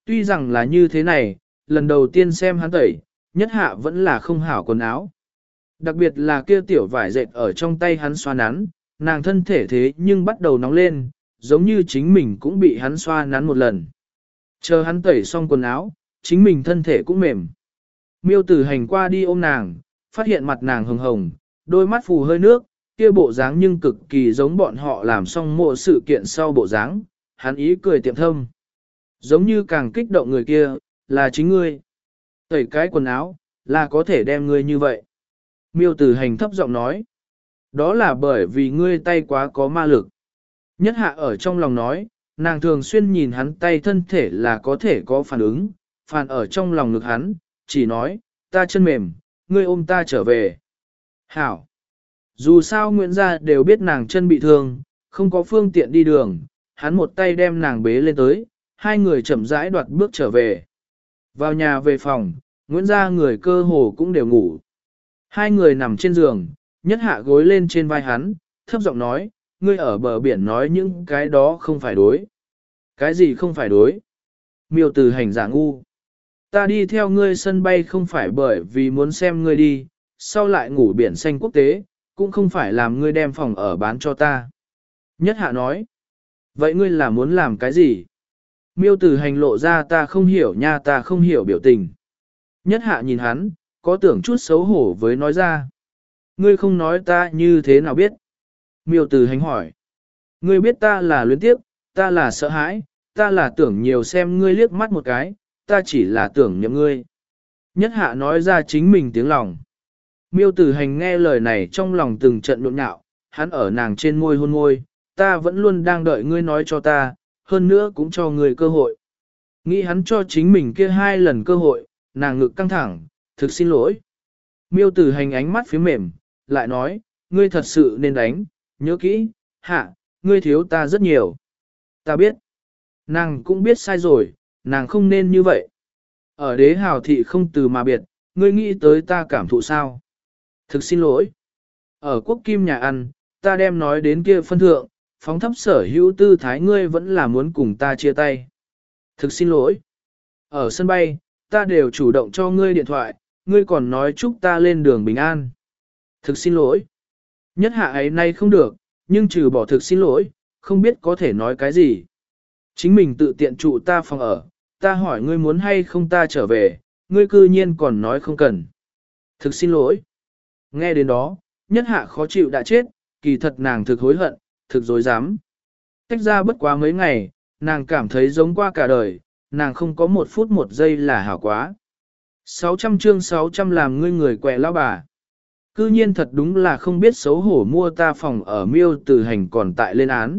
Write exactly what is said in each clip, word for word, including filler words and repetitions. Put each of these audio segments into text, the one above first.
Tuy rằng là như thế này, lần đầu tiên xem hắn tẩy, nhất hạ vẫn là không hảo quần áo. Đặc biệt là kia tiểu vải dệt ở trong tay hắn xoa nắn, nàng thân thể thế nhưng bắt đầu nóng lên, giống như chính mình cũng bị hắn xoa nắn một lần. Chờ hắn tẩy xong quần áo, chính mình thân thể cũng mềm. Miêu Tử Hành qua đi ôm nàng, phát hiện mặt nàng hồng hồng, đôi mắt phù hơi nước, kia bộ dáng nhưng cực kỳ giống bọn họ làm xong mộ sự kiện sau bộ dáng, hắn ý cười tiệm thâm. Giống như càng kích động người kia, là chính ngươi. Tẩy cái quần áo, là có thể đem ngươi như vậy. Miêu Tử Hành thấp giọng nói. Đó là bởi vì ngươi tay quá có ma lực. Nhất hạ ở trong lòng nói, nàng thường xuyên nhìn hắn tay thân thể là có thể có phản ứng, phản ở trong lòng ngực hắn, chỉ nói, ta chân mềm, ngươi ôm ta trở về. Hảo! Dù sao Nguyễn Gia đều biết nàng chân bị thương, không có phương tiện đi đường, hắn một tay đem nàng bế lên tới, hai người chậm rãi đoạt bước trở về. Vào nhà về phòng, Nguyễn Gia người cơ hồ cũng đều ngủ. Hai người nằm trên giường, nhất hạ gối lên trên vai hắn, thấp giọng nói, ngươi ở bờ biển nói những cái đó không phải đối. Cái gì không phải đối? Miêu Tử Hành giả ngu. Ta đi theo ngươi sân bay không phải bởi vì muốn xem ngươi đi, sau lại ngủ biển xanh quốc tế, cũng không phải làm ngươi đem phòng ở bán cho ta. Nhất hạ nói. Vậy ngươi là muốn làm cái gì? Miêu Tử Hành lộ ra ta không hiểu nha ta không hiểu biểu tình. Nhất hạ nhìn hắn, có tưởng chút xấu hổ với nói ra. Ngươi không nói ta như thế nào biết? Miêu Tử Hành hỏi. Ngươi biết ta là luyến tiếp, ta là sợ hãi, ta là tưởng nhiều xem ngươi liếc mắt một cái, ta chỉ là tưởng nhậm ngươi. Nhất hạ nói ra chính mình tiếng lòng. Miêu Tử Hành nghe lời này trong lòng từng trận nhộn nhạo, hắn ở nàng trên môi hôn môi, ta vẫn luôn đang đợi ngươi nói cho ta, hơn nữa cũng cho ngươi cơ hội. Nghĩ hắn cho chính mình kia hai lần cơ hội, nàng ngực căng thẳng, thực xin lỗi. Miêu Tử Hành ánh mắt phía mềm, lại nói, ngươi thật sự nên đánh, nhớ kỹ, hạ, ngươi thiếu ta rất nhiều. Ta biết, nàng cũng biết sai rồi, nàng không nên như vậy. Ở đế hào thị không từ mà biệt, ngươi nghĩ tới ta cảm thụ sao? Thực xin lỗi. Ở quốc kim nhà ăn, ta đem nói đến kia phân thượng, phóng thấp sở hữu tư thái ngươi vẫn là muốn cùng ta chia tay. Thực xin lỗi. Ở sân bay, ta đều chủ động cho ngươi điện thoại, ngươi còn nói chúc ta lên đường bình an. Thực xin lỗi. Nhất hạ ấy nay không được, nhưng trừ bỏ thực xin lỗi, không biết có thể nói cái gì. Chính mình tự tiện trụ ta phòng ở, ta hỏi ngươi muốn hay không ta trở về, ngươi cư nhiên còn nói không cần. Thực xin lỗi. Nghe đến đó, nhất hạ khó chịu đã chết, kỳ thật nàng thực hối hận, thực dối dám. Tách ra bất quá mấy ngày, nàng cảm thấy giống qua cả đời, nàng không có một phút một giây là hảo quá. sáu trăm chương sáu trăm làm ngươi người quẹ lao bà. Cư nhiên thật đúng là không biết xấu hổ mua ta phòng ở Miêu Tử Hành còn tại lên án.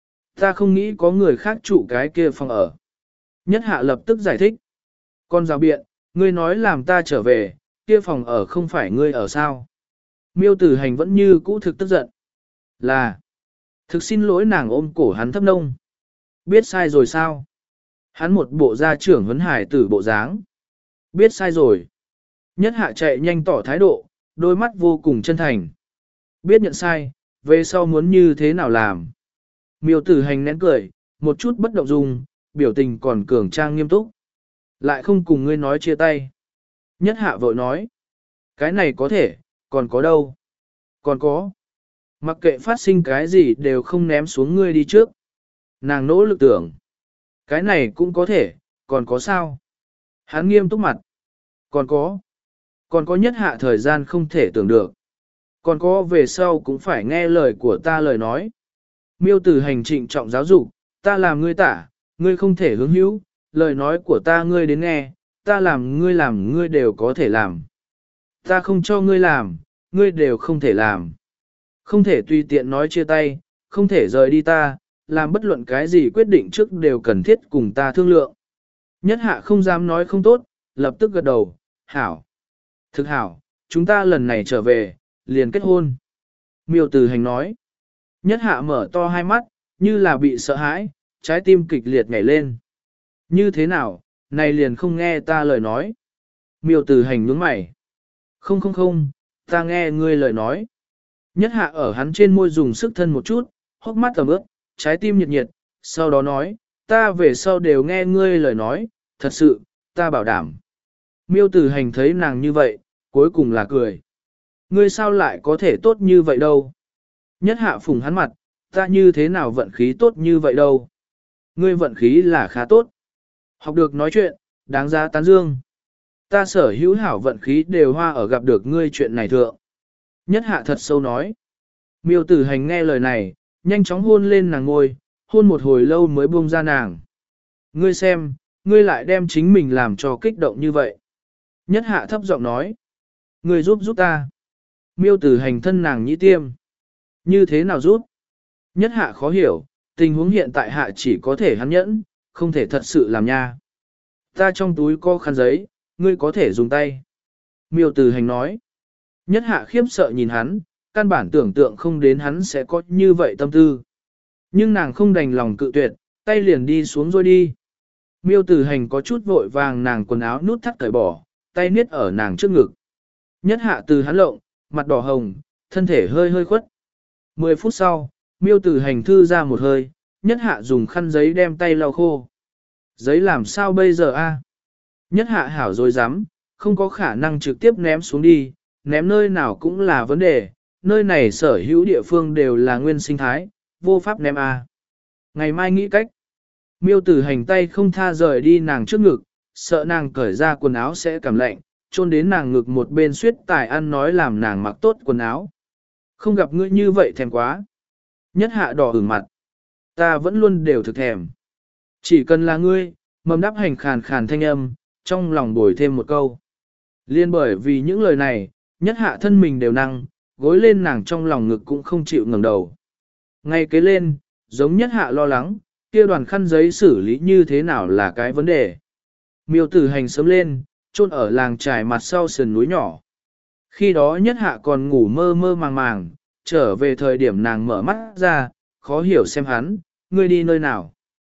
Ta không nghĩ có người khác trụ cái kia phòng ở. Nhất hạ lập tức giải thích. Con rào biện, ngươi nói làm ta trở về, kia phòng ở không phải ngươi ở sao. Miêu Tử Hành vẫn như cũ thực tức giận. Là, thực xin lỗi nàng ôm cổ hắn thấp nông. Biết sai rồi sao? Hắn một bộ gia trưởng huấn hải tử bộ dáng. Biết sai rồi. Nhất hạ chạy nhanh tỏ thái độ, đôi mắt vô cùng chân thành. Biết nhận sai, về sau muốn như thế nào làm. Miêu Tử Hành nén cười, một chút bất động dung, biểu tình còn cường trang nghiêm túc. Lại không cùng ngươi nói chia tay. Nhất hạ vội nói. Cái này có thể, còn có đâu? Còn có. Mặc kệ phát sinh cái gì đều không ném xuống ngươi đi trước. Nàng nỗ lực tưởng. Cái này cũng có thể, còn có sao? Hắn nghiêm túc mặt. Còn có. Còn có nhất hạ thời gian không thể tưởng được. Còn có về sau cũng phải nghe lời của ta lời nói. Miêu Tử Hành trịnh trọng giáo dục, ta làm ngươi tả, ngươi không thể hướng hữu, lời nói của ta ngươi đến nghe, ta làm ngươi làm ngươi đều có thể làm. Ta không cho ngươi làm, ngươi đều không thể làm. Không thể tùy tiện nói chia tay, không thể rời đi ta, làm bất luận cái gì quyết định trước đều cần thiết cùng ta thương lượng. Nhất hạ không dám nói không tốt, lập tức gật đầu, hảo. Thực hảo, chúng ta lần này trở về, liền kết hôn. Miêu Tử Hành nói. Nhất hạ mở to hai mắt, như là bị sợ hãi, trái tim kịch liệt nhảy lên. Như thế nào, này liền không nghe ta lời nói. Miêu Tử Hành nhướng mày. Không không không, ta nghe ngươi lời nói. Nhất hạ ở hắn trên môi dùng sức thân một chút, hốc mắt tầm ướt, trái tim nhiệt nhiệt, sau đó nói, ta về sau đều nghe ngươi lời nói, thật sự, ta bảo đảm. Miêu Tử Hành thấy nàng như vậy, cuối cùng là cười. Ngươi sao lại có thể tốt như vậy đâu? Nhất hạ phùng hắn mặt, ta như thế nào vận khí tốt như vậy đâu? Ngươi vận khí là khá tốt. Học được nói chuyện, đáng giá tán dương. Ta sở hữu hảo vận khí đều hoa ở gặp được ngươi chuyện này thượng. Nhất hạ thật sâu nói. Miêu Tử Hành nghe lời này, nhanh chóng hôn lên nàng ngôi, hôn một hồi lâu mới buông ra nàng. Ngươi xem, ngươi lại đem chính mình làm cho kích động như vậy. Nhất hạ thấp giọng nói. Ngươi giúp giúp ta. Miêu Tử Hành thân nàng nhĩ tiêm. Như thế nào giúp? Nhất hạ khó hiểu, tình huống hiện tại hạ chỉ có thể hắn nhẫn, không thể thật sự làm nha. Ta trong túi có khăn giấy, ngươi có thể dùng tay. Miêu Tử Hành nói. Nhất hạ khiếp sợ nhìn hắn, căn bản tưởng tượng không đến hắn sẽ có như vậy tâm tư. Nhưng nàng không đành lòng cự tuyệt, tay liền đi xuống rồi đi. Miêu Tử Hành có chút vội vàng nàng quần áo nút thắt cởi bỏ, tay niết ở nàng trước ngực. Nhất hạ từ hắn lộng, mặt đỏ hồng, thân thể hơi hơi khuất. Mười phút sau, Miêu Tử Hành thư ra một hơi, nhất hạ dùng khăn giấy đem tay lau khô. Giấy làm sao bây giờ a? Nhất hạ hảo rồi dám, không có khả năng trực tiếp ném xuống đi, ném nơi nào cũng là vấn đề, nơi này sở hữu địa phương đều là nguyên sinh thái, vô pháp ném a. Ngày mai nghĩ cách. Miêu Tử Hành tay không tha rời đi nàng trước ngực, sợ nàng cởi ra quần áo sẽ cảm lạnh, chôn đến nàng ngực một bên suyết tài ăn nói làm nàng mặc tốt quần áo. Không gặp ngươi như vậy thèm quá. Nhất hạ đỏ ửng mặt. Ta vẫn luôn đều thực thèm. Chỉ cần là ngươi, mầm đáp hành khàn khàn thanh âm, trong lòng bồi thêm một câu. Liên bởi vì những lời này, nhất hạ thân mình đều năng, gối lên nàng trong lòng ngực cũng không chịu ngẩng đầu. Ngay kế lên, giống nhất hạ lo lắng, kia đoàn khăn giấy xử lý như thế nào là cái vấn đề. Miêu Tử Hành sớm lên, chôn ở làng trải mặt sau sườn núi nhỏ. Khi đó nhất hạ còn ngủ mơ mơ màng màng, trở về thời điểm nàng mở mắt ra, khó hiểu xem hắn, ngươi đi nơi nào.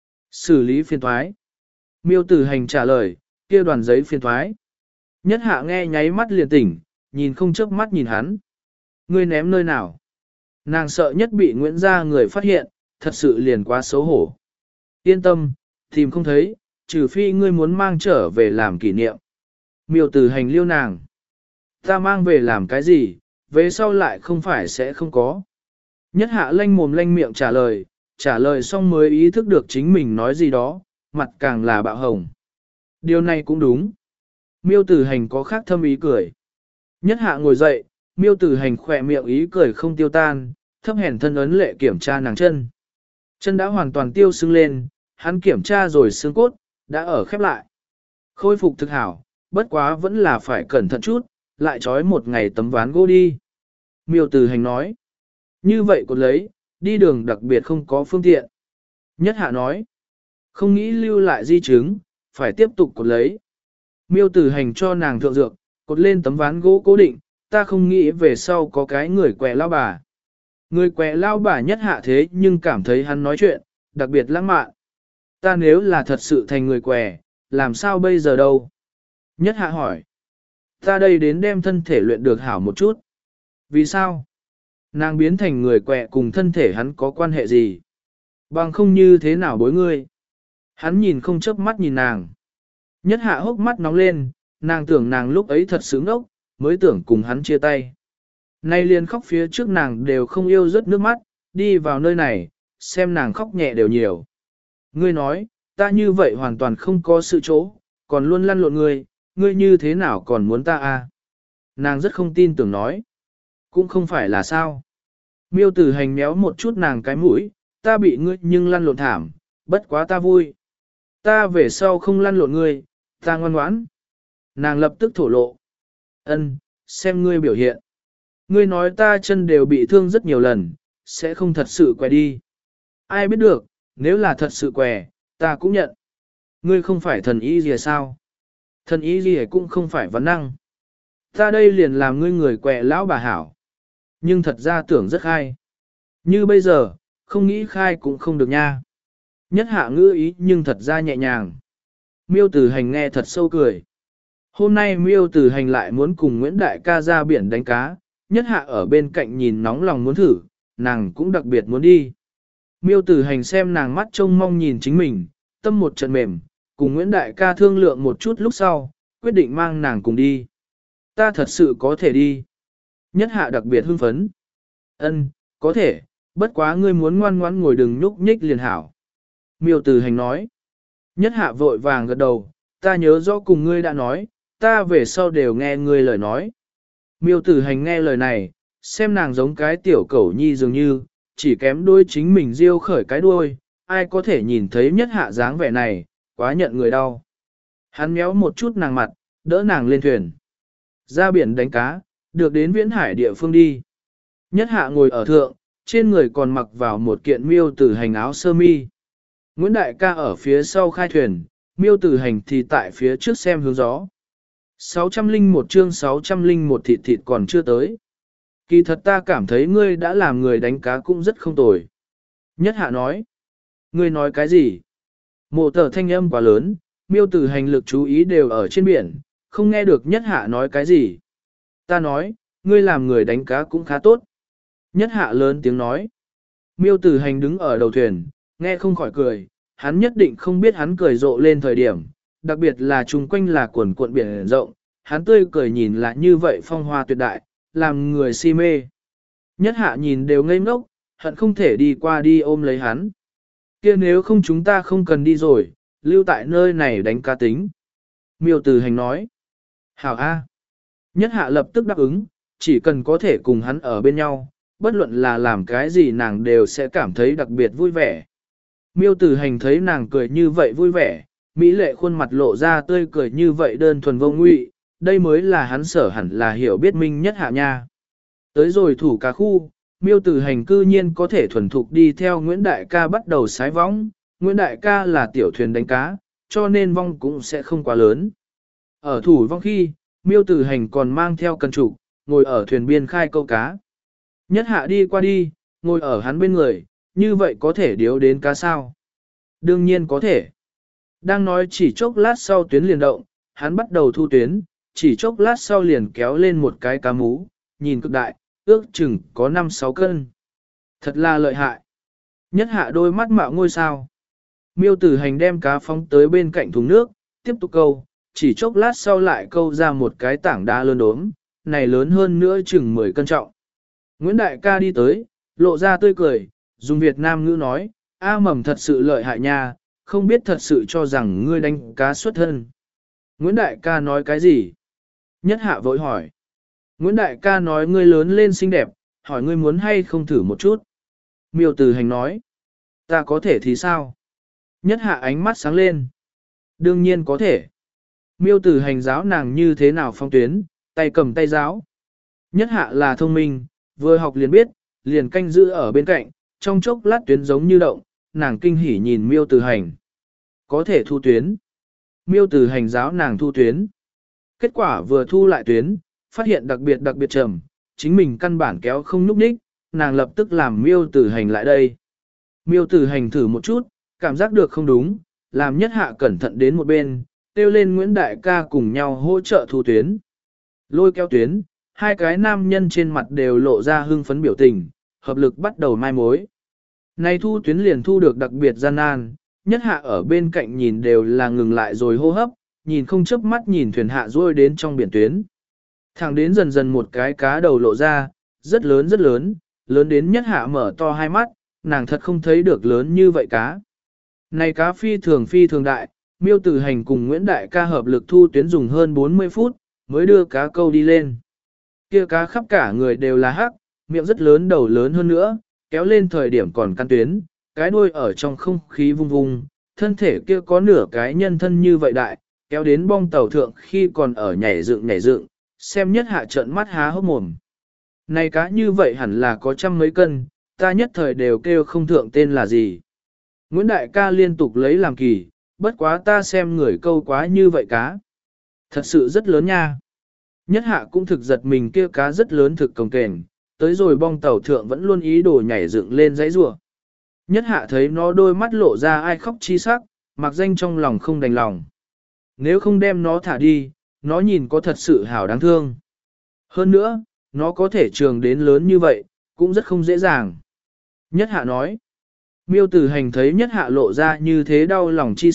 Xử lý phiên thoái. Miêu Tử Hành trả lời, kia đoàn giấy phiên thoái. Nhất hạ nghe nháy mắt liền tỉnh, nhìn không chớp mắt nhìn hắn. Ngươi ném nơi nào? Nàng sợ nhất bị Nguyễn gia người phát hiện, thật sự liền quá xấu hổ. Yên tâm, tìm không thấy, trừ phi ngươi muốn mang trở về làm kỷ niệm. Miêu Tử Hành liêu nàng. Ta mang về làm cái gì, về sau lại không phải sẽ không có. Nhất hạ lanh mồm lanh miệng trả lời, trả lời xong mới ý thức được chính mình nói gì đó, mặt càng là bạo hồng. Điều này cũng đúng. Miêu Tử Hành có khác thâm ý cười. Nhất hạ ngồi dậy, Miêu Tử Hành khỏe miệng ý cười không tiêu tan, thấp hèn thân ấn lệ kiểm tra nàng chân. Chân đã hoàn toàn tiêu sưng lên, hắn kiểm tra rồi xương cốt, đã ở khép lại. Khôi phục thực hảo, bất quá vẫn là phải cẩn thận chút, lại trói một ngày tấm ván gỗ đi. Miêu Tử Hành nói. Như vậy cột lấy, đi đường đặc biệt không có phương tiện. Nhất hạ nói. Không nghĩ lưu lại di chứng, phải tiếp tục cột lấy. Miêu Tử Hành cho nàng thượng dược, cột lên tấm ván gỗ cố định, ta không nghĩ về sau có cái người quẹ lao bà. Người quẹ lao bà nhất hạ thế nhưng cảm thấy hắn nói chuyện, đặc biệt lãng mạn. Ta nếu là thật sự thành người quẹ, làm sao bây giờ đâu? Nhất hạ hỏi. Ta đây đến đem thân thể luyện được hảo một chút. Vì sao? Nàng biến thành người quẹ cùng thân thể hắn có quan hệ gì? Bằng không như thế nào bối ngươi? Hắn nhìn không chớp mắt nhìn nàng. Nhất hạ hốc mắt nóng lên, nàng tưởng nàng lúc ấy thật sướng ốc, mới tưởng cùng hắn chia tay. Nay liền khóc phía trước nàng đều không yêu rớt nước mắt, đi vào nơi này, xem nàng khóc nhẹ đều nhiều. Ngươi nói, ta như vậy hoàn toàn không có sự chỗ, còn luôn lăn lộn ngươi, ngươi như thế nào còn muốn ta à? Nàng rất không tin tưởng nói. Cũng không phải là sao. Miêu Tử Hành méo một chút nàng cái mũi, ta bị ngươi nhưng lăn lộn thảm, bất quá ta vui. Ta về sau không lăn lộn ngươi, ta ngoan ngoãn. Nàng lập tức thổ lộ. Ân, xem ngươi biểu hiện. Ngươi nói ta chân đều bị thương rất nhiều lần, sẽ không thật sự què đi. Ai biết được, nếu là thật sự què, ta cũng nhận. Ngươi không phải thần y gì sao? Thần y gì cũng không phải vấn năng. Ta đây liền làm ngươi người què lão bà hảo. Nhưng thật ra tưởng rất khai. Như bây giờ, không nghĩ khai cũng không được nha. Nhất hạ ngữ ý nhưng thật ra nhẹ nhàng. Miêu Tử Hành nghe thật sâu cười. Hôm nay Miêu Tử Hành lại muốn cùng Nguyễn Đại ca ra biển đánh cá, nhất hạ ở bên cạnh nhìn nóng lòng muốn thử, nàng cũng đặc biệt muốn đi. Miêu Tử Hành xem nàng mắt trông mong nhìn chính mình, tâm một trận mềm, cùng Nguyễn Đại ca thương lượng một chút lúc sau, quyết định mang nàng cùng đi. Ta thật sự có thể đi. Nhất hạ đặc biệt hưng phấn. Ân, có thể, bất quá ngươi muốn ngoan ngoãn ngồi đừng nhúc nhích liền hảo. Miêu Tử Hành nói. Nhất hạ vội vàng gật đầu, ta nhớ rõ cùng ngươi đã nói, ta về sau đều nghe ngươi lời nói. Miêu Tử Hành nghe lời này, xem nàng giống cái tiểu cẩu nhi dường như, chỉ kém đuôi chính mình riêu khởi cái đuôi, ai có thể nhìn thấy nhất hạ dáng vẻ này, quá nhận người đau. Hắn méo một chút nàng mặt, đỡ nàng lên thuyền. Ra biển đánh cá, được đến viễn hải địa phương đi. Nhất hạ ngồi ở thượng, trên người còn mặc vào một kiện Miêu Tử Hành áo sơ mi. Nguyễn Đại ca ở phía sau khai thuyền, Miêu Tử Hành thì tại phía trước xem hướng gió. sáu trăm lẻ một chương sáu trăm lẻ một thịt thịt còn chưa tới. Kỳ thật ta cảm thấy ngươi đã làm người đánh cá cũng rất không tồi. Nhất hạ nói. Ngươi nói cái gì? Mộ tờ thanh âm quá lớn, Miêu Tử Hành lực chú ý đều ở trên biển, không nghe được nhất hạ nói cái gì. Ta nói, ngươi làm người đánh cá cũng khá tốt. Nhất hạ lớn tiếng nói. Miêu Tử Hành đứng ở đầu thuyền, nghe không khỏi cười, hắn nhất định không biết hắn cười rộ lên thời điểm, đặc biệt là chung quanh là cuộn cuộn biển rộng, hắn tươi cười nhìn là như vậy phong hoa tuyệt đại, làm người si mê. Nhất hạ nhìn đều ngây ngốc, hận không thể đi qua đi ôm lấy hắn. Kia nếu không chúng ta không cần đi rồi, lưu tại nơi này đánh cá tính. Miêu Tử Hành nói. Hảo A. Nhất hạ lập tức đáp ứng, chỉ cần có thể cùng hắn ở bên nhau, bất luận là làm cái gì nàng đều sẽ cảm thấy đặc biệt vui vẻ. Miêu Tử Hành thấy nàng cười như vậy vui vẻ, mỹ lệ khuôn mặt lộ ra tươi cười như vậy đơn thuần vô ngụy, đây mới là hắn sở hẳn là hiểu biết minh nhất hạ nha. Tới rồi thủ cá khu, Miêu Tử Hành cư nhiên có thể thuần thục đi theo Nguyễn Đại ca bắt đầu sái võng, Nguyễn Đại ca là tiểu thuyền đánh cá, cho nên vong cũng sẽ không quá lớn. Ở thủ vong khi, Miêu Tử Hành còn mang theo cần trục, ngồi ở thuyền biên khai câu cá. Nhất hạ đi qua đi, ngồi ở hắn bên người, như vậy có thể điếu đến cá sao? Đương nhiên có thể. Đang nói chỉ chốc lát sau tuyến liền động, hắn bắt đầu thu tuyến, chỉ chốc lát sau liền kéo lên một cái cá mú, nhìn cực đại, ước chừng có năm sáu cân. Thật là lợi hại. Nhất hạ đôi mắt mạo ngôi sao. Miêu Tử Hành đem cá phóng tới bên cạnh thùng nước, tiếp tục câu, chỉ chốc lát sau lại câu ra một cái tảng đá lớn đốm, này lớn hơn nữa chừng mười cân trọng. Nguyễn Đại ca đi tới, lộ ra tươi cười, dùng Việt Nam ngữ nói, A Mầm thật sự lợi hại nha, không biết thật sự cho rằng ngươi đánh cá xuất thân. Nguyễn Đại ca nói cái gì? Nhất hạ vội hỏi. Nguyễn Đại ca nói ngươi lớn lên xinh đẹp, hỏi ngươi muốn hay không thử một chút. Miêu Tử Hành nói. Ta có thể thì sao? Nhất hạ ánh mắt sáng lên. Đương nhiên có thể. Miêu Tử Hành giáo nàng như thế nào phong tuyến, tay cầm tay giáo. Nhất hạ là thông minh, vừa học liền biết, liền canh giữ ở bên cạnh, trong chốc lát tuyến giống như động, nàng kinh hỉ nhìn Miêu Tử Hành. Có thể thu tuyến. Miêu Tử Hành giáo nàng thu tuyến. Kết quả vừa thu lại tuyến, phát hiện đặc biệt đặc biệt trầm, chính mình căn bản kéo không nhúc nhích, nàng lập tức làm Miêu Tử Hành lại đây. Miêu Tử Hành thử một chút, cảm giác được không đúng, làm nhất hạ cẩn thận đến một bên, kêu lên Nguyễn Đại ca cùng nhau hỗ trợ thu tuyến. Lôi kéo tuyến, hai cái nam nhân trên mặt đều lộ ra hưng phấn biểu tình, hợp lực bắt đầu mai mối. Này thu tuyến liền thu được đặc biệt gian nan, nhất hạ ở bên cạnh nhìn đều là ngừng lại rồi hô hấp, nhìn không chớp mắt nhìn thuyền hạ ruôi đến trong biển tuyến. Thẳng đến dần dần một cái cá đầu lộ ra, rất lớn rất lớn, lớn đến nhất hạ mở to hai mắt, nàng thật không thấy được lớn như vậy cá. Này cá phi thường phi thường đại, Miêu Tử Hành cùng Nguyễn Đại ca hợp lực thu tuyến dùng hơn bốn mươi phút, mới đưa cá câu đi lên. Kia cá khắp cả người đều là hắc, miệng rất lớn đầu lớn hơn nữa, kéo lên thời điểm còn căn tuyến, cái đuôi ở trong không khí vung vung, thân thể kia có nửa cái nhân thân như vậy đại, kéo đến bong tàu thượng khi còn ở nhảy dựng nhảy dựng, xem nhất hạ trợn mắt há hốc mồm. Này cá như vậy hẳn là có trăm mấy cân, ta nhất thời đều kêu không thượng tên là gì. Nguyễn Đại ca liên tục lấy làm kỳ, bất quá ta xem người câu quá như vậy cá. Thật sự rất lớn nha. Nhất hạ cũng thực giật mình kia cá rất lớn thực cồng kềnh, tới rồi bong tàu thượng vẫn luôn ý đồ nhảy dựng lên dãy rủa. Nhất hạ thấy nó đôi mắt lộ ra ai khóc chi sắc, mặc danh trong lòng không đành lòng. Nếu không đem nó thả đi, nó nhìn có thật sự hảo đáng thương. Hơn nữa, nó có thể trường đến lớn như vậy, cũng rất không dễ dàng. Nhất hạ nói, Miêu Tử Hành thấy nhất hạ lộ ra như thế đau lòng chi sắc,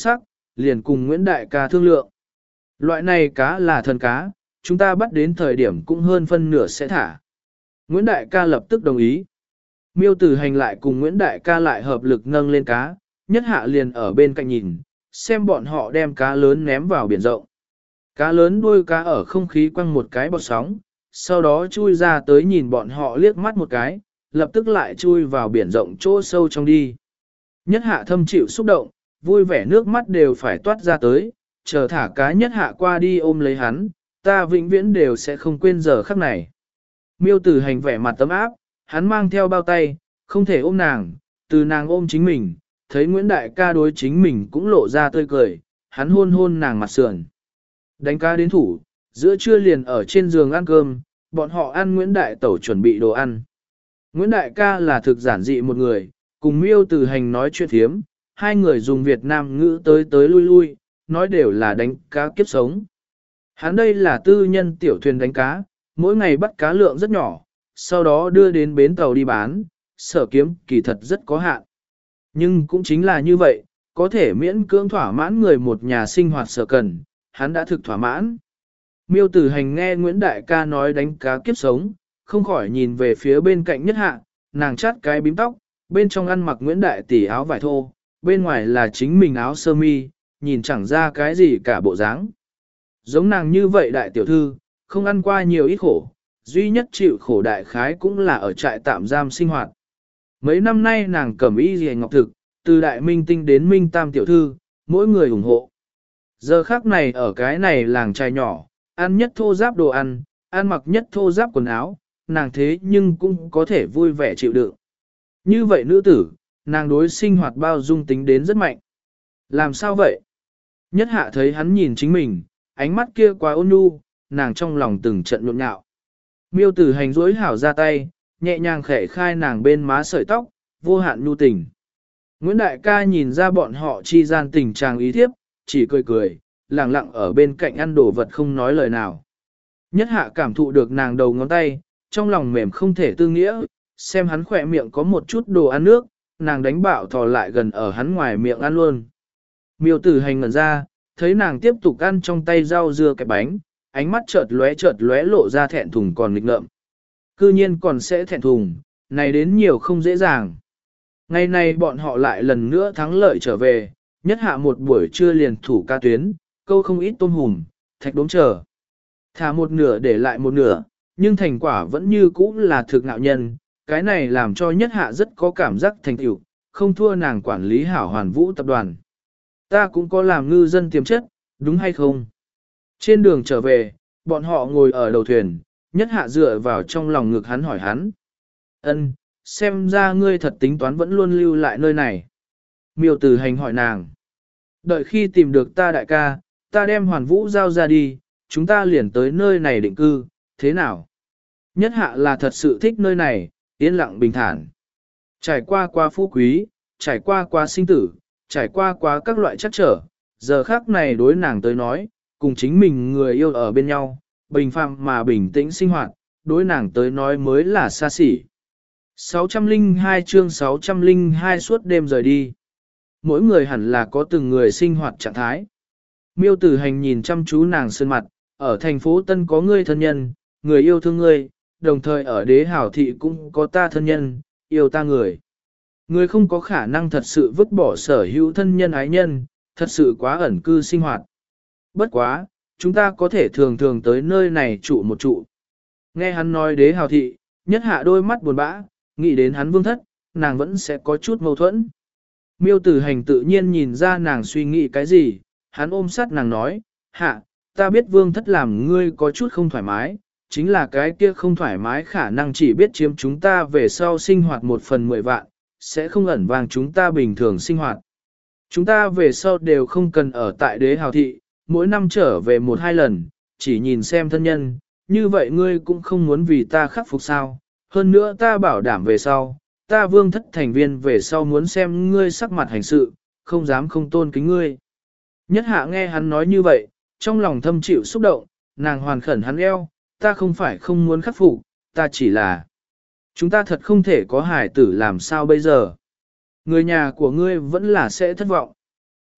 liền cùng Nguyễn Đại ca thương lượng. Loại này cá là thần cá, chúng ta bắt đến thời điểm cũng hơn phân nửa sẽ thả. Nguyễn Đại ca lập tức đồng ý. Miêu Tử Hành lại cùng Nguyễn Đại ca lại hợp lực nâng lên cá, Nhất Hạ liền ở bên cạnh nhìn, xem bọn họ đem cá lớn ném vào biển rộng. Cá lớn đuôi cá ở không khí quăng một cái bọt sóng, sau đó chui ra tới nhìn bọn họ liếc mắt một cái, lập tức lại chui vào biển rộng chỗ sâu trong đi. Nhất Hạ thâm chịu xúc động, vui vẻ nước mắt đều phải toát ra tới, chờ thả cá Nhất Hạ qua đi ôm lấy hắn, ta vĩnh viễn đều sẽ không quên giờ khắc này. Miêu Tử Hành vẻ mặt tấm áp, hắn mang theo bao tay, không thể ôm nàng, từ nàng ôm chính mình, thấy Nguyễn Đại ca đối chính mình cũng lộ ra tươi cười, hắn hôn hôn nàng mặt sườn. Đánh cá đến thủ, giữa trưa liền ở trên giường ăn cơm, bọn họ ăn Nguyễn Đại Tẩu chuẩn bị đồ ăn. Nguyễn Đại ca là thực giản dị một người, cùng Miêu Tử Hành nói chuyện thiếm, hai người dùng Việt Nam ngữ tới tới lui lui, nói đều là đánh cá kiếp sống. Hắn đây là tư nhân tiểu thuyền đánh cá, mỗi ngày bắt cá lượng rất nhỏ, sau đó đưa đến bến tàu đi bán, sở kiếm kỳ thật rất có hạn. Nhưng cũng chính là như vậy, có thể miễn cưỡng thỏa mãn người một nhà sinh hoạt sở cần, hắn đã thực thỏa mãn. Miêu Tử Hành nghe Nguyễn Đại ca nói đánh cá kiếp sống, không khỏi nhìn về phía bên cạnh Nhất Hạ, nàng chát cái bím tóc, bên trong ăn mặc Nguyễn Đại tỷ áo vải thô, bên ngoài là chính mình áo sơ mi, nhìn chẳng ra cái gì cả bộ dáng. Giống nàng như vậy đại tiểu thư, không ăn qua nhiều ít khổ, duy nhất chịu khổ đại khái cũng là ở trại tạm giam sinh hoạt. Mấy năm nay nàng cẩm y rìa ngọc thực, từ đại minh tinh đến minh tam tiểu thư, mỗi người ủng hộ. Giờ khác này ở cái này làng trai nhỏ, ăn nhất thô giáp đồ ăn, ăn mặc nhất thô giáp quần áo, nàng thế nhưng cũng có thể vui vẻ chịu đựng. Như vậy nữ tử, nàng đối sinh hoạt bao dung tính đến rất mạnh. Làm sao vậy? Nhất Hạ thấy hắn nhìn chính mình, ánh mắt kia quá ôn nhu, nàng trong lòng từng trận nhộn nhạo. Miêu Tử Hành duỗi hảo ra tay, nhẹ nhàng khẽ khai nàng bên má sợi tóc, vô hạn nhu tình. Nguyễn Đại ca nhìn ra bọn họ chi gian tình trạng ý thiếp, chỉ cười cười, lặng lặng ở bên cạnh ăn đồ vật không nói lời nào. Nhất Hạ cảm thụ được nàng đầu ngón tay, trong lòng mềm không thể tư nghĩa, xem hắn khỏe miệng có một chút đồ ăn nước, nàng đánh bạo thò lại gần ở hắn ngoài miệng ăn luôn. Miêu Tử Hành ngẩn ra, thấy nàng tiếp tục ăn trong tay rau dưa kẹp bánh, ánh mắt chợt lóe chợt lóe lộ ra thẹn thùng còn nghịch ngợm. Cư nhiên còn sẽ thẹn thùng, này đến nhiều không dễ dàng. Ngày nay bọn họ lại lần nữa thắng lợi trở về, Nhất Hạ một buổi trưa liền thủ ca tuyến, câu không ít tôm hùm, thạch đốm chờ. Thả một nửa để lại một nửa, nhưng thành quả vẫn như cũ là thực ngạo nhân, cái này làm cho Nhất Hạ rất có cảm giác thành tựu, không thua nàng quản lý hảo hoàn vũ tập đoàn. Ta cũng có làm ngư dân tiềm chất, đúng hay không? Trên đường trở về, bọn họ ngồi ở đầu thuyền, Nhất Hạ dựa vào trong lòng ngực hắn hỏi hắn. Ân, xem ra ngươi thật tính toán vẫn luôn lưu lại nơi này. Miêu Tử Hành hỏi nàng. Đợi khi tìm được ta đại ca, ta đem hoàn vũ giao ra đi, chúng ta liền tới nơi này định cư, thế nào? Nhất Hạ là thật sự thích nơi này, yên lặng bình thản. Trải qua qua phú quý, trải qua qua sinh tử, trải qua qua các loại chắc trở, giờ khác này đối nàng tới nói, cùng chính mình người yêu ở bên nhau, bình phàm mà bình tĩnh sinh hoạt, đối nàng tới nói mới là xa xỉ. sáu trăm lẻ hai chương sáu trăm lẻ hai suốt đêm rời đi. Mỗi người hẳn là có từng người sinh hoạt trạng thái. Miêu Tử Hành nhìn chăm chú nàng sơn mặt, ở thành phố Tân có ngươi thân nhân, người yêu thương ngươi, đồng thời ở đế hảo thị cũng có ta thân nhân, yêu ta người. Ngươi không có khả năng thật sự vứt bỏ sở hữu thân nhân ái nhân, thật sự quá ẩn cư sinh hoạt. Bất quá, chúng ta có thể thường thường tới nơi này trụ một trụ. Nghe hắn nói đế hào thị, Nhất Hạ đôi mắt buồn bã, nghĩ đến hắn vương thất, nàng vẫn sẽ có chút mâu thuẫn. Miêu Tử Hành tự nhiên nhìn ra nàng suy nghĩ cái gì, hắn ôm sát nàng nói, Hạ, ta biết vương thất làm ngươi có chút không thoải mái, chính là cái kia không thoải mái khả năng chỉ biết chiếm chúng ta về sau sinh hoạt một phần mười vạn, sẽ không ẩn vàng chúng ta bình thường sinh hoạt. Chúng ta về sau đều không cần ở tại đế hào thị, mỗi năm trở về một hai lần, chỉ nhìn xem thân nhân, như vậy ngươi cũng không muốn vì ta khắc phục sao. Hơn nữa ta bảo đảm về sau, ta vương thất thành viên về sau muốn xem ngươi sắc mặt hành sự, không dám không tôn kính ngươi. Nhất Hạ nghe hắn nói như vậy, trong lòng thâm chịu xúc động, nàng hoàn khẩn hắn eo, ta không phải không muốn khắc phục, ta chỉ là chúng ta thật không thể có hài tử làm sao bây giờ. Người nhà của ngươi vẫn là sẽ thất vọng.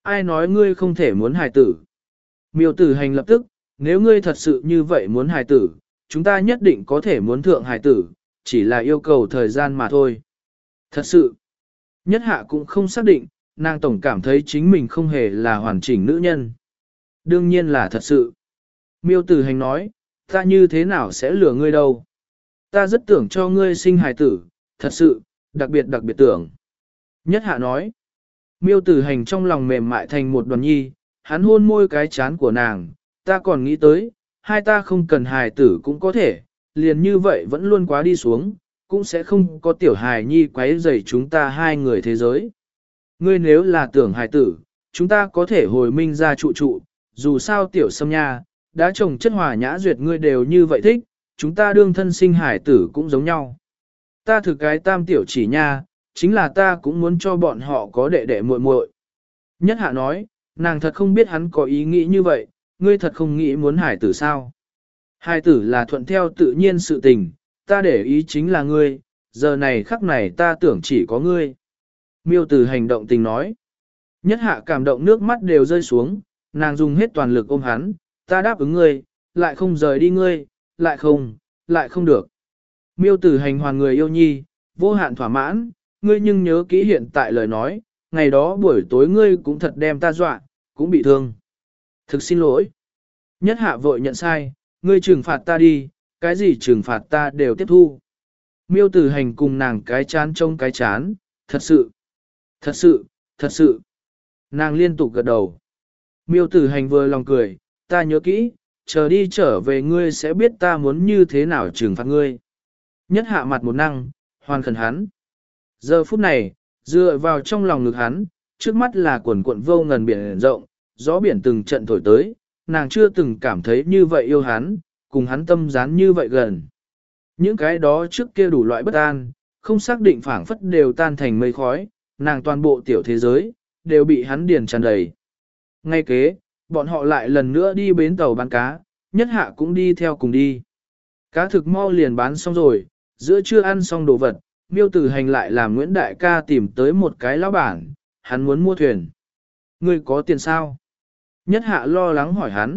Ai nói ngươi không thể muốn hài tử? Miêu tử hành lập tức, nếu ngươi thật sự như vậy muốn hài tử, chúng ta nhất định có thể muốn thượng hài tử, chỉ là yêu cầu thời gian mà thôi. Thật sự, nhất hạ cũng không xác định, nàng tổng cảm thấy chính mình không hề là hoàn chỉnh nữ nhân. Đương nhiên là thật sự. Miêu tử hành nói, ta như thế nào sẽ lừa ngươi đâu? Ta rất tưởng cho ngươi sinh hài tử, thật sự, đặc biệt đặc biệt tưởng. Nhất hạ nói, miêu tử hành trong lòng mềm mại thành một đoàn nhi, hắn hôn môi cái chán của nàng, ta còn nghĩ tới, hai ta không cần hài tử cũng có thể, liền như vậy vẫn luôn quá đi xuống, cũng sẽ không có tiểu hài nhi quấy rầy chúng ta hai người thế giới. Ngươi nếu là tưởng hài tử, chúng ta có thể hồi minh ra trụ trụ, dù sao tiểu sâm nha, đã trồng chất hòa nhã duyệt ngươi đều như vậy thích, chúng ta đương thân sinh hài tử cũng giống nhau. Ta thực cái tam tiểu chỉ nha, chính là ta cũng muốn cho bọn họ có đệ đệ muội muội. Nhất hạ nói, nàng thật không biết hắn có ý nghĩ như vậy, ngươi thật không nghĩ muốn hài tử sao. Hài tử là thuận theo tự nhiên sự tình, ta để ý chính là ngươi, giờ này khắc này ta tưởng chỉ có ngươi. Miêu tử hành động tình nói. Nhất hạ cảm động nước mắt đều rơi xuống, nàng dùng hết toàn lực ôm hắn, ta đáp ứng ngươi, lại không rời đi ngươi, lại không, lại không được. Miêu tử hành hoàn người yêu nhi, vô hạn thỏa mãn, ngươi nhưng nhớ kỹ hiện tại lời nói, ngày đó buổi tối ngươi cũng thật đem ta dọa, cũng bị thương. Thực xin lỗi. Nhất hạ vội nhận sai, ngươi trừng phạt ta đi, cái gì trừng phạt ta đều tiếp thu. Miêu tử hành cùng nàng cái chán trông cái chán, thật sự, thật sự, thật sự. Nàng liên tục gật đầu. Miêu tử hành vừa lòng cười, ta nhớ kỹ, chờ đi trở về ngươi sẽ biết ta muốn như thế nào trừng phạt ngươi. Nhất hạ mặt một năng, hoàn khẩn hắn. Giờ phút này, dựa vào trong lòng ngực hắn, trước mắt là quần cuộn vô ngần biển rộng, gió biển từng trận thổi tới, nàng chưa từng cảm thấy như vậy yêu hắn, cùng hắn tâm dán như vậy gần. Những cái đó trước kia đủ loại bất an, không xác định phảng phất đều tan thành mây khói, nàng toàn bộ tiểu thế giới, đều bị hắn điền tràn đầy. Ngay kế, bọn họ lại lần nữa đi bến tàu bán cá, nhất hạ cũng đi theo cùng đi. Cá thực mau liền bán xong rồi, giữa trưa ăn xong đồ vật, miêu tử hành lại làm Nguyễn Đại ca tìm tới một cái lão bản, hắn muốn mua thuyền. Ngươi có tiền sao? Nhất hạ lo lắng hỏi hắn.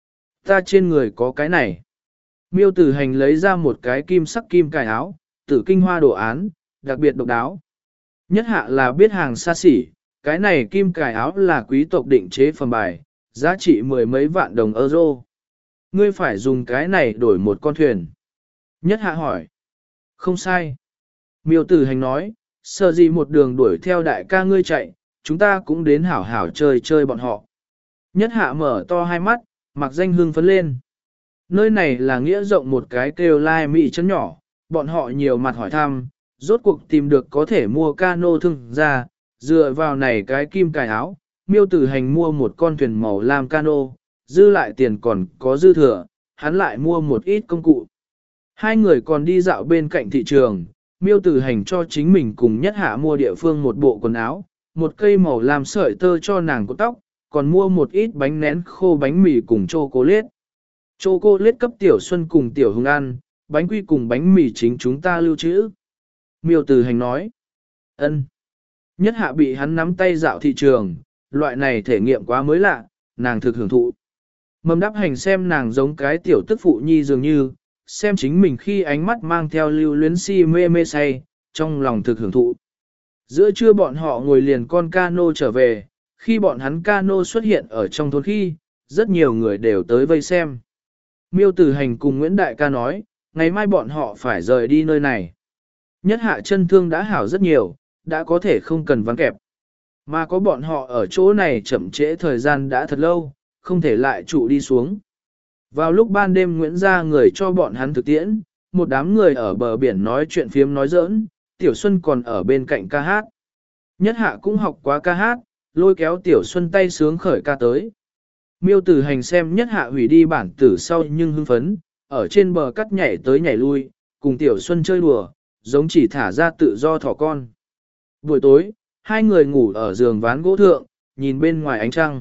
Ta trên người có cái này. Miêu tử hành lấy ra một cái kim sắc kim cài áo, tử kinh hoa đồ án, đặc biệt độc đáo. Nhất hạ là biết hàng xa xỉ, cái này kim cài áo là quý tộc định chế phẩm bài, giá trị mười mấy vạn đồng euro. Ngươi phải dùng cái này đổi một con thuyền. Nhất hạ hỏi. Không sai. Miêu tử hành nói, sợ gì một đường đuổi theo đại ca ngươi chạy, chúng ta cũng đến hảo hảo chơi chơi bọn họ. Nhất hạ mở to hai mắt, mặc danh hương phấn lên. Nơi này là nghĩa rộng một cái kêu lai mị chân nhỏ, bọn họ nhiều mặt hỏi thăm, rốt cuộc tìm được có thể mua cano thương ra, dựa vào này cái kim cài áo, miêu tử hành mua một con thuyền màu lam cano, dư lại tiền còn có dư thừa, hắn lại mua một ít công cụ. Hai người còn đi dạo bên cạnh thị trường, miêu tử hành cho chính mình cùng nhất hạ mua địa phương một bộ quần áo, một cây màu lam sợi tơ cho nàng cột tóc, còn mua một ít bánh nén khô bánh mì cùng chocolate. Chocolate cấp tiểu Xuân cùng tiểu Hùng ăn, bánh quy cùng bánh mì chính chúng ta lưu trữ. Miêu tử hành nói. Ân. Nhất hạ bị hắn nắm tay dạo thị trường, loại này thể nghiệm quá mới lạ, nàng thực hưởng thụ. Mầm đắp hành xem nàng giống cái tiểu tức phụ nhi dường như, xem chính mình khi ánh mắt mang theo lưu luyến si mê mê say, trong lòng thực hưởng thụ. Giữa trưa bọn họ ngồi liền con cano trở về, khi bọn hắn cano xuất hiện ở trong thôn khi, rất nhiều người đều tới vây xem. Miêu tử hành cùng Nguyễn Đại ca nói, ngày mai bọn họ phải rời đi nơi này. Nhất hạ chân thương đã hảo rất nhiều, đã có thể không cần vắng kẹp. Mà có bọn họ ở chỗ này chậm trễ thời gian đã thật lâu, không thể lại trụ đi xuống. Vào lúc ban đêm Nguyễn gia người cho bọn hắn thực tiễn, một đám người ở bờ biển nói chuyện phiếm nói giỡn, Tiểu Xuân còn ở bên cạnh ca hát. Nhất hạ cũng học quá ca hát, lôi kéo Tiểu Xuân tay sướng khởi ca tới. Miêu tử hành xem nhất hạ hủy đi bản tử sau nhưng hưng phấn, ở trên bờ cắt nhảy tới nhảy lui, cùng Tiểu Xuân chơi đùa, giống chỉ thả ra tự do thỏ con. Buổi tối, hai người ngủ ở giường ván gỗ thượng, nhìn bên ngoài ánh trăng.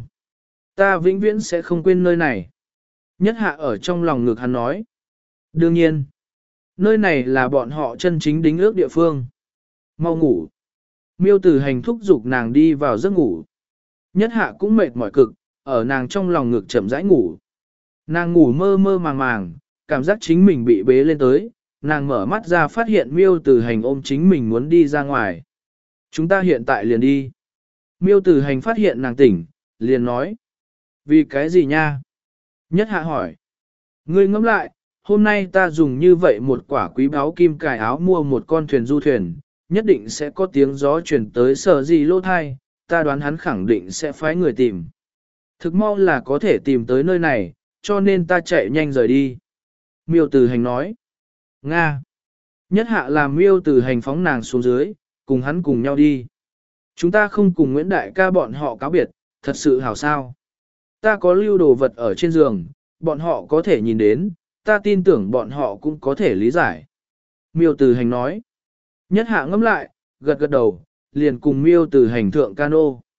Ta vĩnh viễn sẽ không quên nơi này. Nhất hạ ở trong lòng ngực hắn nói. Đương nhiên, nơi này là bọn họ chân chính đính ước địa phương. Mau ngủ. Miêu tử hành thúc giục nàng đi vào giấc ngủ. Nhất hạ cũng mệt mỏi cực, ở nàng trong lòng ngực chậm rãi ngủ. Nàng ngủ mơ mơ màng màng, cảm giác chính mình bị bế lên tới, nàng mở mắt ra phát hiện Miêu Tử Hành ôm chính mình muốn đi ra ngoài. Chúng ta hiện tại liền đi. Miêu Tử Hành phát hiện nàng tỉnh, liền nói. Vì cái gì nha? Nhất hạ hỏi. Ngươi ngẫm lại, hôm nay ta dùng như vậy một quả quý báu kim cài áo mua một con thuyền du thuyền, nhất định sẽ có tiếng gió chuyển tới sở gì lô thai, ta đoán hắn khẳng định sẽ phái người tìm. Thực mau là có thể tìm tới nơi này, cho nên ta chạy nhanh rời đi. Miêu Tử Hành nói. Nga. Nhất hạ làm Miêu Tử Hành phóng nàng xuống dưới, cùng hắn cùng nhau đi. Chúng ta không cùng Nguyễn Đại ca bọn họ cáo biệt, thật sự hảo sao. Ta có lưu đồ vật ở trên giường, bọn họ có thể nhìn đến, ta tin tưởng bọn họ cũng có thể lý giải. Miêu Tử Hành nói. Nhất hạ ngẫm lại, gật gật đầu, liền cùng Miêu Tử Hành thượng cano.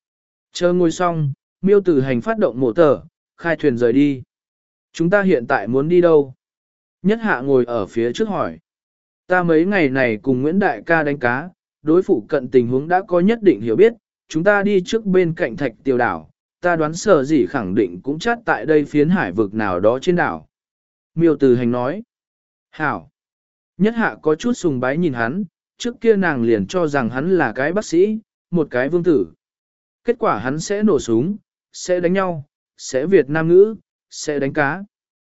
Chờ ngồi xong, Miêu Tử Hành phát động mổ tờ, khai thuyền rời đi. Chúng ta hiện tại muốn đi đâu? Nhất hạ ngồi ở phía trước hỏi. Ta mấy ngày này cùng Nguyễn Đại ca đánh cá, đối phụ cận tình huống đã có nhất định hiểu biết, chúng ta đi trước bên cạnh thạch tiêu đảo, ta đoán sở gì khẳng định cũng chát tại đây phiến hải vực nào đó trên đảo. Miêu Tử Hành nói. Hảo. Nhất hạ có chút sùng bái nhìn hắn, trước kia nàng liền cho rằng hắn là cái bác sĩ, một cái vương tử. Kết quả hắn sẽ nổ súng, sẽ đánh nhau, sẽ Việt Nam ngữ, sẽ đánh cá.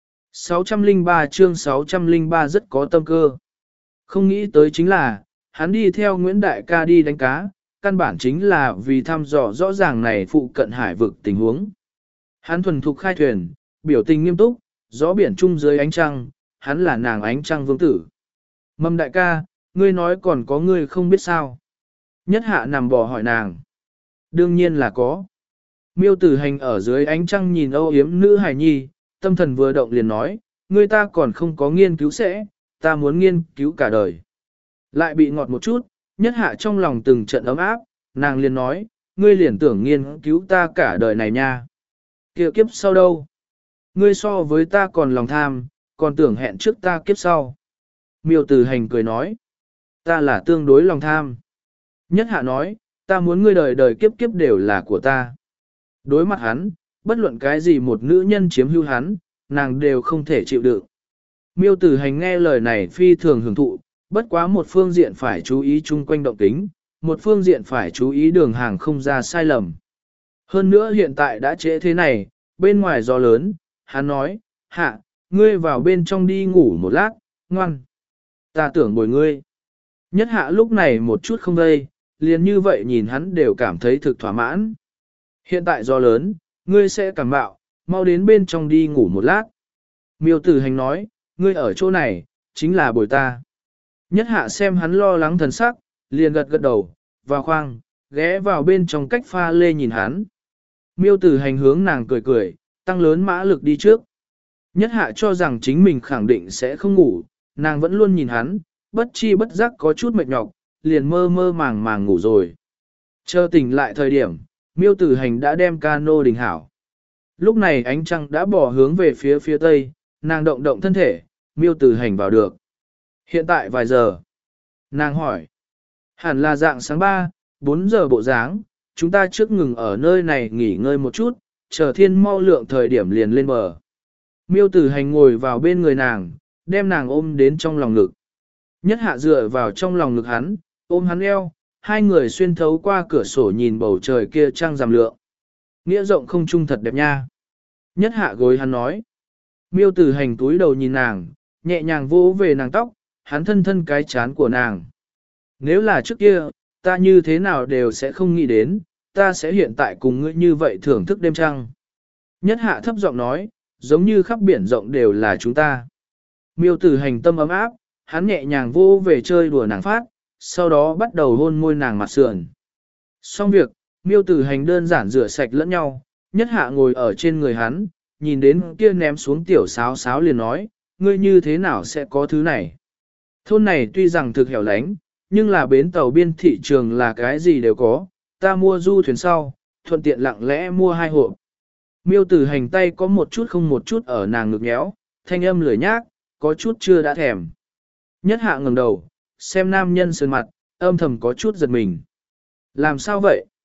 sáu trăm lẻ ba chương sáu trăm lẻ ba rất có tâm cơ. Không nghĩ tới chính là, hắn đi theo Nguyễn Đại ca đi đánh cá, căn bản chính là vì thăm dò rõ ràng này phụ cận hải vực tình huống. Hắn thuần thục khai thuyền, biểu tình nghiêm túc, gió biển chung dưới ánh trăng, hắn là nàng ánh trăng vương tử. Mâm đại ca, ngươi nói còn có ngươi không biết sao. Nhất hạ nằm bò hỏi nàng. Đương nhiên là có. Miêu Tử Hành ở dưới ánh trăng nhìn âu yếm nữ hài nhi, tâm thần vừa động liền nói, ngươi ta còn không có nghiên cứu sẽ, ta muốn nghiên cứu cả đời. Lại bị ngọt một chút, nhất hạ trong lòng từng trận ấm áp, nàng liền nói, ngươi liền tưởng nghiên cứu ta cả đời này nha. Kia kiếp sau đâu? Ngươi so với ta còn lòng tham, còn tưởng hẹn trước ta kiếp sau. Miêu Tử Hành cười nói, ta là tương đối lòng tham. Nhất hạ nói, ta muốn ngươi đời đời kiếp kiếp đều là của ta. Đối mặt hắn, bất luận cái gì một nữ nhân chiếm hữu hắn, nàng đều không thể chịu đựng. Miêu Tử Hành nghe lời này phi thường hưởng thụ, bất quá một phương diện phải chú ý chung quanh động tính, một phương diện phải chú ý đường hàng không ra sai lầm. Hơn nữa hiện tại đã trễ thế này, bên ngoài gió lớn, hắn nói, hạ, ngươi vào bên trong đi ngủ một lát, ngoan. Ta tưởng bồi ngươi. Nhất hạ lúc này một chút không vây, liền như vậy nhìn hắn đều cảm thấy thực thỏa mãn. Hiện tại gió lớn, ngươi sẽ cảm bạo, mau đến bên trong đi ngủ một lát. Miêu Tử Hành nói, ngươi ở chỗ này, chính là bồi ta. Nhất hạ xem hắn lo lắng thần sắc, liền gật gật đầu, vào khoang, ghé vào bên trong cách pha lê nhìn hắn. Miêu Tử Hành hướng nàng cười cười, tăng lớn mã lực đi trước. Nhất hạ cho rằng chính mình khẳng định sẽ không ngủ, nàng vẫn luôn nhìn hắn, bất chi bất giác có chút mệt nhọc, liền mơ mơ màng màng ngủ rồi. Chờ tỉnh lại thời điểm, Miêu Tử Hành đã đem cano đình hảo. Lúc này ánh trăng đã bỏ hướng về phía phía tây, nàng động động thân thể, Miêu Tử Hành vào được. Hiện tại vài giờ? Nàng hỏi. Hẳn là dạng sáng ba, bốn giờ bộ dáng, chúng ta trước ngừng ở nơi này nghỉ ngơi một chút, chờ thiên mau lượng thời điểm liền lên bờ. Miêu Tử Hành ngồi vào bên người nàng, đem nàng ôm đến trong lòng ngực. Nhất hạ dựa vào trong lòng ngực hắn, ôm hắn eo, hai người xuyên thấu qua cửa sổ nhìn bầu trời kia trăng rằm lượng. Nghĩa rộng không trung thật đẹp nha. Nhất hạ gối hắn nói. Miêu Tử Hành túi đầu nhìn nàng, nhẹ nhàng vỗ về nàng tóc, hắn thân thân cái chán của nàng. Nếu là trước kia, ta như thế nào đều sẽ không nghĩ đến, ta sẽ hiện tại cùng ngươi như vậy thưởng thức đêm trăng. Nhất hạ thấp giọng nói, giống như khắp biển rộng đều là chúng ta. Miêu Tử Hành tâm ấm áp, hắn nhẹ nhàng vô về chơi đùa nàng phát, sau đó bắt đầu hôn môi nàng mặt sườn. Xong việc, Miêu Tử Hành đơn giản rửa sạch lẫn nhau, nhất hạ ngồi ở trên người hắn, nhìn đến kia ném xuống tiểu sáo sáo liền nói, ngươi như thế nào sẽ có thứ này. Thôn này tuy rằng thực hẻo lánh, nhưng là bến tàu biên thị trường là cái gì đều có, ta mua du thuyền sau, thuận tiện lặng lẽ mua hai hộp. Miêu Tử Hành tay có một chút không một chút ở nàng ngực nhéo, thanh âm lười nhác, có chút chưa đã thèm. Nhất hạ ngẩng đầu, xem nam nhân sơn mặt, âm thầm có chút giật mình. Làm sao vậy?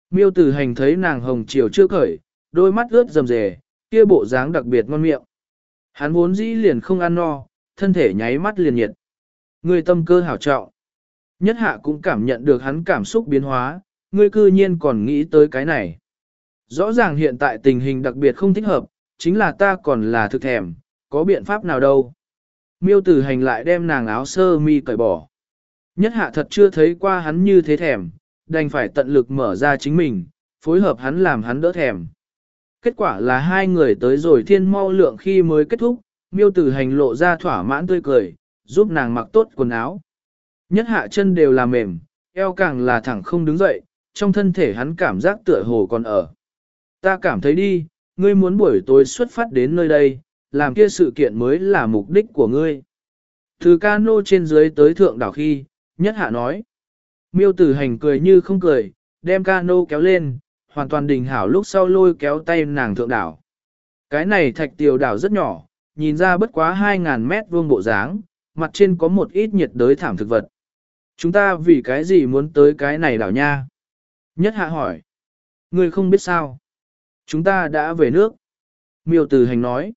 Miêu Tử Hành thấy nàng hồng chiều chưa khởi, đôi mắt ướt rầm rề, kia bộ dáng đặc biệt ngon miệng. Hắn vốn dĩ liền không ăn no, thân thể nháy mắt liền nhiệt. Người tâm cơ hảo trọng. Nhất hạ cũng cảm nhận được hắn cảm xúc biến hóa, ngươi cư nhiên còn nghĩ tới cái này. Rõ ràng hiện tại tình hình đặc biệt không thích hợp, chính là ta còn là thực thèm, có biện pháp nào đâu. Miêu Tử Hành lại đem nàng áo sơ mi cởi bỏ. Nhất hạ thật chưa thấy qua hắn như thế thèm, đành phải tận lực mở ra chính mình, phối hợp hắn làm hắn đỡ thèm. Kết quả là hai người tới rồi thiên mau lượng khi mới kết thúc, Miêu Tử Hành lộ ra thỏa mãn tươi cười, giúp nàng mặc tốt quần áo. Nhất hạ chân đều là mềm, eo càng là thẳng không đứng dậy, trong thân thể hắn cảm giác tựa hồ còn ở. Ta cảm thấy đi, ngươi muốn buổi tối xuất phát đến nơi đây, làm kia sự kiện mới là mục đích của ngươi. Từ cano trên dưới tới thượng đảo khi, Nhất hạ nói. Miêu Tử Hành cười như không cười, đem cano kéo lên, hoàn toàn đình hảo lúc sau lôi kéo tay nàng thượng đảo. Cái này thạch tiểu đảo rất nhỏ, nhìn ra bất quá hai ngàn mét vuông bộ dáng, mặt trên có một ít nhiệt đới thảm thực vật. Chúng ta vì cái gì muốn tới cái này đảo nha? Nhất hạ hỏi. Ngươi không biết sao? Chúng ta đã về nước. Miêu Tử Hành nói.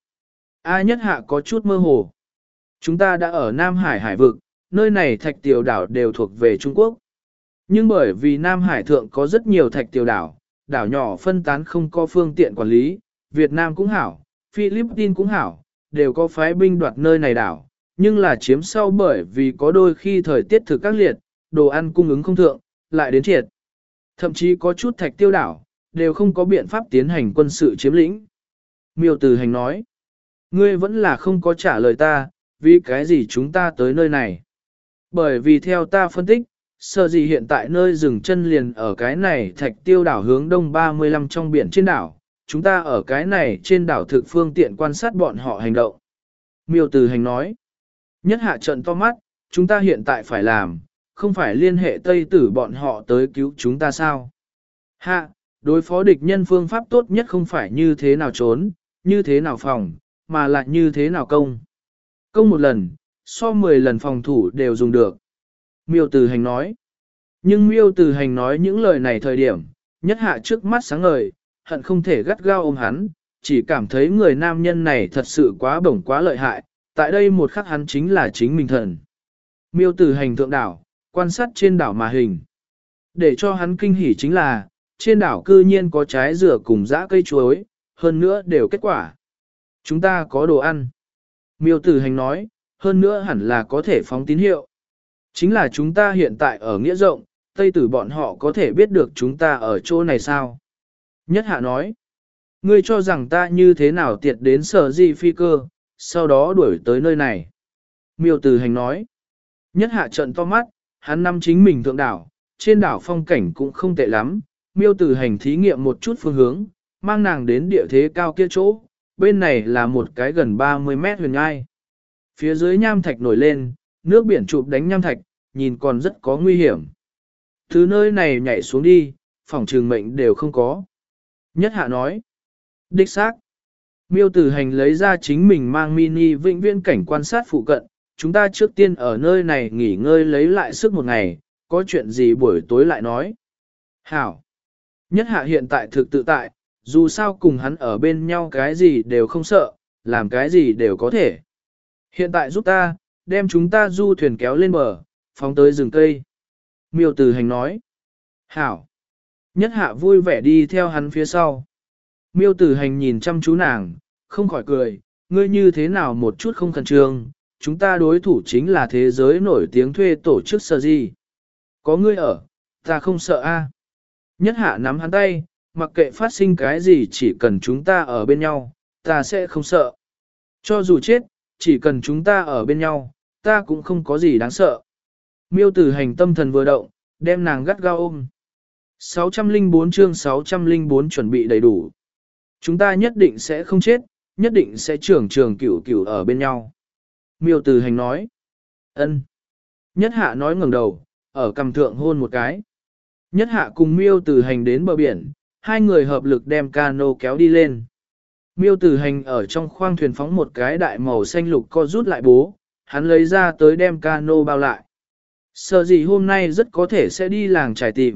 A Nhất hạ có chút mơ hồ. Chúng ta đã ở Nam Hải hải vực, nơi này thạch tiểu đảo đều thuộc về Trung Quốc. Nhưng bởi vì Nam Hải thượng có rất nhiều thạch tiểu đảo, đảo nhỏ phân tán không có phương tiện quản lý, Việt Nam cũng hảo, Philippines cũng hảo, đều có phái binh đoạt nơi này đảo, nhưng là chiếm sau bởi vì có đôi khi thời tiết thực các liệt, đồ ăn cung ứng không thượng, lại đến triệt. Thậm chí có chút thạch tiêu đảo, đều không có biện pháp tiến hành quân sự chiếm lĩnh. Miêu Tử Hành nói, ngươi vẫn là không có trả lời ta, vì cái gì chúng ta tới nơi này. Bởi vì theo ta phân tích, sở gì hiện tại nơi dừng chân liền ở cái này thạch tiêu đảo hướng đông ba mươi lăm trong biển trên đảo, chúng ta ở cái này trên đảo thực phương tiện quan sát bọn họ hành động. Miêu Tử Hành nói, Nhất hạ trận to mắt, chúng ta hiện tại phải làm, không phải liên hệ Tây Tử bọn họ tới cứu chúng ta sao? Hạ, đối phó địch nhân phương pháp tốt nhất không phải như thế nào trốn, như thế nào phòng, mà lại như thế nào công. Công một lần, so mười lần phòng thủ đều dùng được. Miêu Tử Hành nói. Nhưng Miêu Tử Hành nói những lời này thời điểm, Nhất hạ trước mắt sáng ngời, hận không thể gắt gao ôm hắn, chỉ cảm thấy người nam nhân này thật sự quá bổng quá lợi hại, tại đây một khắc hắn chính là chính mình thần. Miêu Tử Hành thượng đảo, quan sát trên đảo mà hình. Để cho hắn kinh hỉ chính là, trên đảo cư nhiên có trái dừa cùng dã cây chuối, hơn nữa đều kết quả. Chúng ta có đồ ăn. Miêu Tử Hành nói, hơn nữa hẳn là có thể phóng tín hiệu. Chính là chúng ta hiện tại ở nghĩa rộng, Tây Tử bọn họ có thể biết được chúng ta ở chỗ này sao? Nhất hạ nói, ngươi cho rằng ta như thế nào tiệt đến sở di phi cơ, sau đó đuổi tới nơi này. Miêu Tử Hành nói, Nhất hạ trận to mắt, hắn năm chính mình thượng đảo, trên đảo phong cảnh cũng không tệ lắm. Miêu Tử Hành thí nghiệm một chút phương hướng, mang nàng đến địa thế cao kia chỗ, bên này là một cái gần ba mươi mét huyền ngai. Phía dưới nham thạch nổi lên, nước biển chụp đánh nham thạch, nhìn còn rất có nguy hiểm. Từ nơi này nhảy xuống đi, phòng trường mệnh đều không có. Nhất hạ nói, đích xác. Miêu Tử Hành lấy ra chính mình mang mini vĩnh viễn cảnh quan sát phụ cận, chúng ta trước tiên ở nơi này nghỉ ngơi lấy lại sức một ngày, có chuyện gì buổi tối lại nói. Hảo. Nhất hạ hiện tại thực tự tại, dù sao cùng hắn ở bên nhau cái gì đều không sợ, làm cái gì đều có thể. Hiện tại giúp ta, đem chúng ta du thuyền kéo lên bờ, phóng tới rừng cây. Miêu Tử Hành nói. Hảo. Nhất hạ vui vẻ đi theo hắn phía sau. Miêu Tử Hành nhìn chăm chú nàng, không khỏi cười, ngươi như thế nào một chút không khẩn trương, chúng ta đối thủ chính là thế giới nổi tiếng thuê tổ chức sở gì. Có ngươi ở, ta không sợ a. Nhất hạ nắm hắn tay, mặc kệ phát sinh cái gì chỉ cần chúng ta ở bên nhau, ta sẽ không sợ. Cho dù chết, chỉ cần chúng ta ở bên nhau, ta cũng không có gì đáng sợ. Miêu Tử Hành tâm thần vừa động, đem nàng gắt gao ôm. sáu trăm lẻ bốn chương sáu trăm lẻ bốn chuẩn bị đầy đủ. Chúng ta nhất định sẽ không chết, nhất định sẽ trường trường cửu cửu ở bên nhau. Miêu Tử Hành nói. Ân. Nhất hạ nói ngẩng đầu, ở cằm thượng hôn một cái. Nhất hạ cùng Miêu Tử Hành đến bờ biển, hai người hợp lực đem cano kéo đi lên. Miêu Tử Hành ở trong khoang thuyền phóng một cái đại màu xanh lục co rút lại bố, hắn lấy ra tới đem cano bao lại. Sợ gì hôm nay rất có thể sẽ đi làng trải tìm,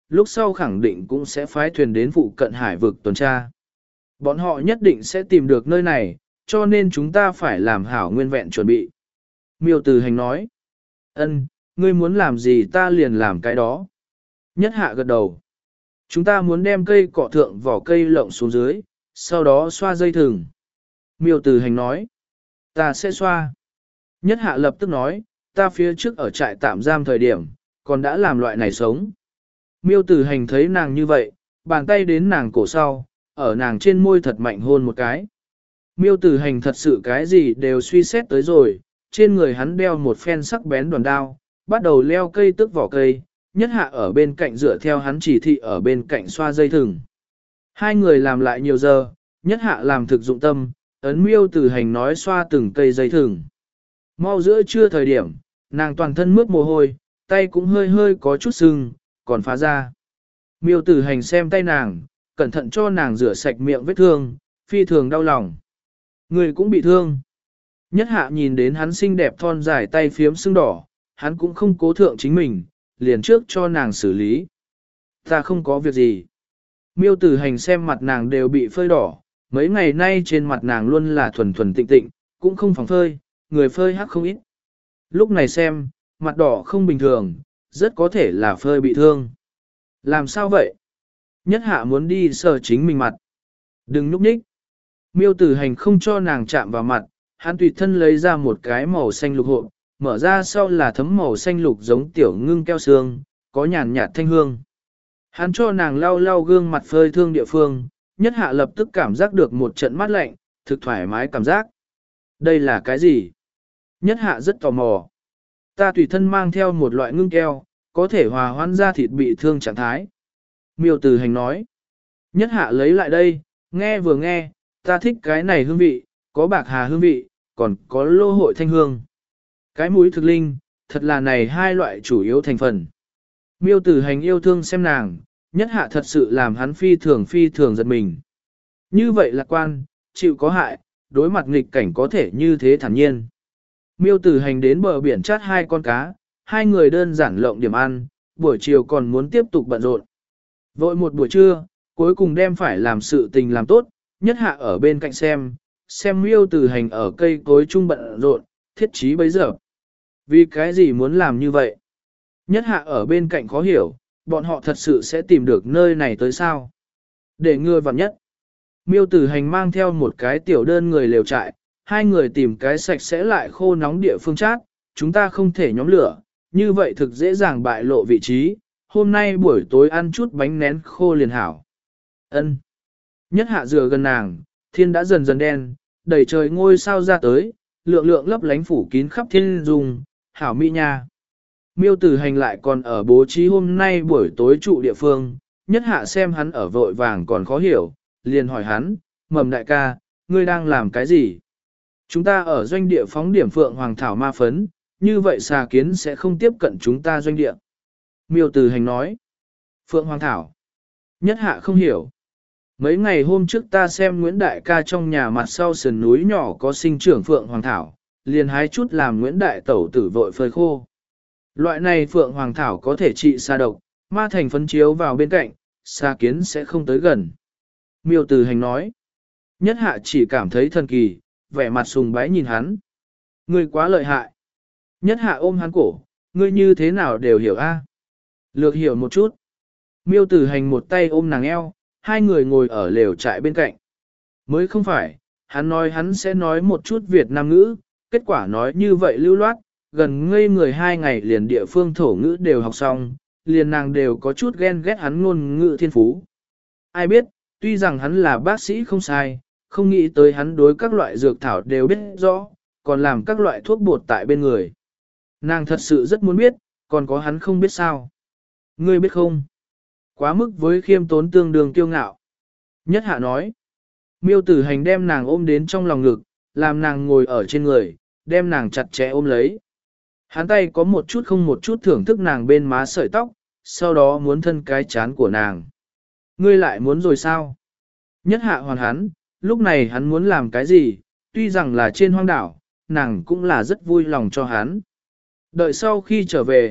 lúc sau khẳng định cũng sẽ phái thuyền đến phụ cận hải vực tuần tra. Bọn họ nhất định sẽ tìm được nơi này, cho nên chúng ta phải làm hảo nguyên vẹn chuẩn bị. Miêu Tử Hành nói, ân, ngươi muốn làm gì ta liền làm cái đó. Nhất Hạ gật đầu. Chúng ta muốn đem cây cọ thượng vỏ cây lộng xuống dưới, sau đó xoa dây thừng. Miêu Tử Hành nói, ta sẽ xoa. Nhất Hạ lập tức nói, ta phía trước ở trại tạm giam thời điểm, còn đã làm loại này sống. Miêu Tử Hành thấy nàng như vậy, bàn tay đến nàng cổ sau, ở nàng trên môi thật mạnh hôn một cái. Miêu Tử Hành thật sự cái gì đều suy xét tới rồi, trên người hắn đeo một phen sắc bén đoàn đao, bắt đầu leo cây tức vỏ cây, Nhất Hạ ở bên cạnh dựa theo hắn chỉ thị ở bên cạnh xoa dây thừng. Hai người làm lại nhiều giờ, Nhất Hạ làm thực dụng tâm, ấn Miêu Tử Hành nói xoa từng cây dây thừng. Mau giữa trưa thời điểm, nàng toàn thân mướt mồ hôi, tay cũng hơi hơi có chút sưng, còn phá ra. Miêu Tử Hành xem tay nàng, cẩn thận cho nàng rửa sạch miệng vết thương, phi thường đau lòng. Người cũng bị thương. Nhất Hạ nhìn đến hắn xinh đẹp thon dài tay phiếm sưng đỏ, hắn cũng không cố thượng chính mình, liền trước cho nàng xử lý. Ta không có việc gì. Miêu Tử Hành xem mặt nàng đều bị phơi đỏ, mấy ngày nay trên mặt nàng luôn là thuần thuần tịnh tịnh, cũng không phẳng phơi, người phơi hắc không ít. Lúc này xem, mặt đỏ không bình thường, rất có thể là phơi bị thương. Làm sao vậy? Nhất Hạ muốn đi sờ chính mình mặt. Đừng núp nhích. Miêu Tử Hành không cho nàng chạm vào mặt, hắn tùy thân lấy ra một cái màu xanh lục hộp, mở ra sau là thấm màu xanh lục giống tiểu ngưng keo xương, có nhàn nhạt thanh hương. Hắn cho nàng lau lau gương mặt phơi thương địa phương, Nhất Hạ lập tức cảm giác được một trận mát lạnh, thực thoải mái cảm giác. Đây là cái gì? Nhất Hạ rất tò mò. Ta tùy thân mang theo một loại ngưng keo, có thể hòa hoãn da thịt bị thương trạng thái. Miêu Tử Hành nói. Nhất Hạ lấy lại đây, nghe vừa nghe, ta thích cái này hương vị, có bạc hà hương vị, còn có lô hội thanh hương. Cái mũi thực linh, thật là này hai loại chủ yếu thành phần. Miêu Tử Hành yêu thương xem nàng, Nhất Hạ thật sự làm hắn phi thường phi thường giật mình. Như vậy lạc quan, chịu có hại, đối mặt nghịch cảnh có thể như thế thản nhiên. Miêu Tử Hành đến bờ biển chát hai con cá, hai người đơn giản lộng điểm ăn, buổi chiều còn muốn tiếp tục bận rộn. Vội một buổi trưa, cuối cùng đem phải làm sự tình làm tốt, Nhất Hạ ở bên cạnh xem, xem Miêu Tử Hành ở cây cối chung bận rộn, thiết trí bấy giờ. Vì cái gì muốn làm như vậy? Nhất Hạ ở bên cạnh khó hiểu, bọn họ thật sự sẽ tìm được nơi này tới sao? Để ngừa vặn nhất. Miêu Tử Hành mang theo một cái tiểu đơn người lều trại, hai người tìm cái sạch sẽ lại khô nóng địa phương chát, chúng ta không thể nhóm lửa, như vậy thực dễ dàng bại lộ vị trí, hôm nay buổi tối ăn chút bánh nén khô liền hảo. Ân. Nhất Hạ dựa gần nàng, thiên đã dần dần đen, đầy trời ngôi sao ra tới, lượng lượng lấp lánh phủ kín khắp thiên dung, hảo mỹ nha. Miêu Tử Hành lại còn ở bố trí hôm nay buổi tối trụ địa phương, Nhất Hạ xem hắn ở vội vàng còn khó hiểu, liền hỏi hắn, Mầm đại ca, ngươi đang làm cái gì? Chúng ta ở doanh địa phóng điểm phượng hoàng thảo ma phấn, như vậy xà kiến sẽ không tiếp cận chúng ta doanh địa. Miêu Tử Hành nói, phượng hoàng thảo. Nhất Hạ không hiểu. Mấy ngày hôm trước ta xem Nguyễn Đại ca trong nhà mặt sau sườn núi nhỏ có sinh trưởng phượng hoàng thảo, liền hái chút làm Nguyễn Đại tẩu tử vội phơi khô. Loại này phượng hoàng thảo có thể trị xà độc, ma thành phấn chiếu vào bên cạnh, xà kiến sẽ không tới gần. Miêu Tử Hành nói, Nhất Hạ chỉ cảm thấy thần kỳ, vẻ mặt sùng bái nhìn hắn. Ngươi quá lợi hại. Nhất Hạ ôm hắn cổ, ngươi như thế nào đều hiểu a? Lược hiểu một chút. Miêu Tử Hành một tay ôm nàng eo, hai người ngồi ở lều trại bên cạnh. Mới không phải, hắn nói hắn sẽ nói một chút Việt Nam ngữ, kết quả nói như vậy lưu loát, gần ngây người hai ngày liền địa phương thổ ngữ đều học xong, liền nàng đều có chút ghen ghét hắn ngôn ngữ thiên phú. Ai biết, tuy rằng hắn là bác sĩ không sai, không nghĩ tới hắn đối các loại dược thảo đều biết rõ, còn làm các loại thuốc bột tại bên người. Nàng thật sự rất muốn biết, còn có hắn không biết sao. Ngươi biết không? Quá mức với khiêm tốn tương đương kiêu ngạo. Nhất Hạ nói. Miêu Tử Hành đem nàng ôm đến trong lòng ngực, làm nàng ngồi ở trên người, đem nàng chặt chẽ ôm lấy. Hắn tay có một chút không một chút thưởng thức nàng bên má sợi tóc, sau đó muốn thân cái chán của nàng. Ngươi lại muốn rồi sao? Nhất Hạ hoàn hắn, lúc này hắn muốn làm cái gì, tuy rằng là trên hoang đảo, nàng cũng là rất vui lòng cho hắn. Đợi sau khi trở về,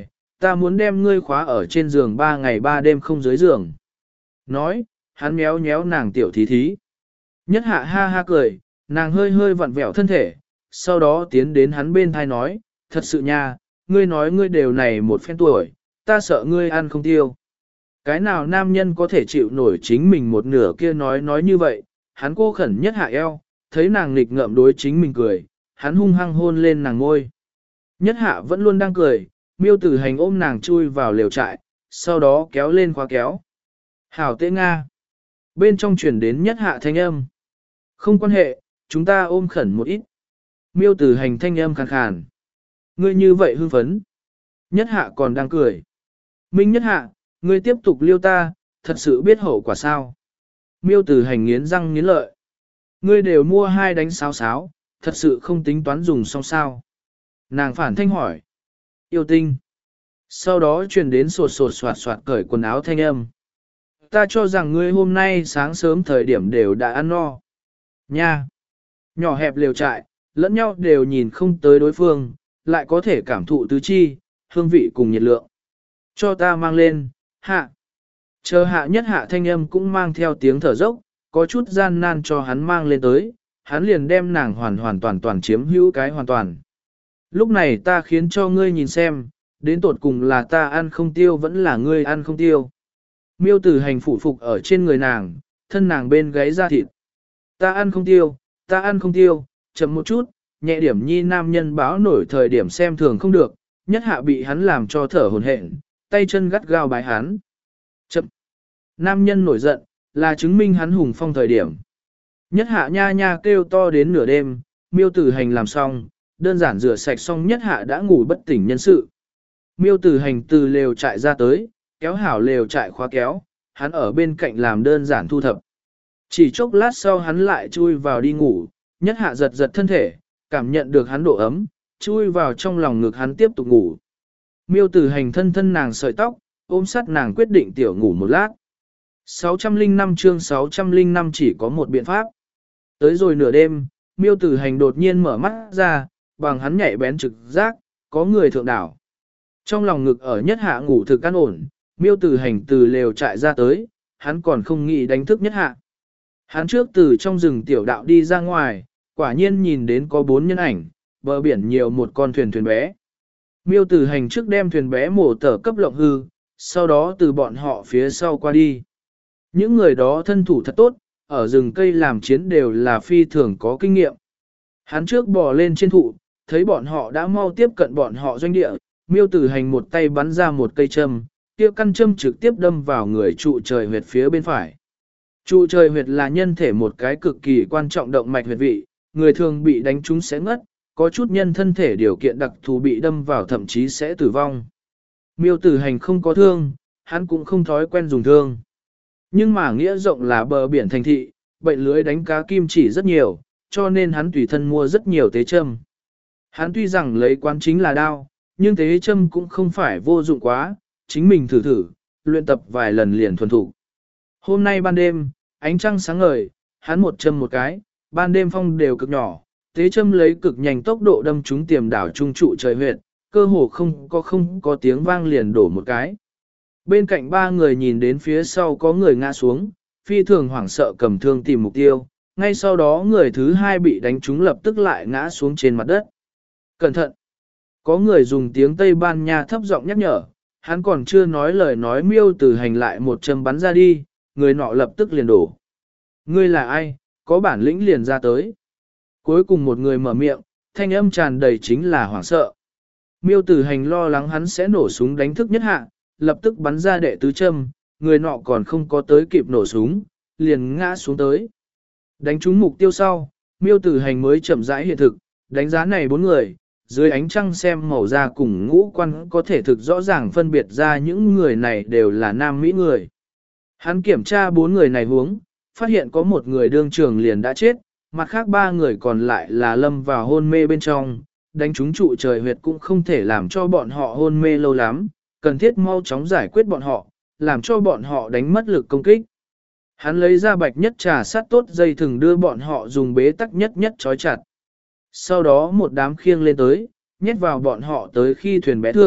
ta muốn đem ngươi khóa ở trên giường ba ngày ba đêm không dưới giường. Nói, hắn méo méo nàng tiểu thí thí. Nhất hạ ha ha cười, nàng hơi hơi vặn vẹo thân thể, sau đó tiến đến hắn bên thai nói, thật sự nha, ngươi nói ngươi đều này một phen tuổi, ta sợ ngươi ăn không tiêu. Cái nào nam nhân có thể chịu nổi chính mình một nửa kia nói nói như vậy, hắn cô khẩn nhất hạ eo, thấy nàng nghịch ngợm đối chính mình cười, hắn hung hăng hôn lên nàng ngôi. Nhất hạ vẫn luôn đang cười, miêu tử hành ôm nàng chui vào lều trại, sau đó kéo lên khóa kéo. Hảo tế Nga. Bên trong chuyển đến nhất hạ thanh âm. Không quan hệ, chúng ta ôm khẩn một ít. Miêu tử hành thanh âm khàn khàn. Ngươi như vậy hưng phấn. Nhất hạ còn đang cười. Minh nhất hạ, ngươi tiếp tục liêu ta, thật sự biết hậu quả sao. Miêu tử hành nghiến răng nghiến lợi. Ngươi đều mua hai đánh sáo sáo, thật sự không tính toán dùng xong sao. Nàng phản thanh hỏi. Yêu tinh. Sau đó truyền đến sột sột soạt soạt cởi quần áo thanh âm. Ta cho rằng ngươi hôm nay sáng sớm thời điểm đều đã ăn no. Nha. Nhỏ hẹp liều trại, lẫn nhau đều nhìn không tới đối phương, lại có thể cảm thụ tứ chi, hương vị cùng nhiệt lượng. Cho ta mang lên, hạ. Chờ hạ nhất hạ thanh âm cũng mang theo tiếng thở dốc, có chút gian nan cho hắn mang lên tới, hắn liền đem nàng hoàn hoàn toàn toàn chiếm hữu cái hoàn toàn. Lúc này ta khiến cho ngươi nhìn xem, đến tột cùng là ta ăn không tiêu vẫn là ngươi ăn không tiêu. Miêu tử hành phủ phục ở trên người nàng, thân nàng bên gáy da thịt. Ta ăn không tiêu, ta ăn không tiêu, chậm một chút, nhẹ điểm nhi nam nhân báo nổi thời điểm xem thường không được, nhất hạ bị hắn làm cho thở hồn hển, tay chân gắt gao bái hắn. Chậm. Nam nhân nổi giận, là chứng minh hắn hùng phong thời điểm. Nhất hạ nha nha kêu to đến nửa đêm, miêu tử hành làm xong, đơn giản rửa sạch xong nhất hạ đã ngủ bất tỉnh nhân sự. Miêu tử hành từ lều trại ra tới, kéo hảo lều trại khóa kéo, hắn ở bên cạnh làm đơn giản thu thập. Chỉ chốc lát sau hắn lại chui vào đi ngủ, nhất hạ giật giật thân thể, cảm nhận được hắn độ ấm, chui vào trong lòng ngực hắn tiếp tục ngủ. Miêu tử hành thân thân nàng sợi tóc, ôm sát nàng quyết định tiểu ngủ một lát. sáu trăm lẻ năm chương sáu trăm lẻ năm chỉ có một biện pháp. Tới rồi nửa đêm, miêu tử hành đột nhiên mở mắt ra, bằng hắn nhạy bén trực giác, có người thượng đảo. Trong lòng ngực ở nhất hạ ngủ thực an ổn, miêu tử hành từ lều trại ra tới, hắn còn không nghĩ đánh thức nhất hạ. Hắn trước từ trong rừng tiểu đạo đi ra ngoài, quả nhiên nhìn đến có bốn nhân ảnh, bờ biển nhiều một con thuyền thuyền bé. Miêu tử hành trước đem thuyền bé mổ tở cấp lộng hư, sau đó từ bọn họ phía sau qua đi. Những người đó thân thủ thật tốt, ở rừng cây làm chiến đều là phi thường có kinh nghiệm. Hắn trước bò lên trên thụ, thấy bọn họ đã mau tiếp cận bọn họ doanh địa, miêu tử hành một tay bắn ra một cây châm, kia căn châm trực tiếp đâm vào người trụ trời huyệt phía bên phải. Trụ trời huyệt là nhân thể một cái cực kỳ quan trọng động mạch huyệt vị, người thường bị đánh trúng sẽ ngất, có chút nhân thân thể điều kiện đặc thù bị đâm vào thậm chí sẽ tử vong. Miêu tử hành không có thương, hắn cũng không thói quen dùng thương. Nhưng mà nghĩa rộng là bờ biển thành thị, bệnh lưới đánh cá kim chỉ rất nhiều, cho nên hắn tùy thân mua rất nhiều tế châm. Hắn tuy rằng lấy quán chính là đao, nhưng tế châm cũng không phải vô dụng quá, chính mình thử thử, luyện tập vài lần liền thuần thủ. Hôm nay ban đêm, ánh trăng sáng ngời, hắn một châm một cái, ban đêm phong đều cực nhỏ, tế châm lấy cực nhanh tốc độ đâm trúng tiềm đảo trung trụ trời huyệt, cơ hồ không có không có tiếng vang liền đổ một cái. Bên cạnh ba người nhìn đến phía sau có người ngã xuống, phi thường hoảng sợ cầm thương tìm mục tiêu, ngay sau đó người thứ hai bị đánh trúng lập tức lại ngã xuống trên mặt đất. Cẩn thận! Có người dùng tiếng Tây Ban Nha thấp giọng nhắc nhở, hắn còn chưa nói lời nói miêu tử hành lại một châm bắn ra đi, người nọ lập tức liền đổ. Ngươi là ai, có bản lĩnh liền ra tới. Cuối cùng một người mở miệng, thanh âm tràn đầy chính là hoảng sợ. Miêu tử hành lo lắng hắn sẽ nổ súng đánh thức nhất hạ, lập tức bắn ra đệ tứ châm, người nọ còn không có tới kịp nổ súng, liền ngã xuống tới. Đánh trúng mục tiêu sau, miêu tử hành mới chậm rãi hiện thực, đánh giá này bốn người, dưới ánh trăng xem màu da cùng ngũ quan có thể thực rõ ràng phân biệt ra những người này đều là nam mỹ người. Hắn kiểm tra bốn người này huống, phát hiện có một người đương trường liền đã chết, mặt khác ba người còn lại là lâm vào hôn mê bên trong, đánh trúng trụ trời huyệt cũng không thể làm cho bọn họ hôn mê lâu lắm, cần thiết mau chóng giải quyết bọn họ, làm cho bọn họ đánh mất lực công kích. Hắn lấy ra bạch nhất trà sát tốt dây thừng đưa bọn họ dùng bế tắc nhất nhất trói chặt. Sau đó một đám khiêng lên tới, nhét vào bọn họ tới khi thuyền bé thượng,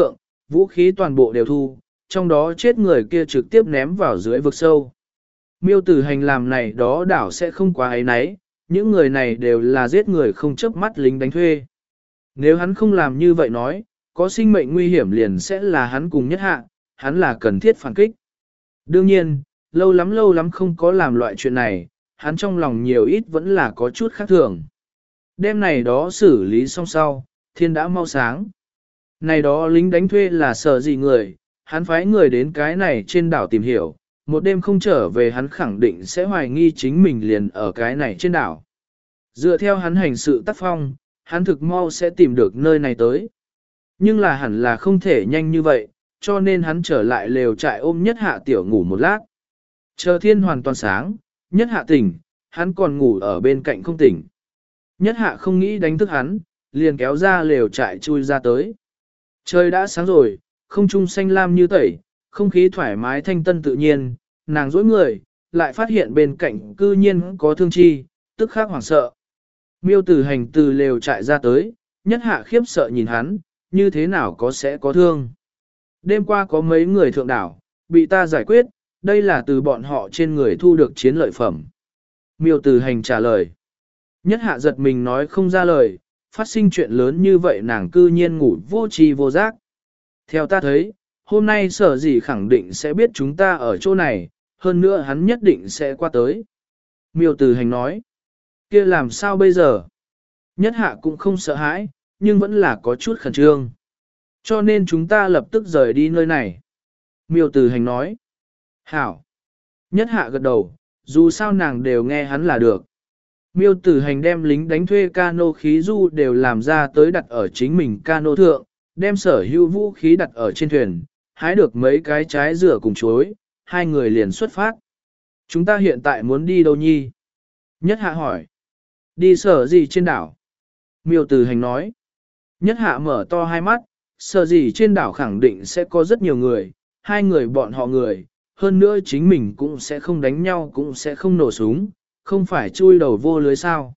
vũ khí toàn bộ đều thu, trong đó chết người kia trực tiếp ném vào dưới vực sâu. Miêu tử hành làm này đó đảo sẽ không quá ấy nấy, những người này đều là giết người không chớp mắt lính đánh thuê. Nếu hắn không làm như vậy nói, có sinh mệnh nguy hiểm liền sẽ là hắn cùng nhất hạ, hắn là cần thiết phản kích. Đương nhiên, lâu lắm lâu lắm không có làm loại chuyện này, hắn trong lòng nhiều ít vẫn là có chút khác thường. Đêm này đó xử lý xong sau, thiên đã mau sáng. Này đó lính đánh thuê là sợ gì người, hắn phái người đến cái này trên đảo tìm hiểu, một đêm không trở về hắn khẳng định sẽ hoài nghi chính mình liền ở cái này trên đảo. Dựa theo hắn hành sự tác phong, hắn thực mau sẽ tìm được nơi này tới. Nhưng là hẳn là không thể nhanh như vậy, cho nên hắn trở lại lều trại ôm nhất hạ tiểu ngủ một lát. Chờ thiên hoàn toàn sáng, nhất hạ tỉnh, hắn còn ngủ ở bên cạnh không tỉnh. Nhất hạ không nghĩ đánh thức hắn, liền kéo ra lều trại chui ra tới. Trời đã sáng rồi, không trung xanh lam như tẩy, không khí thoải mái thanh tân tự nhiên, nàng dối người, lại phát hiện bên cạnh cư nhiên có thương chi, tức khắc hoảng sợ. Miêu tử hành từ lều trại ra tới, nhất hạ khiếp sợ nhìn hắn, như thế nào có sẽ có thương. Đêm qua có mấy người thượng đảo, bị ta giải quyết, đây là từ bọn họ trên người thu được chiến lợi phẩm. Miêu tử hành trả lời. Nhất hạ giật mình nói không ra lời, phát sinh chuyện lớn như vậy nàng cư nhiên ngủ vô tri vô giác. Theo ta thấy, hôm nay sở gì khẳng định sẽ biết chúng ta ở chỗ này, hơn nữa hắn nhất định sẽ qua tới. Miêu tử hành nói. Kia làm sao bây giờ? Nhất hạ cũng không sợ hãi, nhưng vẫn là có chút khẩn trương. Cho nên chúng ta lập tức rời đi nơi này. Miêu tử hành nói. Hảo. Nhất hạ gật đầu, dù sao nàng đều nghe hắn là được. Miêu tử hành đem lính đánh thuê cano khí du đều làm ra tới đặt ở chính mình cano thượng, đem sở hữu vũ khí đặt ở trên thuyền, hái được mấy cái trái dừa cùng chuối, hai người liền xuất phát. Chúng ta hiện tại muốn đi đâu nhi? Nhất hạ hỏi. Đi sở gì trên đảo? Miêu tử hành nói. Nhất hạ mở to hai mắt, sở gì trên đảo khẳng định sẽ có rất nhiều người, hai người bọn họ người, hơn nữa chính mình cũng sẽ không đánh nhau cũng sẽ không nổ súng, không phải chui đầu vô lưới sao.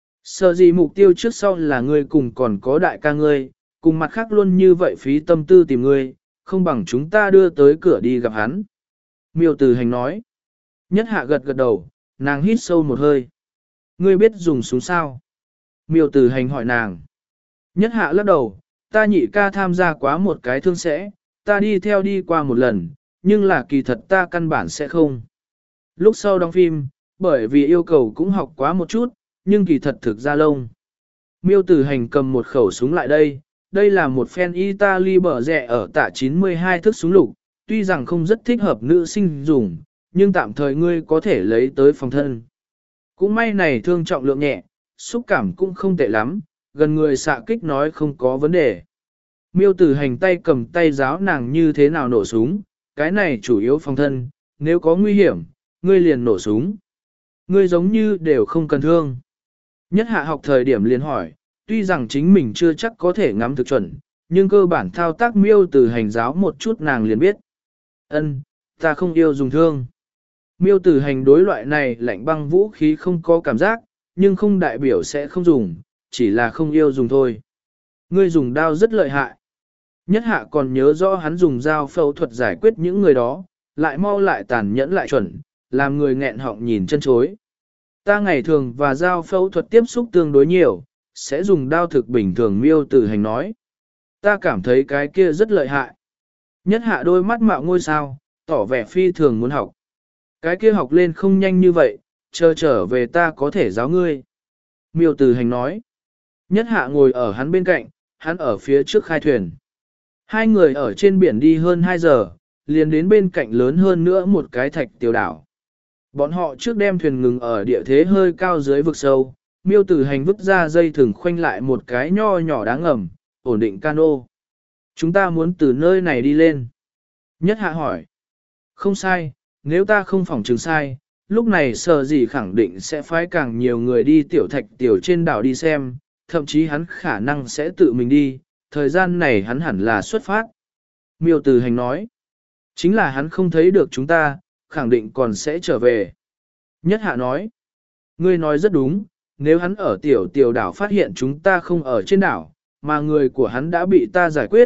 Sở gì mục tiêu trước sau là ngươi cùng còn có đại ca ngươi, cùng mặt khác luôn như vậy phí tâm tư tìm ngươi, không bằng chúng ta đưa tới cửa đi gặp hắn. Miêu tử hành nói. Nhất hạ gật gật đầu, nàng hít sâu một hơi. Ngươi biết dùng súng sao? Miêu tử hành hỏi nàng. Nhất hạ lắc đầu, ta nhị ca tham gia quá một cái thương sẽ, ta đi theo đi qua một lần, nhưng là kỳ thật ta căn bản sẽ không. Lúc sau đóng phim, bởi vì yêu cầu cũng học quá một chút, nhưng kỳ thật thực ra lông. Miêu tử hành cầm một khẩu súng lại đây, đây là một phen Italy bở rẻ ở tạ chín mươi hai thước súng lục, tuy rằng không rất thích hợp nữ sinh dùng, nhưng tạm thời ngươi có thể lấy tới phòng thân. Cũng may này thương trọng lượng nhẹ, xúc cảm cũng không tệ lắm, gần người xạ kích nói không có vấn đề. Miêu tử hành tay cầm tay giáo nàng như thế nào nổ súng, cái này chủ yếu phòng thân, nếu có nguy hiểm, ngươi liền nổ súng. Ngươi giống như đều không cần thương. Nhất hạ học thời điểm liền hỏi, tuy rằng chính mình chưa chắc có thể ngắm thực chuẩn, nhưng cơ bản thao tác miêu tử hành giáo một chút nàng liền biết. Ân, ta không yêu dùng thương. Miêu tử hành đối loại này lạnh băng vũ khí không có cảm giác, nhưng không đại biểu sẽ không dùng, chỉ là không yêu dùng thôi. Ngươi dùng đao rất lợi hại. Nhất hạ còn nhớ rõ hắn dùng dao phẫu thuật giải quyết những người đó, lại mau lại tàn nhẫn lại chuẩn, làm người nghẹn họng nhìn chân chối. Ta ngày thường và dao phẫu thuật tiếp xúc tương đối nhiều, sẽ dùng đao thực bình thường miêu tử hành nói. Ta cảm thấy cái kia rất lợi hại. Nhất hạ đôi mắt mạo ngôi sao, tỏ vẻ phi thường muốn học. Cái kia học lên không nhanh như vậy, chờ trở về ta có thể giáo ngươi. Miêu tử hành nói. Nhất hạ ngồi ở hắn bên cạnh, hắn ở phía trước khai thuyền. Hai người ở trên biển đi hơn hai giờ, liền đến bên cạnh lớn hơn nữa một cái thạch tiểu đảo. Bọn họ trước đem thuyền ngừng ở địa thế hơi cao dưới vực sâu, miêu tử hành vứt ra dây thừng khoanh lại một cái nho nhỏ đáng ngầm, ổn định cano. Chúng ta muốn từ nơi này đi lên. Nhất hạ hỏi. Không sai, nếu ta không phỏng chứng sai, lúc này sợ gì khẳng định sẽ phái càng nhiều người đi tiểu thạch tiểu trên đảo đi xem, thậm chí hắn khả năng sẽ tự mình đi, thời gian này hắn hẳn là xuất phát. Miêu tử hành nói. Chính là hắn không thấy được chúng ta, khẳng định còn sẽ trở về. Nhất hạ nói. Ngươi nói rất đúng, nếu hắn ở tiểu tiểu đảo phát hiện chúng ta không ở trên đảo, mà người của hắn đã bị ta giải quyết,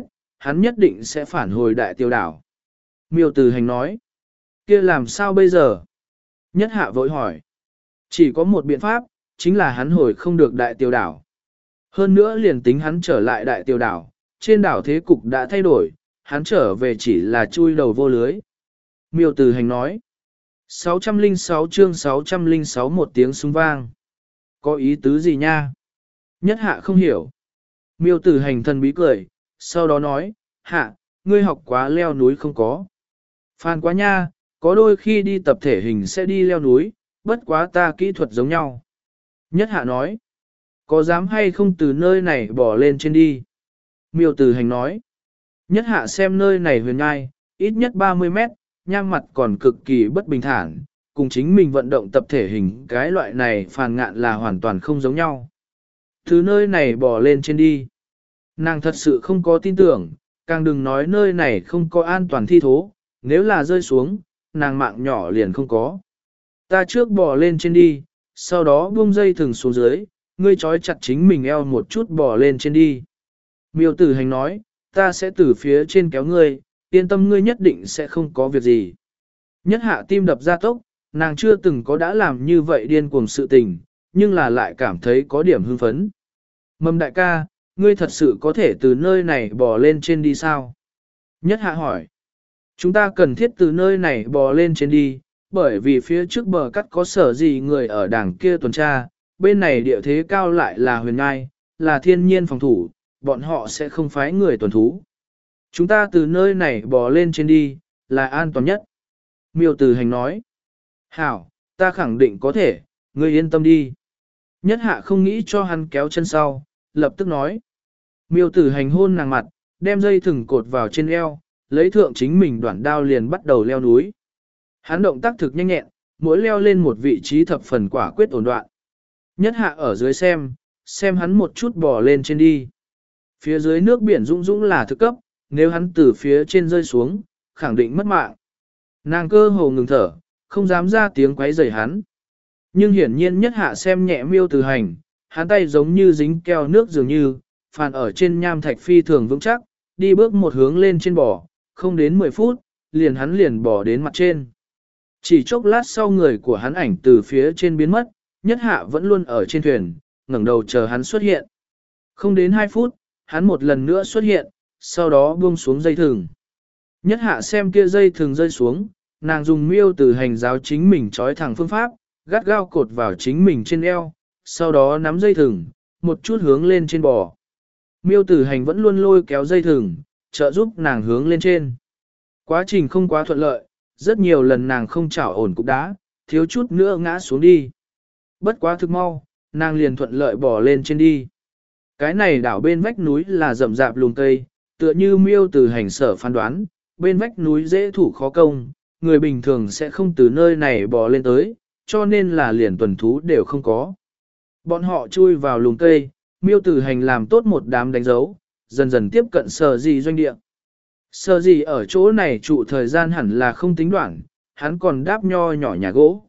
hắn nhất định sẽ phản hồi đại tiêu đảo. Miêu Tử Hành nói, kia làm sao bây giờ? Nhất hạ vội hỏi, chỉ có một biện pháp, chính là hắn hồi không được đại tiêu đảo. Hơn nữa liền tính hắn trở lại đại tiêu đảo, trên đảo thế cục đã thay đổi, hắn trở về chỉ là chui đầu vô lưới. Miêu Tử Hành nói, sáu trăm lẻ sáu chương sáu trăm lẻ sáu một tiếng súng vang. Có ý tứ gì nha? Nhất hạ không hiểu. Miêu Tử Hành thần bí cười, sau đó nói, hạ, ngươi học quá leo núi không có. Phan quá nha, có đôi khi đi tập thể hình sẽ đi leo núi, bất quá ta kỹ thuật giống nhau. Nhất hạ nói, có dám hay không từ nơi này bỏ lên trên đi? Miêu Tử Hành nói, nhất hạ xem nơi này huyền ngai, ít nhất ba mươi mét, nham mặt còn cực kỳ bất bình thản, cùng chính mình vận động tập thể hình cái loại này phàn ngạn là hoàn toàn không giống nhau. Từ nơi này bỏ lên trên đi. Nàng thật sự không có tin tưởng, càng đừng nói nơi này không có an toàn thi thố, nếu là rơi xuống, nàng mạng nhỏ liền không có. Ta trước bỏ lên trên đi, sau đó buông dây thừng xuống dưới, ngươi trói chặt chính mình eo một chút bỏ lên trên đi. Miêu Tử Hành nói, ta sẽ từ phía trên kéo ngươi, yên tâm ngươi nhất định sẽ không có việc gì. Nhất hạ tim đập ra tốc, nàng chưa từng có đã làm như vậy điên cuồng sự tình, nhưng là lại cảm thấy có điểm hưng phấn. Mầm đại ca, ngươi thật sự có thể từ nơi này bò lên trên đi sao? Nhất hạ hỏi. Chúng ta cần thiết từ nơi này bò lên trên đi, bởi vì phía trước bờ cắt có sở gì người ở đằng kia tuần tra, bên này địa thế cao lại là huyền ngai, là thiên nhiên phòng thủ, bọn họ sẽ không phái người tuần thú. Chúng ta từ nơi này bò lên trên đi, là an toàn nhất. Miêu Tử Hành nói. Hảo, ta khẳng định có thể, ngươi yên tâm đi. Nhất hạ không nghĩ cho hắn kéo chân sau, lập tức nói. Miêu Tử Hành hôn nàng mặt, đem dây thừng cột vào trên eo, lấy thượng chính mình đoạn đao liền bắt đầu leo núi. Hắn động tác thực nhanh nhẹn, mỗi leo lên một vị trí thập phần quả quyết ổn đoạn. Nhất hạ ở dưới xem, xem hắn một chút bò lên trên đi. Phía dưới nước biển dũng dũng là thực cấp, nếu hắn từ phía trên rơi xuống, khẳng định mất mạng. Nàng cơ hồ ngừng thở, không dám ra tiếng quấy rầy hắn. Nhưng hiển nhiên nhất hạ xem nhẹ Miêu Tử Hành, hắn tay giống như dính keo nước dường như, phàn ở trên nham thạch phi thường vững chắc, đi bước một hướng lên trên bò, không đến mười phút, liền hắn liền bò đến mặt trên. Chỉ chốc lát sau người của hắn ảnh từ phía trên biến mất, nhất hạ vẫn luôn ở trên thuyền, ngẩng đầu chờ hắn xuất hiện. Không đến hai phút, hắn một lần nữa xuất hiện, sau đó buông xuống dây thừng. Nhất hạ xem kia dây thừng rơi xuống, nàng dùng Miêu Tử Hành giáo chính mình trói thẳng phương pháp, gắt gao cột vào chính mình trên eo, sau đó nắm dây thừng, một chút hướng lên trên bò. Miêu Tử Hành vẫn luôn lôi kéo dây thừng, trợ giúp nàng hướng lên trên. Quá trình không quá thuận lợi, rất nhiều lần nàng không chảo ổn cục đá, thiếu chút nữa ngã xuống đi. Bất quá thực mau, nàng liền thuận lợi bò lên trên đi. Cái này đảo bên vách núi là rậm rạp lùm cây, tựa như Miêu Tử Hành sở phán đoán, bên vách núi dễ thủ khó công, người bình thường sẽ không từ nơi này bò lên tới, cho nên là liền tuần thú đều không có. Bọn họ chui vào lùm cây, Miêu Tử Hành làm tốt một đám đánh dấu, dần dần tiếp cận Sở Dĩ doanh địa. Sở Dĩ ở chỗ này trụ thời gian hẳn là không tính đoạn, hắn còn đáp nho nhỏ nhà gỗ.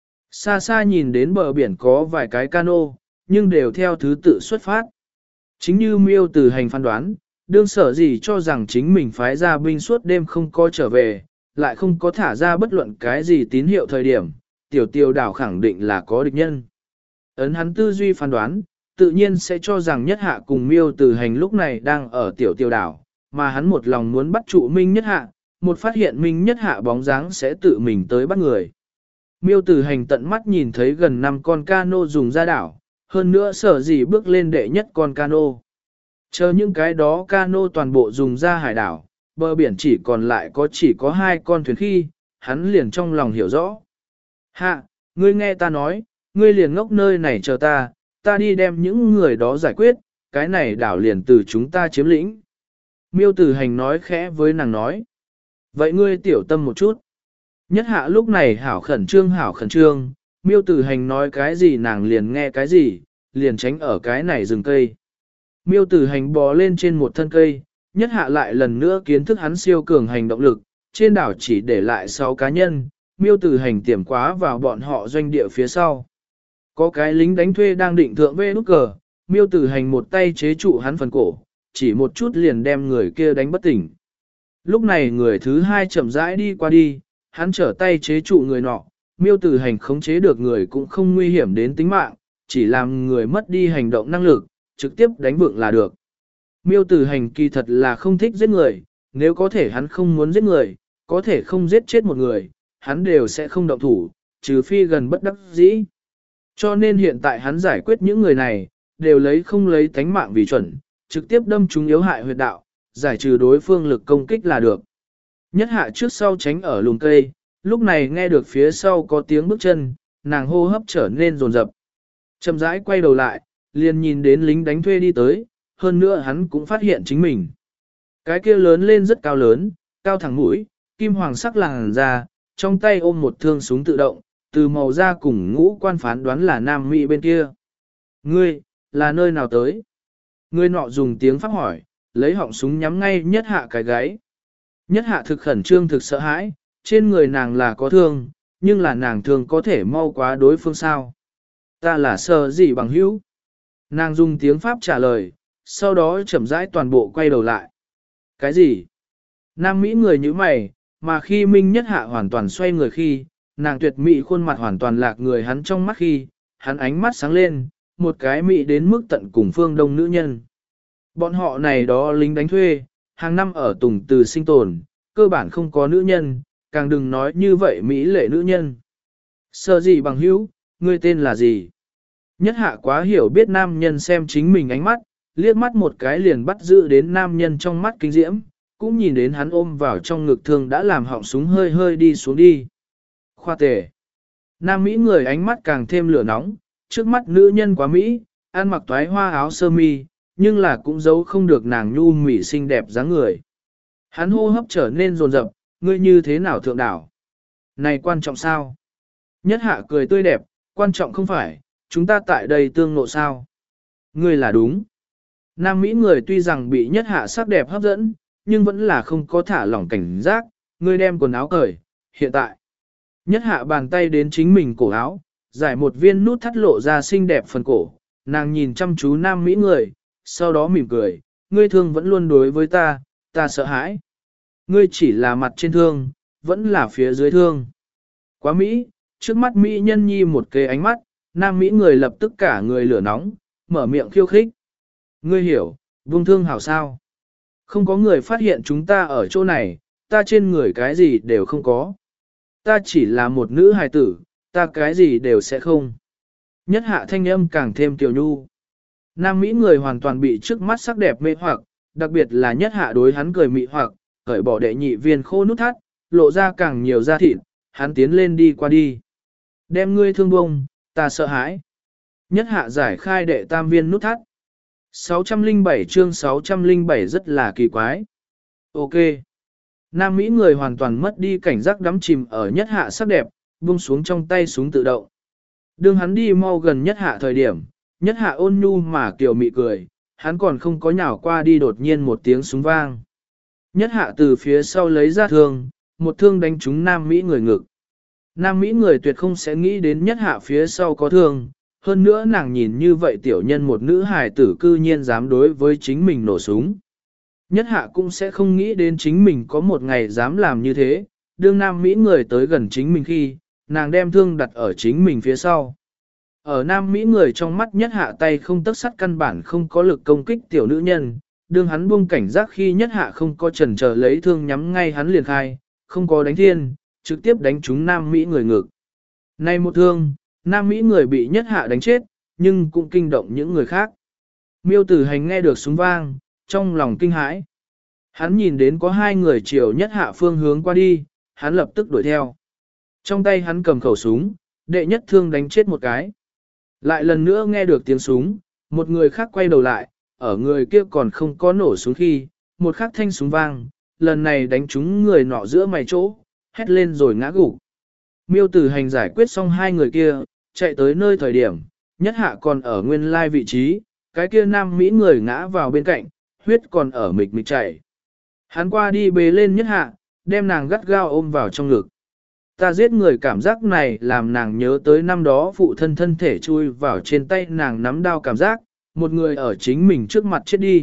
Xa xa nhìn đến bờ biển có vài cái cano, nhưng đều theo thứ tự xuất phát. Chính như Miêu Tử Hành phán đoán, đương Sở Dĩ cho rằng chính mình phái ra binh suốt đêm không có trở về, lại không có thả ra bất luận cái gì tín hiệu thời điểm, tiểu tiêu đảo khẳng định là có địch nhân. Ấn hắn tư duy phán đoán, tự nhiên sẽ cho rằng nhất hạ cùng Miêu Tử Hành lúc này đang ở tiểu tiêu đảo, mà hắn một lòng muốn bắt trụ Minh Nhất Hạ, một phát hiện Minh Nhất Hạ bóng dáng sẽ tự mình tới bắt người. Miêu Tử Hành tận mắt nhìn thấy gần năm con cano dùng ra đảo, hơn nữa Sở Dĩ bước lên đệ nhất con cano. Chờ những cái đó cano toàn bộ dùng ra hải đảo, bờ biển chỉ còn lại có chỉ có hai con thuyền khi, hắn liền trong lòng hiểu rõ. Hạ, ngươi nghe ta nói, ngươi liền ngốc nơi này chờ ta, ta đi đem những người đó giải quyết, cái này đảo liền từ chúng ta chiếm lĩnh. Miêu Tử Hành nói khẽ với nàng nói. Vậy ngươi tiểu tâm một chút. Nhất hạ lúc này hảo khẩn trương hảo khẩn trương, Miêu Tử Hành nói cái gì nàng liền nghe cái gì, liền tránh ở cái này rừng cây. Miêu Tử Hành bò lên trên một thân cây, nhất hạ lại lần nữa kiến thức hắn siêu cường hành động lực, trên đảo chỉ để lại sáu cá nhân, Miêu Tử Hành tiềm quá vào bọn họ doanh địa phía sau. Có cái lính đánh thuê đang định thượng vê nút cờ, Miêu Tử Hành một tay chế trụ hắn phần cổ, chỉ một chút liền đem người kia đánh bất tỉnh. Lúc này người thứ hai chậm rãi đi qua đi, hắn trở tay chế trụ người nọ, Miêu Tử Hành khống chế được người cũng không nguy hiểm đến tính mạng, chỉ làm người mất đi hành động năng lực, trực tiếp đánh vượng là được. Miêu Tử Hành kỳ thật là không thích giết người, nếu có thể hắn không muốn giết người, có thể không giết chết một người, hắn đều sẽ không động thủ, trừ phi gần bất đắc dĩ. Cho nên hiện tại hắn giải quyết những người này, đều lấy không lấy tánh mạng vì chuẩn, trực tiếp đâm chúng yếu hại huyệt đạo, giải trừ đối phương lực công kích là được. Nhất Hạ trước sau tránh ở lùm cây, lúc này nghe được phía sau có tiếng bước chân, nàng hô hấp trở nên rồn rập. Chậm rãi quay đầu lại, liền nhìn đến lính đánh thuê đi tới, hơn nữa hắn cũng phát hiện chính mình. Cái kia lớn lên rất cao lớn, cao thẳng mũi, kim hoàng sắc làn da, trong tay ôm một thương súng tự động, từ màu da cùng ngũ quan phán đoán là nam mỹ bên kia. Ngươi, là nơi nào tới? Ngươi nọ dùng tiếng pháp hỏi, lấy họng súng nhắm ngay Nhất Hạ cái gáy. Nhất Hạ thực khẩn trương thực sợ hãi, trên người nàng là có thương, nhưng là nàng thường có thể mau quá đối phương sao. Ta là Sở Dị bằng hữu. Nàng dùng tiếng Pháp trả lời, sau đó chậm rãi toàn bộ quay đầu lại. Cái gì? Nam Mỹ người như mày, mà khi Minh Nhất Hạ hoàn toàn xoay người khi, nàng tuyệt mỹ khuôn mặt hoàn toàn lạc người hắn trong mắt khi, hắn ánh mắt sáng lên, một cái mỹ đến mức tận cùng phương đông nữ nhân. Bọn họ này đó lính đánh thuê, hàng năm ở Tùng Từ sinh tồn, cơ bản không có nữ nhân, càng đừng nói như vậy mỹ lệ nữ nhân. Sở Dị bằng hữu, ngươi tên là gì? Nhất Hạ quá hiểu biết nam nhân xem chính mình ánh mắt, liếc mắt một cái liền bắt giữ đến nam nhân trong mắt kinh diễm, cũng nhìn đến hắn ôm vào trong ngực thương đã làm họng súng hơi hơi đi xuống đi. Khoa tề. Nam Mỹ người ánh mắt càng thêm lửa nóng, trước mắt nữ nhân quá Mỹ, ăn mặc toái hoa áo sơ mi, nhưng là cũng giấu không được nàng nhu mỹ xinh đẹp dáng người. Hắn hô hấp trở nên rồn rập, ngươi như thế nào thượng đảo? Này quan trọng sao? Nhất Hạ cười tươi đẹp, quan trọng không phải, chúng ta tại đây tương ngộ sao? Ngươi là đúng. Nam Mỹ người tuy rằng bị Nhất Hạ sắc đẹp hấp dẫn, nhưng vẫn là không có thả lỏng cảnh giác, ngươi đem quần áo cởi, hiện tại. Nhất Hạ bàn tay đến chính mình cổ áo, giải một viên nút thắt lộ ra xinh đẹp phần cổ, nàng nhìn chăm chú Nam Mỹ người, sau đó mỉm cười, ngươi thương vẫn luôn đối với ta, ta sợ hãi. Ngươi chỉ là mặt trên thương, vẫn là phía dưới thương. Quá Mỹ, trước mắt Mỹ nhân nhi một cái ánh mắt, Nam Mỹ người lập tức cả người lửa nóng, mở miệng khiêu khích. Ngươi hiểu, vương thương hảo sao? Không có người phát hiện chúng ta ở chỗ này, ta trên người cái gì đều không có. Ta chỉ là một nữ hài tử, ta cái gì đều sẽ không. Nhất Hạ thanh âm càng thêm tiểu nhu. Nam Mỹ người hoàn toàn bị trước mắt sắc đẹp mê hoặc, đặc biệt là Nhất Hạ đối hắn cười mị hoặc, cởi bỏ đệ nhị viên khô nút thắt, lộ ra càng nhiều da thịt, hắn tiến lên đi qua đi. Đem ngươi thương bông, ta sợ hãi. Nhất Hạ giải khai đệ tam viên nút thắt. sáu trăm lẻ bảy chương sáu trăm lẻ bảy rất là kỳ quái. Ok. Nam Mỹ người hoàn toàn mất đi cảnh giác đắm chìm ở Nhất Hạ sắc đẹp, buông xuống trong tay súng tự động. Đương hắn đi mau gần Nhất Hạ thời điểm, Nhất Hạ ôn nhu mà kiều mị cười, hắn còn không có nhào qua đi đột nhiên một tiếng súng vang. Nhất Hạ từ phía sau lấy ra thương, một thương đánh trúng Nam Mỹ người ngực. Nam Mỹ người tuyệt không sẽ nghĩ đến Nhất Hạ phía sau có thương, hơn nữa nàng nhìn như vậy tiểu nhân một nữ hài tử cư nhiên dám đối với chính mình nổ súng. Nhất Hạ cũng sẽ không nghĩ đến chính mình có một ngày dám làm như thế, đương Nam Mỹ người tới gần chính mình khi, nàng đem thương đặt ở chính mình phía sau. Ở Nam Mỹ người trong mắt Nhất Hạ tay không tấc sắt căn bản không có lực công kích tiểu nữ nhân, đương hắn buông cảnh giác khi Nhất Hạ không có chần chờ lấy thương nhắm ngay hắn liền khai, không có đánh thiên, trực tiếp đánh trúng Nam Mỹ người ngực. Này một thương, Nam Mỹ người bị Nhất Hạ đánh chết, nhưng cũng kinh động những người khác. Miêu Tử Hành nghe được súng vang, trong lòng kinh hãi. Hắn nhìn đến có hai người chiều Nhất Hạ phương hướng qua đi, hắn lập tức đuổi theo. Trong tay hắn cầm khẩu súng, đệ nhất thương đánh chết một cái. Lại lần nữa nghe được tiếng súng, một người khác quay đầu lại, ở người kia còn không có nổ súng khi, một khắc thanh súng vang, lần này đánh trúng người nọ giữa mày chỗ, hét lên rồi ngã gục. Miêu Tử Hành giải quyết xong hai người kia, chạy tới nơi thời điểm, Nhất Hạ còn ở nguyên lai vị trí, cái kia Nam Mỹ người ngã vào bên cạnh, huyết còn ở mịch mịch chảy. Hắn qua đi bế lên Nhất Hạ, đem nàng gắt gao ôm vào trong ngực. Ta giết người cảm giác này làm nàng nhớ tới năm đó phụ thân thân thể chui vào trên tay nàng nắm đao cảm giác, một người ở chính mình trước mặt chết đi,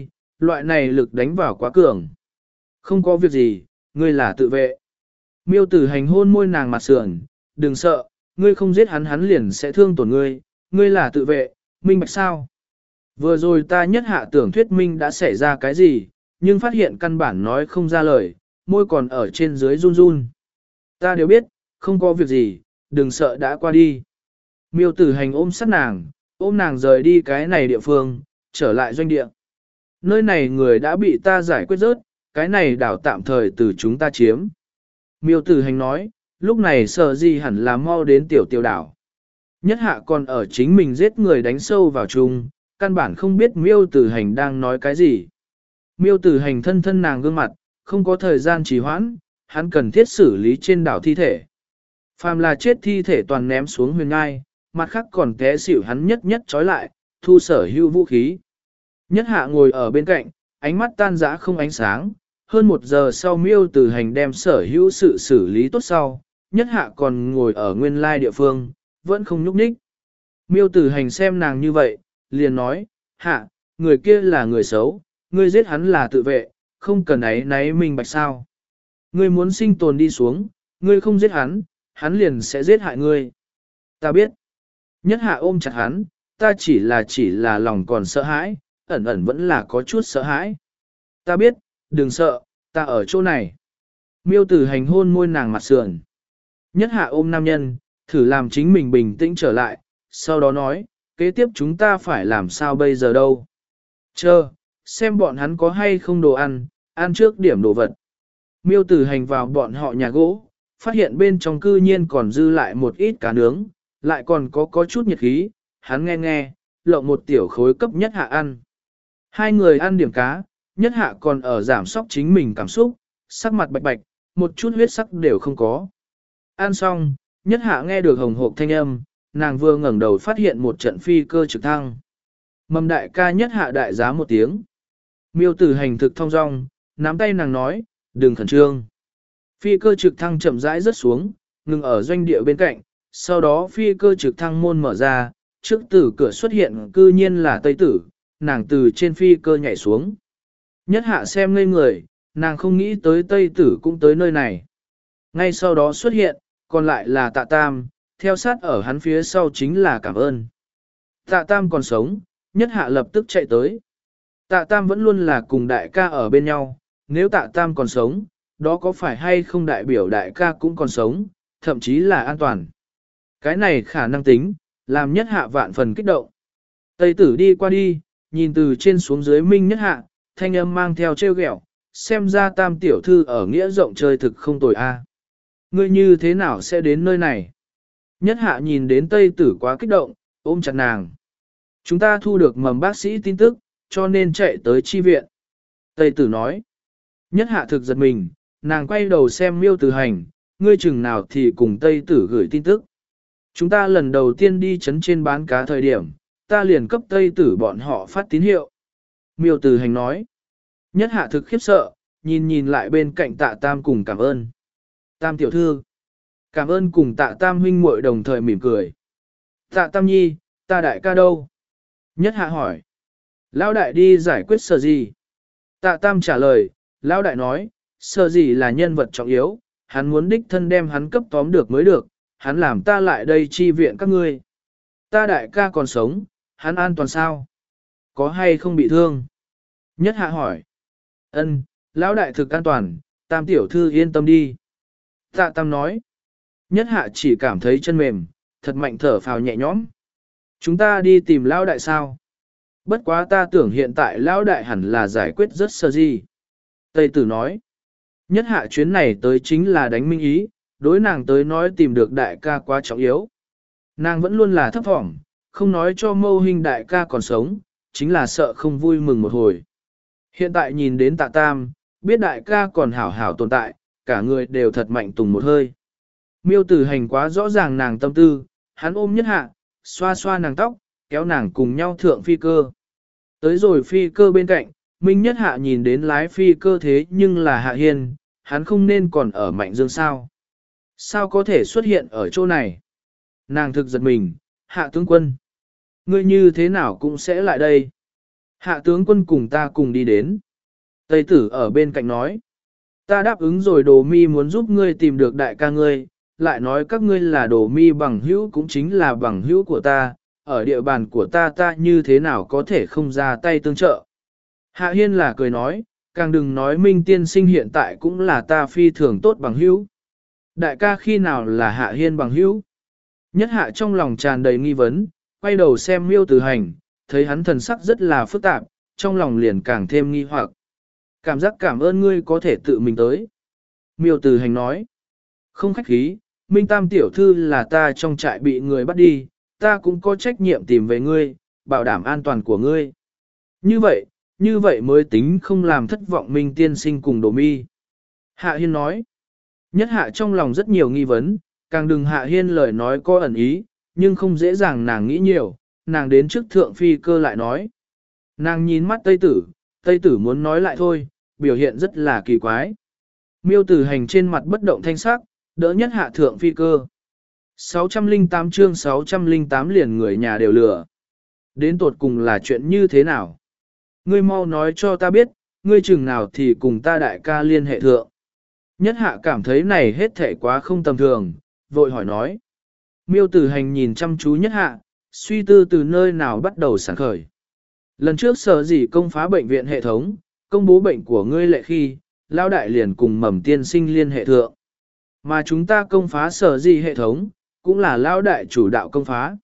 Loại này lực đánh vào quá cường. Không có việc gì, ngươi là tự vệ. Miêu tử hành hôn môi nàng mặt sườn, đừng sợ, ngươi không giết hắn hắn liền sẽ thương tổn ngươi, ngươi là tự vệ, minh bạch sao? Vừa rồi ta nhất hạ tưởng thuyết minh đã xảy ra cái gì, nhưng phát hiện căn bản nói không ra lời, môi còn ở trên dưới run run. Ta đều biết, không có việc gì, đừng sợ đã qua đi. Miêu tử hành ôm sát nàng, ôm nàng rời đi cái này địa phương, trở lại doanh địa. Nơi này người đã bị ta giải quyết rớt, cái này đảo tạm thời từ chúng ta chiếm. Miêu tử hành nói, lúc này sợ gì hẳn là mau đến tiểu tiêu đảo. Nhất hạ còn ở chính mình giết người đánh sâu vào chung, căn bản không biết miêu tử hành đang nói cái gì. Miêu tử hành thân thân nàng gương mặt, không có thời gian trì hoãn, hắn cần thiết xử lý trên đảo thi thể. Phàm là chết thi thể toàn ném xuống huyền ngai, mặt khác còn té xỉu hắn nhất nhất trói lại, thu sở hữu vũ khí. Nhất hạ ngồi ở bên cạnh, ánh mắt tan rã không ánh sáng, hơn một giờ sau miêu tử hành đem sở hữu sự xử lý tốt sau, nhất hạ còn ngồi ở nguyên lai địa phương, vẫn không nhúc nhích. Miêu tử hành xem nàng như vậy, liền nói, hạ, người kia là người xấu, ngươi giết hắn là tự vệ, không cần ấy náy minh bạch sao. Ngươi muốn sinh tồn đi xuống, ngươi không giết hắn, hắn liền sẽ giết hại ngươi. Ta biết. Nhất hạ ôm chặt hắn, ta chỉ là chỉ là lòng còn sợ hãi, ẩn ẩn vẫn là có chút sợ hãi. Ta biết, đừng sợ, ta ở chỗ này. Miêu tử hành hôn môi nàng mặt sườn. Nhất hạ ôm nam nhân, thử làm chính mình bình tĩnh trở lại, sau đó nói, kế tiếp chúng ta phải làm sao bây giờ đâu. Chờ, xem bọn hắn có hay không đồ ăn, ăn trước điểm đồ vật. Miêu tử hành vào bọn họ nhà gỗ, phát hiện bên trong cư nhiên còn dư lại một ít cá nướng, lại còn có có chút nhiệt khí, hắn nghe nghe, lộng một tiểu khối cấp nhất hạ ăn. Hai người ăn điểm cá, nhất hạ còn ở giảm sóc chính mình cảm xúc, sắc mặt bạch bạch, một chút huyết sắc đều không có. Ăn xong, nhất hạ nghe được hồng hộp thanh âm, nàng vừa ngẩng đầu phát hiện một trận phi cơ trực thăng. Mầm đại ca nhất hạ đại giá một tiếng. Miêu tử hành thực thong dong, nắm tay nàng nói, đừng khẩn trương. Phi cơ trực thăng chậm rãi rớt xuống, ngừng ở doanh địa bên cạnh, sau đó phi cơ trực thăng môn mở ra, trước tử cửa xuất hiện cư nhiên là Tây Tử, nàng từ trên phi cơ nhảy xuống. Nhất hạ xem ngây người, nàng không nghĩ tới Tây Tử cũng tới nơi này. Ngay sau đó xuất hiện, còn lại là Tạ Tam, theo sát ở hắn phía sau chính là Cảm Ơn. Tạ Tam còn sống, nhất hạ lập tức chạy tới. Tạ Tam vẫn luôn là cùng đại ca ở bên nhau, nếu Tạ Tam còn sống, đó có phải hay không đại biểu đại ca cũng còn sống, thậm chí là an toàn. Cái này khả năng tính, làm nhất hạ vạn phần kích động. Tây Tử đi qua đi, nhìn từ trên xuống dưới minh nhất hạ, thanh âm mang theo trêu ghẹo, xem ra Tam tiểu thư ở nghĩa rộng chơi thực không tồi a. Ngươi như thế nào sẽ đến nơi này? Nhất hạ nhìn đến Tây Tử quá kích động, ôm chặt nàng. Chúng ta thu được mầm bác sĩ tin tức, cho nên chạy tới chi viện. Tây Tử nói. Nhất hạ thực giật mình, nàng quay đầu xem miêu tử hành, ngươi chừng nào thì cùng Tây Tử gửi tin tức. Chúng ta lần đầu tiên đi chấn trên bán cá thời điểm, ta liền cấp Tây Tử bọn họ phát tín hiệu. Miêu tử hành nói. Nhất hạ thực khiếp sợ, nhìn nhìn lại bên cạnh Tạ Tam cùng Cảm Ơn. Tam tiểu thư. Cảm Ơn cùng Tạ Tam huynh muội đồng thời mỉm cười. Tạ Tam nhi, ta đại ca đâu? Nhất hạ hỏi. Lão đại đi giải quyết Sở gì? Tạ Tam trả lời, Lão đại nói, Sở gì là nhân vật trọng yếu, hắn muốn đích thân đem hắn cấp tóm được mới được, hắn làm ta lại đây chi viện các ngươi. Ta đại ca còn sống, hắn an toàn sao? Có hay không bị thương? Nhất hạ hỏi. Ân, Lão đại thực an toàn, Tam tiểu thư yên tâm đi. Tạ Tam nói. Nhất hạ chỉ cảm thấy chân mềm, thật mạnh thở phào nhẹ nhõm. Chúng ta đi tìm Lão đại sao? Bất quá ta tưởng hiện tại Lão đại hẳn là giải quyết rất sơ gì. Tây Tử nói. Nhất hạ chuyến này tới chính là đánh minh ý, đối nàng tới nói tìm được đại ca quá trọng yếu. Nàng vẫn luôn là thấp thỏm, không nói cho mâu hình đại ca còn sống, chính là sợ không vui mừng một hồi. Hiện tại nhìn đến Tạ Tam, biết đại ca còn hảo hảo tồn tại, cả người đều thật mạnh tùng một hơi. Miêu tử hành quá rõ ràng nàng tâm tư, hắn ôm nhất hạ, xoa xoa nàng tóc, kéo nàng cùng nhau thượng phi cơ. Tới rồi phi cơ bên cạnh, Minh nhất hạ nhìn đến lái phi cơ thế nhưng là Hạ Hiên, hắn không nên còn ở Mạnh Dương sao. Sao có thể xuất hiện ở chỗ này? Nàng thực giật mình, Hạ tướng quân. Ngươi như thế nào cũng sẽ lại đây. Hạ tướng quân cùng ta cùng đi đến. Tây tử ở bên cạnh nói. Ta đáp ứng rồi đồ mi muốn giúp ngươi tìm được đại ca ngươi, lại nói các ngươi là đồ mi bằng hữu cũng chính là bằng hữu của ta, ở địa bàn của ta ta như thế nào có thể không ra tay tương trợ. Hạ Hiên là cười nói, càng đừng nói Minh tiên sinh hiện tại cũng là ta phi thường tốt bằng hữu. Đại ca khi nào là Hạ Hiên bằng hữu? Nhất hạ trong lòng tràn đầy nghi vấn, quay đầu xem Miêu Tử Hành, thấy hắn thần sắc rất là phức tạp, trong lòng liền càng thêm nghi hoặc. Cảm giác cảm ơn ngươi có thể tự mình tới. Miêu Tử Hành nói, không khách khí, Minh Tam tiểu thư là ta trong trại bị người bắt đi, ta cũng có trách nhiệm tìm về ngươi, bảo đảm an toàn của ngươi. Như vậy, như vậy mới tính không làm thất vọng Minh tiên sinh cùng Đồ Mi. Hạ Hiên nói, nhất hạ trong lòng rất nhiều nghi vấn, càng đừng Hạ Hiên lời nói có ẩn ý, nhưng không dễ dàng nàng nghĩ nhiều, nàng đến trước thượng phi cơ lại nói. Nàng nhìn mắt Tây Tử, Tây Tử muốn nói lại thôi, biểu hiện rất là kỳ quái. Miêu Tử Hành trên mặt bất động thanh sắc, đỡ nhất hạ thượng phi cơ. sáu trăm lẻ tám chương sáu trăm lẻ tám liền người nhà đều lừa. Đến tột cùng là chuyện như thế nào? Ngươi mau nói cho ta biết, ngươi chừng nào thì cùng ta đại ca liên hệ thượng. Nhất hạ cảm thấy này hết thể quá không tầm thường, vội hỏi nói. Miêu Tử Hành nhìn chăm chú nhất hạ, suy tư từ nơi nào bắt đầu sản khởi. Lần trước sở dĩ công phá bệnh viện hệ thống, công bố bệnh của ngươi lệ khi, Lao đại liền cùng Mầm tiên sinh liên hệ thượng. Mà chúng ta công phá sở dĩ hệ thống, cũng là Lao đại chủ đạo công phá.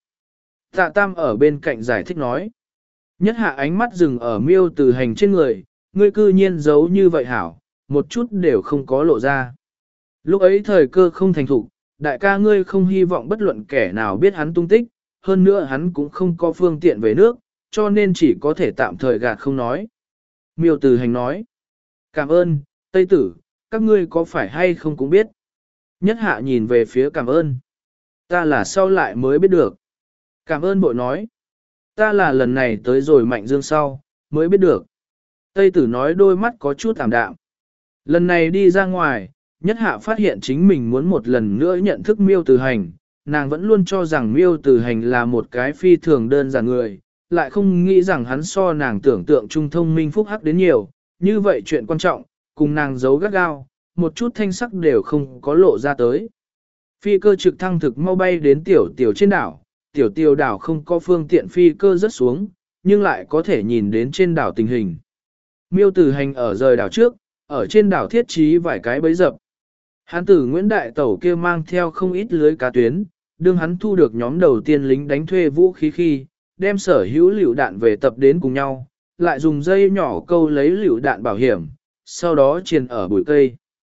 Tạ Tam ở bên cạnh giải thích nói. Nhất hạ ánh mắt dừng ở Miêu Tử Hành trên người, ngươi cư nhiên giấu như vậy hảo, một chút đều không có lộ ra. Lúc ấy thời cơ không thành thục, đại ca ngươi không hy vọng bất luận kẻ nào biết hắn tung tích, hơn nữa hắn cũng không có phương tiện về nước, cho nên chỉ có thể tạm thời gạt không nói. Miêu Tử Hành nói, cảm ơn, Tây Tử, các ngươi có phải hay không cũng biết. Nhất hạ nhìn về phía cảm ơn. Ta là sau lại mới biết được. Cảm ơn bội nói. Ta là lần này tới rồi Mạnh Dương sau, mới biết được. Tây Tử nói đôi mắt có chút ảm đạm. Lần này đi ra ngoài, nhất hạ phát hiện chính mình muốn một lần nữa nhận thức Miêu Tử Hành. Nàng vẫn luôn cho rằng Miêu Tử Hành là một cái phi thường đơn giản người, lại không nghĩ rằng hắn so nàng tưởng tượng trung thông minh phúc hắc đến nhiều. Như vậy chuyện quan trọng, cùng nàng giấu gắt gao, một chút thanh sắc đều không có lộ ra tới. Phi cơ trực thăng thực mau bay đến tiểu tiểu trên đảo, tiểu tiểu đảo không có phương tiện phi cơ rớt xuống, nhưng lại có thể nhìn đến trên đảo tình hình. Miêu Tử Hành ở rời đảo trước, ở trên đảo thiết trí vài cái bẫy dập. Hán tử Nguyễn Đại Tẩu kia mang theo không ít lưới cá tuyến, đương hắn thu được nhóm đầu tiên lính đánh thuê vũ khí khi, đem sở hữu liều đạn về tập đến cùng nhau, lại dùng dây nhỏ câu lấy liều đạn bảo hiểm, sau đó triền ở bụi cây.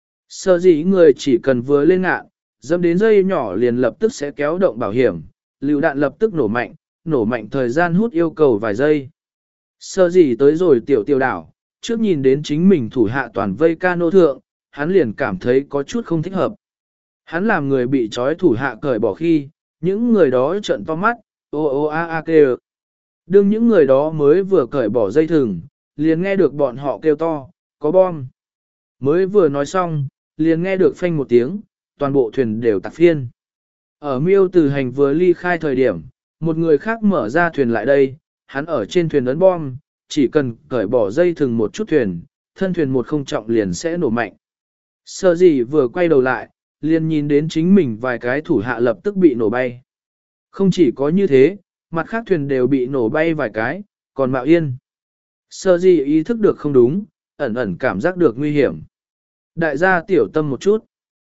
Sở dĩ người chỉ cần vừa lên ngạn, dẫm đến dây nhỏ liền lập tức sẽ kéo động bảo hiểm, liều đạn lập tức nổ mạnh, nổ mạnh thời gian hút yêu cầu vài giây. Sở dĩ tới rồi tiểu tiêu đảo, trước nhìn đến chính mình thủ hạ toàn vây cano thượng, hắn liền cảm thấy có chút không thích hợp. Hắn làm người bị trói thủ hạ cởi bỏ khi, những người đó trợn to mắt, ô ô a a kêu. Đương những người đó mới vừa cởi bỏ dây thừng, liền nghe được bọn họ kêu to, có bom. Mới vừa nói xong, liền nghe được phanh một tiếng, toàn bộ thuyền đều tạc phiên. Ở Miêu Tử Hành vừa ly khai thời điểm, một người khác mở ra thuyền lại đây, hắn ở trên thuyền ấn bom, chỉ cần cởi bỏ dây thừng một chút thuyền, thân thuyền một không trọng liền sẽ nổ mạnh. Sở dĩ vừa quay đầu lại, liền nhìn đến chính mình vài cái thủ hạ lập tức bị nổ bay. Không chỉ có như thế, mặt khác thuyền đều bị nổ bay vài cái, còn mạo yên. Sở dĩ ý thức được không đúng, ẩn ẩn cảm giác được nguy hiểm. Đại gia tiểu tâm một chút.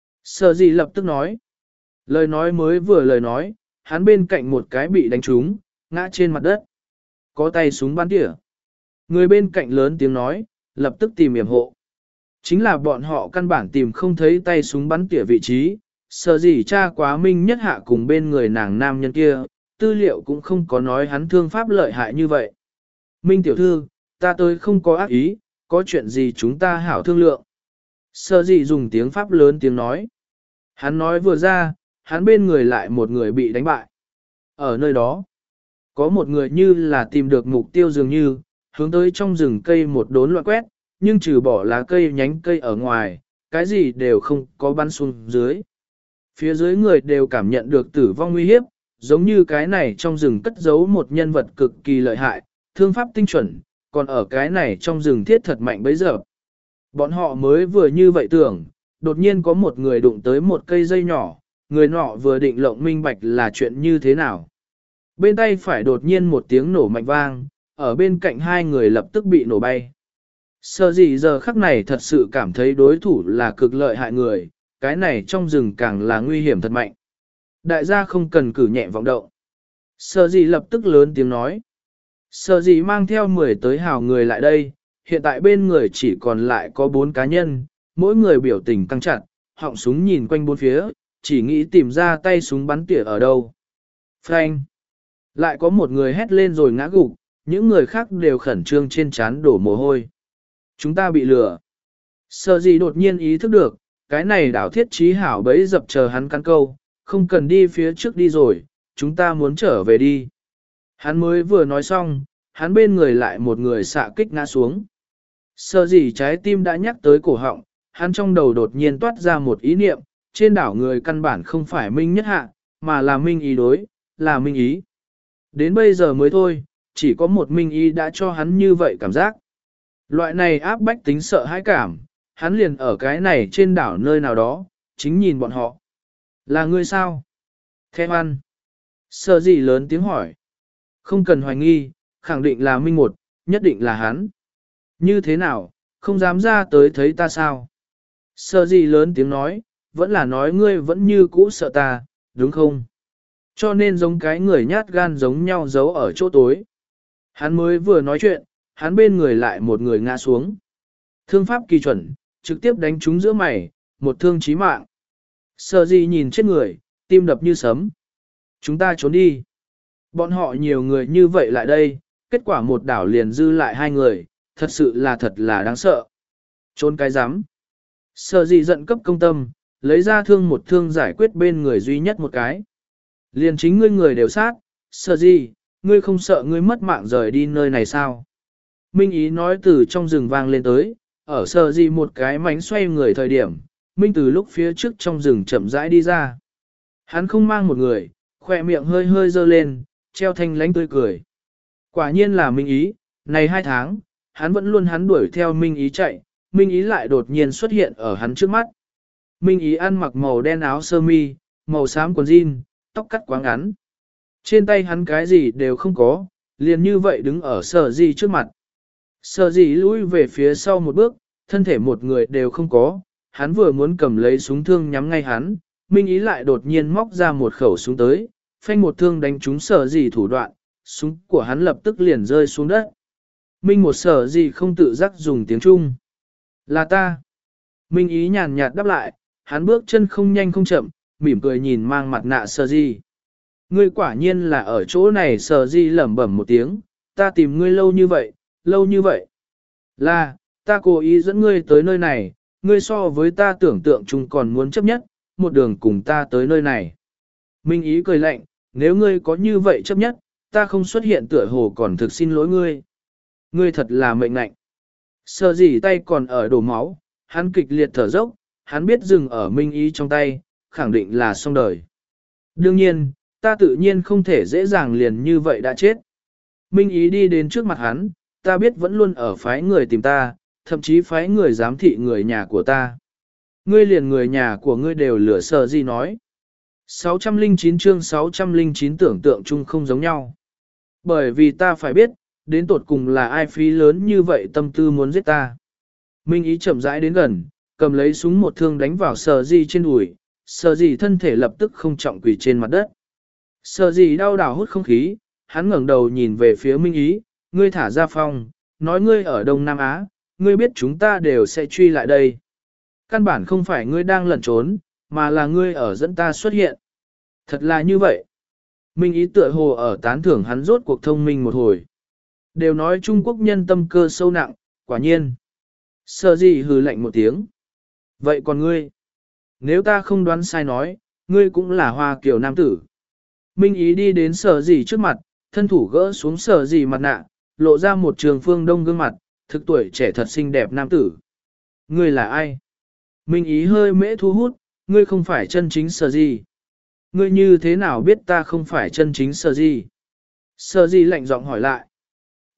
Sở dĩ lập tức nói. Lời nói mới vừa lời nói, hắn bên cạnh một cái bị đánh trúng, ngã trên mặt đất. Có tay súng bắn tỉa. Người bên cạnh lớn tiếng nói, lập tức tìm yểm hộ. Chính là bọn họ căn bản tìm không thấy tay súng bắn tỉa vị trí, sở dĩ cha quá minh nhất hạ cùng bên người nàng nam nhân kia, tư liệu cũng không có nói hắn thương pháp lợi hại như vậy. Minh tiểu thư, ta tới không có ác ý, có chuyện gì chúng ta hảo thương lượng. Sở dĩ dùng tiếng pháp lớn tiếng nói. Hắn nói vừa ra, hắn bên người lại một người bị đánh bại. Ở nơi đó, có một người như là tìm được mục tiêu dường như, hướng tới trong rừng cây một đốn loạn quét, nhưng trừ bỏ lá cây nhánh cây ở ngoài, cái gì đều không có bắn xuống dưới. Phía dưới người đều cảm nhận được tử vong nguy hiếp, giống như cái này trong rừng cất giấu một nhân vật cực kỳ lợi hại, thương pháp tinh chuẩn, còn ở cái này trong rừng thiết thật mạnh bấy giờ. Bọn họ mới vừa như vậy tưởng, đột nhiên có một người đụng tới một cây dây nhỏ, người nọ vừa định lộng minh bạch là chuyện như thế nào. Bên tay phải đột nhiên một tiếng nổ mạnh vang, ở bên cạnh hai người lập tức bị nổ bay. Sở dĩ giờ khắc này thật sự cảm thấy đối thủ là cực lợi hại người, cái này trong rừng càng là nguy hiểm thật mạnh. Đại gia không cần cử nhẹ vọng động. Sở dĩ lập tức lớn tiếng nói. Sở dĩ mang theo mười tới hào người lại đây, hiện tại bên người chỉ còn lại có bốn cá nhân, mỗi người biểu tình căng chặt, họng súng nhìn quanh bốn phía, chỉ nghĩ tìm ra tay súng bắn tỉa ở đâu. Phanh! Lại có một người hét lên rồi ngã gục, những người khác đều khẩn trương trên trán đổ mồ hôi. Chúng ta bị lừa. Sở dĩ đột nhiên ý thức được, cái này đảo thiết trí hảo bấy dập chờ hắn cắn câu, không cần đi phía trước đi rồi, chúng ta muốn trở về đi. Hắn mới vừa nói xong, hắn bên người lại một người xạ kích ngã xuống. Sở dĩ trái tim đã nhắc tới cổ họng, hắn trong đầu đột nhiên toát ra một ý niệm, trên đảo người căn bản không phải Minh Nhất Hạ, mà là Minh Ý đối, là Minh Ý. Đến bây giờ mới thôi, chỉ có một Minh Ý đã cho hắn như vậy cảm giác. Loại này áp bách tính sợ hãi cảm, hắn liền ở cái này trên đảo nơi nào đó, chính nhìn bọn họ. Là ngươi sao? Thèm ăn. Sở dĩ lớn tiếng hỏi. Không cần hoài nghi, khẳng định là Minh một, nhất định là hắn. Như thế nào, không dám ra tới thấy ta sao? Sở dĩ lớn tiếng nói, vẫn là nói ngươi vẫn như cũ sợ ta, đúng không? Cho nên giống cái người nhát gan giống nhau giấu ở chỗ tối. Hắn mới vừa nói chuyện, hắn bên người lại một người ngã xuống. Thương pháp kỳ chuẩn, trực tiếp đánh trúng giữa mày, một thương chí mạng. Sở dĩ nhìn chết người, tim đập như sấm. Chúng ta trốn đi. Bọn họ nhiều người như vậy lại đây, kết quả một đảo liền dư lại hai người, thật sự là thật là đáng sợ. Trốn cái rắm. Sở dĩ giận cấp công tâm, lấy ra thương một thương giải quyết bên người duy nhất một cái. Liền chính ngươi người đều sát, sở dĩ, ngươi không sợ ngươi mất mạng rời đi nơi này sao? Minh Ý nói từ trong rừng vang lên tới, ở sở dĩ một cái mánh xoay người thời điểm, Minh từ lúc phía trước trong rừng chậm rãi đi ra. Hắn không mang một người, khỏe miệng hơi hơi dơ lên, treo thanh lánh tươi cười. Quả nhiên là Minh Ý, này hai tháng, hắn vẫn luôn hắn đuổi theo Minh Ý chạy, Minh Ý lại đột nhiên xuất hiện ở hắn trước mắt. Minh Ý ăn mặc màu đen áo sơ mi, màu xám quần jean, tóc cắt quá ngắn. Trên tay hắn cái gì đều không có, liền như vậy đứng ở sở dĩ trước mặt. Sở dĩ lùi về phía sau một bước, thân thể một người đều không có, hắn vừa muốn cầm lấy súng thương nhắm ngay hắn, Minh Ý lại đột nhiên móc ra một khẩu súng tới, phanh một thương đánh trúng sở dĩ thủ đoạn, súng của hắn lập tức liền rơi xuống đất. Minh một sở dĩ không tự giác dùng tiếng Trung. Là ta. Minh Ý nhàn nhạt đáp lại, hắn bước chân không nhanh không chậm, mỉm cười nhìn mang mặt nạ sở dĩ. Ngươi quả nhiên là ở chỗ này sở dĩ lẩm bẩm một tiếng, ta tìm ngươi lâu như vậy, lâu như vậy. Là, ta cố ý dẫn ngươi tới nơi này, ngươi so với ta tưởng tượng chung còn muốn chấp nhất, một đường cùng ta tới nơi này. Minh Ý cười lạnh, nếu ngươi có như vậy chấp nhất, ta không xuất hiện tựa hồ còn thực xin lỗi ngươi. Ngươi thật là mệnh lạnh. Sở dĩ tay còn ở đổ máu, hắn kịch liệt thở dốc, hắn biết dừng ở Minh Ý trong tay, khẳng định là xong đời. Đương nhiên, ta tự nhiên không thể dễ dàng liền như vậy đã chết. Minh Ý đi đến trước mặt hắn, ta biết vẫn luôn ở phái người tìm ta, thậm chí phái người giám thị người nhà của ta. Ngươi liền người nhà của ngươi đều lửa Sở dĩ nói. sáu trăm lẻ chín chương sáu trăm lẻ chín tưởng tượng chung không giống nhau. Bởi vì ta phải biết, đến tột cùng là ai phí lớn như vậy tâm tư muốn giết ta. Minh Ý chậm rãi đến gần, cầm lấy súng một thương đánh vào Sở dĩ trên đùi, Sở dĩ thân thể lập tức không trọng quỳ trên mặt đất. Sở dĩ đau đảo hút không khí, hắn ngẩng đầu nhìn về phía Minh Ý, ngươi thả ra phong, nói ngươi ở Đông Nam Á, ngươi biết chúng ta đều sẽ truy lại đây. Căn bản không phải ngươi đang lẩn trốn, mà là ngươi ở dẫn ta xuất hiện. Thật là như vậy. Minh Ý tựa hồ ở tán thưởng hắn rốt cuộc thông minh một hồi. Đều nói Trung Quốc nhân tâm cơ sâu nặng, quả nhiên. Sở dĩ hừ lạnh một tiếng. Vậy còn ngươi? Nếu ta không đoán sai nói, ngươi cũng là Hoa Kiều nam tử. Minh Ý đi đến Sở dĩ trước mặt, thân thủ gỡ xuống Sở dĩ mặt nạ, lộ ra một trường phương đông gương mặt, thực tuổi trẻ thật xinh đẹp nam tử. Ngươi là ai? Minh Ý hơi mễ thu hút, ngươi không phải chân chính Sở dĩ. Ngươi như thế nào biết ta không phải chân chính Sở dĩ? Sở dĩ lạnh giọng hỏi lại.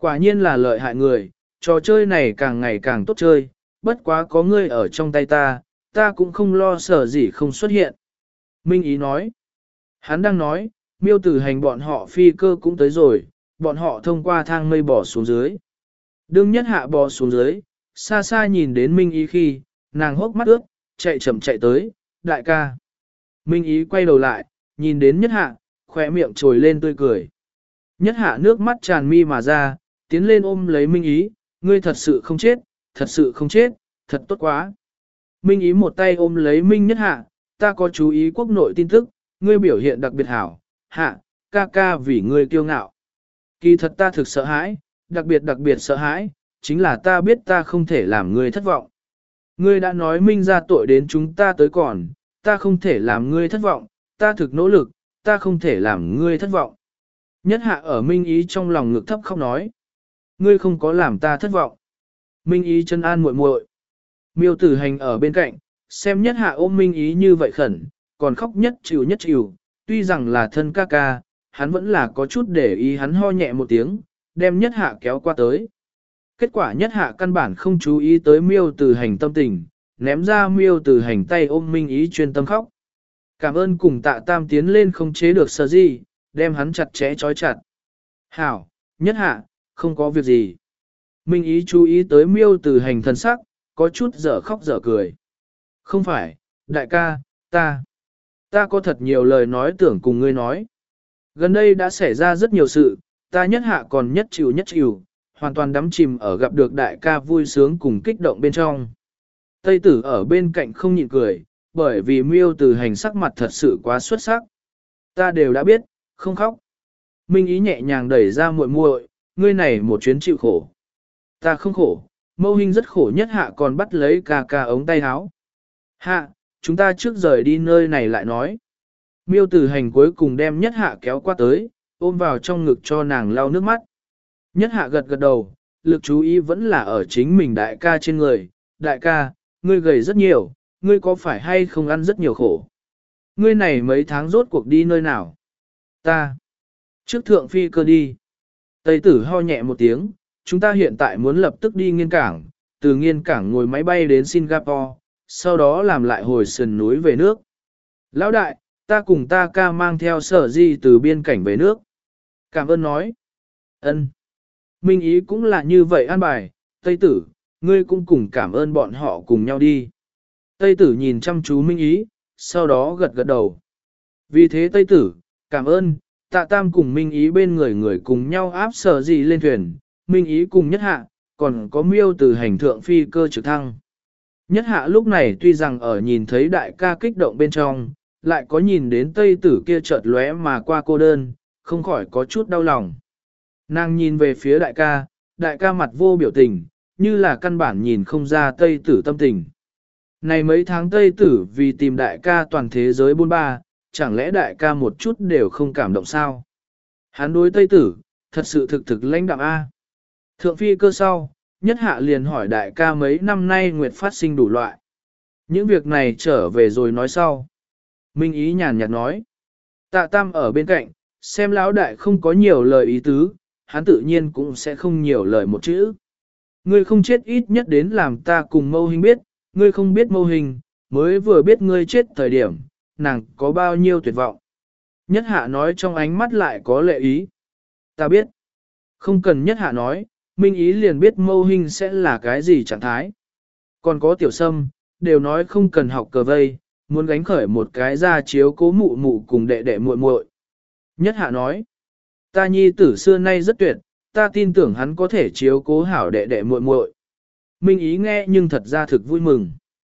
Quả nhiên là lợi hại người, trò chơi này càng ngày càng tốt chơi, bất quá có ngươi ở trong tay ta, ta cũng không lo sợ gì không xuất hiện. Minh Ý nói, hắn đang nói, miêu tử hành bọn họ phi cơ cũng tới rồi, bọn họ thông qua thang mây bỏ xuống dưới. Đương nhất hạ bò xuống dưới, xa xa nhìn đến Minh Ý khi, nàng hốc mắt ướt, chạy chậm chạy tới, đại ca. Minh Ý quay đầu lại, nhìn đến nhất hạ, khỏe miệng trồi lên tươi cười. Nhất hạ nước mắt tràn mi mà ra, tiến lên ôm lấy Minh Ý, ngươi thật sự không chết, thật sự không chết, thật tốt quá. Minh Ý một tay ôm lấy Minh Nhất hạ, ta có chú ý quốc nội tin tức, ngươi biểu hiện đặc biệt hảo, hạ, ca ca vì ngươi kiêu ngạo. Kỳ thật ta thực sợ hãi, đặc biệt đặc biệt sợ hãi, chính là ta biết ta không thể làm ngươi thất vọng. Ngươi đã nói Minh ra tội đến chúng ta tới còn, ta không thể làm ngươi thất vọng, ta thực nỗ lực, ta không thể làm ngươi thất vọng. Nhất hạ ở Minh Ý trong lòng ngực thấp khóc nói. Ngươi không có làm ta thất vọng. Minh Ý chân an muội muội. Miêu tử hành ở bên cạnh, xem nhất hạ ôm Minh Ý như vậy khẩn, còn khóc nhất chịu nhất chịu, tuy rằng là thân ca ca, hắn vẫn là có chút để ý hắn ho nhẹ một tiếng, đem nhất hạ kéo qua tới. Kết quả nhất hạ căn bản không chú ý tới miêu tử hành tâm tình, ném ra miêu tử hành tay ôm Minh Ý chuyên tâm khóc. Cảm ơn cùng tạ tam tiến lên không chế được sợ gì, đem hắn chặt chẽ trói chặt. Hảo, nhất hạ, không có việc gì. Minh Ý chú ý tới miêu tử hành thân sắc, có chút dở khóc dở cười. Không phải, đại ca, ta, ta có thật nhiều lời nói tưởng cùng ngươi nói. Gần đây đã xảy ra rất nhiều sự, ta nhất hạ còn nhất chịu nhất chịu, hoàn toàn đắm chìm ở gặp được đại ca vui sướng cùng kích động bên trong. Tây tử ở bên cạnh không nhịn cười, bởi vì miêu tử hành sắc mặt thật sự quá xuất sắc. Ta đều đã biết, không khóc. Minh Ý nhẹ nhàng đẩy ra muội muội, ngươi này một chuyến chịu khổ. Ta không khổ, Mâu Hinh rất khổ, nhất hạ còn bắt lấy ca ca ống tay áo. Hạ, chúng ta trước rời đi nơi này lại nói. Miêu tử hành cuối cùng đem nhất hạ kéo qua tới, ôm vào trong ngực cho nàng lau nước mắt. Nhất hạ gật gật đầu, lực chú ý vẫn là ở chính mình đại ca trên người. Đại ca, ngươi gầy rất nhiều, ngươi có phải hay không ăn rất nhiều khổ? Ngươi này mấy tháng rốt cuộc đi nơi nào? Ta. Trước thượng phi cơ đi. Tây tử ho nhẹ một tiếng, chúng ta hiện tại muốn lập tức đi nghiên cảng, từ nghiên cảng ngồi máy bay đến Singapore, sau đó làm lại hồi sườn núi về nước. Lão đại, ta cùng ta ca mang theo sở di từ biên cảnh về nước. Cảm ơn nói. Ân. Minh Ý cũng là như vậy an bài, Tây tử, ngươi cũng cùng cảm ơn bọn họ cùng nhau đi. Tây tử nhìn chăm chú Minh Ý, sau đó gật gật đầu. Vì thế Tây tử, cảm ơn, tạ tam cùng Minh Ý bên người người cùng nhau áp sở gì lên thuyền, Minh Ý cùng nhất hạ, còn có miêu từ hành thượng phi cơ trực thăng. Nhất hạ lúc này tuy rằng ở nhìn thấy đại ca kích động bên trong, lại có nhìn đến Tây tử kia chợt lóe mà qua cô đơn, không khỏi có chút đau lòng. Nàng nhìn về phía đại ca, đại ca mặt vô biểu tình, như là căn bản nhìn không ra Tây tử tâm tình. Này mấy tháng Tây tử vì tìm đại ca toàn thế giới bôn ba, chẳng lẽ đại ca một chút đều không cảm động sao? Hắn đối Tây tử, thật sự thực thực lãnh đạm A. Thượng phi cơ sau, nhất hạ liền hỏi đại ca mấy năm nay nguyệt phát sinh đủ loại. Những việc này trở về rồi nói sau. Minh Ý nhàn nhạt nói. Tạ tam ở bên cạnh, xem lão đại không có nhiều lời ý tứ, hắn tự nhiên cũng sẽ không nhiều lời một chữ. Ngươi không chết ít nhất đến làm ta cùng Mâu Hinh biết, ngươi không biết Mâu Hinh, mới vừa biết ngươi chết thời điểm, nàng có bao nhiêu tuyệt vọng. Nhất hạ nói trong ánh mắt lại có lệ ý. Ta biết. Không cần nhất hạ nói, Minh Ý liền biết Mâu Hinh sẽ là cái gì trạng thái. Còn có tiểu sâm, đều nói không cần học cờ vây, muốn gánh khởi một cái ra chiếu cố mụ mụ cùng đệ đệ muội muội. Nhất hạ nói, ta nhi tử xưa nay rất tuyệt, ta tin tưởng hắn có thể chiếu cố hảo đệ đệ muội muội. Minh Ý nghe nhưng thật ra thực vui mừng.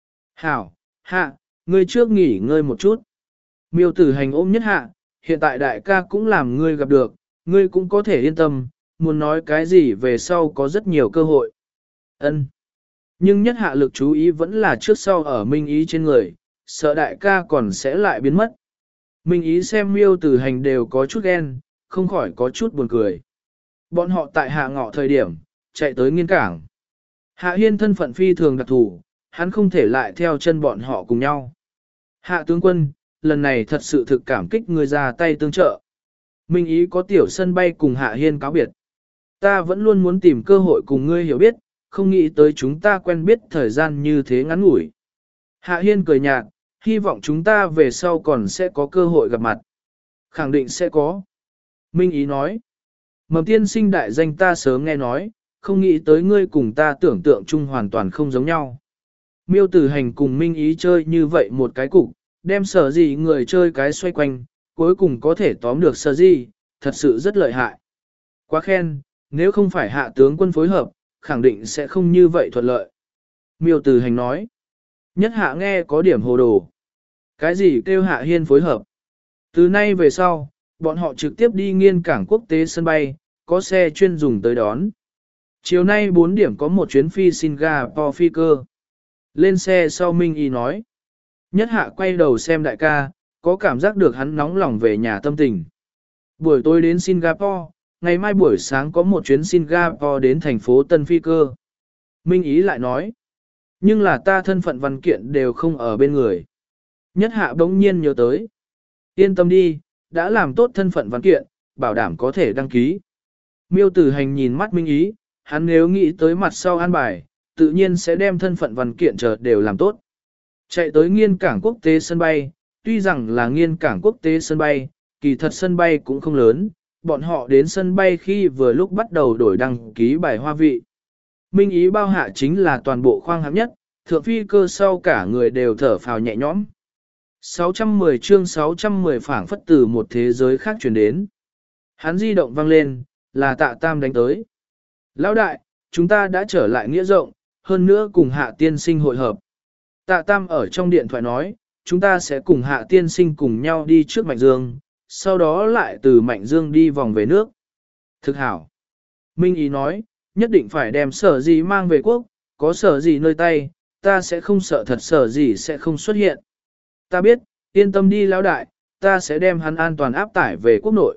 Hảo, hạ, ngươi trước nghỉ ngơi một chút. Miêu tử hành ôm nhất hạ, hiện tại đại ca cũng làm ngươi gặp được, ngươi cũng có thể yên tâm, muốn nói cái gì về sau có rất nhiều cơ hội. Ân. Nhưng nhất hạ lực chú ý vẫn là trước sau ở Minh Ý trên người, sợ đại ca còn sẽ lại biến mất. Minh Ý xem miêu tử hành đều có chút ghen, không khỏi có chút buồn cười. Bọn họ tại hạ ngọ thời điểm, chạy tới nghiên cảng. Hạ Hiên thân phận phi thường đặc thù, hắn không thể lại theo chân bọn họ cùng nhau. Hạ tướng quân, lần này thật sự thực cảm kích người ra tay tương trợ. Minh Ý có tiểu sân bay cùng Hạ Hiên cáo biệt. Ta vẫn luôn muốn tìm cơ hội cùng ngươi hiểu biết, không nghĩ tới chúng ta quen biết thời gian như thế ngắn ngủi. Hạ Hiên cười nhạt, hy vọng chúng ta về sau còn sẽ có cơ hội gặp mặt. Khẳng định sẽ có. Minh Ý nói. Mầm tiên sinh đại danh ta sớm nghe nói, không nghĩ tới ngươi cùng ta tưởng tượng chung hoàn toàn không giống nhau. Miêu Tử Hành cùng Minh Ý chơi như vậy một cái cục, đem sở gì người chơi cái xoay quanh, cuối cùng có thể tóm được sở gì, thật sự rất lợi hại. Quá khen, nếu không phải hạ tướng quân phối hợp, khẳng định sẽ không như vậy thuận lợi. Miêu Tử Hành nói. Nhất hạ nghe có điểm hồ đồ. Cái gì kêu Hạ Hiên phối hợp? Từ nay về sau, bọn họ trực tiếp đi nghiên cảng quốc tế sân bay, có xe chuyên dùng tới đón. Chiều nay bốn điểm có một chuyến phi Singapore phi cơ. Lên xe sau Minh Y nói. Nhất hạ quay đầu xem đại ca, có cảm giác được hắn nóng lòng về nhà tâm tình. Buổi tối đến Singapore, ngày mai buổi sáng có một chuyến Singapore đến thành phố Tân phi cơ. Minh Ý lại nói. Nhưng là ta thân phận văn kiện đều không ở bên người. Nhất hạ bỗng nhiên nhớ tới. Yên tâm đi, đã làm tốt thân phận văn kiện, bảo đảm có thể đăng ký. Miêu Tử Hành nhìn mắt Minh Ý, hắn nếu nghĩ tới mặt sau an bài, tự nhiên sẽ đem thân phận văn kiện chờ đều làm tốt. Chạy tới nghiên cảng quốc tế sân bay, tuy rằng là nghiên cảng quốc tế sân bay, kỳ thật sân bay cũng không lớn, bọn họ đến sân bay khi vừa lúc bắt đầu đổi đăng ký bài hoa vị. Minh Ý bao hạ chính là toàn bộ khoang hạng nhất, thượng phi cơ sau cả người đều thở phào nhẹ nhõm. sáu trăm mười chương sáu trăm mười phảng phất từ một thế giới khác truyền đến. Hắn di động vang lên, là Tạ Tam đánh tới. Lão đại, chúng ta đã trở lại nghĩa rộng, hơn nữa cùng Hạ tiên sinh hội hợp. Tạ Tam ở trong điện thoại nói, chúng ta sẽ cùng Hạ tiên sinh cùng nhau đi trước Mạnh Dương, sau đó lại từ Mạnh Dương đi vòng về nước. Thực hảo. Minh Ý nói, nhất định phải đem sở gì mang về quốc, có sở gì nơi tay, ta sẽ không sợ thật sở gì sẽ không xuất hiện. Ta biết, yên tâm đi lão đại, ta sẽ đem hắn an toàn áp tải về quốc nội.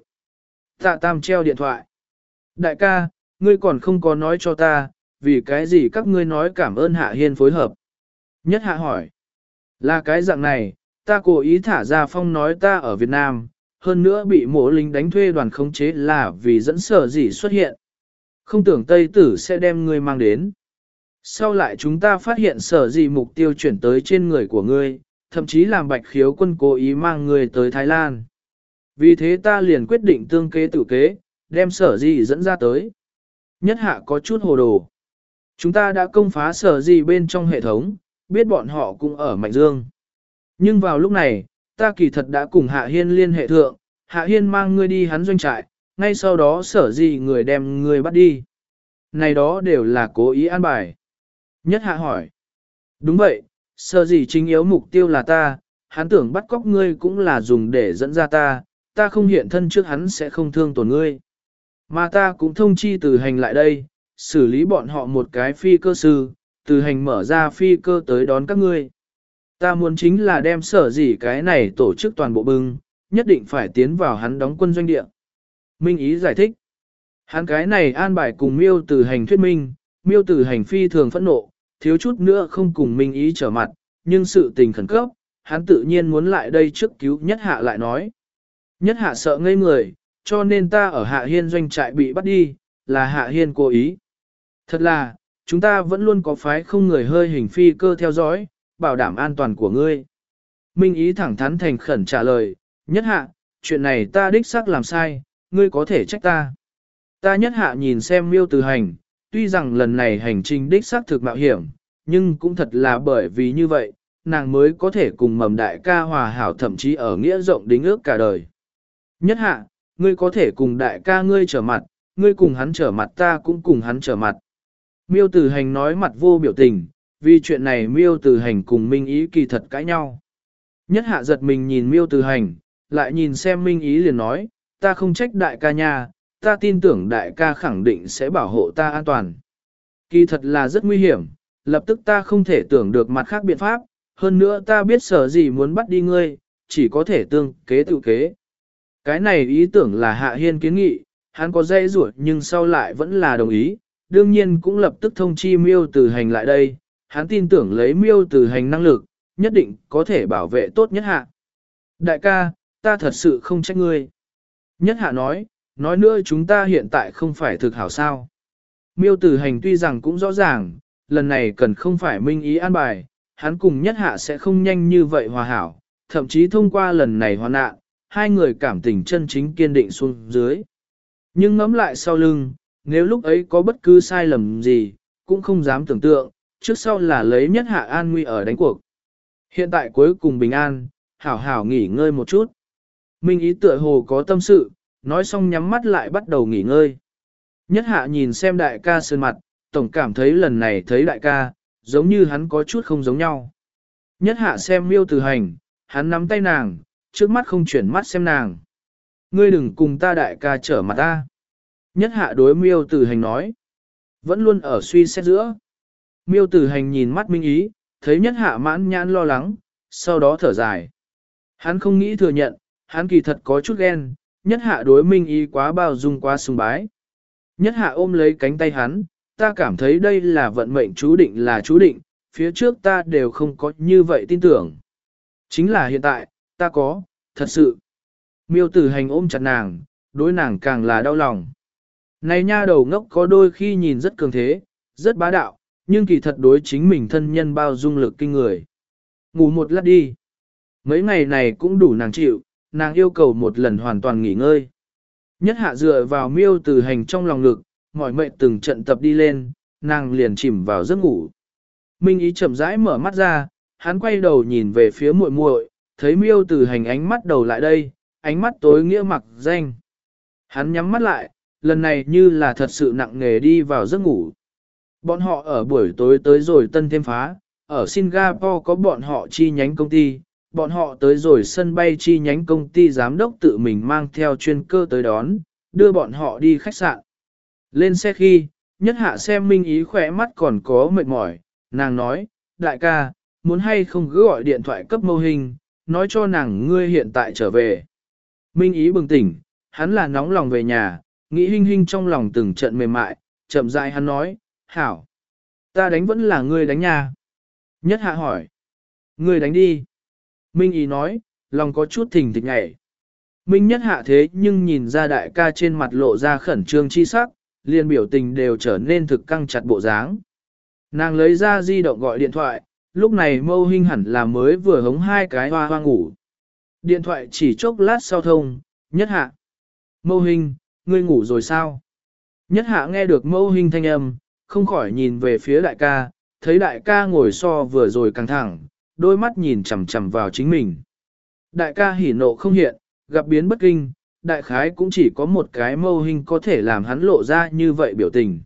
Tạ Tam treo điện thoại. Đại ca, ngươi còn không có nói cho ta, vì cái gì các ngươi nói cảm ơn Hạ Hiên phối hợp. Nhất Hạ hỏi. Là cái dạng này, ta cố ý thả ra phong nói ta ở Việt Nam, hơn nữa bị mộ lính đánh thuê đoàn khống chế là vì dẫn sở gì xuất hiện. Không tưởng Tây Tử sẽ đem ngươi mang đến. Sau lại chúng ta phát hiện sở gì mục tiêu chuyển tới trên người của ngươi, thậm chí làm Bạch Khiếu quân cố ý mang ngươi tới Thái Lan. Vì thế ta liền quyết định tương kế tự kế, đem sở gì dẫn ra tới. Nhất Hạ có chút hồ đồ. Chúng ta đã công phá sở gì bên trong hệ thống, biết bọn họ cũng ở Mạnh Dương. Nhưng vào lúc này, ta kỳ thật đã cùng Hạ Hiên liên hệ thượng, Hạ Hiên mang ngươi đi hắn doanh trại, ngay sau đó sở gì người đem ngươi bắt đi. Này đó đều là cố ý an bài. Nhất Hạ hỏi. Đúng vậy, sở gì chính yếu mục tiêu là ta, hắn tưởng bắt cóc ngươi cũng là dùng để dẫn ra ta, ta không hiện thân trước hắn sẽ không thương tổn ngươi. Mà ta cũng thông chi từ hành lại đây, xử lý bọn họ một cái phi cơ sư, từ hành mở ra phi cơ tới đón các ngươi. Ta muốn chính là đem sở gì cái này tổ chức toàn bộ bưng, nhất định phải tiến vào hắn đóng quân doanh địa. Minh Ý giải thích. Hắn cái này an bài cùng miêu từ hành thuyết minh, miêu từ hành phi thường phẫn nộ, thiếu chút nữa không cùng Minh Ý trở mặt, nhưng sự tình khẩn cấp, hắn tự nhiên muốn lại đây trước cứu Nhất Hạ lại nói. Nhất Hạ sợ ngây người, cho nên ta ở Hạ Hiên doanh trại bị bắt đi, là Hạ Hiên cố ý. Thật là, chúng ta vẫn luôn có phái không người hơi hình phi cơ theo dõi, bảo đảm an toàn của ngươi. Minh Ý thẳng thắn thành khẩn trả lời, Nhất Hạ, chuyện này ta đích xác làm sai, ngươi có thể trách ta. Ta Nhất Hạ nhìn xem miêu từ hành, tuy rằng lần này hành trình đích xác thực mạo hiểm, nhưng cũng thật là bởi vì như vậy, nàng mới có thể cùng mầm đại ca hòa hảo thậm chí ở nghĩa rộng đính ước cả đời. Nhất Hạ, ngươi có thể cùng đại ca ngươi trở mặt, ngươi cùng hắn trở mặt ta cũng cùng hắn trở mặt. Miêu Tử Hành nói mặt vô biểu tình, vì chuyện này Miêu Tử Hành cùng Minh Ý kỳ thật cãi nhau. Nhất Hạ giật mình nhìn Miêu Tử Hành, lại nhìn xem Minh Ý liền nói, ta không trách đại ca nha, ta tin tưởng đại ca khẳng định sẽ bảo hộ ta an toàn. Kỳ thật là rất nguy hiểm, lập tức ta không thể tưởng được mặt khác biện pháp, hơn nữa ta biết sở gì muốn bắt đi ngươi, chỉ có thể tương kế tự kế. Cái này ý tưởng là Hạ Hiên kiến nghị, hắn có dây ruột nhưng sau lại vẫn là đồng ý, đương nhiên cũng lập tức thông chi miêu từ hành lại đây, hắn tin tưởng lấy miêu từ hành năng lực, nhất định có thể bảo vệ tốt Nhất Hạ. Đại ca, ta thật sự không trách ngươi. Nhất Hạ nói, nói nữa chúng ta hiện tại không phải thực hảo sao. Miêu Tử Hành tuy rằng cũng rõ ràng, lần này cần không phải Minh Ý an bài, hắn cùng nhất hạ sẽ không nhanh như vậy hòa hảo, thậm chí thông qua lần này hoàn nạn, hai người cảm tình chân chính kiên định xuống dưới. Nhưng ngẫm lại sau lưng, nếu lúc ấy có bất cứ sai lầm gì, cũng không dám tưởng tượng, trước sau là lấy nhất hạ an nguy ở đánh cuộc. Hiện tại cuối cùng bình an, hảo hảo nghỉ ngơi một chút. Minh Ý tựa hồ có tâm sự, nói xong nhắm mắt lại bắt đầu nghỉ ngơi. Nhất hạ nhìn xem đại ca sơn mặt, tổng cảm thấy lần này thấy đại ca, giống như hắn có chút không giống nhau. Nhất hạ xem Miêu Tử Hành, hắn nắm tay nàng, trước mắt không chuyển mắt xem nàng. Ngươi đừng cùng ta đại ca trở mặt ta. Nhất hạ đối Miêu Tử Hành nói. Vẫn luôn ở suy xét giữa. Miêu Tử Hành nhìn mắt Minh Ý, thấy nhất hạ mãn nhãn lo lắng, sau đó thở dài. Hắn không nghĩ thừa nhận, hắn kỳ thật có chút ghen, nhất hạ đối Minh Ý quá bao dung quá sùng bái. Nhất hạ ôm lấy cánh tay hắn, ta cảm thấy đây là vận mệnh chú định là chú định, phía trước ta đều không có như vậy tin tưởng. Chính là hiện tại, ta có, thật sự. Miêu Tử Hành ôm chặt nàng, đối nàng càng là đau lòng. Này nha đầu ngốc có đôi khi nhìn rất cường thế, rất bá đạo, nhưng kỳ thật đối chính mình thân nhân bao dung lực kinh người. Ngủ một lát đi. Mấy ngày này cũng đủ nàng chịu, nàng yêu cầu một lần hoàn toàn nghỉ ngơi. Nhất hạ dựa vào Miêu Tử Hành trong lòng ngực, mỏi mệt từng trận tập đi lên, nàng liền chìm vào giấc ngủ. Minh Ý chậm rãi mở mắt ra, hắn quay đầu nhìn về phía muội muội, thấy Miêu Tử Hành ánh mắt đầu lại đây, ánh mắt tối nghĩa mặc danh. Hắn nhắm mắt lại, lần này như là thật sự nặng nề đi vào giấc ngủ. Bọn họ ở buổi tối tới rồi tân thêm phá, ở Singapore có bọn họ chi nhánh công ty, bọn họ tới rồi sân bay chi nhánh công ty giám đốc tự mình mang theo chuyên cơ tới đón, đưa bọn họ đi khách sạn. Lên xe khi, nhất hạ xem Minh Ý khỏe mắt còn có mệt mỏi, nàng nói, đại ca, muốn hay không cứ gọi điện thoại cấp Mâu Hình, nói cho nàng ngươi hiện tại trở về. Minh Ý bừng tỉnh, hắn là nóng lòng về nhà, nghĩ Hinh Hinh trong lòng từng trận mềm mại, chậm rãi hắn nói, hảo, ta đánh vẫn là ngươi đánh nha. Nhất hạ hỏi, ngươi đánh đi. Minh Ý nói, lòng có chút thình thịch nhảy. Minh nhất hạ thế nhưng nhìn ra đại ca trên mặt lộ ra khẩn trương chi sắc, liền biểu tình đều trở nên thực căng chặt bộ dáng. Nàng lấy ra di động gọi điện thoại, lúc này Mâu Hinh hẳn là mới vừa hống hai cái hoa hoa ngủ. Điện thoại chỉ chốc lát sau thông, nhất hạ. Mâu Hinh, ngươi ngủ rồi sao? Nhất hạ nghe được Mâu Hinh thanh âm, không khỏi nhìn về phía đại ca, thấy đại ca ngồi so vừa rồi căng thẳng, đôi mắt nhìn chằm chằm vào chính mình. Đại ca hỉ nộ không hiện, gặp biến bất kinh, đại khái cũng chỉ có một cái Mâu Hinh có thể làm hắn lộ ra như vậy biểu tình.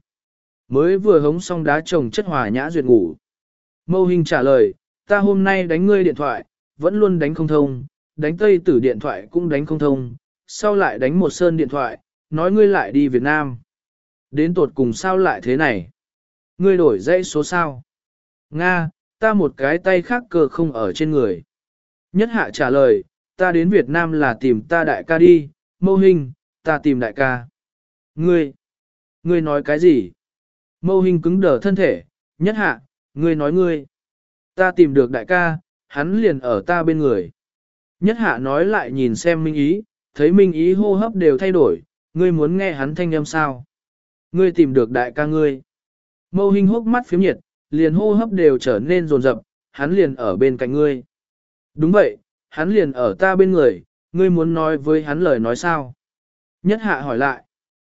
Mới vừa hống xong đá chồng chất hòa nhã duyệt ngủ. Mâu Hinh trả lời, ta hôm nay đánh ngươi điện thoại, vẫn luôn đánh không thông, đánh Tây Tử điện thoại cũng đánh không thông, sau lại đánh một Sơn điện thoại, nói ngươi lại đi Việt Nam. Đến tột cùng sao lại thế này? Ngươi đổi dãy số sao? Nga, ta một cái tay khác cơ không ở trên người. Nhất hạ trả lời, ta đến Việt Nam là tìm ta đại ca đi, Mâu Hinh, ta tìm đại ca. Ngươi, ngươi nói cái gì? Mâu Hinh cứng đờ thân thể, nhất hạ, ngươi nói ngươi. Ta tìm được đại ca, hắn liền ở ta bên người. Nhất hạ nói lại nhìn xem Minh Ý, thấy Minh Ý hô hấp đều thay đổi, ngươi muốn nghe hắn thanh âm sao? Ngươi tìm được đại ca ngươi. Mâu Hinh hốc mắt phiếm nhiệt, liền hô hấp đều trở nên rồn rập, hắn liền ở bên cạnh ngươi. Đúng vậy, hắn liền ở ta bên người, ngươi muốn nói với hắn lời nói sao? Nhất hạ hỏi lại.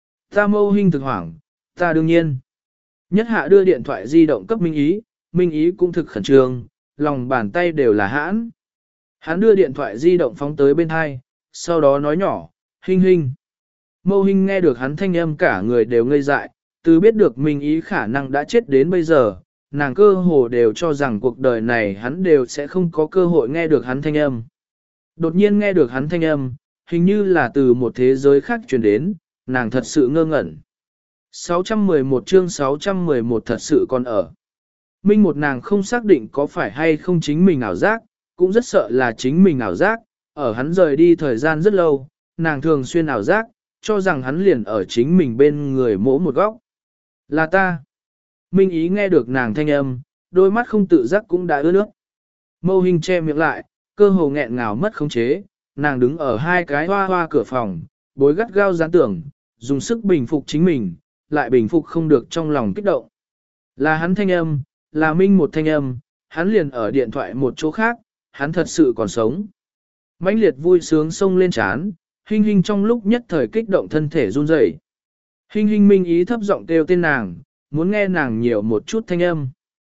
Ta Mâu Hinh thực hoảng, ta đương nhiên. Nhất hạ đưa điện thoại di động cấp Minh Ý, Minh Ý cũng thực khẩn trương, lòng bàn tay đều là hãn. Hắn đưa điện thoại di động phóng tới bên hai, sau đó nói nhỏ, Hinh Hinh. Mâu Hinh nghe được hắn thanh âm cả người đều ngây dại, từ biết được Minh Ý khả năng đã chết đến bây giờ, nàng cơ hồ đều cho rằng cuộc đời này hắn đều sẽ không có cơ hội nghe được hắn thanh âm. Đột nhiên nghe được hắn thanh âm, hình như là từ một thế giới khác truyền đến, nàng thật sự ngơ ngẩn. sáu trăm mười một chương sáu trăm mười một thật sự còn ở. Minh một nàng không xác định có phải hay không chính mình ảo giác, cũng rất sợ là chính mình ảo giác, ở hắn rời đi thời gian rất lâu, nàng thường xuyên ảo giác, cho rằng hắn liền ở chính mình bên người mỗ một góc. Là ta. Minh Ý nghe được nàng thanh âm, đôi mắt không tự giác cũng đã ướt nước. Mâu Hinh che miệng lại, cơ hồ nghẹn ngào mất khống chế, nàng đứng ở hai cái hoa hoa cửa phòng, bối gắt gao dán tưởng, dùng sức bình phục chính mình, lại bình phục không được trong lòng kích động. Là hắn thanh âm, là Minh một thanh âm, hắn liền ở điện thoại một chỗ khác, hắn thật sự còn sống. Mãnh liệt vui sướng xông lên trán, Hinh Hinh trong lúc nhất thời kích động thân thể run rẩy. Hinh Hinh Minh ý thấp giọng kêu tên nàng, muốn nghe nàng nhiều một chút thanh âm.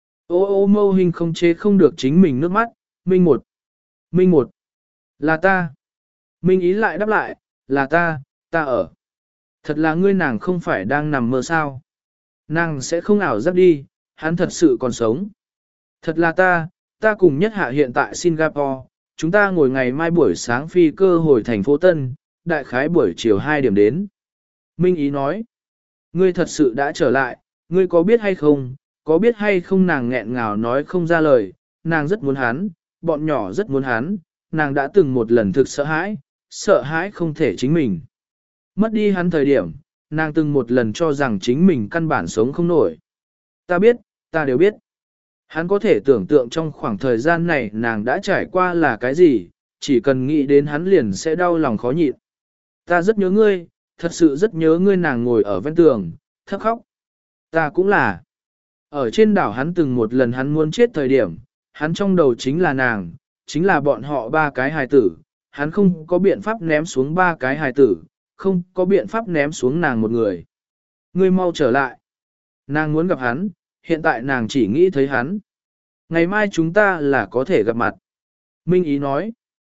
Ô ô Mâu Hinh không chế không được chính mình nước mắt, Minh một, Minh một, là ta. Minh ý lại đáp lại, là ta, ta ở. Thật là ngươi nàng không phải đang nằm mơ sao. Nàng sẽ không ảo giác đi, hắn thật sự còn sống. Thật là ta, ta cùng Nhất Hạ hiện tại Singapore, chúng ta ngồi ngày mai buổi sáng phi cơ hồi thành phố Tân, đại khái buổi chiều hai điểm đến. Minh ý nói, ngươi thật sự đã trở lại, ngươi có biết hay không, có biết hay không nàng nghẹn ngào nói không ra lời, nàng rất muốn hắn, bọn nhỏ rất muốn hắn, nàng đã từng một lần thực sợ hãi, sợ hãi không thể chính mình. Mất đi hắn thời điểm, nàng từng một lần cho rằng chính mình căn bản sống không nổi. Ta biết, ta đều biết. Hắn có thể tưởng tượng trong khoảng thời gian này nàng đã trải qua là cái gì, chỉ cần nghĩ đến hắn liền sẽ đau lòng khó nhịn. Ta rất nhớ ngươi, thật sự rất nhớ ngươi nàng ngồi ở ven tường, thấp khóc. Ta cũng là. Ở trên đảo hắn từng một lần hắn muốn chết thời điểm, hắn trong đầu chính là nàng, chính là bọn họ ba cái hài tử, hắn không có biện pháp ném xuống ba cái hài tử, không có biện pháp ném xuống nàng một người. Ngươi mau trở lại. Nàng muốn gặp hắn, hiện tại nàng chỉ nghĩ thấy hắn. Ngày mai chúng ta là có thể gặp mặt. Minh ý nói.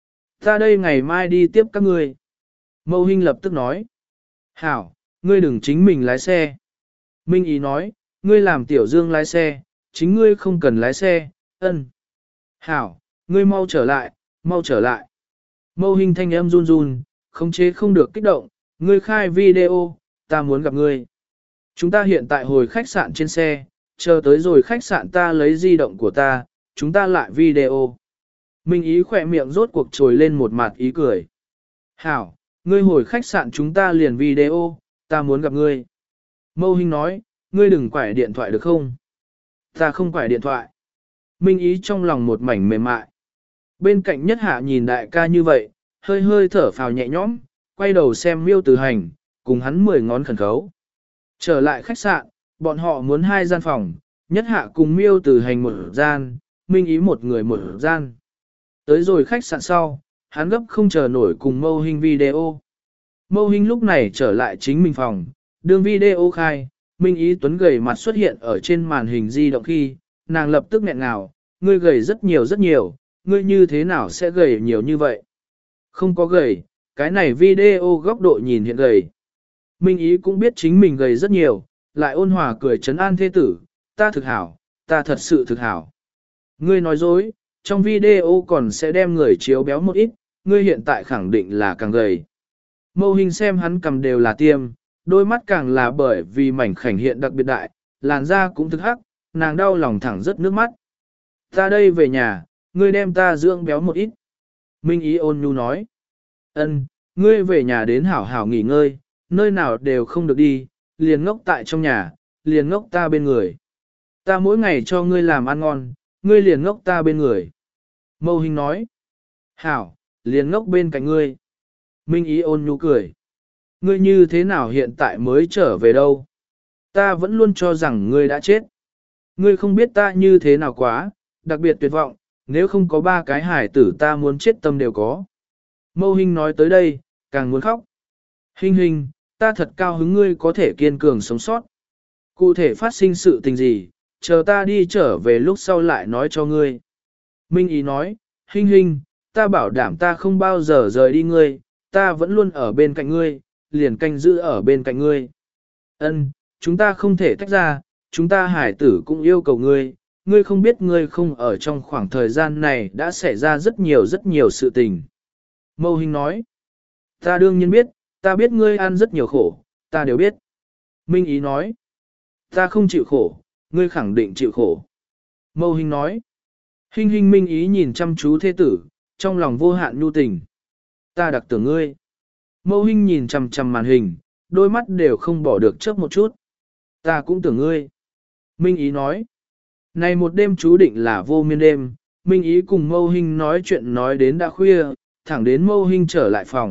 Ta đây ngày mai đi tiếp các ngươi. Mâu Hinh lập tức nói. Hảo, ngươi đừng chính mình lái xe. Minh ý nói, ngươi làm Tiểu Dương lái xe, chính ngươi không cần lái xe, ân. Hảo, ngươi mau trở lại, mau trở lại. Mâu Hinh thanh âm run run, khống chế không được kích động, ngươi khai video, ta muốn gặp ngươi. Chúng ta hiện tại hồi khách sạn trên xe, chờ tới rồi khách sạn ta lấy di động của ta, chúng ta lại video. Minh ý khỏe miệng rốt cuộc trồi lên một mặt ý cười. Hảo, ngươi hồi khách sạn chúng ta liền video, ta muốn gặp ngươi. Mâu Hinh nói, ngươi đừng quải điện thoại được không? Ta không quải điện thoại. Minh ý trong lòng một mảnh mềm mại. Bên cạnh Nhất Hạ nhìn đại ca như vậy, hơi hơi thở phào nhẹ nhõm, quay đầu xem Miêu Tử Hành, cùng hắn mười ngón khẩn khấu. Trở lại khách sạn, bọn họ muốn hai gian phòng, Nhất Hạ cùng Miêu Tử Hành một gian, Minh ý một người một gian. Tới rồi khách sạn sau, hắn gấp không chờ nổi cùng Mâu Hinh video. Mâu Hinh lúc này trở lại chính mình phòng, đương video khai, Minh ý tuấn gầy mặt xuất hiện ở trên màn hình di động khi, nàng lập tức nghẹn ngào, ngươi gầy rất nhiều rất nhiều, ngươi như thế nào sẽ gầy nhiều như vậy? Không có gầy, cái này video góc độ nhìn hiện gầy. Minh ý cũng biết chính mình gầy rất nhiều, lại ôn hòa cười trấn an thế tử, ta thực hảo, ta thật sự thực hảo. Ngươi nói dối, trong video còn sẽ đem người chiếu béo một ít, ngươi hiện tại khẳng định là càng gầy. Mâu Hinh xem hắn cầm đều là tiêm, đôi mắt càng là bởi vì mảnh khảnh hiện đặc biệt đại, làn da cũng thực hắc, nàng đau lòng thẳng rất nước mắt. Ta đây về nhà, ngươi đem ta dưỡng béo một ít. Minh ý ôn nhu nói. Ân, ngươi về nhà đến hảo hảo nghỉ ngơi, nơi nào đều không được đi, liền ngốc tại trong nhà, liền ngốc ta bên người. Ta mỗi ngày cho ngươi làm ăn ngon, ngươi liền ngốc ta bên người. Mâu Hinh nói. Hảo, liền ngốc bên cạnh ngươi. Minh ý ôn nhu cười. Ngươi như thế nào hiện tại mới trở về đâu? Ta vẫn luôn cho rằng ngươi đã chết. Ngươi không biết ta như thế nào quá, đặc biệt tuyệt vọng, nếu không có ba cái hải tử ta muốn chết tâm đều có. Mâu Hinh nói tới đây, càng muốn khóc. Hinh Hinh, ta thật cao hứng ngươi có thể kiên cường sống sót. Cụ thể phát sinh sự tình gì, chờ ta đi trở về lúc sau lại nói cho ngươi. Minh ý nói, Hinh Hinh, ta bảo đảm ta không bao giờ rời đi ngươi, ta vẫn luôn ở bên cạnh ngươi, liền canh giữ ở bên cạnh ngươi. Ân, chúng ta không thể tách ra, chúng ta hải tử cũng yêu cầu ngươi, ngươi không biết ngươi không ở trong khoảng thời gian này đã xảy ra rất nhiều rất nhiều sự tình. Mâu Hinh nói, ta đương nhiên biết, ta biết ngươi ăn rất nhiều khổ, ta đều biết. Minh ý nói, ta không chịu khổ, ngươi khẳng định chịu khổ. Mâu Hinh nói, Hinh Hinh Minh ý nhìn chăm chú thế tử, trong lòng vô hạn nhu tình. Ta đặc tưởng ngươi. Mâu Hinh nhìn chằm chằm màn hình, đôi mắt đều không bỏ được chớp một chút. Ta cũng tưởng ngươi. Minh ý nói, này một đêm chú định là vô miên đêm, Minh ý cùng Mâu Hinh nói chuyện nói đến đã khuya, thẳng đến Mâu Hinh trở lại phòng,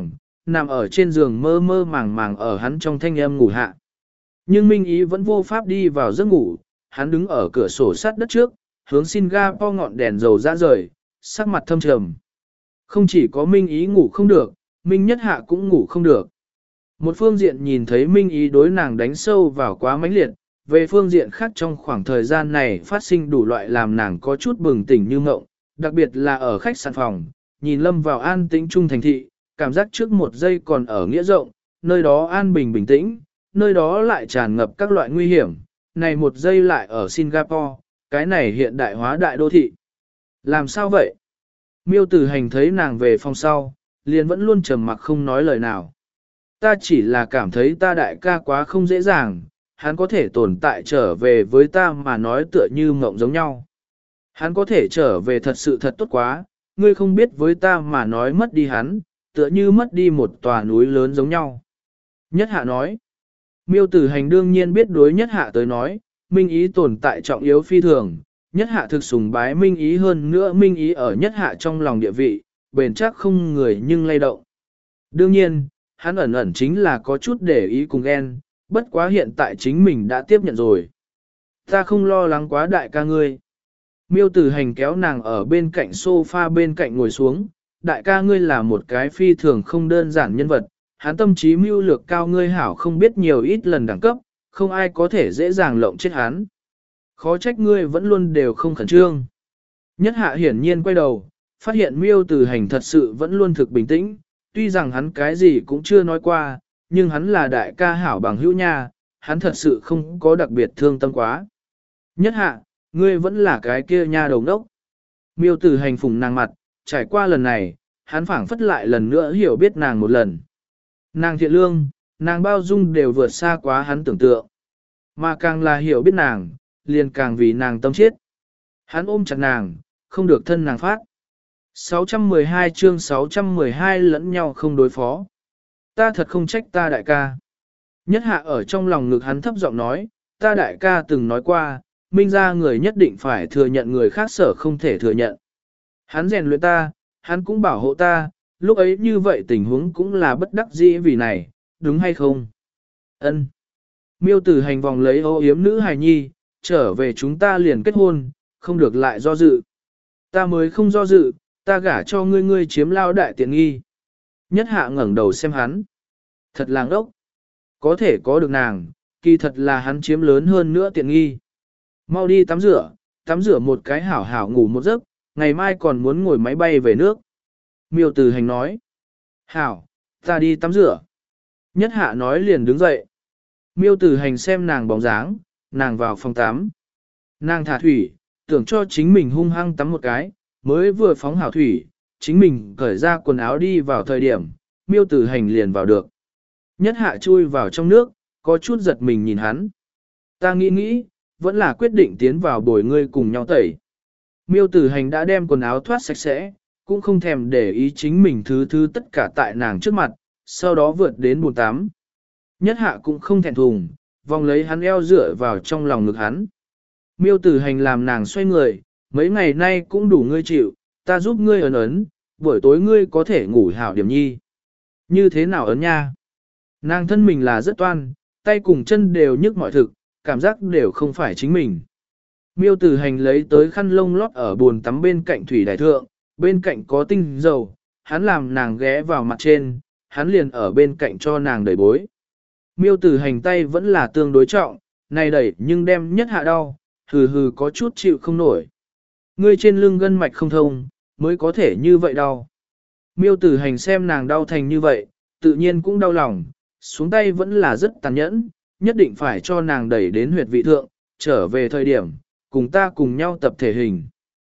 nằm ở trên giường mơ mơ màng màng ở hắn trong thanh âm ngủ hạ. Nhưng Minh Ý vẫn vô pháp đi vào giấc ngủ, hắn đứng ở cửa sổ sát đất trước, hướng Singapore ngọn đèn dầu ra rời, sắc mặt thâm trầm. Không chỉ có Minh Ý ngủ không được, Minh Nhất Hạ cũng ngủ không được. Một phương diện nhìn thấy Minh Ý đối nàng đánh sâu vào quá mãnh liệt, về phương diện khác trong khoảng thời gian này phát sinh đủ loại làm nàng có chút bừng tỉnh như ngộng, đặc biệt là ở khách sạn phòng, nhìn lâm vào an tĩnh trung thành thị, cảm giác trước một giây còn ở nghĩa rộng, nơi đó an bình bình tĩnh, nơi đó lại tràn ngập các loại nguy hiểm, này một giây lại ở Singapore, cái này hiện đại hóa đại đô thị. Làm sao vậy? Miêu Tử Hành thấy nàng về phòng sau, liền vẫn luôn trầm mặc không nói lời nào. Ta chỉ là cảm thấy ta đại ca quá không dễ dàng, hắn có thể tồn tại trở về với ta mà nói tựa như mộng giống nhau. Hắn có thể trở về thật sự thật tốt quá, ngươi không biết với ta mà nói mất đi hắn, tựa như mất đi một tòa núi lớn giống nhau. Nhất Hạ nói, Miêu Tử Hành đương nhiên biết đối Nhất Hạ tới nói, Minh Ý tồn tại trọng yếu phi thường, Nhất Hạ thực sùng bái Minh Ý hơn nữa Minh Ý ở Nhất Hạ trong lòng địa vị, bền chắc không người nhưng lay động. Đương nhiên, hắn ẩn ẩn chính là có chút để ý cùng ghen, bất quá hiện tại chính mình đã tiếp nhận rồi. Ta không lo lắng quá đại ca ngươi. Miêu Tử Hành kéo nàng ở bên cạnh sofa bên cạnh ngồi xuống, đại ca ngươi là một cái phi thường không đơn giản nhân vật, hắn tâm trí mưu lược cao ngươi hảo không biết nhiều ít lần đẳng cấp, không ai có thể dễ dàng lộng chết hắn. Khó trách ngươi vẫn luôn đều không khẩn trương. Nhất Hạ hiển nhiên quay đầu, phát hiện Miêu Tử Hành thật sự vẫn luôn thực bình tĩnh, tuy rằng hắn cái gì cũng chưa nói qua, nhưng hắn là đại ca hảo bằng hữu nha, hắn thật sự không có đặc biệt thương tâm quá. Nhất Hạ, ngươi vẫn là cái kia nha đầu đốc. Miêu Tử Hành phùng nàng mặt, trải qua lần này, hắn phảng phất lại lần nữa hiểu biết nàng một lần. Nàng thiện lương, nàng bao dung đều vượt xa quá hắn tưởng tượng. Mà càng là hiểu biết nàng, liền càng vì nàng tâm chết. Hắn ôm chặt nàng, không được thân nàng phát. sáu trăm mười hai chương sáu trăm mười hai lẫn nhau không đối phó. Ta thật không trách ta đại ca. Nhất Hạ ở trong lòng ngực hắn thấp giọng nói, ta đại ca từng nói qua, minh ra người nhất định phải thừa nhận người khác sở không thể thừa nhận. Hắn rèn luyện ta, hắn cũng bảo hộ ta, lúc ấy như vậy tình huống cũng là bất đắc dĩ vì này, đúng hay không? Ân. Miêu Tử Hành vòng lấy ô yếm nữ hài nhi, trở về chúng ta liền kết hôn, không được lại do dự. Ta mới không do dự, ta gả cho ngươi ngươi chiếm lao đại tiện nghi. Nhất Hạ ngẩng đầu xem hắn. Thật làng ốc. Có thể có được nàng, kỳ thật là hắn chiếm lớn hơn nữa tiện nghi. Mau đi tắm rửa, tắm rửa một cái hảo hảo ngủ một giấc, ngày mai còn muốn ngồi máy bay về nước. Miêu Tử Hành nói. Hảo, ta đi tắm rửa. Nhất Hạ nói liền đứng dậy. Miêu Tử Hành xem nàng bóng dáng, nàng vào phòng tắm. Nàng thả thủy, tưởng cho chính mình hung hăng tắm một cái, mới vừa phóng hảo thủy, chính mình cởi ra quần áo đi vào thời điểm, Miêu Tử Hành liền vào được. Nhất Hạ chui vào trong nước, có chút giật mình nhìn hắn. Ta nghĩ nghĩ, vẫn là quyết định tiến vào bồi ngươi cùng nhau tẩy. Miêu Tử Hành đã đem quần áo thoát sạch sẽ, cũng không thèm để ý chính mình thứ thứ tất cả tại nàng trước mặt, sau đó vượt đến bồn tắm. Nhất Hạ cũng không thẹn thùng, vòng lấy hắn eo dựa vào trong lòng ngực hắn. Miêu Tử Hành làm nàng xoay người, mấy ngày nay cũng đủ ngươi chịu, ta giúp ngươi ấn ấn, buổi tối ngươi có thể ngủ hảo điểm nhi. Như thế nào ấn nha? Nàng thân mình là rất toan, tay cùng chân đều nhức mỏi thực, cảm giác đều không phải chính mình. Miêu Tử Hành lấy tới khăn lông lót ở bồn tắm bên cạnh thủy đài thượng, bên cạnh có tinh dầu, hắn làm nàng ghé vào mặt trên, hắn liền ở bên cạnh cho nàng đẩy bối. Miêu Tử Hành tay vẫn là tương đối trọng, này đẩy nhưng đem Nhất Hạ đau, hừ hừ có chút chịu không nổi. Ngươi trên lưng gân mạch không thông, mới có thể như vậy đau. Miêu Tử Hành xem nàng đau thành như vậy, tự nhiên cũng đau lòng, xuống tay vẫn là rất tàn nhẫn, nhất định phải cho nàng đẩy đến huyệt vị thượng, trở về thời điểm, cùng ta cùng nhau tập thể hình.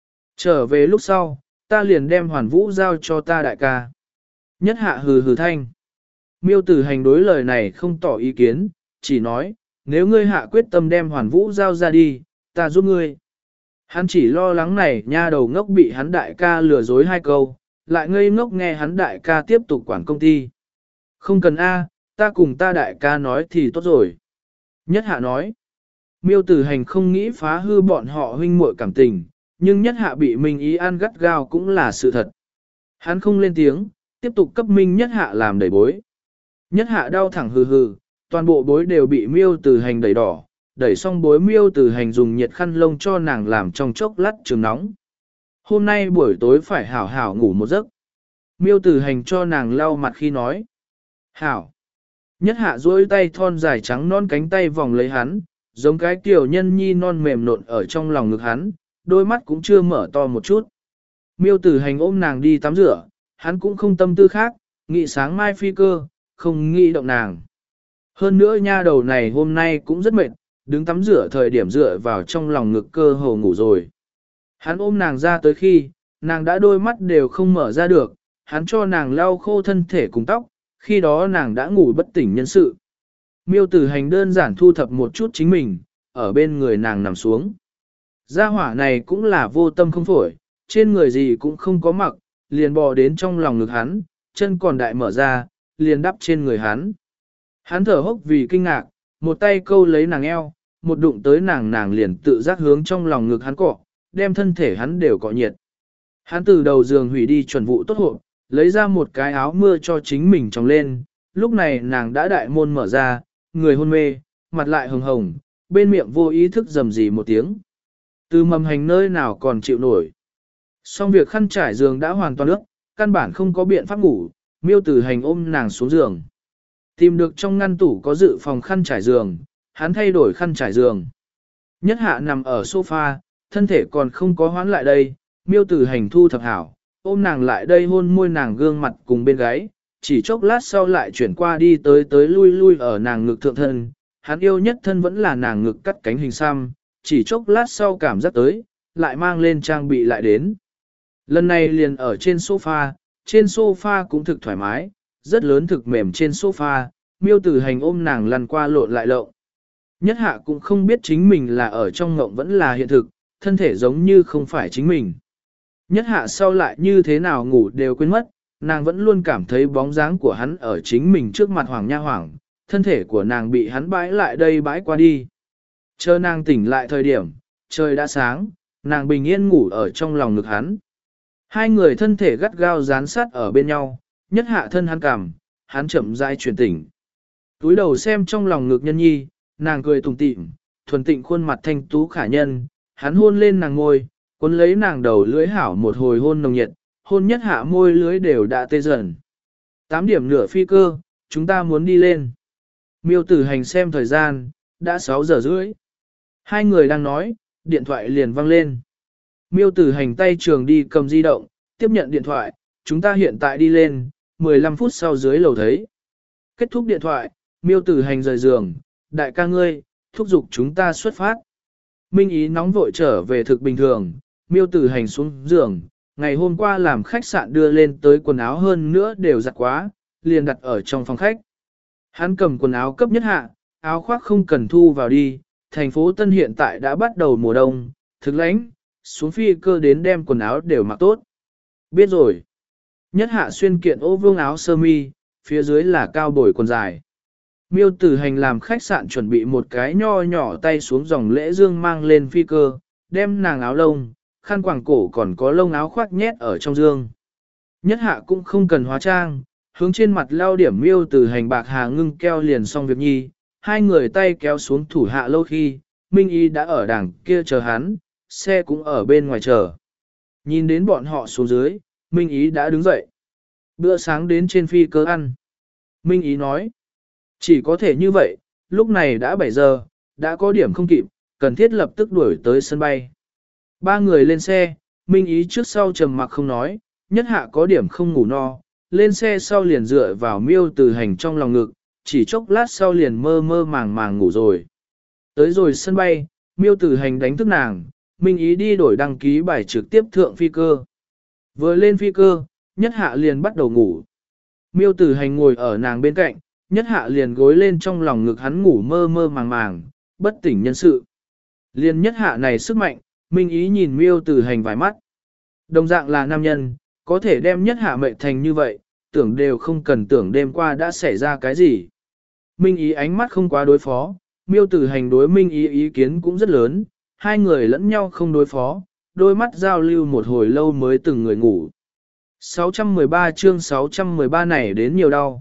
Trở về lúc sau, ta liền đem Hoàn Vũ giao cho ta đại ca. Nhất Hạ hừ hừ thanh. Miêu Tử Hành đối lời này không tỏ ý kiến, chỉ nói, nếu ngươi hạ quyết tâm đem Hoàn Vũ giao ra đi, ta giúp ngươi. Hắn chỉ lo lắng này nha đầu ngốc bị hắn đại ca lừa dối hai câu, lại ngây ngốc nghe hắn đại ca tiếp tục quản công ty. Không cần A, ta cùng ta đại ca nói thì tốt rồi. Nhất Hạ nói, Miêu Tử Hành không nghĩ phá hư bọn họ huynh muội cảm tình, nhưng Nhất Hạ bị Minh Ý an gắt gao cũng là sự thật. Hắn không lên tiếng, tiếp tục cấp Minh Nhất Hạ làm đẩy bối. Nhất Hạ đau thẳng hừ hừ, toàn bộ bối đều bị Miêu Tử Hành đẩy đỏ, đẩy xong bối Miêu Tử Hành dùng nhiệt khăn lông cho nàng làm trong chốc lát trường nóng. Hôm nay buổi tối phải hảo hảo ngủ một giấc. Miêu Tử Hành cho nàng lau mặt khi nói. Hảo. Nhất Hạ duỗi tay thon dài trắng non cánh tay vòng lấy hắn, giống cái tiểu nhân nhi non mềm nộn ở trong lòng ngực hắn, đôi mắt cũng chưa mở to một chút. Miêu Tử Hành ôm nàng đi tắm rửa, hắn cũng không tâm tư khác, nghĩ sáng mai phi cơ, không nghĩ động nàng. Hơn nữa nha đầu này hôm nay cũng rất mệt, đứng tắm rửa thời điểm dựa vào trong lòng ngực cơ hồ ngủ rồi. Hắn ôm nàng ra tới khi, nàng đã đôi mắt đều không mở ra được, hắn cho nàng lau khô thân thể cùng tóc, khi đó nàng đã ngủ bất tỉnh nhân sự. Miêu Tử Hành đơn giản thu thập một chút chính mình, ở bên người nàng nằm xuống. Gia hỏa này cũng là vô tâm không phổi, trên người gì cũng không có mặc, liền bò đến trong lòng ngực hắn, chân còn đại mở ra, liền đắp trên người hắn. Hắn thở hốc vì kinh ngạc, một tay câu lấy nàng eo, một đụng tới nàng nàng liền tự giác hướng trong lòng ngực hắn cọ, đem thân thể hắn đều cọ nhiệt. Hắn từ đầu giường hủy đi chuẩn vụ tốt hộ, lấy ra một cái áo mưa cho chính mình tròng lên, lúc này nàng đã đại môn mở ra, người hôn mê, mặt lại hồng hồng, bên miệng vô ý thức rầm rì một tiếng. Từ mầm hành nơi nào còn chịu nổi. Xong việc khăn trải giường đã hoàn toàn ướt, căn bản không có biện pháp ngủ, Miêu Tử Hành ôm nàng xuống giường. Tìm được trong ngăn tủ có dự phòng khăn trải giường, hắn thay đổi khăn trải giường. Nhất Hạ nằm ở sofa, thân thể còn không có hoán lại đây, Miêu Tử Hành thu thập hảo, ôm nàng lại đây hôn môi nàng gương mặt cùng bên gáy, chỉ chốc lát sau lại chuyển qua đi tới tới lui lui ở nàng ngực thượng thân, hắn yêu nhất thân vẫn là nàng ngực cắt cánh hình xăm, chỉ chốc lát sau cảm giác tới, lại mang lên trang bị lại đến. Lần này liền ở trên sofa, trên sofa cũng thực thoải mái, rất lớn thực mềm trên sofa, Miêu Tử Hành ôm nàng lăn qua lộn lại lộn. Nhất Hạ cũng không biết chính mình là ở trong ngộng vẫn là hiện thực, thân thể giống như không phải chính mình. Nhất Hạ sau lại như thế nào ngủ đều quên mất, nàng vẫn luôn cảm thấy bóng dáng của hắn ở chính mình trước mặt Hoàng Nha Hoàng, thân thể của nàng bị hắn bãi lại đây bãi qua đi. Chờ nàng tỉnh lại thời điểm, trời đã sáng, nàng bình yên ngủ ở trong lòng ngực hắn. Hai người thân thể gắt gao dán sát ở bên nhau, Nhất Hạ thân hắn cằm, hắn chậm rãi chuyển tỉnh. Túi đầu xem trong lòng ngực nhân nhi, nàng cười tủm tỉm, thuần tịnh khuôn mặt thanh tú khả nhân, hắn hôn lên nàng ngôi, cuốn lấy nàng đầu lưỡi hảo một hồi hôn nồng nhiệt, hôn Nhất Hạ môi lưỡi đều đã tê dần. Tám điểm nửa phi cơ, chúng ta muốn đi lên. Miêu Tử Hành xem thời gian, đã sáu giờ rưỡi. Hai người đang nói, điện thoại liền vang lên. Miêu Tử Hành tay trường đi cầm di động, tiếp nhận điện thoại, chúng ta hiện tại đi lên, mười lăm phút sau dưới lầu thấy. Kết thúc điện thoại, Miêu Tử Hành rời giường, đại ca ngươi, thúc giục chúng ta xuất phát. Minh Ý nóng vội trở về thực bình thường, Miêu Tử Hành xuống giường, ngày hôm qua làm khách sạn đưa lên tới quần áo hơn nữa đều giặt quá, liền đặt ở trong phòng khách. Hắn cầm quần áo cấp Nhất Hạ, áo khoác không cần thu vào đi, thành phố Tân hiện tại đã bắt đầu mùa đông, thực lãnh, xuống phi cơ đến đem quần áo đều mặc tốt. Biết rồi. Nhất Hạ xuyên kiện ô vương áo sơ mi, phía dưới là cao bồi quần dài. Miêu Tử Hành làm khách sạn chuẩn bị một cái nho nhỏ tay xuống dòng lễ dương mang lên phi cơ, đem nàng áo lông, khăn quàng cổ còn có lông áo khoác nhét ở trong dương. Nhất Hạ cũng không cần hóa trang, hướng trên mặt lao điểm Miêu Tử Hành bạc hà ngưng keo liền xong việc nhi, hai người tay kéo xuống thủ hạ lâu khi, Minh Y đã ở đằng kia chờ hắn, xe cũng ở bên ngoài chờ. Nhìn đến bọn họ xuống dưới, Minh Ý đã đứng dậy. Bữa sáng đến trên phi cơ ăn. Minh Ý nói, chỉ có thể như vậy, lúc này đã bảy giờ, đã có điểm không kịp, cần thiết lập tức đuổi tới sân bay. Ba người lên xe, Minh Ý trước sau trầm mặc không nói, Nhất Hạ có điểm không ngủ no, lên xe sau liền dựa vào Miêu Tử Hành trong lòng ngực, chỉ chốc lát sau liền mơ mơ màng màng ngủ rồi. Tới rồi sân bay, Miêu Tử Hành đánh thức nàng, Minh Ý đi đổi đăng ký bài trực tiếp thượng phi cơ. Vừa lên phi cơ, Nhất Hạ liền bắt đầu ngủ. Miêu Tử Hành ngồi ở nàng bên cạnh, Nhất Hạ liền gối lên trong lòng ngực hắn ngủ mơ mơ màng màng, bất tỉnh nhân sự. Liền Nhất Hạ này sức mạnh, Minh Ý nhìn Miêu Tử Hành vài mắt. Đồng dạng là nam nhân, có thể đem Nhất Hạ mệnh thành như vậy, tưởng đều không cần tưởng đêm qua đã xảy ra cái gì. Minh Ý ánh mắt không quá đối phó, Miêu Tử Hành đối Minh Ý ý kiến cũng rất lớn, hai người lẫn nhau không đối phó, đôi mắt giao lưu một hồi lâu mới từng người ngủ. sáu trăm mười ba chương sáu trăm mười ba này đến nhiều đau.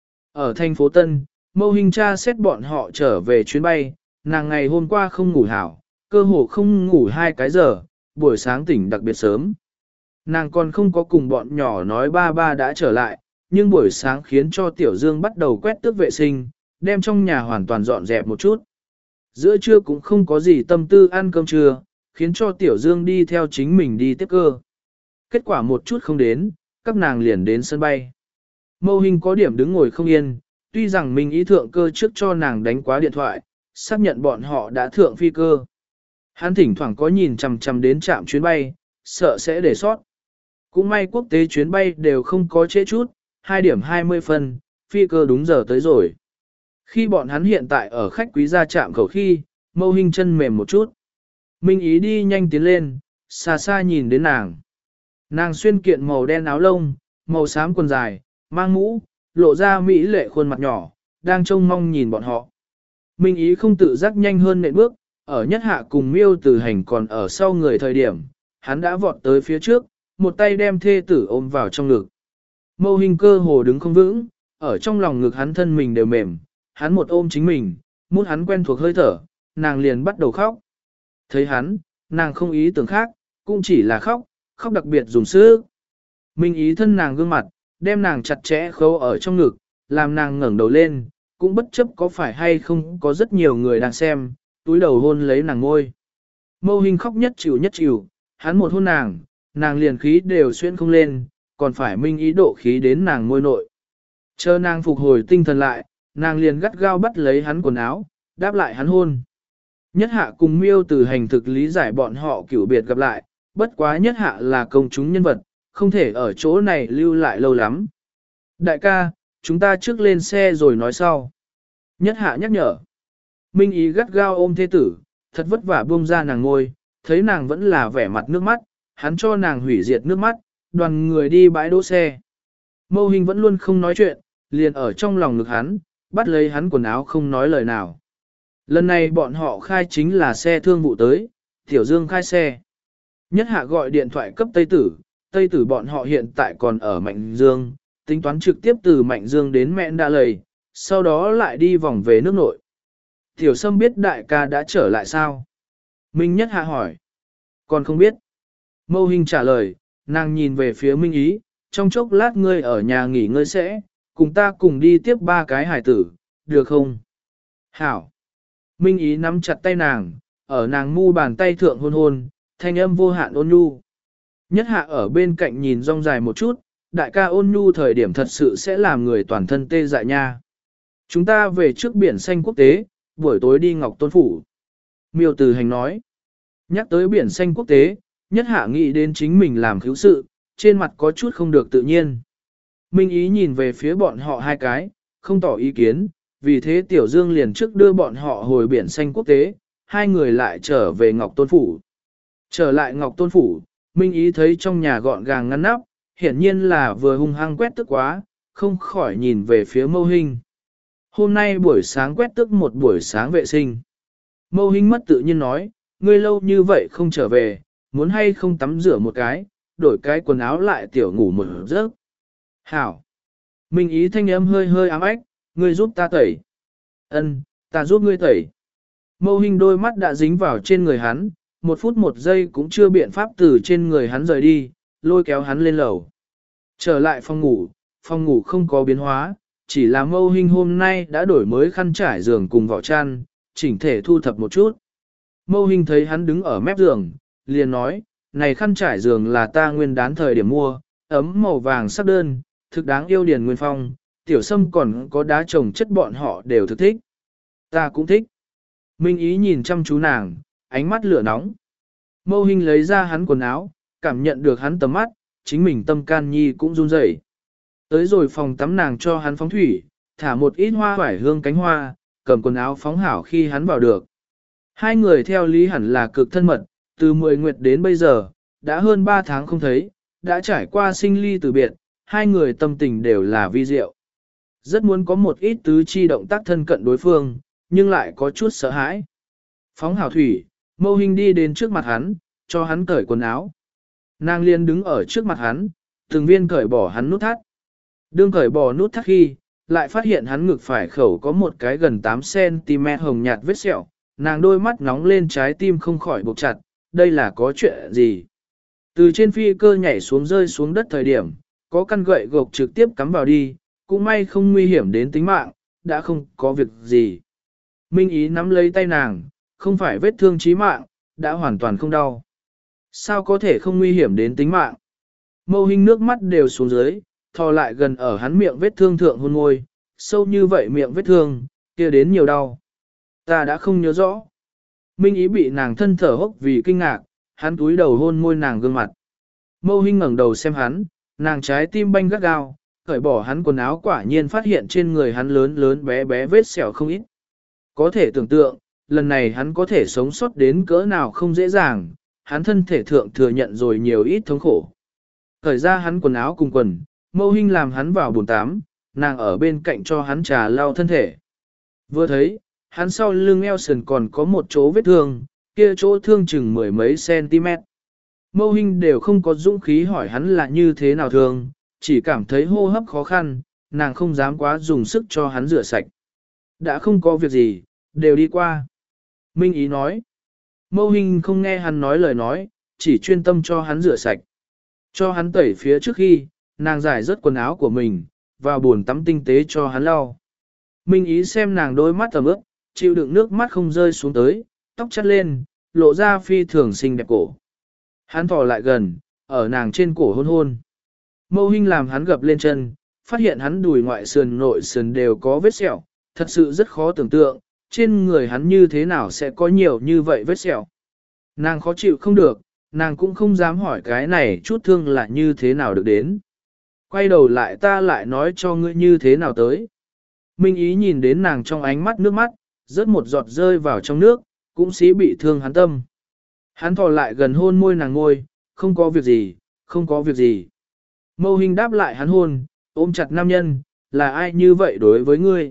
Ở thành phố Tân, Mâu Hình tra xét bọn họ trở về chuyến bay, nàng ngày hôm qua không ngủ hảo, cơ hồ không ngủ hai cái giờ, buổi sáng tỉnh đặc biệt sớm. Nàng còn không có cùng bọn nhỏ nói ba ba đã trở lại, nhưng buổi sáng khiến cho Tiểu Dương bắt đầu quét tước vệ sinh, đem trong nhà hoàn toàn dọn dẹp một chút. Giữa trưa cũng không có gì tâm tư ăn cơm trưa, khiến cho Tiểu Dương đi theo chính mình đi tiếp cơ. Kết quả một chút không đến, các nàng liền đến sân bay. Mâu Hình có điểm đứng ngồi không yên, tuy rằng mình ý thượng cơ trước cho nàng đánh quá điện thoại, xác nhận bọn họ đã thượng phi cơ. Hắn thỉnh thoảng có nhìn chằm chằm đến trạm chuyến bay, sợ sẽ để sót. Cũng may quốc tế chuyến bay đều không có trễ chút, hai điểm hai mươi phân, phi cơ đúng giờ tới rồi. Khi bọn hắn hiện tại ở khách quý gia trạm khẩu khi, Mâu Hình chân mềm một chút. Minh Ý đi nhanh tiến lên, xa xa nhìn đến nàng. Nàng xuyên kiện màu đen áo lông, màu xám quần dài, mang mũ, lộ ra mỹ lệ khuôn mặt nhỏ, đang trông mong nhìn bọn họ. Minh Ý không tự giác nhanh hơn nện bước, ở nhất hạ cùng Miêu Tử Hành còn ở sau người thời điểm, hắn đã vọt tới phía trước, một tay đem thê tử ôm vào trong ngực. Mâu Hình cơ hồ đứng không vững, ở trong lòng ngực hắn thân mình đều mềm, hắn một ôm chính mình, mút hắn quen thuộc hơi thở, nàng liền bắt đầu khóc. Thấy hắn, nàng không ý tưởng khác, cũng chỉ là khóc, khóc đặc biệt dùng sức. Minh Ý thân nàng gương mặt, đem nàng chặt chẽ khâu ở trong ngực, làm nàng ngẩng đầu lên, cũng bất chấp có phải hay không có rất nhiều người đang xem, túi đầu hôn lấy nàng ngôi. Mâu Hình khóc nhất chịu nhất chịu, hắn một hôn nàng, nàng liền khí đều xuyên không lên, còn phải Minh Ý độ khí đến nàng môi nội. Chờ nàng phục hồi tinh thần lại, nàng liền gắt gao bắt lấy hắn quần áo, đáp lại hắn hôn. Nhất hạ cùng Miêu Tử Hành thực lý giải bọn họ cửu biệt gặp lại, bất quá nhất hạ là công chúng nhân vật, không thể ở chỗ này lưu lại lâu lắm. Đại ca, chúng ta trước lên xe rồi nói sau. Nhất hạ nhắc nhở. Minh Ý gắt gao ôm thê tử, thật vất vả buông ra nàng ngôi, thấy nàng vẫn là vẻ mặt nước mắt, hắn cho nàng hủy diệt nước mắt, đoàn người đi bãi đỗ xe. Mâu Hình vẫn luôn không nói chuyện, liền ở trong lòng ngực hắn, bắt lấy hắn quần áo không nói lời nào. Lần này bọn họ khai chính là xe thương vụ tới, Tiểu Dương khai xe. Nhất hạ gọi điện thoại cấp Tây Tử, Tây Tử bọn họ hiện tại còn ở Mạnh Dương, tính toán trực tiếp từ Mạnh Dương đến Mẹn Đa Lầy, sau đó lại đi vòng về nước nội. Tiểu Sâm biết đại ca đã trở lại sao? Minh Nhất hạ hỏi. Còn không biết. Mâu Hình trả lời, nàng nhìn về phía Minh Ý, trong chốc lát ngươi ở nhà nghỉ ngơi sẽ, cùng ta cùng đi tiếp ba cái hải tử, được không? Hảo. Minh Ý nắm chặt tay nàng, ở nàng mu bàn tay thượng hôn hôn, thanh âm vô hạn ôn nhu. Nhất hạ ở bên cạnh nhìn rong dài một chút, đại ca ôn nhu thời điểm thật sự sẽ làm người toàn thân tê dại nha. Chúng ta về trước biển xanh quốc tế, buổi tối đi Ngọc Tôn Phủ. Miêu Tử Hành nói. Nhắc tới biển xanh quốc tế, nhất hạ nghĩ đến chính mình làm cứu sự, trên mặt có chút không được tự nhiên. Minh Ý nhìn về phía bọn họ hai cái, không tỏ ý kiến, vì thế Tiểu Dương liền trước đưa bọn họ hồi biển xanh quốc tế, hai người lại trở về Ngọc Tôn Phủ. Trở lại Ngọc Tôn Phủ, Minh Ý thấy trong nhà gọn gàng ngăn nắp, hiển nhiên là vừa hung hăng quét tức quá, không khỏi nhìn về phía Mâu Hình. Hôm nay buổi sáng quét tức một buổi sáng vệ sinh. Mâu Hình mất tự nhiên nói, ngươi lâu như vậy không trở về, muốn hay không tắm rửa một cái, đổi cái quần áo lại tiểu ngủ một giấc. Hảo. Minh Ý thanh âm hơi hơi ám ách, ngươi giúp ta tẩy. Ân, ta giúp ngươi tẩy. Mâu Hình đôi mắt đã dính vào trên người hắn, một phút một giây cũng chưa biện pháp từ trên người hắn rời đi, lôi kéo hắn lên lầu. Trở lại phòng ngủ, phòng ngủ không có biến hóa, chỉ là Mâu Hình hôm nay đã đổi mới khăn trải giường cùng vỏ chăn, chỉnh thể thu thập một chút. Mâu Hình thấy hắn đứng ở mép giường, liền nói, này khăn trải giường là ta nguyên đán thời điểm mua, ấm màu vàng sắc đơn, thực đáng yêu Điền Nguyên Phong, Tiểu Sâm còn có đá trồng chất bọn họ đều thực thích. Ta cũng thích. Minh Ý nhìn chăm chú nàng, ánh mắt lửa nóng. Mâu Hình lấy ra hắn quần áo, cảm nhận được hắn tầm mắt, chính mình tâm can nhi cũng run rẩy. Tới rồi phòng tắm nàng cho hắn phóng thủy, thả một ít hoa hoải hương cánh hoa, cầm quần áo phóng hảo khi hắn vào được. Hai người theo lý hẳn là cực thân mật, từ mười nguyệt đến bây giờ, đã hơn ba tháng không thấy, đã trải qua sinh ly từ biệt, hai người tâm tình đều là vi diệu. Rất muốn có một ít tứ chi động tác thân cận đối phương, nhưng lại có chút sợ hãi. Phóng hảo thủy, Mâu Hình đi đến trước mặt hắn, cho hắn cởi quần áo. Nàng liền đứng ở trước mặt hắn, từng viên cởi bỏ hắn nút thắt. Đương cởi bỏ nút thắt khi, lại phát hiện hắn ngực phải khẩu có một cái gần tám xăng ti mét hồng nhạt vết sẹo, nàng đôi mắt nóng lên trái tim không khỏi buộc chặt, đây là có chuyện gì? Từ trên phi cơ nhảy xuống rơi xuống đất thời điểm, có căn gậy gộc trực tiếp cắm vào đi, cũng may không nguy hiểm đến tính mạng, đã không có việc gì. Minh Ý nắm lấy tay nàng, không phải vết thương chí mạng, đã hoàn toàn không đau. Sao có thể không nguy hiểm đến tính mạng? Mâu Hinh nước mắt đều xuống dưới, thò lại gần ở hắn miệng vết thương thượng hôn môi, sâu như vậy miệng vết thương, kia đến nhiều đau. Ta đã không nhớ rõ. Minh Ý bị nàng thân thở hốc vì kinh ngạc, hắn túi đầu hôn môi nàng gương mặt. Mâu Hinh ngẩng đầu xem hắn, nàng trái tim banh gắt gao, cởi bỏ hắn quần áo quả nhiên phát hiện trên người hắn lớn lớn bé bé vết sẹo không ít. Có thể tưởng tượng, lần này hắn có thể sống sót đến cỡ nào không dễ dàng, hắn thân thể thượng thừa nhận rồi nhiều ít thống khổ. Cởi ra hắn quần áo cùng quần, Mâu Hinh làm hắn vào bồn tắm, nàng ở bên cạnh cho hắn trà lau thân thể. Vừa thấy, hắn sau lưng eo sườn còn có một chỗ vết thương, kia chỗ thương chừng mười mấy cm. Mâu Hinh đều không có dũng khí hỏi hắn là như thế nào thương, chỉ cảm thấy hô hấp khó khăn, nàng không dám quá dùng sức cho hắn rửa sạch. Đã không có việc gì, đều đi qua. Minh Ý nói. Mâu Hinh không nghe hắn nói lời nói, chỉ chuyên tâm cho hắn rửa sạch. Cho hắn tẩy phía trước khi, nàng giải rớt quần áo của mình, vào bồn tắm tinh tế cho hắn lau. Minh Ý xem nàng đôi mắt ẩm ướt, chịu đựng nước mắt không rơi xuống tới, tóc chắt lên, lộ ra phi thường xinh đẹp cổ. Hắn thò lại gần, ở nàng trên cổ hôn hôn. Mâu Hinh làm hắn gập lên chân, phát hiện hắn đùi ngoại sườn nội sườn đều có vết sẹo, thật sự rất khó tưởng tượng, trên người hắn như thế nào sẽ có nhiều như vậy vết sẹo. Nàng khó chịu không được, nàng cũng không dám hỏi cái này chút thương là như thế nào được đến. Quay đầu lại ta lại nói cho ngươi như thế nào tới. Minh Ý nhìn đến nàng trong ánh mắt nước mắt, rớt một giọt rơi vào trong nước, cũng xí bị thương hắn tâm. Hắn thò lại gần hôn môi nàng ngôi, không có việc gì, không có việc gì. Mâu Hinh đáp lại hắn hôn, ôm chặt nam nhân, là ai như vậy đối với ngươi?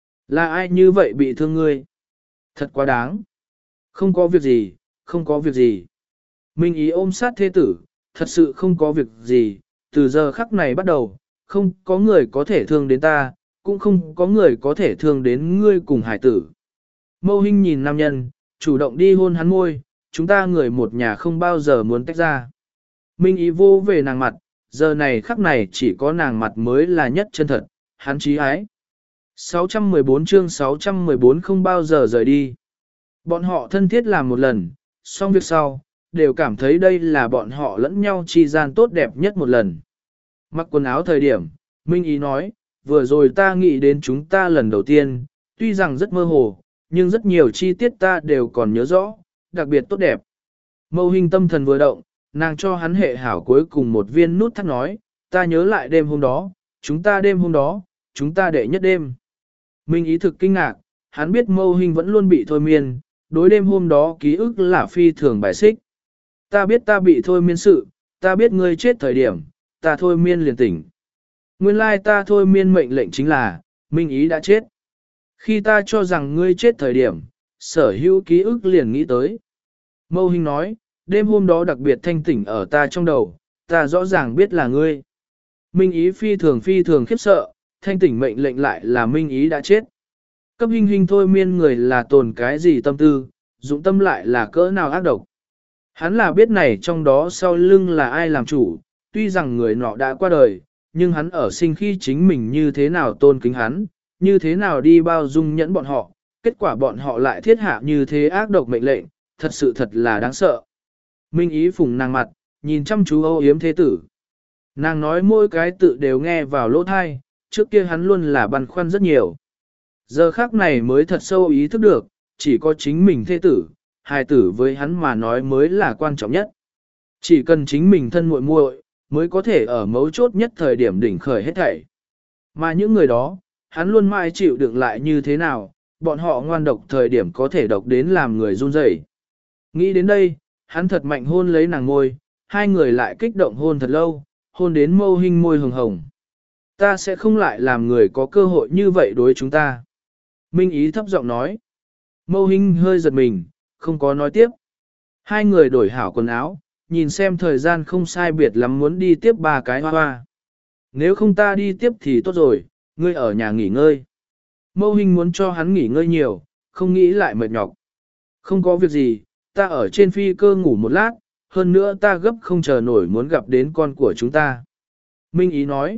Là ai như vậy bị thương ngươi? Thật quá đáng. Không có việc gì, không có việc gì. Minh Ý ôm sát thế tử, thật sự không có việc gì, từ giờ khắc này bắt đầu, không có người có thể thương đến ta, cũng không có người có thể thương đến ngươi cùng hải tử. Mâu Hinh nhìn nam nhân, chủ động đi hôn hắn môi, chúng ta người một nhà không bao giờ muốn tách ra. Minh Ý vô về nàng mặt, giờ này khắc này chỉ có nàng mặt mới là nhất chân thật, hắn chí ái. sáu trăm mười bốn chương sáu trăm mười bốn không bao giờ rời đi. Bọn họ thân thiết làm một lần, xong việc sau, đều cảm thấy đây là bọn họ lẫn nhau chi gian tốt đẹp nhất một lần. Mặc quần áo thời điểm, Minh Ý nói, vừa rồi ta nghĩ đến chúng ta lần đầu tiên, tuy rằng rất mơ hồ, nhưng rất nhiều chi tiết ta đều còn nhớ rõ, đặc biệt tốt đẹp. Mâu Hinh tâm thần vừa động, nàng cho hắn hệ hảo cuối cùng một viên nút thắt nói, ta nhớ lại đêm hôm đó, chúng ta đêm hôm đó, chúng ta đệ nhất đêm. Minh Ý thực kinh ngạc, hắn biết Mâu Hinh vẫn luôn bị thôi miên, đối đêm hôm đó ký ức là phi thường bài xích. Ta biết ta bị thôi miên sự, ta biết ngươi chết thời điểm, ta thôi miên liền tỉnh. Nguyên lai ta thôi miên mệnh lệnh chính là, Minh Ý đã chết. Khi ta cho rằng ngươi chết thời điểm, sở hữu ký ức liền nghĩ tới. Mâu Hinh nói, đêm hôm đó đặc biệt thanh tỉnh ở ta trong đầu, ta rõ ràng biết là ngươi. Minh Ý phi thường phi thường khiếp sợ, thanh tỉnh mệnh lệnh lại là Minh Ý đã chết. Cấp Hinh Hinh thôi miên người là tồn cái gì tâm tư, dụng tâm lại là cỡ nào ác độc. Hắn là biết này trong đó sau lưng là ai làm chủ, tuy rằng người nọ đã qua đời, nhưng hắn ở sinh khi chính mình như thế nào tôn kính hắn, như thế nào đi bao dung nhẫn bọn họ, kết quả bọn họ lại thiết hạ như thế ác độc mệnh lệnh, thật sự thật là đáng sợ. Minh Ý phùng nàng mặt, nhìn chăm chú âu yếm thế tử. Nàng nói mỗi cái tự đều nghe vào lỗ thai, trước kia hắn luôn là băn khoăn rất nhiều. Giờ khác này mới thật sâu ý thức được, chỉ có chính mình thế tử, hài tử với hắn mà nói mới là quan trọng nhất. Chỉ cần chính mình thân muội muội mới có thể ở mấu chốt nhất thời điểm đỉnh khởi hết thảy. Mà những người đó, hắn luôn mãi chịu đựng lại như thế nào, bọn họ ngoan độc thời điểm có thể độc đến làm người run rẩy. Nghĩ đến đây, hắn thật mạnh hôn lấy nàng ngôi, hai người lại kích động hôn thật lâu, hôn đến Mâu Hinh môi hồng hồng. Ta sẽ không lại làm người có cơ hội như vậy đối chúng ta. Minh Ý thấp giọng nói. Mâu Hinh hơi giật mình, không có nói tiếp. Hai người đổi hảo quần áo, nhìn xem thời gian không sai biệt lắm muốn đi tiếp ba cái hoa hoa. Nếu không ta đi tiếp thì tốt rồi, ngươi ở nhà nghỉ ngơi. Mâu Hình muốn cho hắn nghỉ ngơi nhiều, không nghĩ lại mệt nhọc. Không có việc gì, ta ở trên phi cơ ngủ một lát, hơn nữa ta gấp không chờ nổi muốn gặp đến con của chúng ta. Minh Ý nói,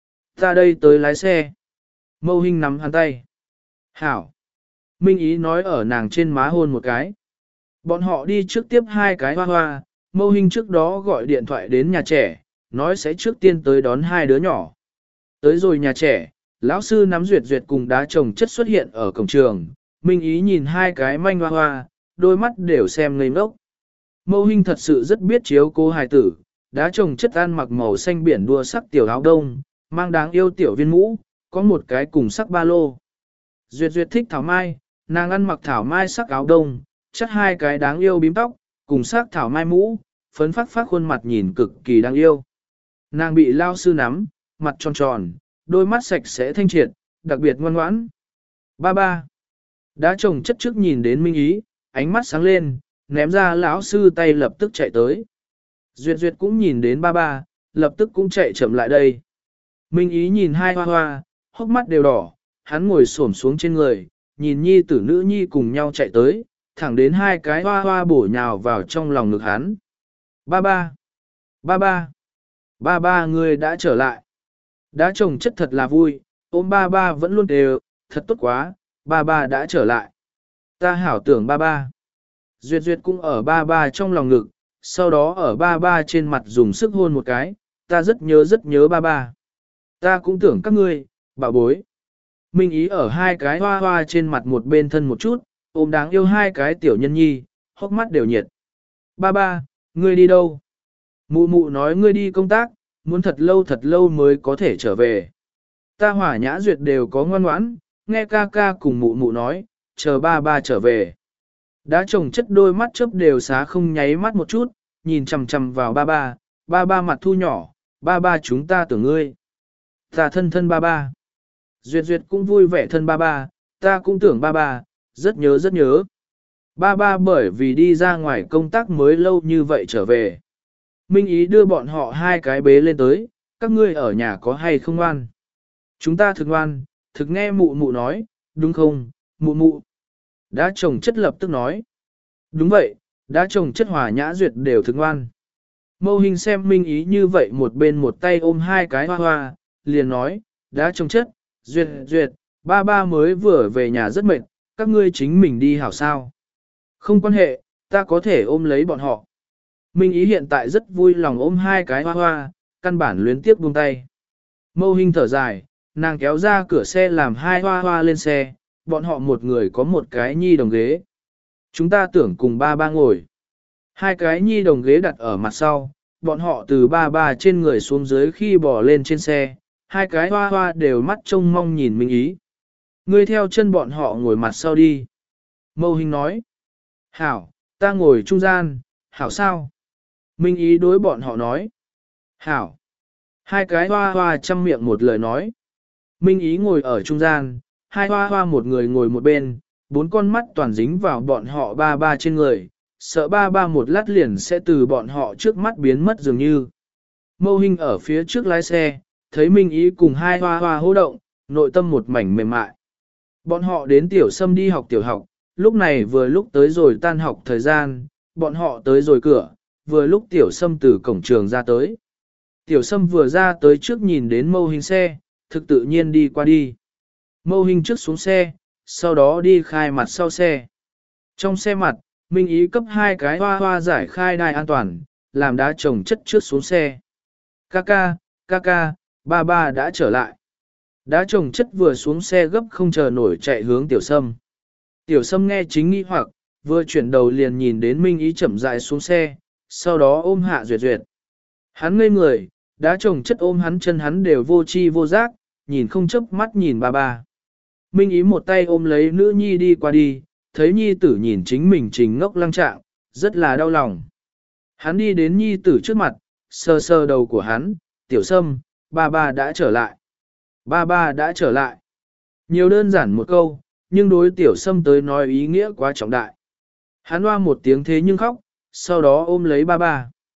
ta đây tới lái xe. Mâu Hình nắm hắn tay. Hảo. Minh Ý nói ở nàng trên má hôn một cái. Bọn họ đi trước tiếp hai cái hoa hoa, Mâu Hình trước đó gọi điện thoại đến nhà trẻ, nói sẽ trước tiên tới đón hai đứa nhỏ. Tới rồi nhà trẻ, lão sư nắm duyệt duyệt cùng đá chồng chất xuất hiện ở cổng trường, Minh Ý nhìn hai cái manh hoa hoa, đôi mắt đều xem ngây ngốc. Mâu Hình thật sự rất biết chiếu cô hài tử, đá chồng chất ăn mặc màu xanh biển đua sắc tiểu áo đông, mang đáng yêu tiểu viên mũ, có một cái cùng sắc ba lô. Duyệt duyệt thích thảo mai, nàng ăn mặc thảo mai sắc áo đông, chất hai cái đáng yêu bím tóc, cùng sắc thảo mai mũ, phấn phát phát khuôn mặt nhìn cực kỳ đáng yêu. Nàng bị lao sư nắm, mặt tròn tròn, đôi mắt sạch sẽ thanh triệt, đặc biệt ngoan ngoãn. Ba ba. Đá chồng chất trước nhìn đến Minh Ý, ánh mắt sáng lên, ném ra lão sư tay lập tức chạy tới. Duyệt duyệt cũng nhìn đến ba ba, lập tức cũng chạy chậm lại đây. Minh Ý nhìn hai hoa hoa, hốc mắt đều đỏ, hắn ngồi xổm xuống trên người, nhìn nhi tử nữ nhi cùng nhau chạy tới, thẳng đến hai cái hoa hoa bổ nhào vào trong lòng ngực hắn. Ba ba, ba ba, ba ba người đã trở lại. Đá chồng chất thật là vui, ôm ba ba vẫn luôn đều, thật tốt quá, ba ba đã trở lại. Ta hảo tưởng ba ba. Duyệt duyệt cũng ở ba ba trong lòng ngực, sau đó ở ba ba trên mặt dùng sức hôn một cái, ta rất nhớ rất nhớ ba ba. Ta cũng tưởng các ngươi, bảo bối. Minh Ý ở hai cái hoa hoa trên mặt một bên thân một chút, ôm đáng yêu hai cái tiểu nhân nhi, hốc mắt đều nhiệt. Ba ba, ngươi đi đâu? Mụ mụ nói ngươi đi công tác, muốn thật lâu thật lâu mới có thể trở về. Ta Hỏa Nhã Duyệt đều có ngoan ngoãn, nghe ca ca cùng mụ mụ nói, chờ ba ba trở về. Đá chồng chất đôi mắt chớp đều xá không nháy mắt một chút, nhìn chằm chằm vào ba ba, ba ba mặt thu nhỏ, ba ba chúng ta tưởng ngươi. Ta thân thân ba ba. Duyệt duyệt cũng vui vẻ thân ba ba, ta cũng tưởng ba ba, rất nhớ rất nhớ. Ba ba bởi vì đi ra ngoài công tác mới lâu như vậy trở về. Minh Ý đưa bọn họ hai cái bế lên tới, các ngươi ở nhà có hay không ngoan? Chúng ta thực ngoan, thực nghe mụ mụ nói, đúng không, mụ mụ? Đã chồng chất lập tức nói. Đúng vậy, đã chồng chất Hòa Nhã Duyệt đều thực ngoan. Mâu Hình xem Minh Ý như vậy một bên một tay ôm hai cái hoa hoa, liền nói, đã chồng chất, Duyệt Duyệt, ba ba mới vừa về nhà rất mệt, các ngươi chính mình đi hảo sao. Không quan hệ, ta có thể ôm lấy bọn họ. Minh Ý hiện tại rất vui lòng ôm hai cái hoa hoa, căn bản luyến tiếc buông tay. Mâu Hình thở dài, nàng kéo ra cửa xe làm hai hoa hoa lên xe, bọn họ một người có một cái nhi đồng ghế. Chúng ta tưởng cùng ba ba ngồi. Hai cái nhi đồng ghế đặt ở mặt sau, bọn họ từ ba ba trên người xuống dưới khi bò lên trên xe, hai cái hoa hoa đều mắt trông mong nhìn Minh Ý. Ngươi theo chân bọn họ ngồi mặt sau đi. Mâu Hình nói. Hảo, ta ngồi trung gian, hảo sao? Minh Ý đối bọn họ nói. Hảo. Hai cái hoa hoa chăm miệng một lời nói. Minh Ý ngồi ở trung gian, hai hoa hoa một người ngồi một bên, bốn con mắt toàn dính vào bọn họ ba ba trên người, sợ ba ba một lát liền sẽ từ bọn họ trước mắt biến mất dường như. Mâu Hình ở phía trước lái xe, thấy Minh Ý cùng hai hoa hoa hô động, nội tâm một mảnh mềm mại. Bọn họ đến tiểu sâm đi học tiểu học, lúc này vừa lúc tới rồi tan học thời gian, bọn họ tới rồi cửa, vừa lúc tiểu sâm từ cổng trường ra tới. Tiểu sâm vừa ra tới trước nhìn đến Mâu Hình xe, thực tự nhiên đi qua đi. Mâu Hình trước xuống xe, sau đó đi khai mặt sau xe. Trong xe mặt, Minh Ý cấp hai cái hoa hoa giải khai đai an toàn, làm đá chồng chất trước xuống xe. Kaka, kaka, ba ba đã trở lại. Đá chồng chất vừa xuống xe gấp không chờ nổi chạy hướng tiểu sâm. Tiểu sâm nghe chính nghi hoặc, vừa chuyển đầu liền nhìn đến Minh Ý chậm rãi xuống xe, sau đó ôm hạ duyệt duyệt. Hắn ngây người, đá chồng chất ôm hắn chân hắn đều vô chi vô giác, nhìn không chớp mắt nhìn ba ba. Minh Ý một tay ôm lấy nữ nhi đi qua đi, thấy nhi tử nhìn chính mình trình ngốc lăng trạng, rất là đau lòng. Hắn đi đến nhi tử trước mặt, sờ sờ đầu của hắn, tiểu sâm, ba ba đã trở lại. Ba ba đã trở lại. Nhiều đơn giản một câu, nhưng đối tiểu sâm tới nói ý nghĩa quá trọng đại. Hắn hoa một tiếng thế nhưng khóc, sau đó ôm lấy ba ba.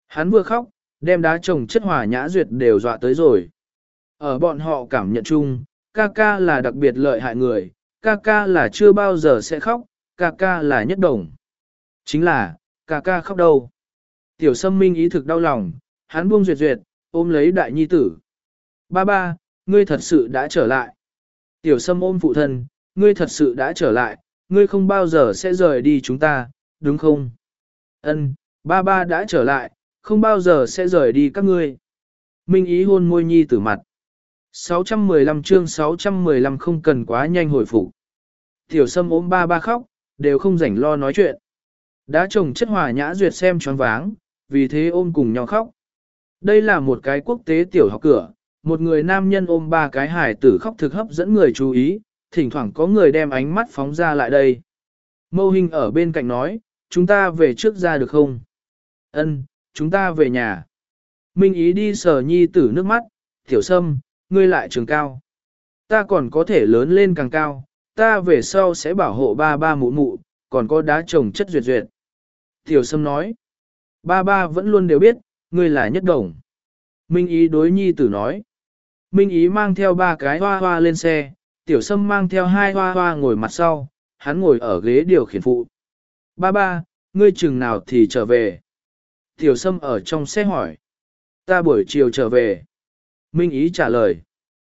Hắn vừa khóc, đem đá chồng chất Hòa Nhã Duyệt đều dọa tới rồi. Ở bọn họ cảm nhận chung, ca ca là đặc biệt lợi hại người, ca ca là chưa bao giờ sẽ khóc, ca ca là nhất đồng. Chính là, ca ca khóc đâu. Tiểu Sâm Minh ý thực đau lòng, hắn buông Duyệt Duyệt, ôm lấy đại nhi tử. Ba ba, ngươi thật sự đã trở lại. Tiểu Sâm ôm phụ thân, ngươi thật sự đã trở lại, ngươi không bao giờ sẽ rời đi chúng ta, đúng không? Ân, ba ba đã trở lại, không bao giờ sẽ rời đi các ngươi. Minh ý hôn môi nhi tử mặt. sáu trăm mười lăm chương sáu trăm mười lăm không cần quá nhanh hồi phục. Tiểu Sâm ôm ba ba khóc, đều không rảnh lo nói chuyện. Đã chồng chất Hòa Nhã Duyệt xem choáng váng, vì thế ôm cùng nhau khóc. Đây là một cái quốc tế tiểu học cửa, một người nam nhân ôm ba cái hài tử khóc thực hấp dẫn người chú ý, thỉnh thoảng có người đem ánh mắt phóng ra lại đây. Mâu Hình ở bên cạnh nói, chúng ta về trước ra được không? Ân, chúng ta về nhà. Minh ý đi sờ nhi tử nước mắt, Tiểu Sâm, ngươi lại trường cao. Ta còn có thể lớn lên càng cao, ta về sau sẽ bảo hộ ba ba mụ mụ, còn có đá chồng chất Duyệt Duyệt. Tiểu Sâm nói, ba ba vẫn luôn đều biết, ngươi là nhất đồng. Minh ý đối nhi tử nói, Minh ý mang theo ba cái hoa hoa lên xe, Tiểu Sâm mang theo hai hoa hoa ngồi mặt sau, hắn ngồi ở ghế điều khiển phụ. Ba ba, ngươi chừng nào thì trở về? Tiểu Sâm ở trong xe hỏi. Ta buổi chiều trở về. Minh ý trả lời.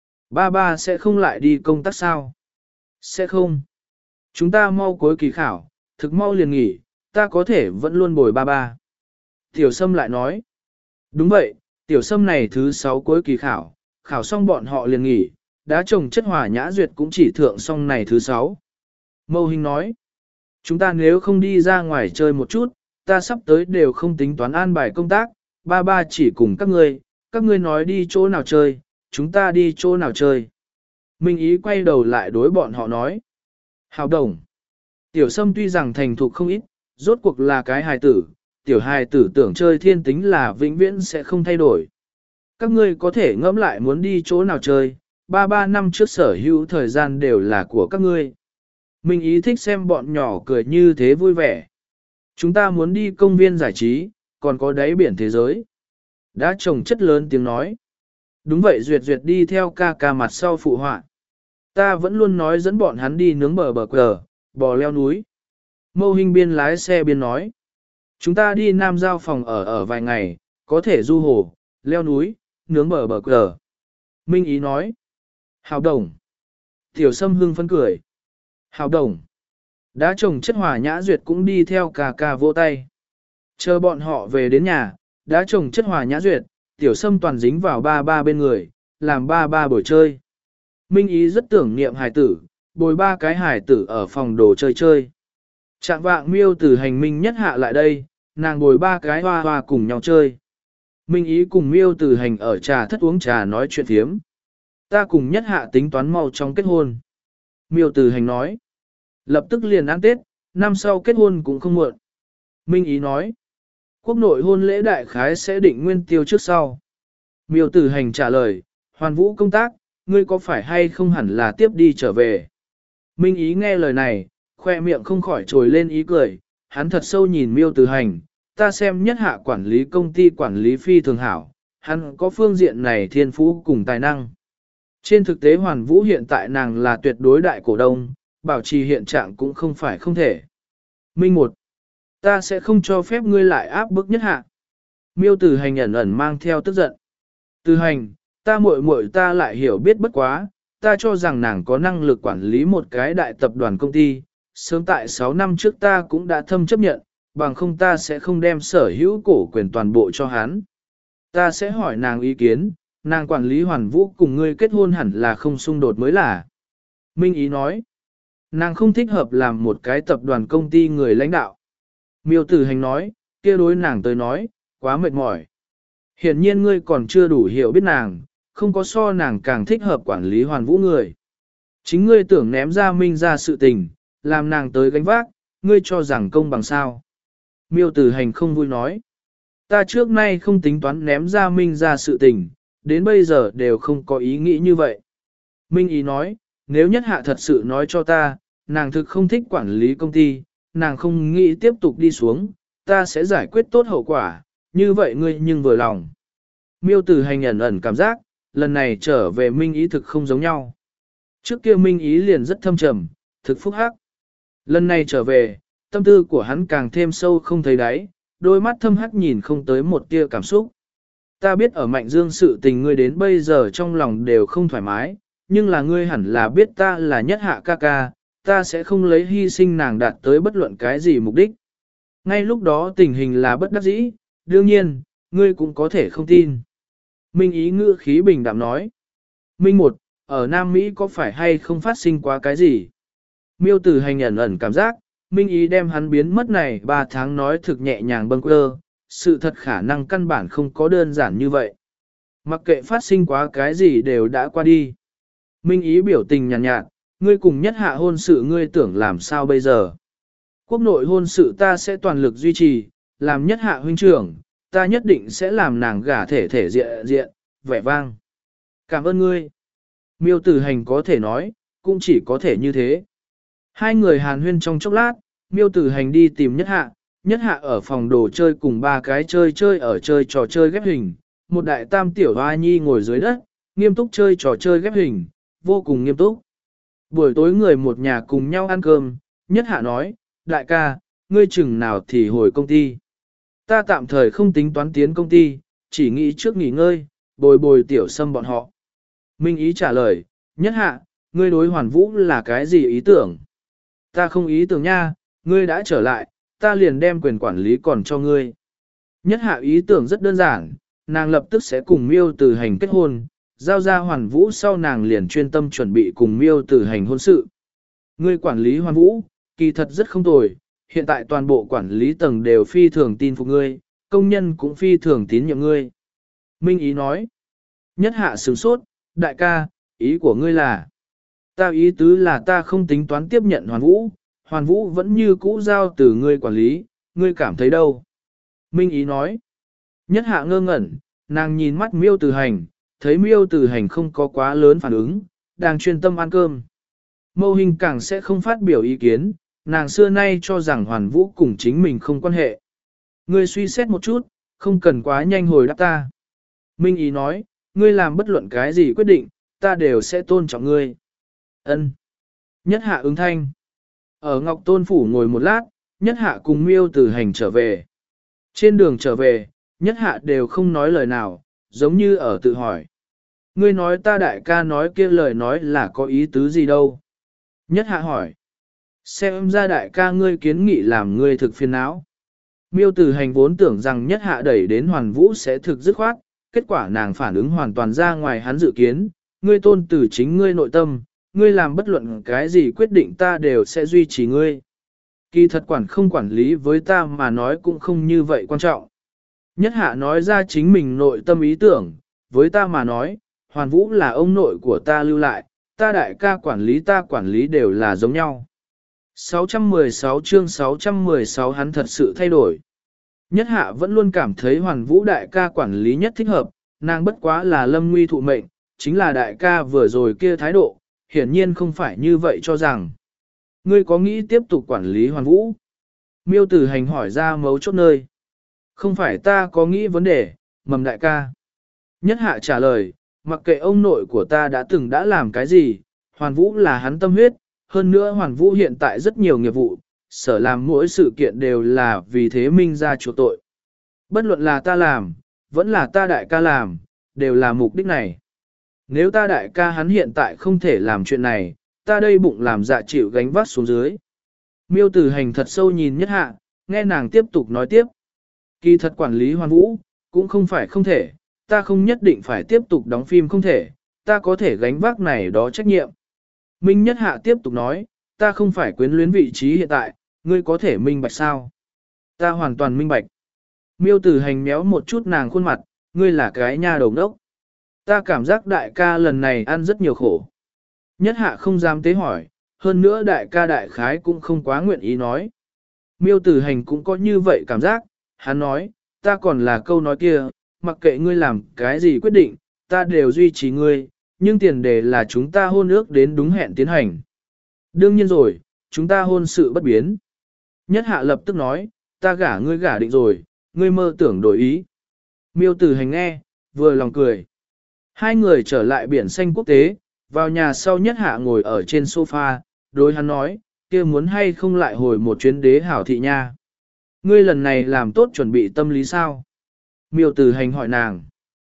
Ba ba sẽ không lại đi công tác sao? Sẽ không. Chúng ta mau cuối kỳ khảo, thực mau liền nghỉ, ta có thể vẫn luôn bồi ba ba. Tiểu Sâm lại nói. Đúng vậy, Tiểu Sâm này thứ sáu cuối kỳ khảo, khảo xong bọn họ liền nghỉ, đá chồng chất Hòa Nhã Duyệt cũng chỉ thượng xong này thứ sáu. Mâu Hình nói. Chúng ta nếu không đi ra ngoài chơi một chút, ta sắp tới đều không tính toán an bài công tác, ba ba chỉ cùng các ngươi, các ngươi nói đi chỗ nào chơi, chúng ta đi chỗ nào chơi. Minh ý quay đầu lại đối bọn họ nói. Hào đồng. Tiểu Sâm tuy rằng thành thục không ít, rốt cuộc là cái hài tử, tiểu hài tử tưởng chơi thiên tính là vĩnh viễn sẽ không thay đổi. Các ngươi có thể ngẫm lại muốn đi chỗ nào chơi, ba ba năm trước sở hữu thời gian đều là của các ngươi. Minh ý thích xem bọn nhỏ cười như thế vui vẻ. Chúng ta muốn đi công viên giải trí, còn có đáy biển thế giới. Đã chồng chất lớn tiếng nói. Đúng vậy Duyệt Duyệt đi theo ca ca mặt sau phụ họa. Ta vẫn luôn nói dẫn bọn hắn đi nướng bờ bờ cờ, bò leo núi. Mâu Hình biên lái xe biên nói. Chúng ta đi Nam Giao phòng ở ở vài ngày, có thể du hồ, leo núi, nướng bờ bờ cờ. Minh ý nói. Hào đồng. Tiểu Sâm hưng phấn cười. Hào đồng. Đã chồng chất Hòa Nhã Duyệt cũng đi theo ca ca vỗ tay. Chờ bọn họ về đến nhà, đã chồng chất Hòa Nhã Duyệt, Tiểu Sâm toàn dính vào ba ba bên người, làm ba ba bồi chơi. Minh ý rất tưởng niệm hài tử, bồi ba cái hài tử ở phòng đồ chơi chơi. Trạng vạng Miêu Tử Hành Minh nhất hạ lại đây, nàng bồi ba cái hoa hoa cùng nhau chơi. Minh ý cùng Miêu Tử Hành ở trà thất uống trà nói chuyện thiếm. Ta cùng nhất hạ tính toán mau trong kết hôn. Miêu Tử Hành nói. Lập tức liền ăn Tết, năm sau kết hôn cũng không muộn. Minh ý nói. Quốc nội hôn lễ đại khái sẽ định nguyên tiêu trước sau. Miêu Tử Hành trả lời, Hoàn Vũ công tác, ngươi có phải hay không hẳn là tiếp đi trở về. Minh ý nghe lời này, khoe miệng không khỏi trồi lên ý cười, hắn thật sâu nhìn Miêu Tử Hành, ta xem nhất hạ quản lý công ty quản lý phi thường hảo, hắn có phương diện này thiên phú cùng tài năng. Trên thực tế Hoàn Vũ hiện tại nàng là tuyệt đối đại cổ đông, bảo trì hiện trạng cũng không phải không thể. Minh một, ta sẽ không cho phép ngươi lại áp bức nhất hạ. Miêu Tử Hành ẩn ẩn mang theo tức giận. Tử Hành, ta muội muội ta lại hiểu biết bất quá, ta cho rằng nàng có năng lực quản lý một cái đại tập đoàn công ty, sớm tại sáu năm trước ta cũng đã thâm chấp nhận, bằng không ta sẽ không đem sở hữu cổ quyền toàn bộ cho hắn. Ta sẽ hỏi nàng ý kiến, nàng quản lý Hoàn Vũ cùng ngươi kết hôn hẳn là không xung đột mới là. Minh ý nói, nàng không thích hợp làm một cái tập đoàn công ty người lãnh đạo. Miêu Tử Hành nói, kia đối nàng tới nói, quá mệt mỏi. Hiển nhiên ngươi còn chưa đủ hiểu biết nàng, không có so nàng càng thích hợp quản lý Hoàn Vũ người. Chính ngươi tưởng ném ra Minh ra sự tình, làm nàng tới gánh vác, ngươi cho rằng công bằng sao. Miêu Tử Hành không vui nói, ta trước nay không tính toán ném ra Minh ra sự tình, đến bây giờ đều không có ý nghĩ như vậy. Minh ý nói, nếu nhất hạ thật sự nói cho ta, nàng thực không thích quản lý công ty, nàng không nghĩ tiếp tục đi xuống, ta sẽ giải quyết tốt hậu quả, như vậy ngươi nhưng vừa lòng. Miêu Tử Hành ẩn ẩn cảm giác, lần này trở về Minh Ý thực không giống nhau. Trước kia Minh Ý liền rất thâm trầm, thực phúc hắc. Lần này trở về, tâm tư của hắn càng thêm sâu không thấy đáy, đôi mắt thâm hắc nhìn không tới một tia cảm xúc. Ta biết ở Mạnh Dương sự tình ngươi đến bây giờ trong lòng đều không thoải mái, nhưng là ngươi hẳn là biết ta là Nhất Hạ ca ca, ta sẽ không lấy hy sinh nàng đạt tới bất luận cái gì mục đích. Ngay lúc đó tình hình là bất đắc dĩ, đương nhiên, ngươi cũng có thể không tin. Minh Ý ngữ khí bình đạm nói. Minh một, ở Nam Mỹ có phải hay không phát sinh quá cái gì? Miêu Tử Hành ẩn ẩn cảm giác, Minh Ý đem hắn biến mất này ba tháng nói thực nhẹ nhàng bâng quơ, sự thật khả năng căn bản không có đơn giản như vậy. Mặc kệ phát sinh quá cái gì đều đã qua đi. Minh Ý biểu tình nhàn nhạt, nhạt, ngươi cùng Nhất Hạ hôn sự ngươi tưởng làm sao bây giờ? Quốc nội hôn sự ta sẽ toàn lực duy trì, làm Nhất Hạ huynh trưởng, ta nhất định sẽ làm nàng gả thể thể diện diện, vẻ vang. Cảm ơn ngươi. Miêu Tử Hành có thể nói, cũng chỉ có thể như thế. Hai người hàn huyên trong chốc lát, Miêu Tử Hành đi tìm Nhất Hạ, Nhất Hạ ở phòng đồ chơi cùng ba cái chơi chơi ở chơi trò chơi ghép hình, một đại tam tiểu hoa nhi ngồi dưới đất, nghiêm túc chơi trò chơi ghép hình, vô cùng nghiêm túc. Buổi tối người một nhà cùng nhau ăn cơm, Nhất Hạ nói, đại ca, ngươi chừng nào thì hồi công ty. Ta tạm thời không tính toán tiến công ty, chỉ nghĩ trước nghỉ ngơi, bồi bồi tiểu sâm bọn họ. Minh Ý trả lời, Nhất Hạ, ngươi đối Hoàn Vũ là cái gì ý tưởng? Ta không ý tưởng nha, ngươi đã trở lại, ta liền đem quyền quản lý còn cho ngươi. Nhất Hạ ý tưởng rất đơn giản, nàng lập tức sẽ cùng Miêu Tử Hành kết hôn, giao ra Hoàn Vũ sau nàng liền chuyên tâm chuẩn bị cùng Miêu Tử Hành hôn sự. Ngươi quản lý Hoàn Vũ, kỳ thật rất không tồi, hiện tại toàn bộ quản lý tầng đều phi thường tin phục ngươi, công nhân cũng phi thường tín nhiệm ngươi. Minh Ý nói, Nhất Hạ sửng sốt, đại ca, ý của ngươi là, ta ý tứ là ta không tính toán tiếp nhận Hoàn Vũ, Hoàn Vũ vẫn như cũ giao từ ngươi quản lý, ngươi cảm thấy đâu? Minh Ý nói, Nhất Hạ ngơ ngẩn, nàng nhìn mắt Miêu Tử Hành, thấy Miêu Tử Hành không có quá lớn phản ứng, đang chuyên tâm ăn cơm. Mâu Hình càng sẽ không phát biểu ý kiến, nàng xưa nay cho rằng Hoàn Vũ cùng chính mình không quan hệ. Ngươi suy xét một chút, không cần quá nhanh hồi đáp ta. Minh Ý nói, ngươi làm bất luận cái gì quyết định, ta đều sẽ tôn trọng ngươi. Ân. Nhất Hạ ứng thanh. Ở Ngọc Tôn Phủ ngồi một lát, Nhất Hạ cùng Miêu Tử Hành trở về. Trên đường trở về, Nhất Hạ đều không nói lời nào, giống như ở tự hỏi. Ngươi nói ta đại ca nói kia lời nói là có ý tứ gì đâu? Nhất Hạ hỏi. Xem ra đại ca ngươi kiến nghị làm ngươi thực phiền não. Miêu Tử Hành vốn tưởng rằng Nhất Hạ đẩy đến Hoàn Vũ sẽ thực dứt khoát, kết quả nàng phản ứng hoàn toàn ra ngoài hắn dự kiến, ngươi tôn tử chính ngươi nội tâm, ngươi làm bất luận cái gì quyết định ta đều sẽ duy trì ngươi. Kỳ thật quản không quản lý với ta mà nói cũng không như vậy quan trọng. Nhất Hạ nói ra chính mình nội tâm ý tưởng, với ta mà nói, Hoàn Vũ là ông nội của ta lưu lại, ta đại ca quản lý ta quản lý đều là giống nhau. sáu trăm mười sáu chương sáu trăm mười sáu hắn thật sự thay đổi. Nhất Hạ vẫn luôn cảm thấy Hoàn Vũ đại ca quản lý nhất thích hợp, nàng bất quá là lâm nguy thụ mệnh, chính là đại ca vừa rồi kia thái độ, hiển nhiên không phải như vậy cho rằng. Ngươi có nghĩ tiếp tục quản lý Hoàn Vũ? Miêu Tử Hành hỏi ra mấu chốt nơi. Không phải ta có nghĩ vấn đề, mầm đại ca. Nhất Hạ trả lời, mặc kệ ông nội của ta đã từng đã làm cái gì, Hoàn Vũ là hắn tâm huyết, hơn nữa Hoàn Vũ hiện tại rất nhiều nghiệp vụ, sở làm mỗi sự kiện đều là vì thế minh ra chuộc tội. Bất luận là ta làm, vẫn là ta đại ca làm, đều là mục đích này. Nếu ta đại ca hắn hiện tại không thể làm chuyện này, ta đây bụng làm dạ chịu gánh vác xuống dưới. Miêu Tử Hành thật sâu nhìn Nhất Hạ, nghe nàng tiếp tục nói tiếp. Kỳ thật quản lý Hoàn Vũ, cũng không phải không thể, ta không nhất định phải tiếp tục đóng phim không thể, ta có thể gánh vác này đó trách nhiệm. Minh Nhất Hạ tiếp tục nói, ta không phải quyến luyến vị trí hiện tại, ngươi có thể minh bạch sao? Ta hoàn toàn minh bạch. Miêu Tử Hành méo một chút nàng khuôn mặt, ngươi là cái nha đầu đốc. Ta cảm giác đại ca lần này ăn rất nhiều khổ. Nhất Hạ không dám tế hỏi, hơn nữa đại ca đại khái cũng không quá nguyện ý nói. Miêu Tử Hành cũng có như vậy cảm giác, hắn nói, ta còn là câu nói kia, mặc kệ ngươi làm cái gì quyết định, ta đều duy trì ngươi, nhưng tiền đề là chúng ta hôn ước đến đúng hẹn tiến hành. Đương nhiên rồi, chúng ta hôn sự bất biến. Nhất Hạ lập tức nói, ta gả ngươi gả định rồi, ngươi mơ tưởng đổi ý. Miêu Tử Hành nghe, vừa lòng cười. Hai người trở lại biển xanh quốc tế, vào nhà sau Nhất Hạ ngồi ở trên sofa, đối hắn nói, kia muốn hay không lại hồi một chuyến đế hảo thị nha. Ngươi lần này làm tốt chuẩn bị tâm lý sao? Miêu Tử Hành hỏi nàng.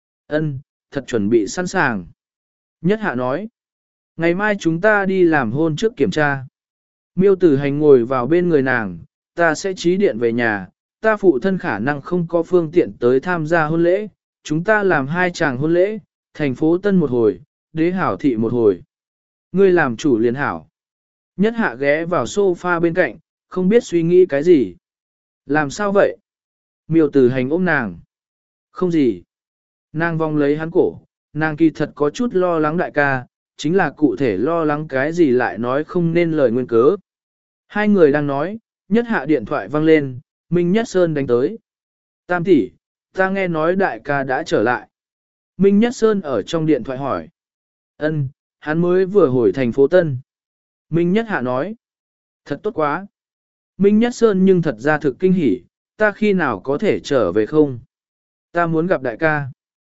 Ân, thật chuẩn bị sẵn sàng. Nhất Hạ nói. Ngày mai chúng ta đi làm hôn trước kiểm tra. Miêu Tử Hành ngồi vào bên người nàng, ta sẽ trí điện về nhà, ta phụ thân khả năng không có phương tiện tới tham gia hôn lễ, chúng ta làm hai chàng hôn lễ, thành phố Tân một hồi, đế hảo thị một hồi. Ngươi làm chủ liền hảo. Nhất Hạ ghé vào sofa bên cạnh, không biết suy nghĩ cái gì. Làm sao vậy? Miêu Tử Hành ôm nàng. Không gì. Nàng vòng lấy hắn cổ, nàng kỳ thật có chút lo lắng đại ca, chính là cụ thể lo lắng cái gì lại nói không nên lời nguyên cớ. Hai người đang nói, Nhất Hạ điện thoại vang lên, Minh Nhất Sơn đánh tới. Tam tỷ, ta nghe nói đại ca đã trở lại. Minh Nhất Sơn ở trong điện thoại hỏi. Ân, hắn mới vừa hồi thành phố Tân. Minh Nhất Hạ nói. Thật tốt quá. Minh Nhất Sơn nhưng thật ra thực kinh hỉ, ta khi nào có thể trở về không? Ta muốn gặp đại ca.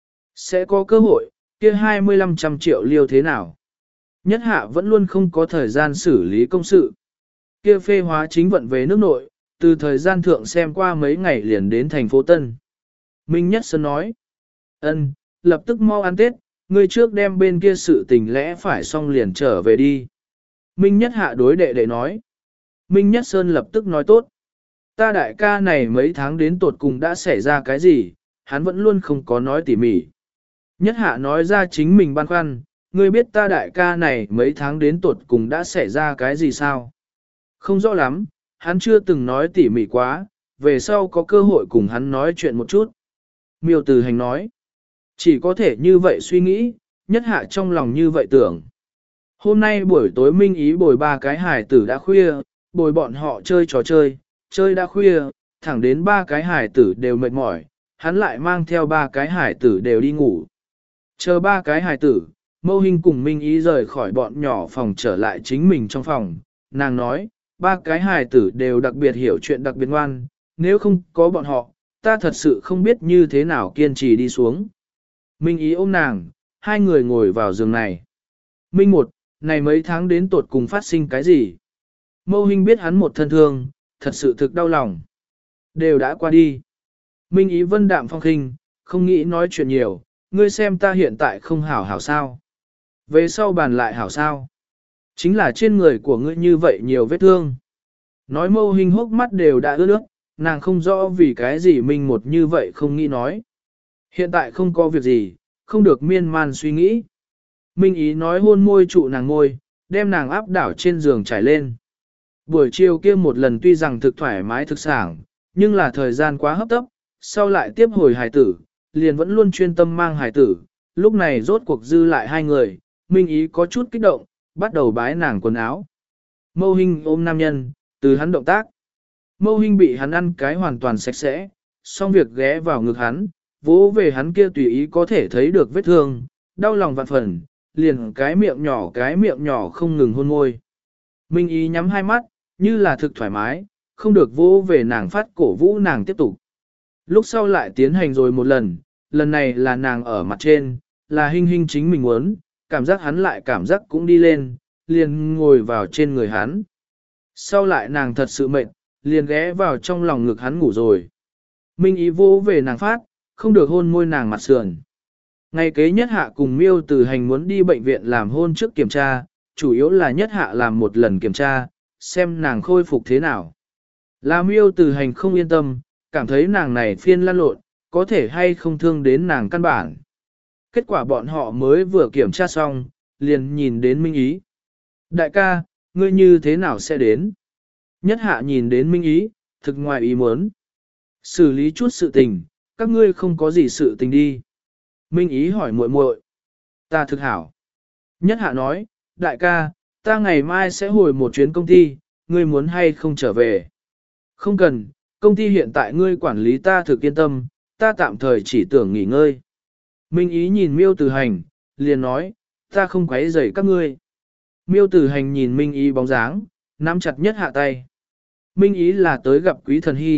Sẽ có cơ hội, kia hai mươi lăm trăm triệu liêu thế nào? Nhất Hạ vẫn luôn không có thời gian xử lý công sự. Kia phê hóa chính vận về nước nội, từ thời gian thượng xem qua mấy ngày liền đến thành phố Tân. Minh Nhất Sơn nói. Ân, lập tức mau ăn Tết, ngươi trước đem bên kia sự tình lẽ phải xong liền trở về đi. Minh Nhất Hạ đối đệ đệ nói. Minh Nhất Sơn lập tức nói tốt. Ta đại ca này mấy tháng đến tột cùng đã xảy ra cái gì, hắn vẫn luôn không có nói tỉ mỉ. Nhất Hạ nói ra chính mình băn khoăn, ngươi biết ta đại ca này mấy tháng đến tột cùng đã xảy ra cái gì sao? Không rõ lắm, hắn chưa từng nói tỉ mỉ quá, về sau có cơ hội cùng hắn nói chuyện một chút. Miêu Tử Hành nói, chỉ có thể như vậy suy nghĩ, Nhất Hạ trong lòng như vậy tưởng. Hôm nay buổi tối Minh Ý bồi ba cái hải tử đã khuya, bồi bọn họ chơi trò chơi, chơi đã khuya, thẳng đến ba cái hải tử đều mệt mỏi, hắn lại mang theo ba cái hải tử đều đi ngủ. Chờ ba cái hải tử, Mâu Hinh cùng Minh Ý rời khỏi bọn nhỏ phòng trở lại chính mình trong phòng, nàng nói, ba cái hải tử đều đặc biệt hiểu chuyện đặc biệt ngoan, nếu không có bọn họ, ta thật sự không biết như thế nào kiên trì đi xuống. Minh Ý ôm nàng, hai người ngồi vào giường này. Minh một, này mấy tháng đến tột cùng phát sinh cái gì? Mâu Hinh biết hắn một thân thương, thật sự thực đau lòng. Đều đã qua đi. Minh Ý vân đạm phong khinh, không nghĩ nói chuyện nhiều, ngươi xem ta hiện tại không hảo hảo sao. Về sau bàn lại hảo sao. Chính là trên người của ngươi như vậy nhiều vết thương. Nói Mâu Hinh hốc mắt đều đã ướt nước, nàng không rõ vì cái gì Minh một như vậy không nghĩ nói. Hiện tại không có việc gì, không được miên man suy nghĩ. Minh Ý nói hôn môi trụ nàng môi, đem nàng áp đảo trên giường trải lên. Buổi chiều kia một lần tuy rằng thực thoải mái thực sảng, nhưng là thời gian quá hấp tấp, sau lại tiếp hồi hài tử, liền vẫn luôn chuyên tâm mang hài tử. Lúc này rốt cuộc dư lại hai người, Minh Ý có chút kích động, bắt đầu bái nàng quần áo. Mâu Hinh ôm nam nhân, từ hắn động tác. Mâu Hinh bị hắn ăn cái hoàn toàn sạch sẽ, xong việc ghé vào ngực hắn, vỗ về hắn kia tùy ý có thể thấy được vết thương, đau lòng vạn phần, liền cái miệng nhỏ cái miệng nhỏ không ngừng hôn môi. Minh Ý nhắm hai mắt, như là thực thoải mái, không được vỗ về nàng phát cổ vũ nàng tiếp tục. Lúc sau lại tiến hành rồi một lần, lần này là nàng ở mặt trên, là Hinh Hinh chính mình muốn, cảm giác hắn lại cảm giác cũng đi lên, liền ngồi vào trên người hắn. Sau lại nàng thật sự mệt, liền ghé vào trong lòng ngực hắn ngủ rồi. Minh Ý vỗ về nàng phát, không được hôn môi nàng mặt sườn. Ngày kế Nhất Hạ cùng Miêu Tử Hành muốn đi bệnh viện làm hôn trước kiểm tra, chủ yếu là Nhất Hạ làm một lần kiểm tra, xem nàng khôi phục thế nào. Là Miêu Tử Hành không yên tâm, cảm thấy nàng này phiên lăn lộn, có thể hay không thương đến nàng căn bản. Kết quả bọn họ mới vừa kiểm tra xong, liền nhìn đến Minh Ý. Đại ca, ngươi như thế nào sẽ đến? Nhất Hạ nhìn đến Minh Ý, thực ngoài ý muốn. Xử lý chút sự tình, các ngươi không có gì sự tình đi. Minh Ý hỏi muội muội. Ta thực hảo. Nhất Hạ nói, đại ca, ta ngày mai sẽ hồi một chuyến công ty, ngươi muốn hay không trở về? Không cần, công ty hiện tại ngươi quản lý ta thực yên tâm, ta tạm thời chỉ tưởng nghỉ ngơi. Minh Ý nhìn Miêu Tử Hành, liền nói, ta không quấy rầy các ngươi. Miêu Tử Hành nhìn Minh Ý bóng dáng, nắm chặt Nhất Hạ tay. Minh Ý là tới gặp Quý Thần Hy,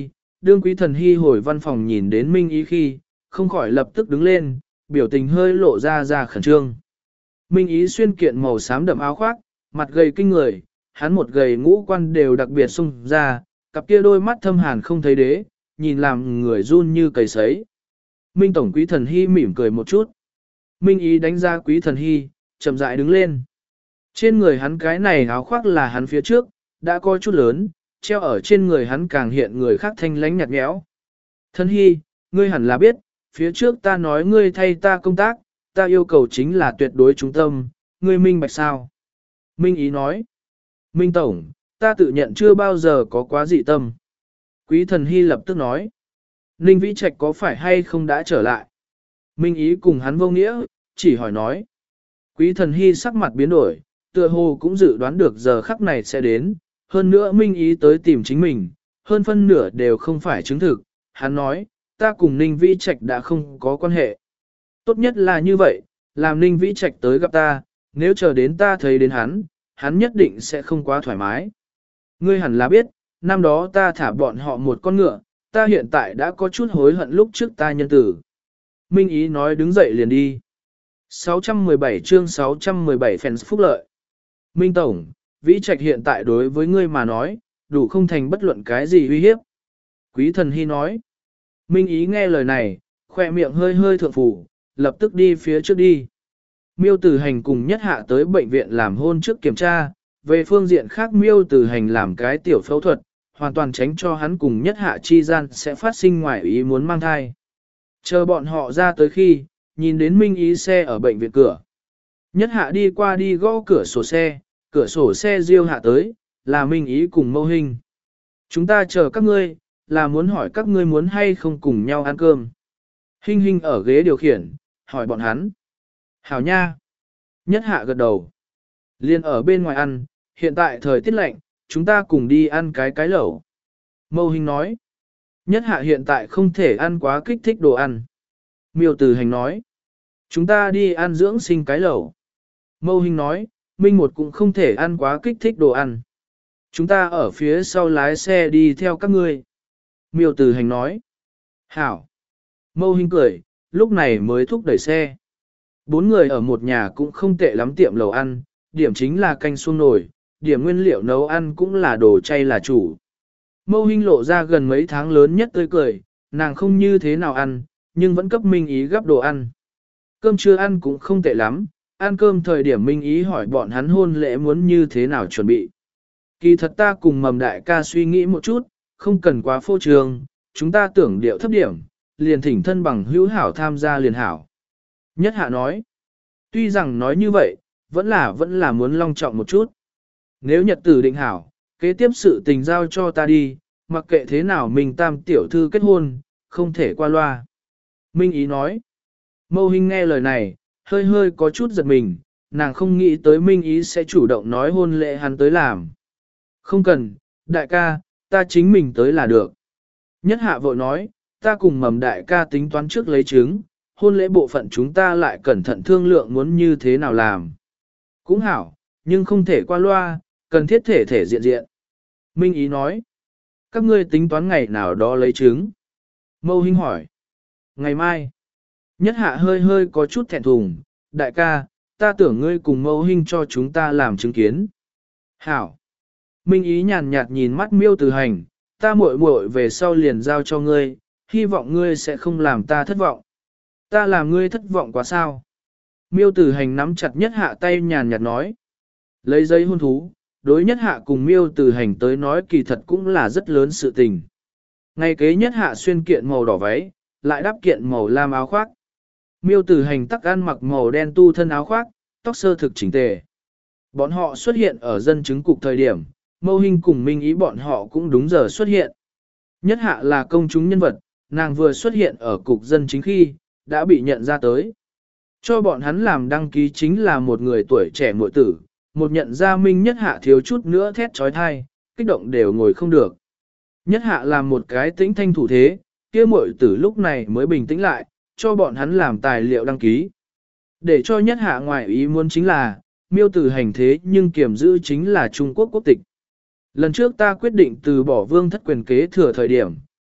đương Quý Thần Hy hồi văn phòng nhìn đến Minh Ý khi, không khỏi lập tức đứng lên, biểu tình hơi lộ ra ra khẩn trương. Minh Ý xuyên kiện màu xám đậm áo khoác, mặt gầy kinh người, hắn một gầy ngũ quan đều đặc biệt sung ra, cặp kia đôi mắt thâm hàn không thấy đế, nhìn làm người run như cầy sấy. Minh Tổng Quý Thần Hy mỉm cười một chút. Minh Ý đánh ra Quý Thần Hy, chậm rãi đứng lên. Trên người hắn cái này áo khoác là hắn phía trước, đã coi chút lớn, treo ở trên người hắn càng hiện người khác thanh lánh nhạt nhẽo. Thần Hy, ngươi hẳn là biết, phía trước ta nói ngươi thay ta công tác, ta yêu cầu chính là tuyệt đối trung tâm, ngươi minh bạch sao? Minh Ý nói. Minh Tổng, ta tự nhận chưa bao giờ có quá dị tâm. Quý Thần Hy lập tức nói. Ninh Vĩ Trạch có phải hay không đã trở lại? Minh Ý cùng hắn vô nghĩa, chỉ hỏi nói. Quý Thần Hy sắc mặt biến đổi, tựa hồ cũng dự đoán được giờ khắc này sẽ đến, hơn nữa Minh Ý tới tìm chính mình, hơn phân nửa đều không phải chứng thực. Hắn nói, ta cùng Ninh Vĩ Trạch đã không có quan hệ. Tốt nhất là như vậy, làm Ninh Vĩ Trạch tới gặp ta, nếu chờ đến ta thấy đến hắn, hắn nhất định sẽ không quá thoải mái. Ngươi hẳn là biết, năm đó ta thả bọn họ một con ngựa, ta hiện tại đã có chút hối hận lúc trước ta nhân tử. Minh Ý nói đứng dậy liền đi. sáu trăm mười bảy chương sáu trăm mười bảy fans phúc lợi. Minh Tổng, Vĩ Trạch hiện tại đối với ngươi mà nói, đủ không thành bất luận cái gì uy hiếp. Quý Thần Hy nói. Minh Ý nghe lời này, khoe miệng hơi hơi thượng phủ, lập tức đi phía trước đi. Miêu Tử Hành cùng Nhất Hạ tới bệnh viện làm hôn trước kiểm tra, về phương diện khác Miêu Tử Hành làm cái tiểu phẫu thuật, hoàn toàn tránh cho hắn cùng Nhất Hạ chi gian sẽ phát sinh ngoài ý muốn mang thai. Chờ bọn họ ra tới khi, nhìn đến Minh Ý xe ở bệnh viện cửa. Nhất Hạ đi qua đi gõ cửa sổ xe, cửa sổ xe riêu hạ tới, là Minh Ý cùng Mâu Hình. Chúng ta chờ các ngươi, là muốn hỏi các ngươi muốn hay không cùng nhau ăn cơm. Hinh Hinh ở ghế điều khiển, hỏi bọn hắn. Hảo nha. Nhất Hạ gật đầu. Liên ở bên ngoài ăn, hiện tại thời tiết lạnh, chúng ta cùng đi ăn cái cái lẩu. Mâu Hình nói. Nhất Hạ hiện tại không thể ăn quá kích thích đồ ăn. Miêu Tử Hành nói. Chúng ta đi ăn dưỡng sinh cái lẩu. Mâu Hình nói, Minh Một cũng không thể ăn quá kích thích đồ ăn. Chúng ta ở phía sau lái xe đi theo các ngươi. Miêu Tử Hành nói. Hảo. Mâu Hình cười, lúc này mới thúc đẩy xe. Bốn người ở một nhà cũng không tệ lắm tiệm lẩu ăn, điểm chính là canh xuông nổi, điểm nguyên liệu nấu ăn cũng là đồ chay là chủ. Mâu Hình lộ ra gần mấy tháng lớn nhất tươi cười, nàng không như thế nào ăn, nhưng vẫn cấp Minh Ý gấp đồ ăn. Cơm trưa ăn cũng không tệ lắm, ăn cơm thời điểm Minh Ý hỏi bọn hắn hôn lễ muốn như thế nào chuẩn bị. Kỳ thật ta cùng Mầm đại ca suy nghĩ một chút, không cần quá phô trương, chúng ta tưởng điệu thấp điểm, liền thỉnh thân bằng hữu hảo tham gia liền hảo. Nhất Hạ nói, tuy rằng nói như vậy, vẫn là vẫn là muốn long trọng một chút. Nếu nhật tử định hảo, kế tiếp sự tình giao cho ta đi, mặc kệ thế nào mình tam tiểu thư kết hôn, không thể qua loa. Minh Ý nói, Mâu Hình nghe lời này, hơi hơi có chút giật mình, nàng không nghĩ tới Minh Ý sẽ chủ động nói hôn lễ hắn tới làm. Không cần, đại ca, ta chính mình tới là được. Nhất Hạ vội nói, ta cùng Mầm đại ca tính toán trước lấy chứng, hôn lễ bộ phận chúng ta lại cẩn thận thương lượng muốn như thế nào làm. Cũng hảo, nhưng không thể qua loa, cần thiết thể thể diện diện. Minh Ý nói, các ngươi tính toán ngày nào đó lấy chứng. Mâu Hình hỏi, ngày mai. Nhất Hạ hơi hơi có chút thẹn thùng, đại ca, ta tưởng ngươi cùng Mâu Hình cho chúng ta làm chứng kiến. Hảo. Minh Ý nhàn nhạt nhìn mắt Miêu Tử Hành, ta muội muội về sau liền giao cho ngươi, hy vọng ngươi sẽ không làm ta thất vọng. Ta làm ngươi thất vọng quá sao? Miêu Tử Hành nắm chặt Nhất Hạ tay nhàn nhạt nói. Lấy giấy hôn thú, đối Nhất Hạ cùng Miêu Tử Hành tới nói kỳ thật cũng là rất lớn sự tình. Ngày kế Nhất Hạ xuyên kiện màu đỏ váy, lại đắp kiện màu lam áo khoác. Miêu Tử Hành tắc ăn mặc màu đen tu thân áo khoác, tóc sơ thực chỉnh tề. Bọn họ xuất hiện ở dân chứng cục thời điểm, Mâu Hình cùng Minh Ý bọn họ cũng đúng giờ xuất hiện. Nhất Hạ là công chúng nhân vật, nàng vừa xuất hiện ở cục dân chính khi, đã bị nhận ra tới. Cho bọn hắn làm đăng ký chính là một người tuổi trẻ muội tử, một nhận ra Minh Nhất Hạ thiếu chút nữa thét trói thai, kích động đều ngồi không được. Nhất Hạ làm một cái tĩnh thanh thủ thế, kia muội tử lúc này mới bình tĩnh lại, cho bọn hắn làm tài liệu đăng ký. Để cho Nhất Hạ ngoài ý muốn chính là, Miêu Tử Hành thế nhưng kiểm giữ chính là Trung Quốc quốc tịch. Lần trước ta quyết định từ bỏ vương thất quyền kế thừa thời điểm,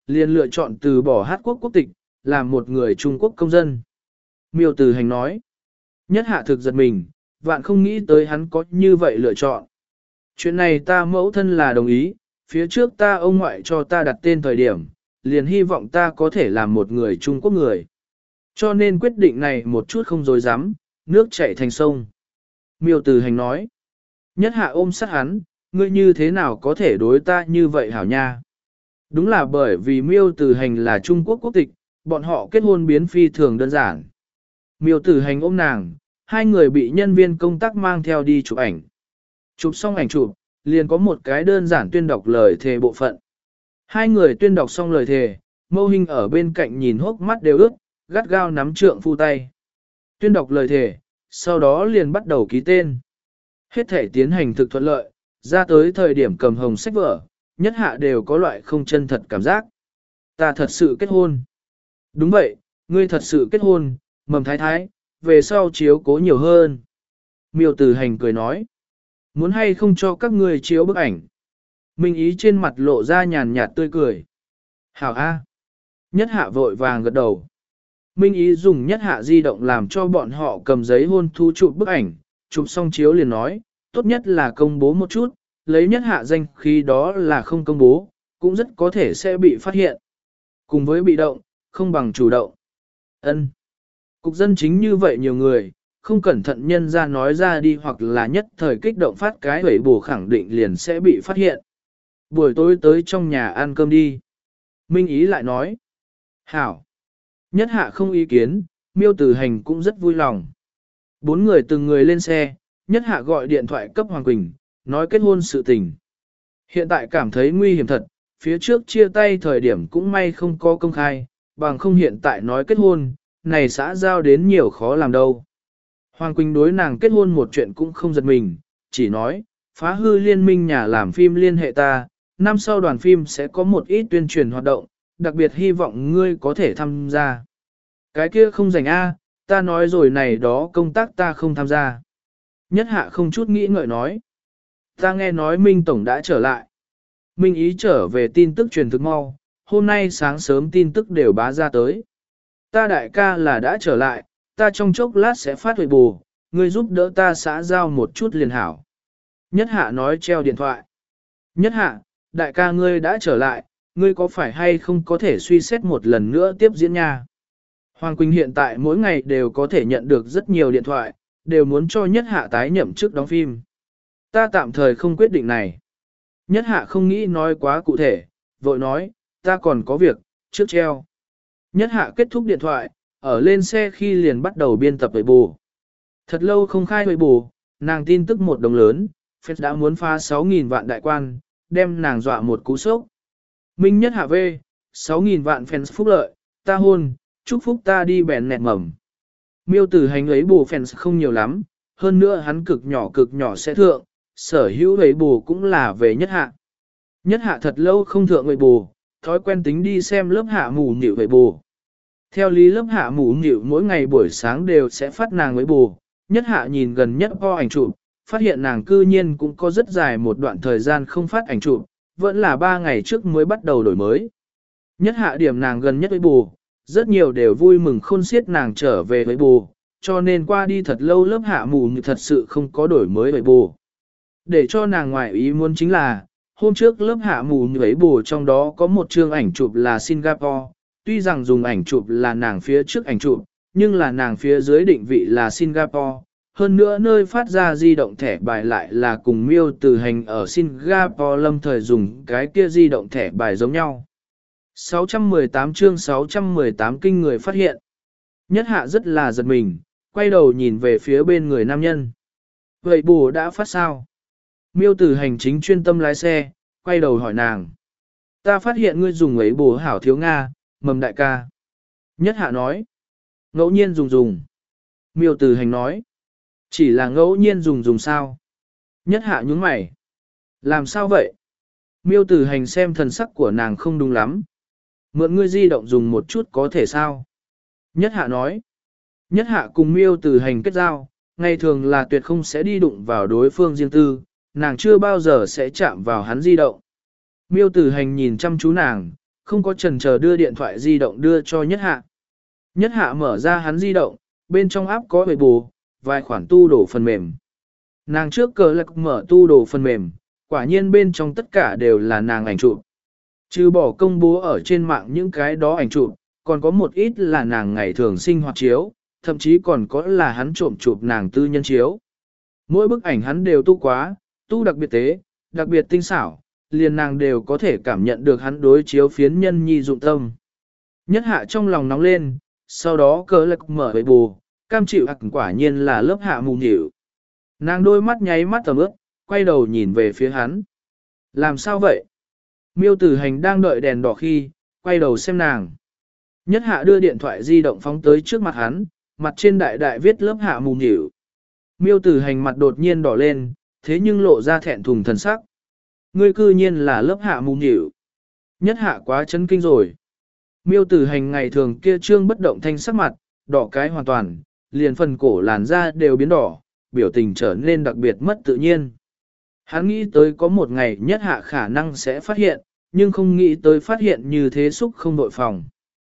liền lựa chọn từ bỏ Hát quốc quốc tịch, làm một người Trung Quốc công dân. Miêu Tử Hành nói, Nhất Hạ thực giật mình, vạn không nghĩ tới hắn có như vậy lựa chọn. Chuyện này ta mẫu thân là đồng ý, phía trước ta ông ngoại cho ta đặt tên thời điểm, liền hy vọng ta có thể làm một người Trung Quốc người. Cho nên quyết định này một chút không dối dám, nước chảy thành sông. Miêu Tử Hành nói, Nhất Hạ ôm sát hắn, ngươi như thế nào có thể đối ta như vậy hảo nha? Đúng là bởi vì Miêu Tử Hành là Trung Quốc quốc tịch, bọn họ kết hôn biến phi thường đơn giản. Miêu Tử Hành ôm nàng, hai người bị nhân viên công tác mang theo đi chụp ảnh. Chụp xong ảnh chụp, liền có một cái đơn giản tuyên đọc lời thề bộ phận. Hai người tuyên đọc xong lời thề, Mâu Hinh ở bên cạnh nhìn hốc mắt đều ướt, gắt gao nắm trượng phu tay. Tuyên đọc lời thề, sau đó liền bắt đầu ký tên. Hết thể tiến hành thực thuận lợi, ra tới thời điểm cầm hồng sách vở, Nhất Hạ đều có loại không chân thật cảm giác. Ta thật sự kết hôn. Đúng vậy, ngươi thật sự kết hôn, Mầm Thái Thái, về sau chiếu cố nhiều hơn. Miêu Tử Hành cười nói, muốn hay không cho các ngươi chiếu bức ảnh. Minh Ý trên mặt lộ ra nhàn nhạt tươi cười. Hảo A. Nhất Hạ vội vàng gật đầu. Minh Ý dùng Nhất Hạ di động làm cho bọn họ cầm giấy hôn thú chụp bức ảnh, chụp xong chiếu liền nói, tốt nhất là công bố một chút, lấy Nhất Hạ danh khi đó là không công bố, cũng rất có thể sẽ bị phát hiện. Cùng với bị động, không bằng chủ động. Ân. Cục dân chính như vậy nhiều người, không cẩn thận nhân ra nói ra đi hoặc là nhất thời kích động phát cái hủy bổ khẳng định liền sẽ bị phát hiện. Buổi tối tới trong nhà ăn cơm đi. Minh Ý lại nói. Hảo. Nhất Hạ không ý kiến, Miêu Tử Hành cũng rất vui lòng. Bốn người từng người lên xe, Nhất Hạ gọi điện thoại cấp Hoàng Quỳnh, nói kết hôn sự tình. Hiện tại cảm thấy nguy hiểm thật, phía trước chia tay thời điểm cũng may không có công khai, bằng không hiện tại nói kết hôn, này xã giao đến nhiều khó làm đâu. Hoàng Quỳnh đối nàng kết hôn một chuyện cũng không giật mình, chỉ nói, phá hư liên minh nhà làm phim liên hệ ta, năm sau đoàn phim sẽ có một ít tuyên truyền hoạt động, đặc biệt hy vọng ngươi có thể tham gia. Cái kia không rảnh a, ta nói rồi này đó công tác ta không tham gia. Nhất Hạ không chút nghĩ ngợi nói. Ta nghe nói Minh Tổng đã trở lại. Minh Ý trở về tin tức truyền thực mau, hôm nay sáng sớm tin tức đều bá ra tới. Ta đại ca là đã trở lại, ta trong chốc lát sẽ phát huệ bù, ngươi giúp đỡ ta xã giao một chút liền hảo. Nhất Hạ nói treo điện thoại. Nhất Hạ, đại ca ngươi đã trở lại, ngươi có phải hay không có thể suy xét một lần nữa tiếp diễn nha. Hoàng Quỳnh hiện tại mỗi ngày đều có thể nhận được rất nhiều điện thoại, đều muốn cho Nhất Hạ tái nhậm chức đóng phim. Ta tạm thời không quyết định này. Nhất Hạ không nghĩ nói quá cụ thể, vội nói, ta còn có việc, trước treo. Nhất Hạ kết thúc điện thoại, ở lên xe khi liền bắt đầu biên tập với bù. Thật lâu không khai với bù, nàng tin tức một đồng lớn, Fed đã muốn phá sáu nghìn vạn đại quan, đem nàng dọa một cú sốc. Minh Nhất Hạ V, sáu nghìn vạn fans phúc lợi, ta hôn, chúc phúc ta đi bèn nẹt mầm. Miêu Tử Hành ấy bù fans không nhiều lắm, hơn nữa hắn cực nhỏ cực nhỏ sẽ thượng, sở hữu ấy bù cũng là về Nhất Hạ. Nhất Hạ thật lâu không thượng ấy bù, thói quen tính đi xem lớp hạ mù nhịu ấy bù. Theo lý lớp hạ mù nhịu mỗi ngày buổi sáng đều sẽ phát nàng ấy bù, Nhất Hạ nhìn gần nhất po ảnh chụp, phát hiện nàng cư nhiên cũng có rất dài một đoạn thời gian không phát ảnh chụp, vẫn là ba ngày trước mới bắt đầu đổi mới. Nhất Hạ điểm nàng gần nhất với bù, rất nhiều đều vui mừng khôn xiết nàng trở về với bù, cho nên qua đi thật lâu lớp hạ mù như thật sự không có đổi mới với bù. Để cho nàng ngoại ý muốn chính là, hôm trước lớp hạ mù như ấy bù trong đó có một chương ảnh chụp là Singapore, tuy rằng dùng ảnh chụp là nàng phía trước ảnh chụp, nhưng là nàng phía dưới định vị là Singapore. Hơn nữa nơi phát ra di động thẻ bài lại là cùng Miêu Tử Hành ở Singapore lâm thời dùng cái kia di động thẻ bài giống nhau. sáu trăm mười tám chương sáu trăm mười tám kinh người phát hiện. Nhất Hạ rất là giật mình, quay đầu nhìn về phía bên người nam nhân. Vậy bù đã phát sao? Miêu Tử Hành chính chuyên tâm lái xe, quay đầu hỏi nàng. Ta phát hiện ngươi dùng ấy bù hảo thiếu Nga, mầm đại ca. Nhất Hạ nói. Ngẫu nhiên dùng dùng. Miêu Tử Hành nói. Chỉ là ngẫu nhiên dùng dùng sao? Nhất Hạ nhướng mày. Làm sao vậy? Miêu Tử Hành xem thần sắc của nàng không đúng lắm. Mượn ngươi di động dùng một chút có thể sao? Nhất Hạ nói. Nhất Hạ cùng Miêu Tử Hành kết giao, ngày thường là tuyệt không sẽ đi đụng vào đối phương riêng tư, nàng chưa bao giờ sẽ chạm vào hắn di động. Miêu Tử Hành nhìn chăm chú nàng, Không có chần chờ đưa điện thoại di động đưa cho Nhất Hạ. Nhất Hạ mở ra hắn di động, bên trong áp có bề bù, vài khoản tu đổ phần mềm. Nàng trước cờ lạc mở tu đổ phần mềm, quả nhiên bên trong tất cả đều là nàng ảnh chụp. Trừ bỏ công bố ở trên mạng những cái đó ảnh chụp, còn có một ít là nàng ngày thường sinh hoạt chiếu, thậm chí còn có là hắn trộm chụp nàng tư nhân chiếu. Mỗi bức ảnh hắn đều tu quá, tu đặc biệt tế, đặc biệt tinh xảo, liền nàng đều có thể cảm nhận được hắn đối chiếu phiến nhân nhi dụng tâm. Nhất Hạ trong lòng nóng lên, sau đó cờ lạc mở bề bù, cam chịu ạc quả nhiên là lớp hạ mù nhịu. Nàng đôi mắt nháy mắt tầm ướp, quay đầu nhìn về phía hắn. Làm sao vậy? Miêu Tử Hành đang đợi đèn đỏ khi, quay đầu xem nàng. Nhất Hạ đưa điện thoại di động phóng tới trước mặt hắn, mặt trên đại đại viết lớp hạ mù nhịu. Miêu Tử Hành mặt đột nhiên đỏ lên, thế nhưng lộ ra thẹn thùng thần sắc. Ngươi cư nhiên là lớp hạ mù nhịu. Nhất Hạ quá chấn kinh rồi. Miêu Tử Hành ngày thường kia trương bất động thanh sắc mặt, đỏ cái hoàn toàn, liền phần cổ làn da đều biến đỏ, biểu tình trở nên đặc biệt mất tự nhiên. Hắn nghĩ tới có một ngày Nhất Hạ khả năng sẽ phát hiện, nhưng không nghĩ tới phát hiện như thế xúc không đội phòng.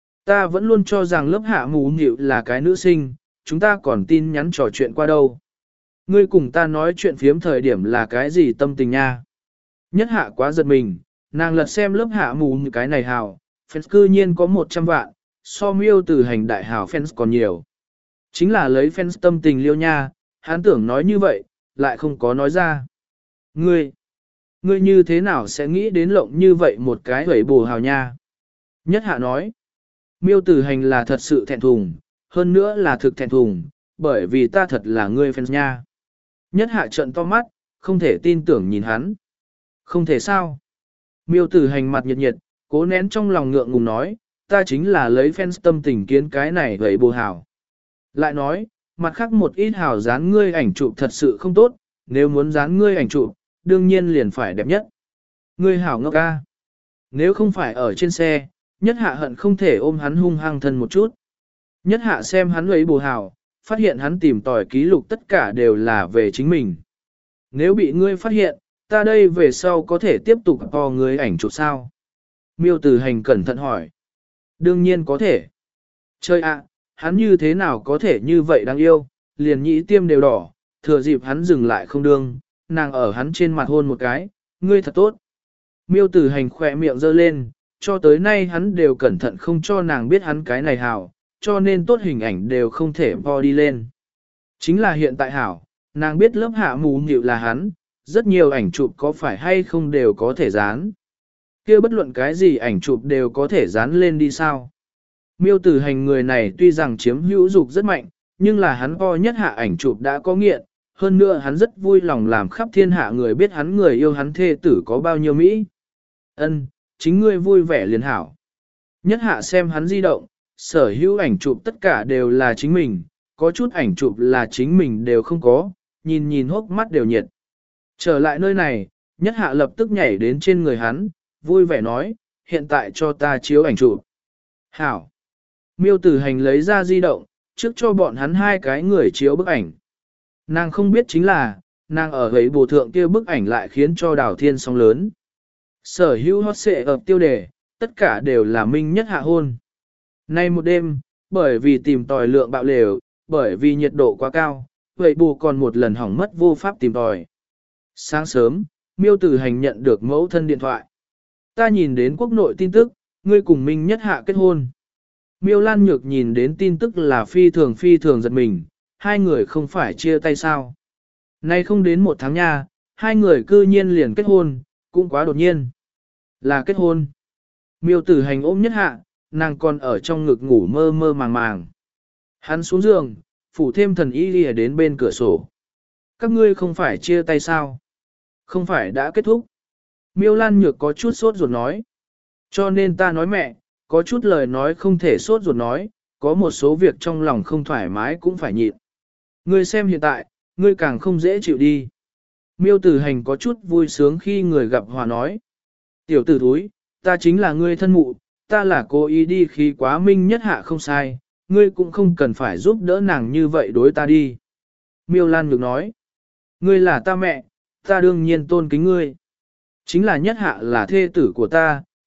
Ta vẫn luôn cho rằng lớp hạ mù nhịu là cái nữ sinh, chúng ta còn tin nhắn trò chuyện qua đâu. Ngươi cùng ta nói chuyện phiếm thời điểm là cái gì tâm tình nha. Nhất Hạ quá giật mình, nàng lật xem lớp hạ mù như cái này hào, fans cư nhiên có một trăm vạn, so Miêu Tử Hành đại hào fans còn nhiều. Chính là lấy fans tâm tình liêu nha, hắn tưởng nói như vậy, lại không có nói ra. Ngươi, ngươi như thế nào sẽ nghĩ đến lộng như vậy một cái hủy bù hào nha? Nhất Hạ nói, Miêu Tử Hành là thật sự thẹn thùng, hơn nữa là thực thẹn thùng, bởi vì ta thật là ngươi fans nha. Nhất Hạ trợn to mắt, không thể tin tưởng nhìn hắn. Không thể sao? Miêu Tử Hành mặt nhiệt nhiệt, cố nén trong lòng ngượng ngùng nói, ta chính là lấy fans tâm tình kiến cái này hủy bù hào. Lại nói, mặt khác một ít hào dán ngươi ảnh chụp thật sự không tốt, nếu muốn dán ngươi ảnh chụp, đương nhiên liền phải đẹp nhất. Ngươi hảo ngốc ca. Nếu không phải ở trên xe, Nhất Hạ hận không thể ôm hắn hung hăng thân một chút. Nhất Hạ xem hắn lấy bù hào, phát hiện hắn tìm tòi ký lục tất cả đều là về chính mình. Nếu bị ngươi phát hiện, ta đây về sau có thể tiếp tục po ngươi ảnh chụp sao? Miêu Tử Hành cẩn thận hỏi. Đương nhiên có thể. Chơi ạ, hắn như thế nào có thể như vậy đáng yêu, liền nhĩ tiêm đều đỏ, thừa dịp hắn dừng lại không đương, nàng ở hắn trên mặt hôn một cái, ngươi thật tốt. Miêu Tử Hành khỏe miệng giơ lên, cho tới nay hắn đều cẩn thận không cho nàng biết hắn cái này hảo, cho nên tốt hình ảnh đều không thể po đi lên. Chính là hiện tại hảo, nàng biết lớp hạ mù nhịu là hắn, rất nhiều ảnh chụp có phải hay không đều có thể dán. Kia bất luận cái gì ảnh chụp đều có thể dán lên đi sao. Miêu Tử Hành người này tuy rằng chiếm hữu dục rất mạnh, nhưng là hắn po Nhất Hạ ảnh chụp đã có nghiện, hơn nữa hắn rất vui lòng làm khắp thiên hạ người biết hắn người yêu hắn thê tử có bao nhiêu Mỹ. Ân, chính ngươi vui vẻ liền hảo. Nhất Hạ xem hắn di động, sở hữu ảnh chụp tất cả đều là chính mình, có chút ảnh chụp là chính mình đều không có, nhìn nhìn hốc mắt đều nhiệt. Trở lại nơi này, Nhất Hạ lập tức nhảy đến trên người hắn, vui vẻ nói, hiện tại cho ta chiếu ảnh chụp. Hảo. Miêu Tử Hành lấy ra di động, trước cho bọn hắn hai cái người chiếu bức ảnh. Nàng không biết chính là, nàng ở gấy bổ thượng kia bức ảnh lại khiến cho đảo thiên sóng lớn. Sở hữu hot xệ ập tiêu đề, tất cả đều là Minh Nhất Hạ hôn. Nay một đêm, bởi vì tìm tòi lượng bạo lều, bởi vì nhiệt độ quá cao, vậy bù còn một lần hỏng mất vô pháp tìm tòi. Sáng sớm, Miêu Tử Hành nhận được mẫu thân điện thoại. Ta nhìn đến quốc nội tin tức, ngươi cùng Minh Nhất Hạ kết hôn. Miêu Lan Nhược nhìn đến tin tức là phi thường phi thường giật mình, hai người không phải chia tay sao. Nay không đến một tháng nha, hai người cư nhiên liền kết hôn, cũng quá đột nhiên. Là kết hôn. Miêu Tử Hành ôm Nhất Hạ, nàng còn ở trong ngực ngủ mơ mơ màng màng. Hắn xuống giường, phủ thêm thần y lìa đến bên cửa sổ. Các ngươi không phải chia tay sao? Không phải đã kết thúc. Miêu Lan Nhược có chút sốt ruột nói. Cho nên ta nói mẹ, có chút lời nói không thể sốt ruột nói, có một số việc trong lòng không thoải mái cũng phải nhịn. Ngươi xem hiện tại, ngươi càng không dễ chịu đi. Miêu Tử Hành có chút vui sướng khi người gặp hòa nói. Tiểu tử thúi, ta chính là ngươi thân mụ, ta là cố ý đi khi quá Minh Nhất Hạ không sai, ngươi cũng không cần phải giúp đỡ nàng như vậy đối ta đi. Miêu Lan Nhược nói. Ngươi là ta mẹ, ta đương nhiên tôn kính ngươi. Chính là Nhất Hạ là thê tử của ta,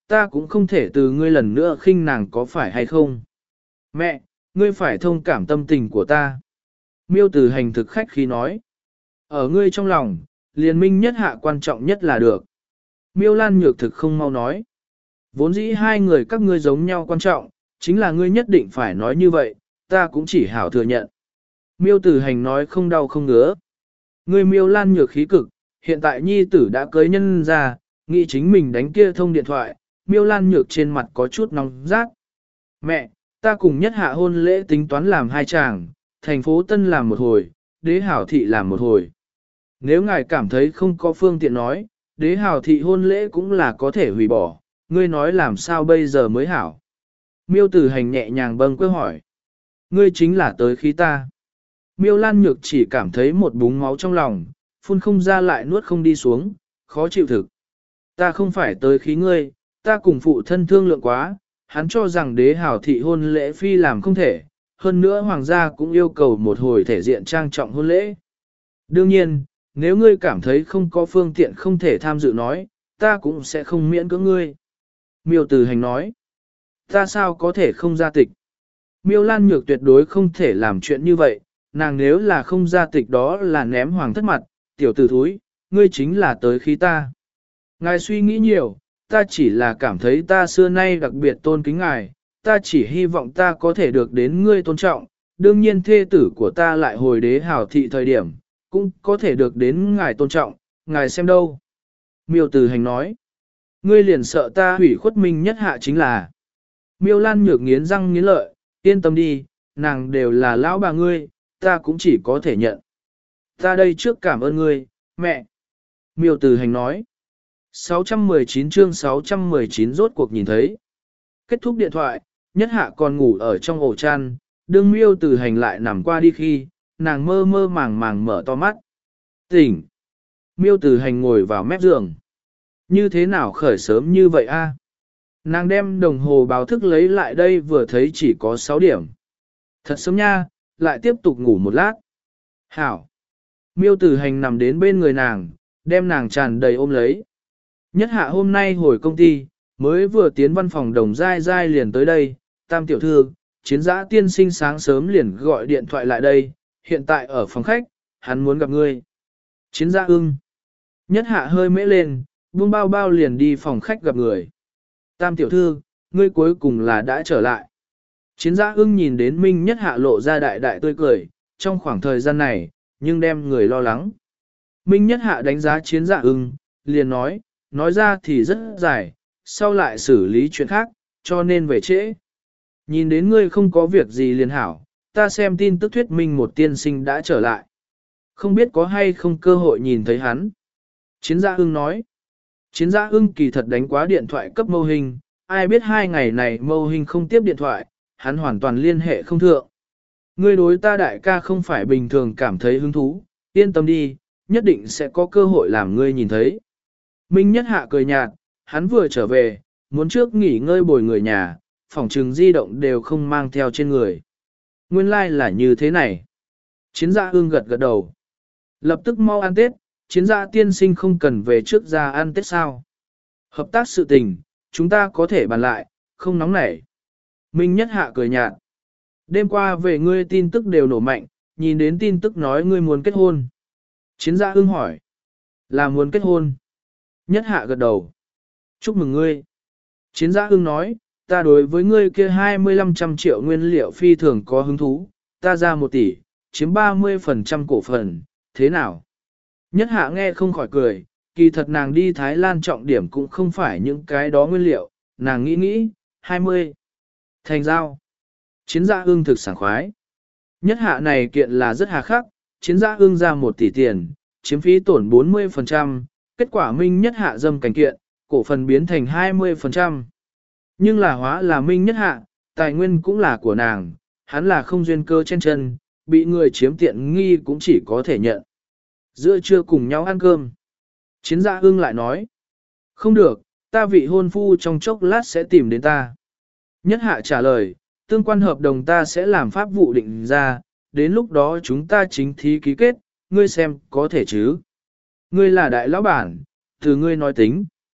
ta cũng không thể từ ngươi lần nữa khinh nàng có phải hay không. Mẹ, ngươi phải thông cảm tâm tình của ta. Miêu Tử Hành thực khách khí nói. Ở ngươi trong lòng, liên minh nhất hạ quan trọng nhất là được. Miêu Lan Nhược thực không mau nói. Vốn dĩ hai người các ngươi giống nhau quan trọng, chính là ngươi nhất định phải nói như vậy, ta cũng chỉ hảo thừa nhận. Miêu Tử Hành nói không đau không ngứa. Ngươi Miêu Lan Nhược khí cực, hiện tại nhi tử đã cưới nhân ra, nghĩ chính mình đánh kia thông điện thoại, Miêu Lan Nhược trên mặt có chút nóng rát. Mẹ, ta cùng nhất hạ hôn lễ tính toán làm hai chàng, thành phố Tân làm một hồi, đế hảo thị làm một hồi. Nếu ngài cảm thấy không có phương tiện nói, đế hảo thị hôn lễ cũng là có thể hủy bỏ, ngươi nói làm sao bây giờ mới hảo. Miêu Tử Hành nhẹ nhàng bâng quơ hỏi. Ngươi chính là tới khí ta. Miêu Lan Nhược chỉ cảm thấy một búng máu trong lòng, phun không ra lại nuốt không đi xuống, khó chịu thực. Ta không phải tới khí ngươi, ta cùng phụ thân thương lượng quá, hắn cho rằng đế hảo thị hôn lễ phi làm không thể, hơn nữa hoàng gia cũng yêu cầu một hồi thể diện trang trọng hôn lễ. Đương nhiên, nếu ngươi cảm thấy không có phương tiện không thể tham dự nói, ta cũng sẽ không miễn cưỡng ngươi. Miêu Tử Hành nói, ta sao có thể không ra tịch? Miêu Lan Nhược tuyệt đối không thể làm chuyện như vậy, nàng nếu là không ra tịch đó là ném hoàng thất mặt, tiểu tử thúi, ngươi chính là tới khí ta. Ngài suy nghĩ nhiều, ta chỉ là cảm thấy ta xưa nay đặc biệt tôn kính ngài, ta chỉ hy vọng ta có thể được đến ngươi tôn trọng, đương nhiên thê tử của ta lại hồi đế hảo thị thời điểm, cũng có thể được đến ngài tôn trọng, ngài xem đâu. Miêu Tử Hành nói, ngươi liền sợ ta hủy khuất minh nhất hạ chính là. Miêu Lan Nhược nghiến răng nghiến lợi, yên tâm đi, nàng đều là lão bà ngươi, ta cũng chỉ có thể nhận. Ta đây trước cảm ơn ngươi, mẹ. Miêu Tử Hành nói, sáu trăm mười chín chương sáu trăm mười chín rốt cuộc nhìn thấy. Kết thúc điện thoại, nhất hạ còn ngủ ở trong ổ chăn, đương Miêu Tử Hành lại nằm qua đi khi, nàng mơ mơ màng màng mở to mắt. Tỉnh. Miêu Tử Hành ngồi vào mép giường. Như thế nào khởi sớm như vậy a? Nàng đem đồng hồ báo thức lấy lại đây vừa thấy chỉ có sáu điểm. Thật sớm nha, lại tiếp tục ngủ một lát. Hảo. Miêu Tử Hành nằm đến bên người nàng, đem nàng tràn đầy ôm lấy. Nhất hạ hôm nay hồi công ty, mới vừa tiến văn phòng đồng dai dai liền tới đây, tam tiểu thư, chiến giã tiên sinh sáng sớm liền gọi điện thoại lại đây, hiện tại ở phòng khách, hắn muốn gặp ngươi. Chiến giã ưng. Nhất hạ hơi mễ lên, buông bao bao liền đi phòng khách gặp người. Tam tiểu thư, ngươi cuối cùng là đã trở lại. Chiến giã ưng nhìn đến Minh Nhất hạ lộ ra đại đại tươi cười, trong khoảng thời gian này, nhưng đem người lo lắng. Minh Nhất hạ đánh giá chiến giã ưng, liền nói, nói ra thì rất dài, sau lại xử lý chuyện khác, cho nên về trễ. Nhìn đến ngươi không có việc gì liền hảo, ta xem tin tức thuyết minh một tiên sinh đã trở lại. Không biết có hay không cơ hội nhìn thấy hắn. Chiến giã ưng nói, chiến giã ưng kỳ thật đánh quá điện thoại cấp mâu hình, ai biết hai ngày này mâu hình không tiếp điện thoại, hắn hoàn toàn liên hệ không thượng. Ngươi đối ta đại ca không phải bình thường cảm thấy hứng thú, yên tâm đi, nhất định sẽ có cơ hội làm ngươi nhìn thấy. Minh Nhất hạ cười nhạt, hắn vừa trở về, muốn trước nghỉ ngơi bồi người nhà, phòng trừng di động đều không mang theo trên người. Nguyên lai like là như thế này. Chiến gia ương gật gật đầu. Lập tức mau ăn Tết, chiến gia tiên sinh không cần về trước ra ăn Tết sao. Hợp tác sự tình, chúng ta có thể bàn lại, không nóng nảy. Minh Nhất hạ cười nhạt. Đêm qua về ngươi tin tức đều nổ mạnh, nhìn đến tin tức nói ngươi muốn kết hôn. Chiến gia ương hỏi. Là muốn kết hôn. Nhất hạ gật đầu. Chúc mừng ngươi. Chiến gia ương nói, ta đối với ngươi kia hai mươi lăm trăm triệu nguyên liệu phi thường có hứng thú, ta ra một tỷ, chiếm ba mươi phần trăm cổ phần, thế nào? Nhất hạ nghe không khỏi cười, kỳ thật nàng đi Thái Lan trọng điểm cũng không phải những cái đó nguyên liệu, nàng nghĩ nghĩ, hai mươi. Thành giao. Chiến gia ương thực sảng khoái. Nhất hạ này kiện là rất hà khắc, chiến gia ương ra một tỷ tiền, chiếm phí tổn bốn mươi phần trăm, kết quả Minh Nhất hạ dâm cảnh kiện, cổ phần biến thành hai mươi phần trăm. Nhưng là hóa là Minh Nhất hạ, tài nguyên cũng là của nàng, hắn là không duyên cơ trên chân, bị người chiếm tiện nghi cũng chỉ có thể nhận. Giữa trưa cùng nhau ăn cơm. Chiến gia ương lại nói, không được, ta vị hôn phu trong chốc lát sẽ tìm đến ta. Nhất hạ trả lời, tương quan hợp đồng ta sẽ làm pháp vụ định ra, đến lúc đó chúng ta chính thí ký kết, ngươi xem có thể chứ. Ngươi là đại lão bản, từ ngươi nói tính.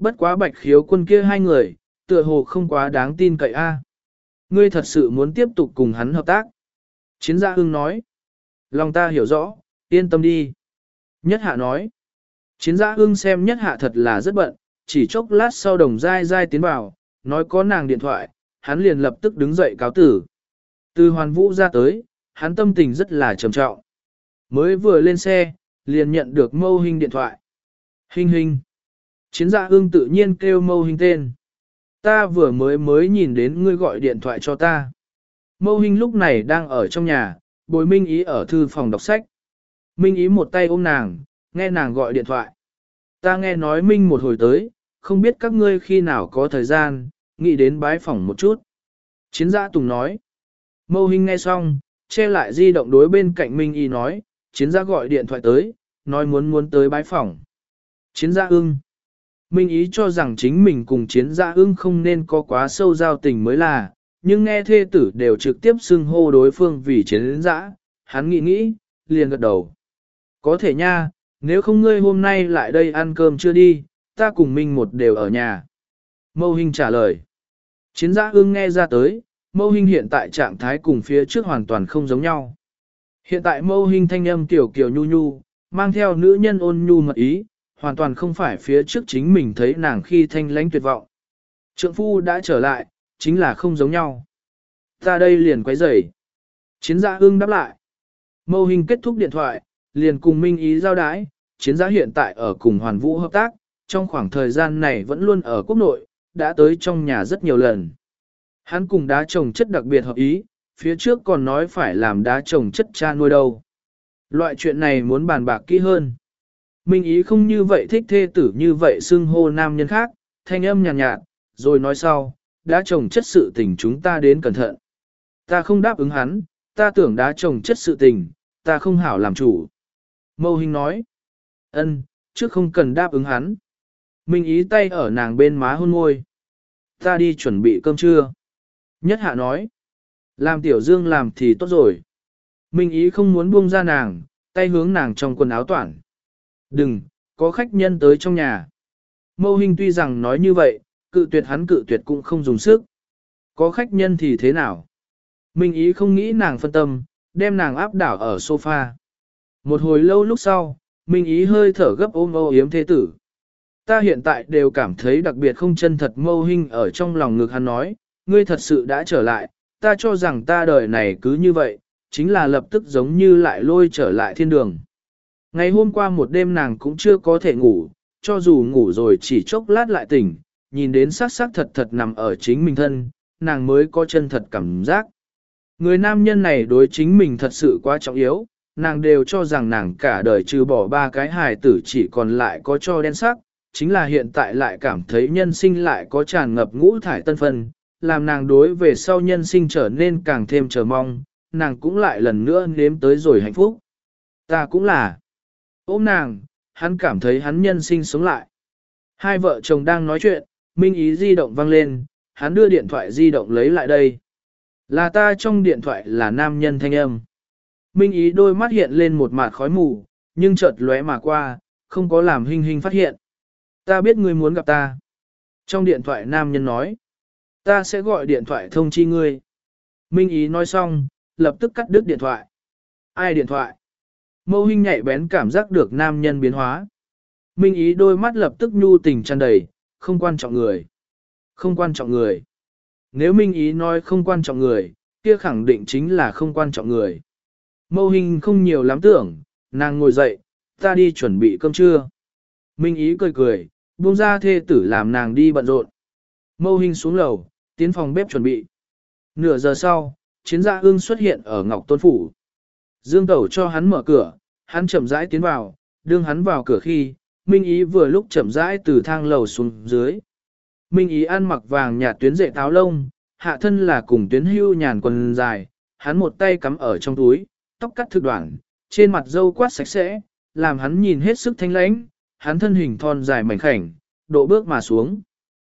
Bất quá bạch khiếu quân kia hai người, tựa hồ không quá đáng tin cậy a. Ngươi thật sự muốn tiếp tục cùng hắn hợp tác. Chiến gia hưng nói. Lòng ta hiểu rõ, yên tâm đi. Nhất hạ nói. Chiến gia hưng xem nhất hạ thật là rất bận, chỉ chốc lát sau đồng dai dai tiến vào, nói có nàng điện thoại, hắn liền lập tức đứng dậy cáo tử. Từ hoàn vũ ra tới, hắn tâm tình rất là trầm trọng. Mới vừa lên xe, liền nhận được Mâu Hinh điện thoại. Hinh Hinh. Chiến dạ ương tự nhiên kêu Mâu Hinh tên. Ta vừa mới mới nhìn đến ngươi gọi điện thoại cho ta. Mâu Hinh lúc này đang ở trong nhà, bồi Minh Ý ở thư phòng đọc sách. Minh Ý một tay ôm nàng, nghe nàng gọi điện thoại. Ta nghe nói Minh một hồi tới, không biết các ngươi khi nào có thời gian, nghĩ đến bái phỏng một chút. Chiến dạ Tùng nói. Mâu Hinh nghe xong, che lại di động đối bên cạnh Minh Ý nói, chiến dạ gọi điện thoại tới, nói muốn muốn tới bái phỏng. Chiến dạ ưng. Minh Ý cho rằng chính mình cùng chiến dạ ưng không nên có quá sâu giao tình mới là, nhưng nghe thê tử đều trực tiếp xưng hô đối phương vì chiến dã, hắn nghĩ nghĩ, liền gật đầu. Có thể nha, nếu không ngươi hôm nay lại đây ăn cơm chưa đi, ta cùng Minh một đều ở nhà. Mâu Hinh trả lời. Chiến dã ưng nghe ra tới, Mâu Hinh hiện tại trạng thái cùng phía trước hoàn toàn không giống nhau. Hiện tại Mâu Hinh thanh âm tiểu kiều nhu nhu, mang theo nữ nhân ôn nhu mật ý, hoàn toàn không phải phía trước chính mình thấy nàng khi thanh lãnh tuyệt vọng. Trượng phu đã trở lại, chính là không giống nhau. Ta đây liền quấy rầy. Chiến gia ưng đáp lại. Mâu Hinh kết thúc điện thoại, liền cùng Minh Ý giao đái, chiến gia hiện tại ở cùng Hoàn Vũ hợp tác, trong khoảng thời gian này vẫn luôn ở quốc nội, đã tới trong nhà rất nhiều lần. Hắn cùng đá trồng chất đặc biệt hợp ý, phía trước còn nói phải làm đá trồng chất cha nuôi đâu. Loại chuyện này muốn bàn bạc kỹ hơn. Minh Ý không như vậy thích thê tử như vậy xưng hô nam nhân khác, thanh âm nhàn nhạt, nhạt, rồi nói sau, đá trồng chất sự tình chúng ta đến cẩn thận. Ta không đáp ứng hắn, ta tưởng đá trồng chất sự tình, ta không hảo làm chủ. Mâu Hinh nói, ân, trước không cần đáp ứng hắn. Minh Ý tay ở nàng bên má hôn môi. Ta đi chuẩn bị cơm trưa. Nhất hạ nói, làm tiểu dương làm thì tốt rồi. Minh Ý không muốn buông ra nàng, tay hướng nàng trong quần áo toản. Đừng, có khách nhân tới trong nhà. Mâu Hinh tuy rằng nói như vậy, cự tuyệt hắn cự tuyệt cũng không dùng sức. Có khách nhân thì thế nào? Minh Ý không nghĩ nàng phân tâm, đem nàng áp đảo ở sofa. Một hồi lâu lúc sau, Minh Ý hơi thở gấp ôm âu yếm thế tử. Ta hiện tại đều cảm thấy đặc biệt không chân thật. Mâu Hinh ở trong lòng ngực hắn nói, ngươi thật sự đã trở lại, ta cho rằng ta đời này cứ như vậy, chính là lập tức giống như lại lôi trở lại thiên đường. Ngày hôm qua một đêm nàng cũng chưa có thể ngủ, cho dù ngủ rồi chỉ chốc lát lại tỉnh, nhìn đến xác xác thật thật nằm ở chính mình thân, nàng mới có chân thật cảm giác. Người nam nhân này đối chính mình thật sự quá trọng yếu, nàng đều cho rằng nàng cả đời trừ bỏ ba cái hài tử chỉ còn lại có cho đen sắc, chính là hiện tại lại cảm thấy nhân sinh lại có tràn ngập ngũ thải tân phân, làm nàng đối về sau nhân sinh trở nên càng thêm chờ mong, nàng cũng lại lần nữa nếm tới rồi hạnh phúc. Ta cũng là. Ôm nàng, hắn cảm thấy hắn nhân sinh sống lại. Hai vợ chồng đang nói chuyện, Minh Ý di động vang lên, hắn đưa điện thoại di động lấy lại đây. Là ta trong điện thoại là nam nhân thanh âm. Minh Ý đôi mắt hiện lên một mạt khói mù, nhưng chợt lóe mà qua, không có làm Hinh Hinh phát hiện. Ta biết ngươi muốn gặp ta. Trong điện thoại nam nhân nói, ta sẽ gọi điện thoại thông chi ngươi. Minh Ý nói xong, lập tức cắt đứt điện thoại. Ai điện thoại? Mâu Hinh nhạy bén cảm giác được nam nhân biến hóa. Minh Ý đôi mắt lập tức nhu tình tràn đầy, không quan trọng người. Không quan trọng người. Nếu Minh Ý nói không quan trọng người, kia khẳng định chính là không quan trọng người. Mâu Hinh không nhiều lắm tưởng, nàng ngồi dậy, ta đi chuẩn bị cơm trưa. Minh Ý cười cười, buông ra thê tử làm nàng đi bận rộn. Mâu Hinh xuống lầu, tiến phòng bếp chuẩn bị. Nửa giờ sau, Chiến Dạ Ưng xuất hiện ở Ngọc Tôn Phủ. Dương Tẩu cho hắn mở cửa, hắn chậm rãi tiến vào, đương hắn vào cửa khi, Minh Ý vừa lúc chậm rãi từ thang lầu xuống dưới. Minh Ý ăn mặc vàng nhạt tuyến dệt áo lông, hạ thân là cùng tuyến hưu nhàn quần dài, hắn một tay cắm ở trong túi, tóc cắt thực đoạn, trên mặt râu quát sạch sẽ, làm hắn nhìn hết sức thanh lãnh, hắn thân hình thon dài mảnh khảnh, độ bước mà xuống.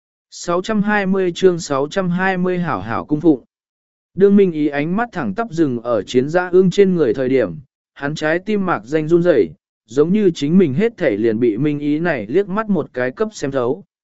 sáu trăm hai mươi chương sáu trăm hai mươi hảo hảo cung phụng. Đương Minh Ý ánh mắt thẳng tắp dừng ở Chiến Dạ Ưng trên người thời điểm, hắn trái tim mạc danh run rẩy, giống như chính mình hết thể liền bị Minh Ý này liếc mắt một cái cấp xem thấu.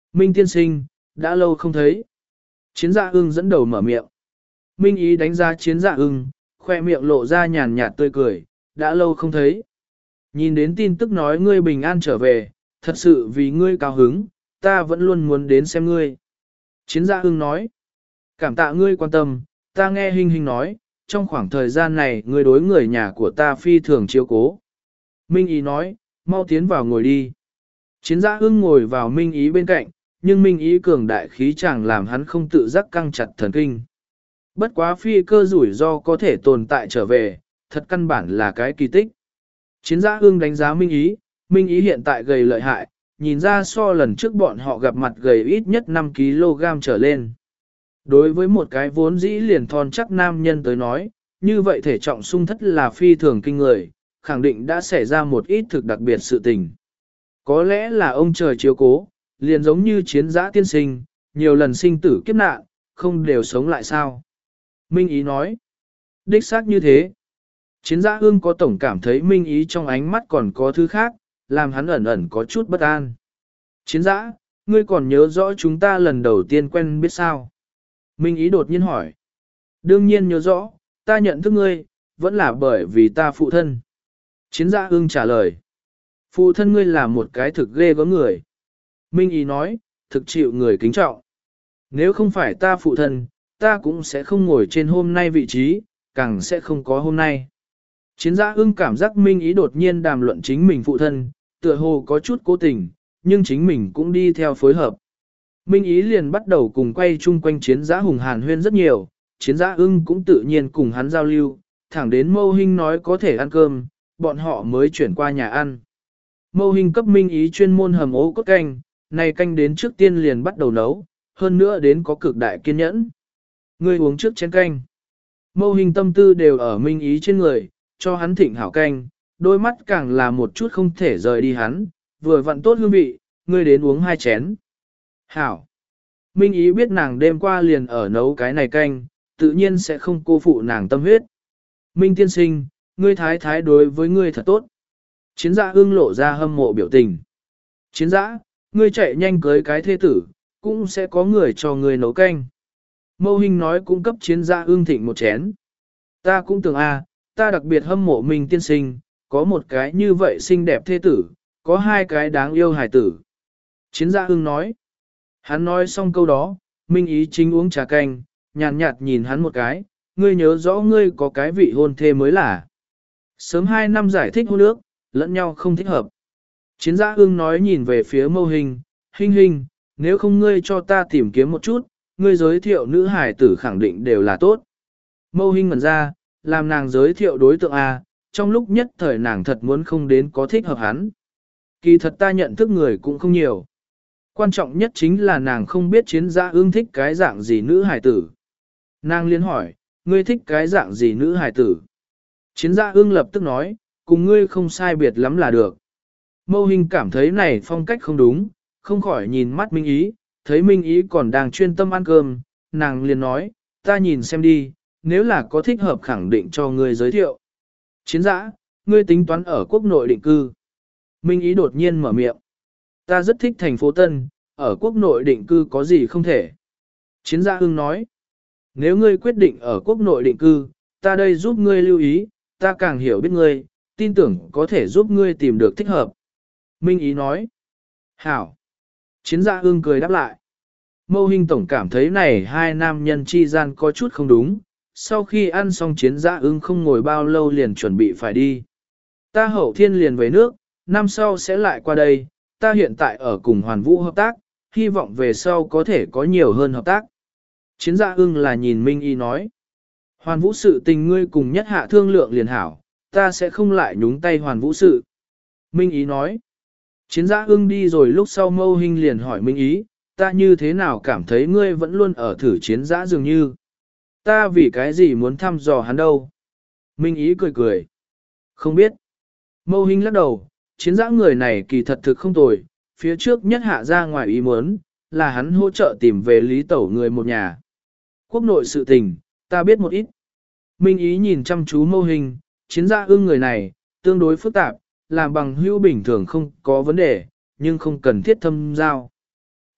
Minh tiên sinh, đã lâu không thấy. Chiến dạ ưng dẫn đầu mở miệng. Minh ý đánh giá chiến dạ ưng, khoe miệng lộ ra nhàn nhạt tươi cười, đã lâu không thấy. Nhìn đến tin tức nói ngươi bình an trở về, thật sự vì ngươi cao hứng, ta vẫn luôn muốn đến xem ngươi. Chiến dạ ưng nói, cảm tạ ngươi quan tâm, ta nghe hình hình nói, trong khoảng thời gian này ngươi đối người nhà của ta phi thường chiếu cố. Minh ý nói, mau tiến vào ngồi đi. Chiến dạ ưng ngồi vào Minh ý bên cạnh, nhưng Minh ý cường đại khí chẳng làm hắn không tự giác căng chặt thần kinh. Bất quá phi cơ rủi ro có thể tồn tại trở về, thật căn bản là cái kỳ tích. Chiến giã ương đánh giá Minh Ý, Minh Ý hiện tại gầy lợi hại, nhìn ra so lần trước bọn họ gặp mặt gầy ít nhất năm ki lô gam trở lên. Đối với một cái vốn dĩ liền thon chắc nam nhân tới nói, như vậy thể trọng sung thất là phi thường kinh người, khẳng định đã xảy ra một ít thực đặc biệt sự tình. Có lẽ là ông trời chiếu cố, liền giống như chiến giã tiên sinh, nhiều lần sinh tử kiếp nạn, không đều sống lại sao. Minh Ý nói, đích xác như thế. Chiến giã ương có tổng cảm thấy Minh Ý trong ánh mắt còn có thứ khác, làm hắn ẩn ẩn có chút bất an. Chiến giã, ngươi còn nhớ rõ chúng ta lần đầu tiên quen biết sao? Minh Ý đột nhiên hỏi. Đương nhiên nhớ rõ, ta nhận thức ngươi, vẫn là bởi vì ta phụ thân. Chiến giã ương trả lời. Phụ thân ngươi là một cái thực ghê gớm người. Minh Ý nói, thực chịu người kính trọng. Nếu không phải ta phụ thân, ta cũng sẽ không ngồi trên hôm nay vị trí, càng sẽ không có hôm nay. Chiến giã ưng cảm giác Minh Ý đột nhiên đàm luận chính mình phụ thân, tựa hồ có chút cố tình, nhưng chính mình cũng đi theo phối hợp. Minh Ý liền bắt đầu cùng quay chung quanh chiến giã hùng hàn huyên rất nhiều, chiến giã ưng cũng tự nhiên cùng hắn giao lưu, thẳng đến Mâu Hinh nói có thể ăn cơm, bọn họ mới chuyển qua nhà ăn. Mâu Hinh cấp Minh Ý chuyên môn hầm ố cốt canh, này canh đến trước tiên liền bắt đầu nấu, hơn nữa đến có cực đại kiên nhẫn. Ngươi uống trước chén canh. Mâu Hinh tâm tư đều ở Minh Ý trên người, cho hắn thịnh hảo canh, đôi mắt càng là một chút không thể rời đi hắn, vừa vặn tốt hương vị, ngươi đến uống hai chén. Hảo. Minh Ý biết nàng đêm qua liền ở nấu cái này canh, tự nhiên sẽ không cô phụ nàng tâm huyết. Minh tiên sinh, ngươi thái thái đối với ngươi thật tốt. Chiến giã ương lộ ra hâm mộ biểu tình. Chiến giã, ngươi chạy nhanh cưới cái thê tử, cũng sẽ có người cho ngươi nấu canh. Mâu Hinh nói cung cấp chiến giã ương thịnh một chén. Ta cũng tưởng a, ta đặc biệt hâm mộ Minh tiên sinh, có một cái như vậy xinh đẹp thê tử, có hai cái đáng yêu hài tử. Chiến giã ương nói. Hắn nói xong câu đó, Minh Ý chính uống trà canh, nhàn nhạt, nhạt nhìn hắn một cái, ngươi nhớ rõ ngươi có cái vị hôn thê mới là. Sớm hai năm giải thích hôn ước, lẫn nhau không thích hợp. Chiến giã ương nói nhìn về phía Mâu Hinh, Hinh Hinh, nếu không ngươi cho ta tìm kiếm một chút, ngươi giới thiệu nữ hài tử khẳng định đều là tốt. Mâu Hinh ngẩn ra, làm nàng giới thiệu đối tượng A, trong lúc nhất thời nàng thật muốn không đến có thích hợp hắn. Kỳ thật ta nhận thức người cũng không nhiều. Quan trọng nhất chính là nàng không biết chiến giã ương thích cái dạng gì nữ hài tử. Nàng liên hỏi, ngươi thích cái dạng gì nữ hài tử? Chiến giã ương lập tức nói, cùng ngươi không sai biệt lắm là được. Mâu Hinh cảm thấy này phong cách không đúng, không khỏi nhìn mắt Minh Ý, thấy Minh Ý còn đang chuyên tâm ăn cơm, nàng liền nói, ta nhìn xem đi, nếu là có thích hợp khẳng định cho ngươi giới thiệu. Chiến giã, ngươi tính toán ở quốc nội định cư. Minh Ý đột nhiên mở miệng. Ta rất thích thành phố Tân, ở quốc nội định cư có gì không thể. Chiến giã hưng nói. Nếu ngươi quyết định ở quốc nội định cư, ta đây giúp ngươi lưu ý, ta càng hiểu biết ngươi, tin tưởng có thể giúp ngươi tìm được thích hợp. Minh Ý nói. Hảo. Chiến giã hưng cười đáp lại. Mâu Hinh tổng cảm thấy này hai nam nhân chi gian có chút không đúng, sau khi ăn xong chiến giã ưng không ngồi bao lâu liền chuẩn bị phải đi. Ta hậu thiên liền về nước, năm sau sẽ lại qua đây, ta hiện tại ở cùng Hoàn Vũ hợp tác, hy vọng về sau có thể có nhiều hơn hợp tác. Chiến giã ưng là nhìn Minh Y nói. Hoàn Vũ sự tình ngươi cùng nhất hạ thương lượng liền hảo, ta sẽ không lại nhúng tay Hoàn Vũ sự. Minh Ý nói. Chiến giã ưng đi rồi lúc sau Mâu Hinh liền hỏi Minh Ý, ta như thế nào cảm thấy ngươi vẫn luôn ở thử chiến giã dường như. Ta vì cái gì muốn thăm dò hắn đâu? Minh Ý cười cười. Không biết. Mâu Hinh lắc đầu, chiến giã người này kỳ thật thực không tồi, phía trước nhất hạ ra ngoài ý muốn, là hắn hỗ trợ tìm về Lý Tẩu người một nhà. Quốc nội sự tình, ta biết một ít. Minh Ý nhìn chăm chú Mâu Hinh, chiến giã ưng người này, tương đối phức tạp, làm bằng hữu bình thường không có vấn đề, nhưng không cần thiết thâm giao.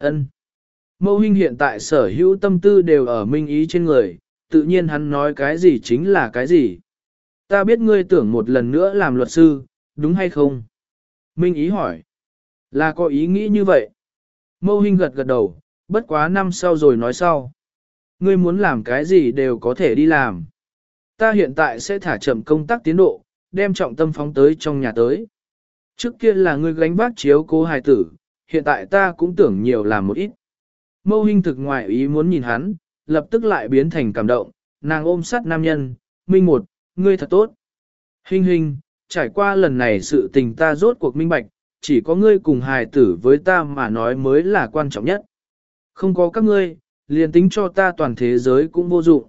Ân. Mâu Hinh hiện tại sở hữu tâm tư đều ở Minh Ý trên người, tự nhiên hắn nói cái gì chính là cái gì. Ta biết ngươi tưởng một lần nữa làm luật sư, đúng hay không? Minh Ý hỏi. Là có ý nghĩ như vậy. Mâu Hinh gật gật đầu, bất quá năm sau rồi nói sau. Ngươi muốn làm cái gì đều có thể đi làm. Ta hiện tại sẽ thả chậm công tác tiến độ, đem trọng tâm phóng tới trong nhà tới. Trước kia là ngươi gánh vác chiếu cố hài tử, hiện tại ta cũng tưởng nhiều làm một ít. Mâu Hinh thực ngoại ý muốn nhìn hắn, lập tức lại biến thành cảm động, nàng ôm sát nam nhân, Minh một, ngươi thật tốt. Hinh Hinh, trải qua lần này sự tình ta rốt cuộc minh bạch, chỉ có ngươi cùng hài tử với ta mà nói mới là quan trọng nhất. Không có các ngươi, liền tính cho ta toàn thế giới cũng vô dụng.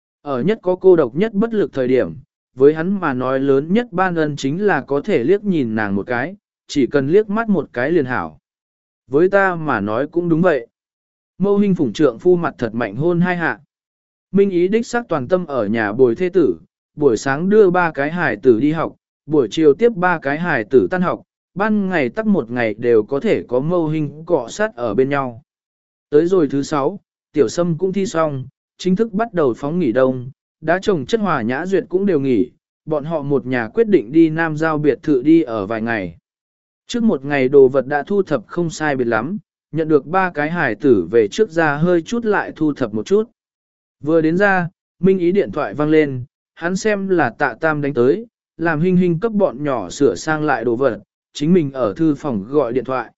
Ở nhất có cô độc nhất bất lực thời điểm, với hắn mà nói lớn nhất ban ân chính là có thể liếc nhìn nàng một cái, chỉ cần liếc mắt một cái liền hảo. Với ta mà nói cũng đúng vậy. Mâu Hinh phủng trượng phu mặt thật mạnh hôn hai hạ. Minh Ý đích xác toàn tâm ở nhà bồi thê tử, buổi sáng đưa ba cái hài tử đi học, buổi chiều tiếp ba cái hài tử tan học, ban ngày tắc một ngày đều có thể có Mâu Hinh cọ sát ở bên nhau. Tới rồi thứ sáu, Tiểu Sâm cũng thi xong, chính thức bắt đầu phóng nghỉ đông, đã chồng chất Hòa Nhã Duyệt cũng đều nghỉ, bọn họ một nhà quyết định đi Nam Giao biệt thự đi ở vài ngày. Trước một ngày đồ vật đã thu thập không sai biệt lắm, nhận được ba cái hải tử về trước ra hơi chút lại thu thập một chút. Vừa đến ra, Minh Ý điện thoại vang lên, hắn xem là Tạ Tam đánh tới, làm Hinh Hinh cấp bọn nhỏ sửa sang lại đồ vật, chính mình ở thư phòng gọi điện thoại.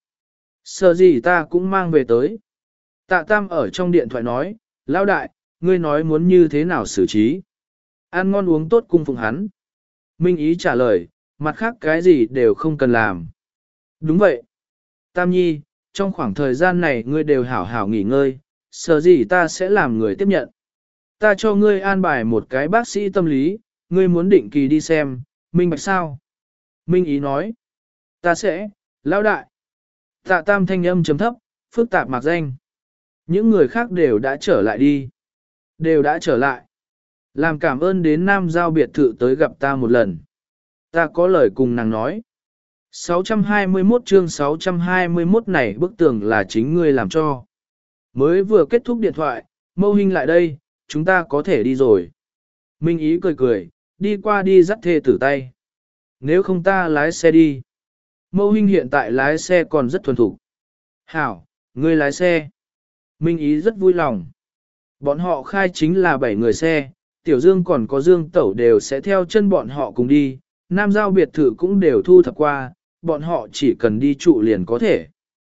Sợ gì ta cũng mang về tới. Tạ Tam ở trong điện thoại nói, lão đại, ngươi nói muốn như thế nào xử trí. Ăn ngon uống tốt cung phụng hắn. Minh Ý trả lời, mặt khác cái gì đều không cần làm. Đúng vậy. Tam Nhi, trong khoảng thời gian này ngươi đều hảo hảo nghỉ ngơi, sợ gì ta sẽ làm người tiếp nhận. Ta cho ngươi an bài một cái bác sĩ tâm lý, ngươi muốn định kỳ đi xem, minh bạch sao? Minh Ý nói, ta sẽ, lão đại. Tạ Tam thanh âm chấm thấp, phức tạp mạc danh. Những người khác đều đã trở lại đi. Đều đã trở lại. Làm cảm ơn đến Nam Giao biệt thự tới gặp ta một lần. Ta có lời cùng nàng nói. sáu trăm hai mươi mốt chương sáu trăm hai mươi mốt này bức tường là chính ngươi làm cho. Mới vừa kết thúc điện thoại, Mâu Hinh lại đây, chúng ta có thể đi rồi. Minh Ý cười cười, đi qua đi dắt thê tử tay. Nếu không ta lái xe đi. Mâu Hinh hiện tại lái xe còn rất thuần thục. Hảo, ngươi lái xe. Minh Ý rất vui lòng. Bọn họ khai chính là bảy người xe, Tiểu Dương còn có Dương Tẩu đều sẽ theo chân bọn họ cùng đi, Nam Giao biệt thự cũng đều thu thập qua, bọn họ chỉ cần đi trụ liền có thể.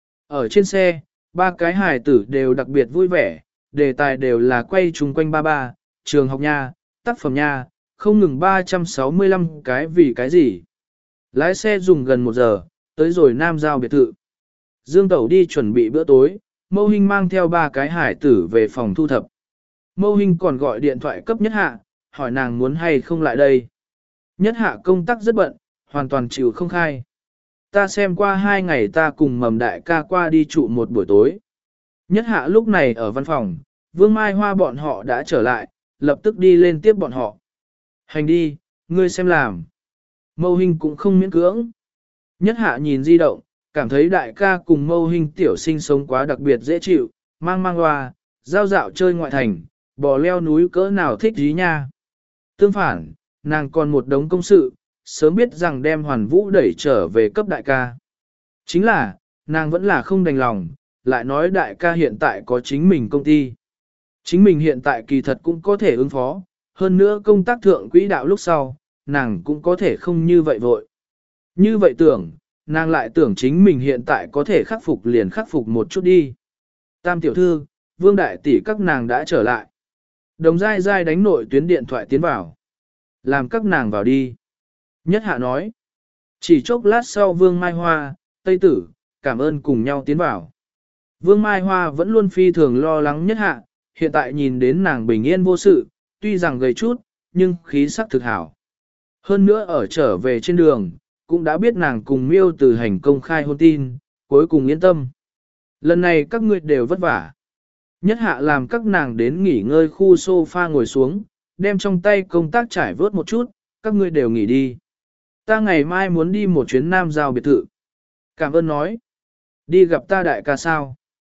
Ở trên xe, ba cái hài tử đều đặc biệt vui vẻ, đề tài đều là quay chung quanh ba ba, trường học nha, tác phẩm nha, không ngừng ba trăm sáu mươi lăm cái vì cái gì. Lái xe dùng gần một giờ, tới rồi Nam Giao biệt thự. Dương Tẩu đi chuẩn bị bữa tối, Mâu Hinh mang theo ba cái hải tử về phòng thu thập. Mâu Hinh còn gọi điện thoại cấp Nhất Hạ, hỏi nàng muốn hay không lại đây. Nhất Hạ công tác rất bận, hoàn toàn chịu không khai. Ta xem qua hai ngày ta cùng mầm đại ca qua đi trụ một buổi tối. Nhất Hạ lúc này ở văn phòng, Vương Mai Hoa bọn họ đã trở lại, lập tức đi lên tiếp bọn họ. Hành đi, ngươi xem làm. Mâu Hinh cũng không miễn cưỡng. Nhất Hạ nhìn di động, cảm thấy đại ca cùng Mâu Hinh tiểu sinh sống quá đặc biệt dễ chịu, mang mang hoa, giao dạo chơi ngoại thành, bò leo núi cỡ nào thích dí nha. Tương phản, nàng còn một đống công sự, sớm biết rằng đem Hoàn Vũ đẩy trở về cấp đại ca. Chính là, nàng vẫn là không đành lòng, lại nói đại ca hiện tại có chính mình công ty. Chính mình hiện tại kỳ thật cũng có thể ứng phó, hơn nữa công tác thượng quỹ đạo lúc sau, nàng cũng có thể không như vậy vội. Như vậy tưởng, nàng lại tưởng chính mình hiện tại có thể khắc phục liền khắc phục một chút đi. Tam tiểu thư, Vương đại tỷ các nàng đã trở lại. Đồng dai dai đánh nội tuyến điện thoại tiến vào. Làm các nàng vào đi. Nhất Hạ nói. Chỉ chốc lát sau Vương Mai Hoa, Tây Tử, cảm ơn cùng nhau tiến vào. Vương Mai Hoa vẫn luôn phi thường lo lắng Nhất Hạ, hiện tại nhìn đến nàng bình yên vô sự, tuy rằng gầy chút, nhưng khí sắc thực hảo. Hơn nữa ở trở về trên đường, cũng đã biết nàng cùng Miêu Từ Hành công khai hôn tin, cuối cùng yên tâm. Lần này các ngươi đều vất vả. Nhất Hạ làm các nàng đến nghỉ ngơi khu sofa ngồi xuống, đem trong tay công tác trải vớt một chút, các ngươi đều nghỉ đi. Ta ngày mai muốn đi một chuyến Nam Giao biệt thự. Cảm ơn nói. Đi gặp ta đại ca sao?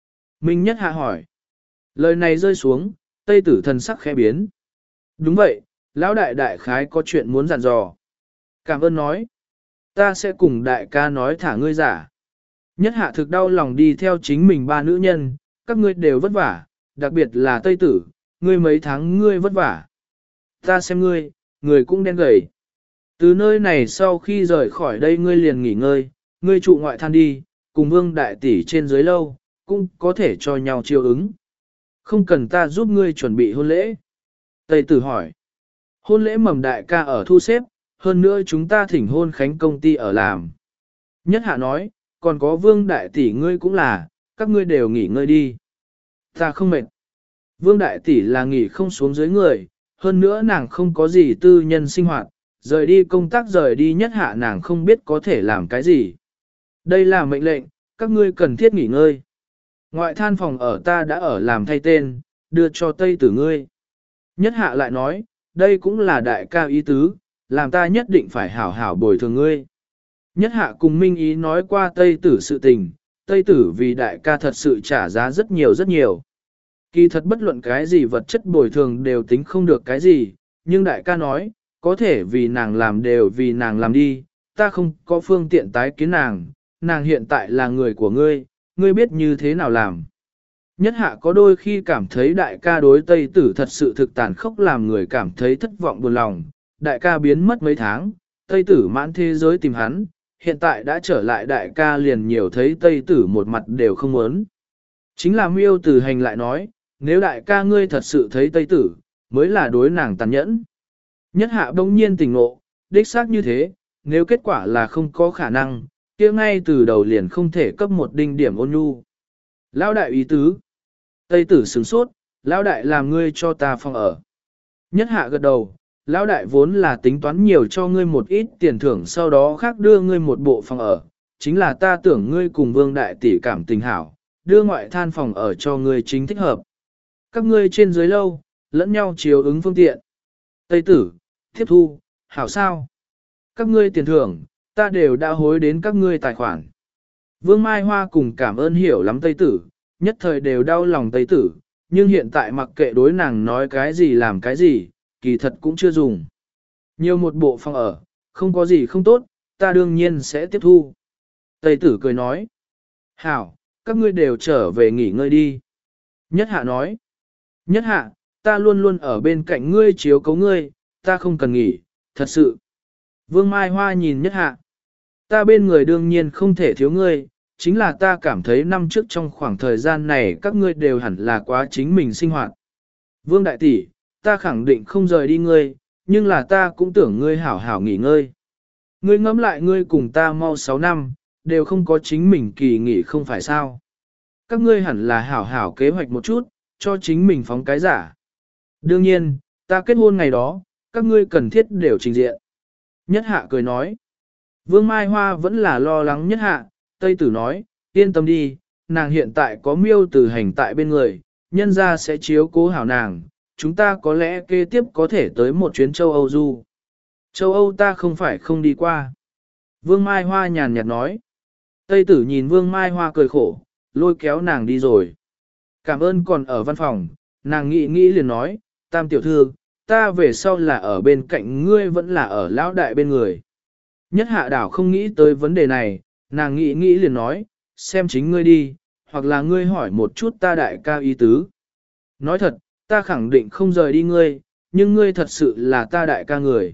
Minh Nhất Hạ hỏi. Lời này rơi xuống, Tây Tử thần sắc khẽ biến. Đúng vậy, lão đại đại khái có chuyện muốn dặn dò. Cảm ơn nói. Ta sẽ cùng đại ca nói thả ngươi giả. Nhất Hạ thực đau lòng đi theo chính mình ba nữ nhân, các ngươi đều vất vả, đặc biệt là Tây Tử, ngươi mấy tháng ngươi vất vả. Ta xem ngươi, người cũng đen gầy. Từ nơi này sau khi rời khỏi đây ngươi liền nghỉ ngơi, ngươi trụ ngoại than đi, cùng vương đại tỷ trên dưới lâu, cũng có thể cho nhau chiều ứng. Không cần ta giúp ngươi chuẩn bị hôn lễ. Tây Tử hỏi. Hôn lễ mầm đại ca ở thu xếp, hơn nữa chúng ta thỉnh hôn khánh công ty ở làm. Nhất Hạ nói, còn có vương đại tỷ ngươi cũng là, các ngươi đều nghỉ ngơi đi. Ta không mệt. Vương đại tỷ là nghỉ không xuống dưới người, hơn nữa nàng không có gì tư nhân sinh hoạt, rời đi công tác rời đi Nhất Hạ nàng không biết có thể làm cái gì. Đây là mệnh lệnh, các ngươi cần thiết nghỉ ngơi. Ngoại than phòng ở ta đã ở làm thay tên, đưa cho Tây Tử ngươi. Nhất Hạ lại nói, đây cũng là đại ca ý tứ, làm ta nhất định phải hảo hảo bồi thường ngươi. Nhất Hạ cùng Minh Ý nói qua Tây Tử sự tình, Tây Tử vì đại ca thật sự trả giá rất nhiều rất nhiều. Kỳ thật bất luận cái gì vật chất bồi thường đều tính không được cái gì, nhưng đại ca nói, có thể vì nàng làm đều vì nàng làm đi, ta không có phương tiện tái kiến nàng, nàng hiện tại là người của ngươi, ngươi biết như thế nào làm. Nhất Hạ có đôi khi cảm thấy đại ca đối Tây Tử thật sự thực tàn khốc làm người cảm thấy thất vọng buồn lòng, đại ca biến mất mấy tháng, Tây Tử mãn thế giới tìm hắn, hiện tại đã trở lại đại ca liền nhiều thấy Tây Tử một mặt đều không muốn. Chính là Miêu Tử Hành lại nói, nếu đại ca ngươi thật sự thấy Tây Tử, mới là đối nàng tàn nhẫn. Nhất Hạ bỗng nhiên tỉnh ngộ, đích xác như thế, nếu kết quả là không có khả năng, kia ngay từ đầu liền không thể cấp một đinh điểm ôn nhu. Lão đại ý tứ. Tây Tử sửng sốt, lão đại làm ngươi cho ta phòng ở. Nhất Hạ gật đầu, lão đại vốn là tính toán nhiều cho ngươi một ít tiền thưởng sau đó khác đưa ngươi một bộ phòng ở, chính là ta tưởng ngươi cùng vương đại tỷ cảm tình hảo, đưa ngoại than phòng ở cho ngươi chính thích hợp. Các ngươi trên dưới lâu, lẫn nhau chiếu ứng phương tiện. Tây Tử, tiếp thu, hảo sao? Các ngươi tiền thưởng, ta đều đã hối đến các ngươi tài khoản. Vương Mai Hoa cùng cảm ơn hiểu lắm Tây Tử, nhất thời đều đau lòng Tây Tử, nhưng hiện tại mặc kệ đối nàng nói cái gì làm cái gì, kỳ thật cũng chưa dùng. Nhiều một bộ phòng ở, không có gì không tốt, ta đương nhiên sẽ tiếp thu. Tây Tử cười nói, hảo, các ngươi đều trở về nghỉ ngơi đi. Nhất Hạ nói, Nhất Hạ, ta luôn luôn ở bên cạnh ngươi chiếu cấu ngươi, ta không cần nghỉ, thật sự. Vương Mai Hoa nhìn Nhất Hạ, ta bên người đương nhiên không thể thiếu ngươi, chính là ta cảm thấy năm trước trong khoảng thời gian này các ngươi đều hẳn là quá chính mình sinh hoạt. Vương Đại Tỷ, ta khẳng định không rời đi ngươi, nhưng là ta cũng tưởng ngươi hảo hảo nghỉ ngơi. Ngươi ngẫm lại ngươi cùng ta mau sáu năm, đều không có chính mình kỳ nghỉ không phải sao. Các ngươi hẳn là hảo hảo kế hoạch một chút, cho chính mình phóng cái giả. Đương nhiên, ta kết hôn ngày đó, các ngươi cần thiết đều trình diện. Nhất Hạ cười nói. Vương Mai Hoa vẫn là lo lắng Nhất Hạ, Tây Tử nói, yên tâm đi, nàng hiện tại có Miêu Tử Hành tại bên người, nhân ra sẽ chiếu cố hảo nàng, chúng ta có lẽ kế tiếp có thể tới một chuyến châu Âu du. Châu Âu ta không phải không đi qua. Vương Mai Hoa nhàn nhạt nói. Tây Tử nhìn Vương Mai Hoa cười khổ, lôi kéo nàng đi rồi. Cảm ơn còn ở văn phòng, nàng nghĩ nghĩ liền nói, Tam tiểu thư, ta về sau là ở bên cạnh ngươi vẫn là ở lão đại bên người. Nhất Hạ đảo không nghĩ tới vấn đề này, nàng nghĩ nghĩ liền nói, xem chính ngươi đi, hoặc là ngươi hỏi một chút ta đại ca ý tứ. Nói thật, ta khẳng định không rời đi ngươi, nhưng ngươi thật sự là ta đại ca người.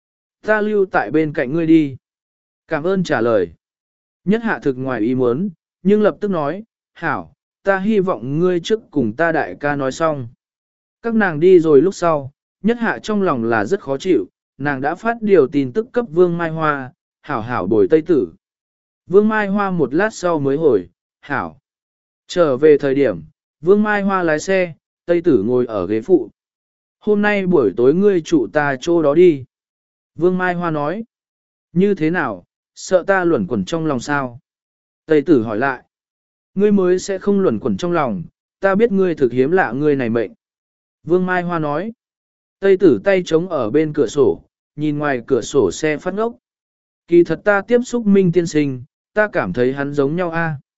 Ta lưu tại bên cạnh ngươi đi. Cảm ơn trả lời. Nhất Hạ thực ngoài ý muốn, nhưng lập tức nói, hảo, ta hy vọng ngươi trước cùng ta đại ca nói xong. Các nàng đi rồi lúc sau, Nhất Hạ trong lòng là rất khó chịu, nàng đã phát điều tin tức cấp Vương Mai Hoa, hảo hảo bồi Tây Tử. Vương Mai Hoa một lát sau mới hồi, hảo. Trở về thời điểm, Vương Mai Hoa lái xe, Tây Tử ngồi ở ghế phụ. Hôm nay buổi tối ngươi trụ ta chỗ đó đi. Vương Mai Hoa nói, như thế nào, sợ ta luẩn quẩn trong lòng sao? Tây Tử hỏi lại, ngươi mới sẽ không luẩn quẩn trong lòng, ta biết ngươi thực hiếm lạ ngươi này mệnh. Vương Mai Hoa nói, Tây Tử tay trống ở bên cửa sổ, nhìn ngoài cửa sổ xe phát ngốc. Kỳ thật ta tiếp xúc Minh tiên sinh, ta cảm thấy hắn giống nhau a.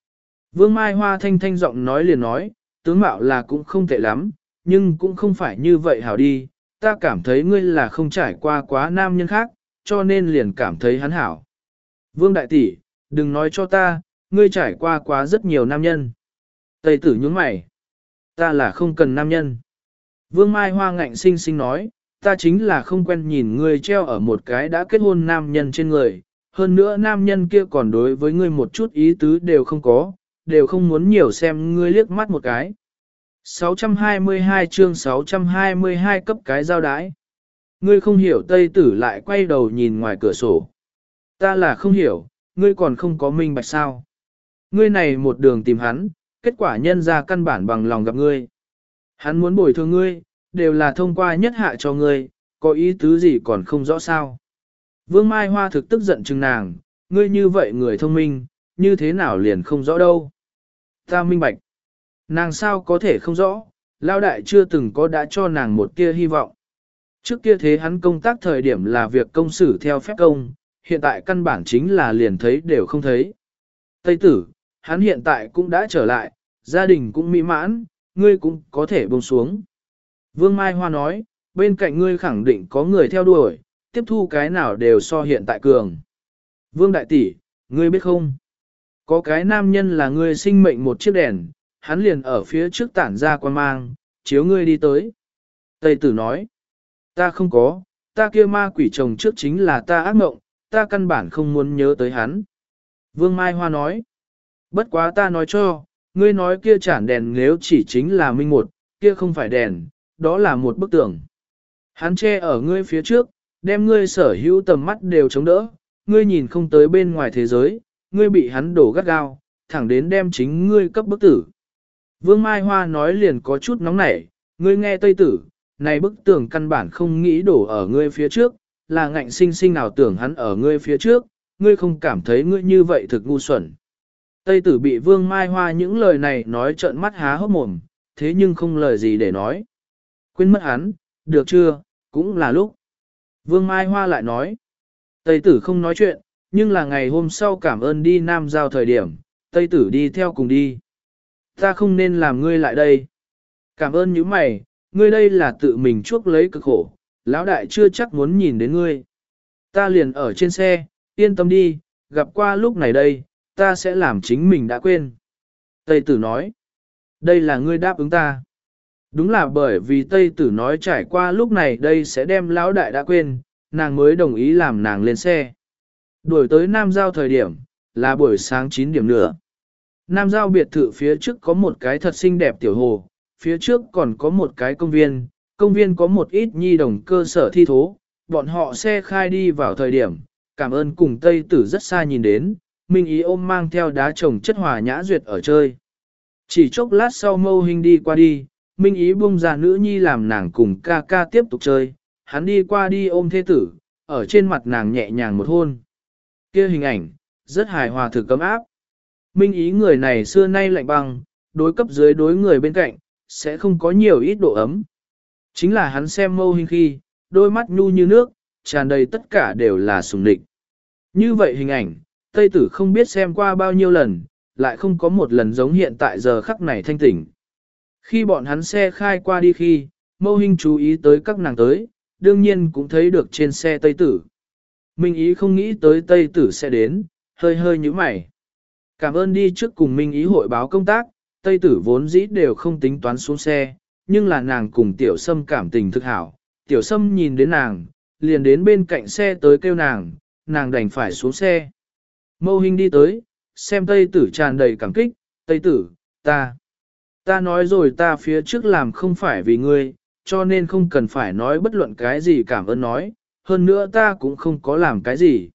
Vương Mai Hoa thanh thanh giọng nói liền nói, tướng mạo là cũng không tệ lắm, nhưng cũng không phải như vậy hảo đi, ta cảm thấy ngươi là không trải qua quá nam nhân khác, cho nên liền cảm thấy hắn hảo. Vương Đại Tỷ, đừng nói cho ta, ngươi trải qua quá rất nhiều nam nhân. Tây tử nhướng mày. Ta là không cần nam nhân. Vương Mai Hoa ngạnh sinh sinh nói, ta chính là không quen nhìn ngươi treo ở một cái đã kết hôn nam nhân trên người. Hơn nữa nam nhân kia còn đối với ngươi một chút ý tứ đều không có, đều không muốn nhiều xem ngươi liếc mắt một cái. sáu trăm hai mươi hai chương sáu trăm hai mươi hai cấp cái giao đái. Ngươi không hiểu Tây tử lại quay đầu nhìn ngoài cửa sổ. Ta là không hiểu, ngươi còn không có minh bạch sao. Ngươi này một đường tìm hắn, kết quả nhân ra căn bản bằng lòng gặp ngươi. Hắn muốn bồi thường ngươi, đều là thông qua nhất hạ cho ngươi, có ý tứ gì còn không rõ sao. Vương Mai Hoa thực tức giận chừng nàng, ngươi như vậy người thông minh, như thế nào liền không rõ đâu. Ta minh bạch. Nàng sao có thể không rõ, Lao Đại chưa từng có đã cho nàng một tia hy vọng. Trước kia thế hắn công tác thời điểm là việc công xử theo phép công, hiện tại căn bản chính là liền thấy đều không thấy. Tây tử, hắn hiện tại cũng đã trở lại, gia đình cũng mỹ mãn, ngươi cũng có thể buông xuống. Vương Mai Hoa nói, bên cạnh ngươi khẳng định có người theo đuổi, tiếp thu cái nào đều so hiện tại cường. Vương Đại Tỷ, ngươi biết không? Có cái nam nhân là ngươi sinh mệnh một chiếc đèn, hắn liền ở phía trước tản ra quan mang, chiếu ngươi đi tới. Tây tử nói, ta không có, ta kia ma quỷ chồng trước chính là ta ác mộng, ta căn bản không muốn nhớ tới hắn. Vương Mai Hoa nói, bất quá ta nói cho, ngươi nói kia chản đèn nếu chỉ chính là minh một, kia không phải đèn, đó là một bức tường. Hắn che ở ngươi phía trước, đem ngươi sở hữu tầm mắt đều chống đỡ, ngươi nhìn không tới bên ngoài thế giới, ngươi bị hắn đổ gắt gao, thẳng đến đem chính ngươi cấp bức tử. Vương Mai Hoa nói liền có chút nóng nảy, ngươi nghe Tây tử, này bức tường căn bản không nghĩ đổ ở ngươi phía trước, là ngạnh sinh sinh nào tưởng hắn ở ngươi phía trước, ngươi không cảm thấy ngươi như vậy thực ngu xuẩn. Tây tử bị Vương Mai Hoa những lời này nói trợn mắt há hốc mồm, thế nhưng không lời gì để nói. Quên mất hắn, được chưa, cũng là lúc. Vương Mai Hoa lại nói, Tây tử không nói chuyện, nhưng là ngày hôm sau cảm ơn đi Nam Giao thời điểm, Tây tử đi theo cùng đi. Ta không nên làm ngươi lại đây. Cảm ơn những mày, ngươi đây là tự mình chuốc lấy cực khổ, lão đại chưa chắc muốn nhìn đến ngươi. Ta liền ở trên xe, yên tâm đi, gặp qua lúc này đây, ta sẽ làm chính mình đã quên. Tây tử nói, đây là ngươi đáp ứng ta. Đúng là bởi vì Tây tử nói trải qua lúc này đây sẽ đem lão đại đã quên, nàng mới đồng ý làm nàng lên xe. Đuổi tới Nam Giao thời điểm, là buổi sáng chín điểm nữa. Nam Giao biệt thự phía trước có một cái thật xinh đẹp tiểu hồ, phía trước còn có một cái công viên, công viên có một ít nhi đồng cơ sở thi thố, bọn họ xe khai đi vào thời điểm, cảm ơn cùng Tây tử rất xa nhìn đến, Minh Ý ôm mang theo đá trồng chất hòa nhã duyệt ở chơi. Chỉ chốc lát sau Mâu Hình đi qua đi, Minh Ý buông ra nữ nhi làm nàng cùng ca ca tiếp tục chơi, hắn đi qua đi ôm thế tử, ở trên mặt nàng nhẹ nhàng một hôn. Kia hình ảnh, rất hài hòa thực cấm áp. Minh Ý người này xưa nay lạnh băng, đối cấp dưới đối người bên cạnh, sẽ không có nhiều ít độ ấm. Chính là hắn xem Mâu Hình khi, đôi mắt nhu như nước, tràn đầy tất cả đều là sùng địch. Như vậy hình ảnh, Tây tử không biết xem qua bao nhiêu lần, lại không có một lần giống hiện tại giờ khắc này thanh tỉnh. Khi bọn hắn xe khai qua đi khi, Mâu Hình chú ý tới các nàng tới, đương nhiên cũng thấy được trên xe Tây tử. Minh Ý không nghĩ tới Tây tử sẽ đến, hơi hơi như mày. Cảm ơn đi trước cùng Minh Ý hội báo công tác, Tây tử vốn dĩ đều không tính toán xuống xe, nhưng là nàng cùng Tiểu Sâm cảm tình thực hảo. Tiểu Sâm nhìn đến nàng, liền đến bên cạnh xe tới kêu nàng, nàng đành phải xuống xe. Mâu Hình đi tới, xem Tây tử tràn đầy cảm kích, Tây tử, ta. Ta nói rồi ta phía trước làm không phải vì ngươi, cho nên không cần phải nói bất luận cái gì cảm ơn nói, hơn nữa ta cũng không có làm cái gì.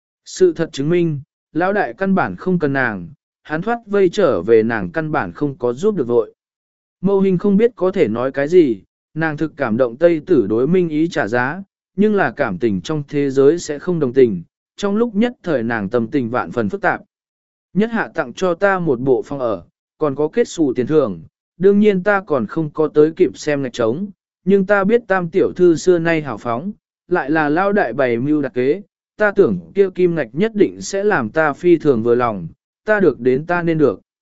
Sự thật chứng minh, lão đại căn bản không cần nàng, hắn thoát vây trở về nàng căn bản không có giúp được vội. Mâu Hình không biết có thể nói cái gì, nàng thực cảm động Tây tử đối Minh Ý trả giá, nhưng là cảm tình trong thế giới sẽ không đồng tình, trong lúc nhất thời nàng tâm tình vạn phần phức tạp. Nhất hạ tặng cho ta một bộ phòng ở, còn có kết xù tiền thưởng, đương nhiên ta còn không có tới kịp xem ngạch trống, nhưng ta biết tam tiểu thư xưa nay hào phóng, lại là lao đại bày mưu đặc kế, ta tưởng kia kim ngạch nhất định sẽ làm ta phi thường vừa lòng, ta được đến ta nên được.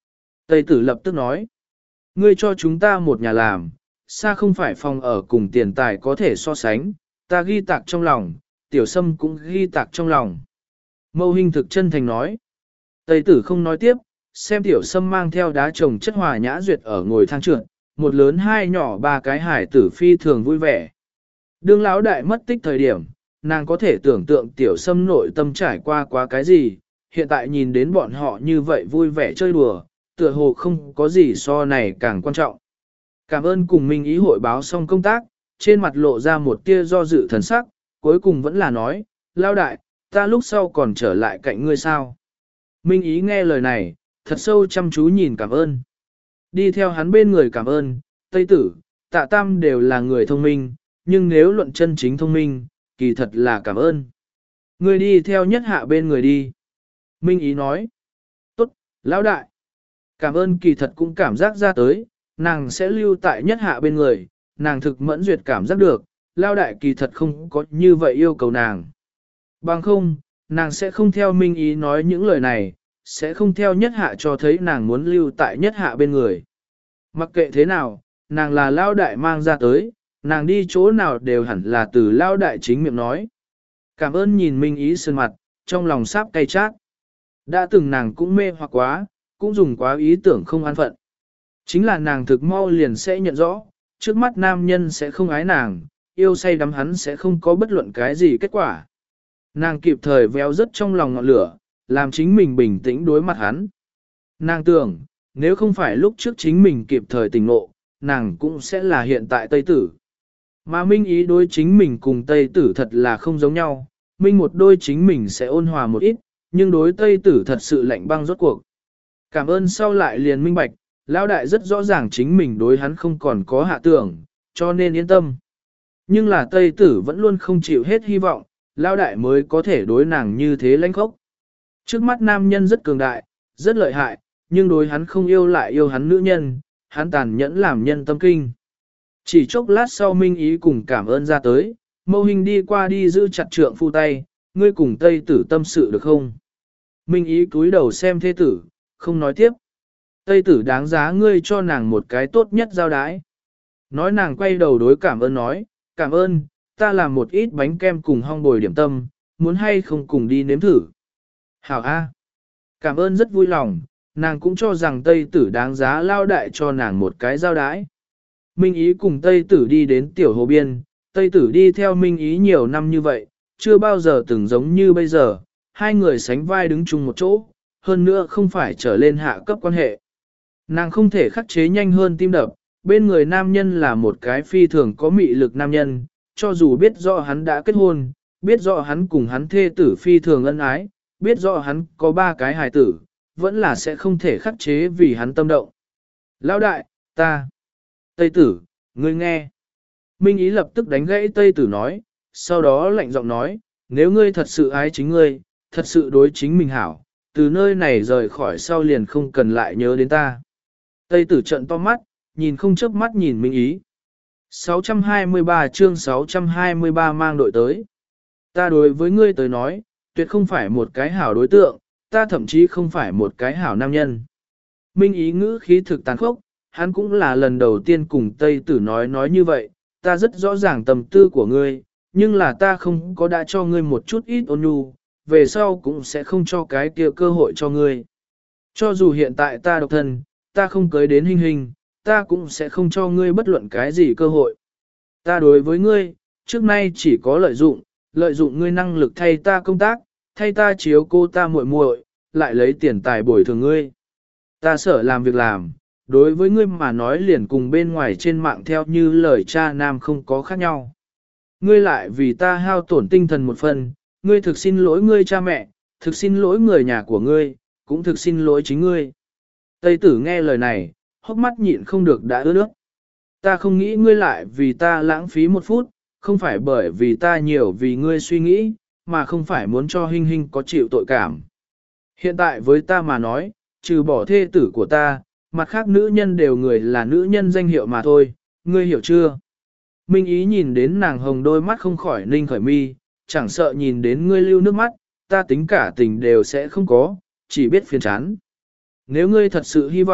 Tây tử lập tức nói, ngươi cho chúng ta một nhà làm, xa không phải phòng ở cùng tiền tài có thể so sánh, ta ghi tạc trong lòng, tiểu sâm cũng ghi tạc trong lòng. Mâu Hinh thực chân thành nói, Tây tử không nói tiếp, xem tiểu sâm mang theo đá trồng chất hòa nhã duyệt ở ngồi thang trượt, một lớn hai nhỏ ba cái hải tử phi thường vui vẻ. Đương lão đại mất tích thời điểm, nàng có thể tưởng tượng tiểu sâm nội tâm trải qua quá cái gì, hiện tại nhìn đến bọn họ như vậy vui vẻ chơi đùa, tựa hồ không có gì so này càng quan trọng. Cảm ơn cùng Minh Ý hội báo xong công tác, trên mặt lộ ra một tia do dự thần sắc, cuối cùng vẫn là nói, lão đại, ta lúc sau còn trở lại cạnh ngươi sao. Minh Ý nghe lời này, thật sâu chăm chú nhìn cảm ơn. Đi theo hắn bên người cảm ơn, Tây Tử, Tạ Tam đều là người thông minh, nhưng nếu luận chân chính thông minh, kỳ thật là cảm ơn. Ngươi đi theo nhất hạ bên người đi. Minh Ý nói, tốt, lão đại. Cảm ơn kỳ thật cũng cảm giác ra tới, nàng sẽ lưu tại nhất hạ bên người, nàng thực mẫn duyệt cảm giác được, lão đại kỳ thật không có như vậy yêu cầu nàng. Bằng không, nàng sẽ không theo Minh Ý nói những lời này, sẽ không theo nhất hạ cho thấy nàng muốn lưu tại nhất hạ bên người. Mặc kệ thế nào, nàng là lão đại mang ra tới, nàng đi chỗ nào đều hẳn là từ lão đại chính miệng nói. Cảm ơn nhìn Minh Ý sơn mặt, trong lòng sáp cay chát. Đã từng nàng cũng mê hoặc quá, cũng dùng quá ý tưởng không an phận. Chính là nàng thực mau liền sẽ nhận rõ, trước mắt nam nhân sẽ không ái nàng, yêu say đắm hắn sẽ không có bất luận cái gì kết quả. Nàng kịp thời véo rất trong lòng ngọn lửa, làm chính mình bình tĩnh đối mặt hắn. Nàng tưởng, nếu không phải lúc trước chính mình kịp thời tỉnh ngộ, nàng cũng sẽ là hiện tại Tây Tử. Mà Minh Ý đối chính mình cùng Tây Tử thật là không giống nhau, Minh một đôi chính mình sẽ ôn hòa một ít, nhưng đối Tây Tử thật sự lạnh băng rốt cuộc. Cảm ơn sau lại liền minh bạch, lão đại rất rõ ràng chính mình đối hắn không còn có hạ tưởng, cho nên yên tâm. Nhưng là Tây Tử vẫn luôn không chịu hết hy vọng, lão đại mới có thể đối nàng như thế lãnh khốc. Trước mắt nam nhân rất cường đại, rất lợi hại, nhưng đối hắn không yêu lại yêu hắn nữ nhân, hắn tàn nhẫn làm nhân tâm kinh. Chỉ chốc lát sau Minh Ý cùng cảm ơn ra tới, Mâu Hinh đi qua đi giữ chặt trượng phu tay, ngươi cùng Tây Tử tâm sự được không? Minh Ý cúi đầu xem thế tử, không nói tiếp. Tây Tử đáng giá ngươi cho nàng một cái tốt nhất giao đái. Nói nàng quay đầu đối cảm ơn nói, cảm ơn, ta làm một ít bánh kem cùng hong bồi điểm tâm, muốn hay không cùng đi nếm thử. Hảo A. Cảm ơn rất vui lòng, nàng cũng cho rằng Tây Tử đáng giá lao đại cho nàng một cái giao đái. Minh Ý cùng Tây Tử đi đến tiểu hồ biên, Tây Tử đi theo Minh Ý nhiều năm như vậy, chưa bao giờ từng giống như bây giờ, hai người sánh vai đứng chung một chỗ, hơn nữa không phải trở lên hạ cấp quan hệ. Nàng không thể khắc chế nhanh hơn tim đập, bên người nam nhân là một cái phi thường có mị lực nam nhân, cho dù biết rõ hắn đã kết hôn, biết rõ hắn cùng hắn thê tử phi thường ân ái, biết rõ hắn có ba cái hài tử, vẫn là sẽ không thể khắc chế vì hắn tâm động. Lão đại, ta, Tây Tử, ngươi nghe. Minh Ý lập tức đánh gãy Tây Tử nói, sau đó lạnh giọng nói, nếu ngươi thật sự ái chính ngươi, thật sự đối chính mình hảo, từ nơi này rời khỏi sau liền không cần lại nhớ đến ta. Tây Tử trợn to mắt, nhìn không chớp mắt nhìn Minh Ý. sáu trăm hai mươi ba chương sáu trăm hai mươi ba mang đội tới. Ta đối với ngươi tới nói, tuyệt không phải một cái hảo đối tượng, ta thậm chí không phải một cái hảo nam nhân. Minh Ý ngữ khí thực tàn khốc, hắn cũng là lần đầu tiên cùng Tây Tử nói nói như vậy, ta rất rõ ràng tâm tư của ngươi, nhưng là ta không có đã cho ngươi một chút ít ôn nhu, về sau cũng sẽ không cho cái kia cơ hội cho ngươi. Cho dù hiện tại ta độc thân, ta không cưới đến Hinh Hinh, ta cũng sẽ không cho ngươi bất luận cái gì cơ hội. Ta đối với ngươi, trước nay chỉ có lợi dụng, lợi dụng ngươi năng lực thay ta công tác, thay ta chiếu cô ta muội muội, lại lấy tiền tài bồi thường ngươi. Ta sợ làm việc làm, đối với ngươi mà nói liền cùng bên ngoài trên mạng theo như lời cha nam không có khác nhau. Ngươi lại vì ta hao tổn tinh thần một phần, ngươi thực xin lỗi ngươi cha mẹ, thực xin lỗi người nhà của ngươi, cũng thực xin lỗi chính ngươi. Tây Tử nghe lời này, hốc mắt nhịn không được đã ướt nước. Ta không nghĩ ngươi lại vì ta lãng phí một phút, không phải bởi vì ta nhiều vì ngươi suy nghĩ, mà không phải muốn cho Hinh Hinh có chịu tội cảm. Hiện tại với ta mà nói, trừ bỏ thê tử của ta, mặt khác nữ nhân đều người là nữ nhân danh hiệu mà thôi, ngươi hiểu chưa? Minh Ý nhìn đến nàng hồng đôi mắt không khỏi ninh khởi mi, chẳng sợ nhìn đến ngươi lưu nước mắt, ta tính cả tình đều sẽ không có, chỉ biết phiền chán. Nếu ngươi thật sự hy vọng,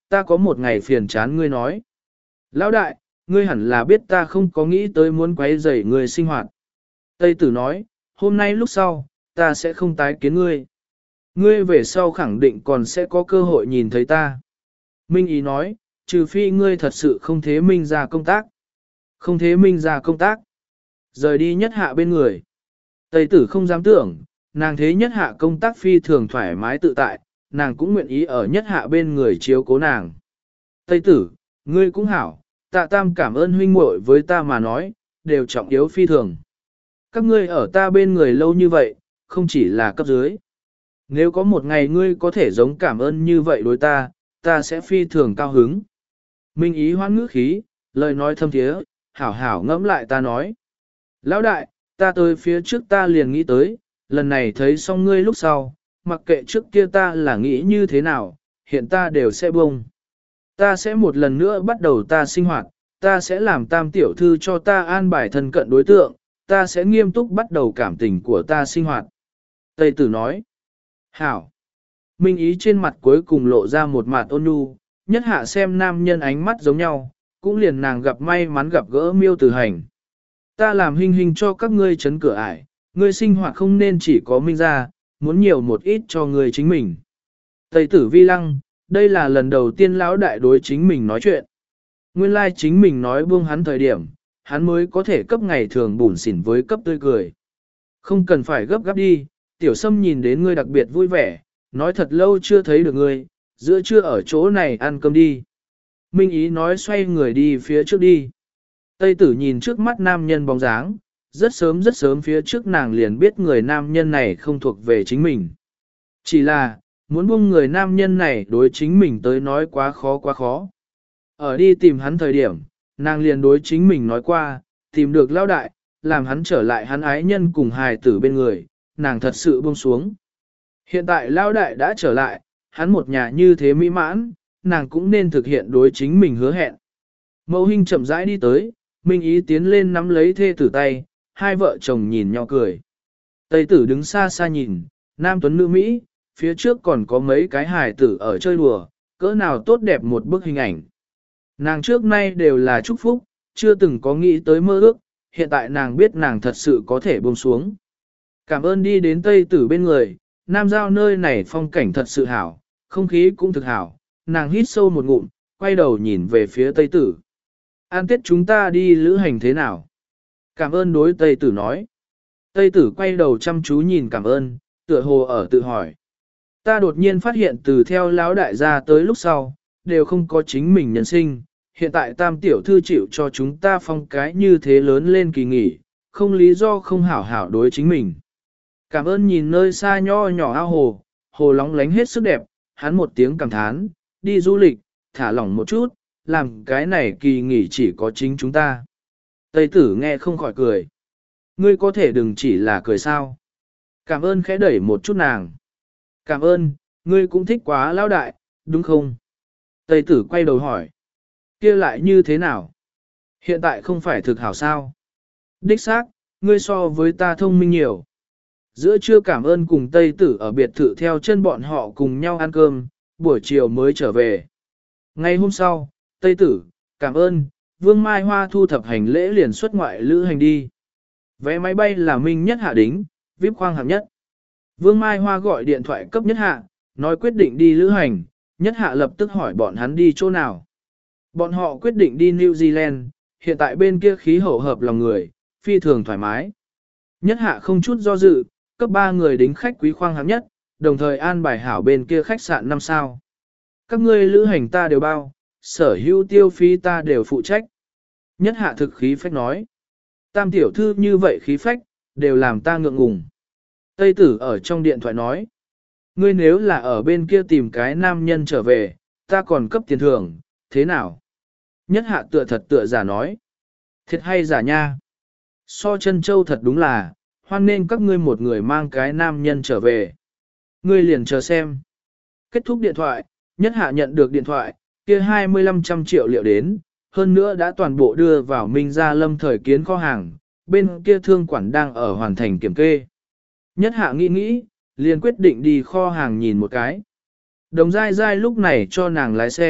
ta có một ngày phiền chán ngươi nói. Lão đại, ngươi hẳn là biết ta không có nghĩ tới muốn quấy rầy ngươi sinh hoạt. Tây tử nói, hôm nay lúc sau, ta sẽ không tái kiến ngươi. Ngươi về sau khẳng định còn sẽ có cơ hội nhìn thấy ta. Minh ý nói, trừ phi ngươi thật sự không thế Minh ra công tác. Không thế Minh ra công tác. Rời đi nhất hạ bên người. Tây tử không dám tưởng, nàng thế nhất hạ công tác phi thường thoải mái tự tại, nàng cũng nguyện ý ở nhất hạ bên người chiếu cố nàng. Tây tử, ngươi cũng hảo, tạ tam cảm ơn huynh muội với ta mà nói, đều trọng yếu phi thường. Các ngươi ở ta bên người lâu như vậy, không chỉ là cấp dưới. Nếu có một ngày ngươi có thể giống cảm ơn như vậy đối ta, ta sẽ phi thường cao hứng. Minh ý hoan ngữ khí, lời nói thâm thiế, hảo hảo ngẫm lại ta nói. Lão đại, ta tới phía trước ta liền nghĩ tới, lần này thấy xong ngươi lúc sau, mặc kệ trước kia ta là nghĩ như thế nào, hiện ta đều sẽ bông. Ta sẽ một lần nữa bắt đầu ta sinh hoạt, ta sẽ làm tam tiểu thư cho ta an bài thân cận đối tượng, ta sẽ nghiêm túc bắt đầu cảm tình của ta sinh hoạt. Tây tử nói, hảo. Minh ý trên mặt cuối cùng lộ ra một mặt ôn nhu, nhất hạ xem nam nhân ánh mắt giống nhau, cũng liền nàng gặp may mắn gặp gỡ miêu tử hành. Ta làm hình hình cho các ngươi chấn cửa ải, ngươi sinh hoạt không nên chỉ có Minh ra, muốn nhiều một ít cho ngươi chính mình. Tây tử vi lăng, đây là lần đầu tiên lão đại đối chính mình nói chuyện. Nguyên lai like chính mình nói buông hắn thời điểm, hắn mới có thể cấp ngày thường bủn xỉn với cấp tươi cười. Không cần phải gấp gáp đi, tiểu sâm nhìn đến ngươi đặc biệt vui vẻ, nói thật lâu chưa thấy được ngươi, giữa trưa ở chỗ này ăn cơm đi. Minh ý nói xoay người đi phía trước đi. Tây tử nhìn trước mắt nam nhân bóng dáng, rất sớm rất sớm phía trước nàng liền biết người nam nhân này không thuộc về chính mình. Chỉ là, muốn buông người nam nhân này đối chính mình tới nói quá khó quá khó. Ở đi tìm hắn thời điểm, nàng liền đối chính mình nói qua, tìm được lão đại, làm hắn trở lại hắn ái nhân cùng hài tử bên người, nàng thật sự buông xuống. Hiện tại lão đại đã trở lại, hắn một nhà như thế mỹ mãn, nàng cũng nên thực hiện đối chính mình hứa hẹn. Mẫu Hinh chậm rãi đi tới, Minh ý tiến lên nắm lấy thê tử tay, hai vợ chồng nhìn nhau cười. Tây tử đứng xa xa nhìn, nam tuấn nữ Mỹ, phía trước còn có mấy cái hài tử ở chơi đùa, cỡ nào tốt đẹp một bức hình ảnh. Nàng trước nay đều là chúc phúc, chưa từng có nghĩ tới mơ ước, hiện tại nàng biết nàng thật sự có thể buông xuống. Cảm ơn đi đến Tây tử bên người, Nam Giao nơi này phong cảnh thật sự hảo, không khí cũng thực hảo, nàng hít sâu một ngụm, quay đầu nhìn về phía Tây tử. An Tết chúng ta đi lữ hành thế nào? Cảm ơn đối Tây tử nói. Tây tử quay đầu chăm chú nhìn cảm ơn, tựa hồ ở tự hỏi. Ta đột nhiên phát hiện từ theo lão đại gia tới lúc sau, đều không có chính mình nhân sinh. Hiện tại tam tiểu thư chịu cho chúng ta phong cái như thế lớn lên kỳ nghỉ, không lý do không hảo hảo đối chính mình. Cảm ơn nhìn nơi xa nho nhỏ ao hồ, hồ lóng lánh hết sức đẹp, hắn một tiếng cảm thán, đi du lịch, thả lỏng một chút, làm cái này kỳ nghỉ chỉ có chính chúng ta. Tây tử nghe không khỏi cười. Ngươi có thể đừng chỉ là cười sao. Cảm ơn khẽ đẩy một chút nàng. Cảm ơn, ngươi cũng thích quá lão đại, đúng không? Tây tử quay đầu hỏi. Kia lại như thế nào? Hiện tại không phải thực hảo sao? Đích xác, ngươi so với ta thông minh nhiều. Giữa trưa cảm ơn cùng Tây tử ở biệt thự theo chân bọn họ cùng nhau ăn cơm, buổi chiều mới trở về. Ngày hôm sau, Tây tử, cảm ơn, Vương Mai Hoa thu thập hành lễ liền xuất ngoại lữ hành đi. Vé máy bay là Minh Nhất Hạ đính, vi ai pi khoang hạng nhất. Vương Mai Hoa gọi điện thoại cấp Nhất Hạ, nói quyết định đi lữ hành, Nhất Hạ lập tức hỏi bọn hắn đi chỗ nào. Bọn họ quyết định đi New Zealand, hiện tại bên kia khí hậu hợp lòng người, phi thường thoải mái. Nhất Hạ không chút do dự, cấp ba người đính khách quý khoang hạng nhất, đồng thời an bài hảo bên kia khách sạn năm sao. Các ngươi lữ hành ta đều bao, sở hữu tiêu phí ta đều phụ trách. Nhất Hạ thực khí phách nói. Tam tiểu thư như vậy khí phách, đều làm ta ngượng ngùng. Tây tử ở trong điện thoại nói. Ngươi nếu là ở bên kia tìm cái nam nhân trở về, ta còn cấp tiền thưởng, thế nào? Nhất Hạ tựa thật tựa giả nói. Thiệt hay giả nha? So chân châu thật đúng là, hoan nên các ngươi một người mang cái nam nhân trở về. Ngươi liền chờ xem. Kết thúc điện thoại, Nhất Hạ nhận được điện thoại, kia hai mươi lăm trăm triệu liệu đến, hơn nữa đã toàn bộ đưa vào Minh Gia Lâm thời kiến kho hàng, bên kia thương quản đang ở hoàn thành kiểm kê. Nhất Hạ nghĩ nghĩ, liền quyết định đi kho hàng nhìn một cái. Đồng Giai Giai lúc này cho nàng lái xe,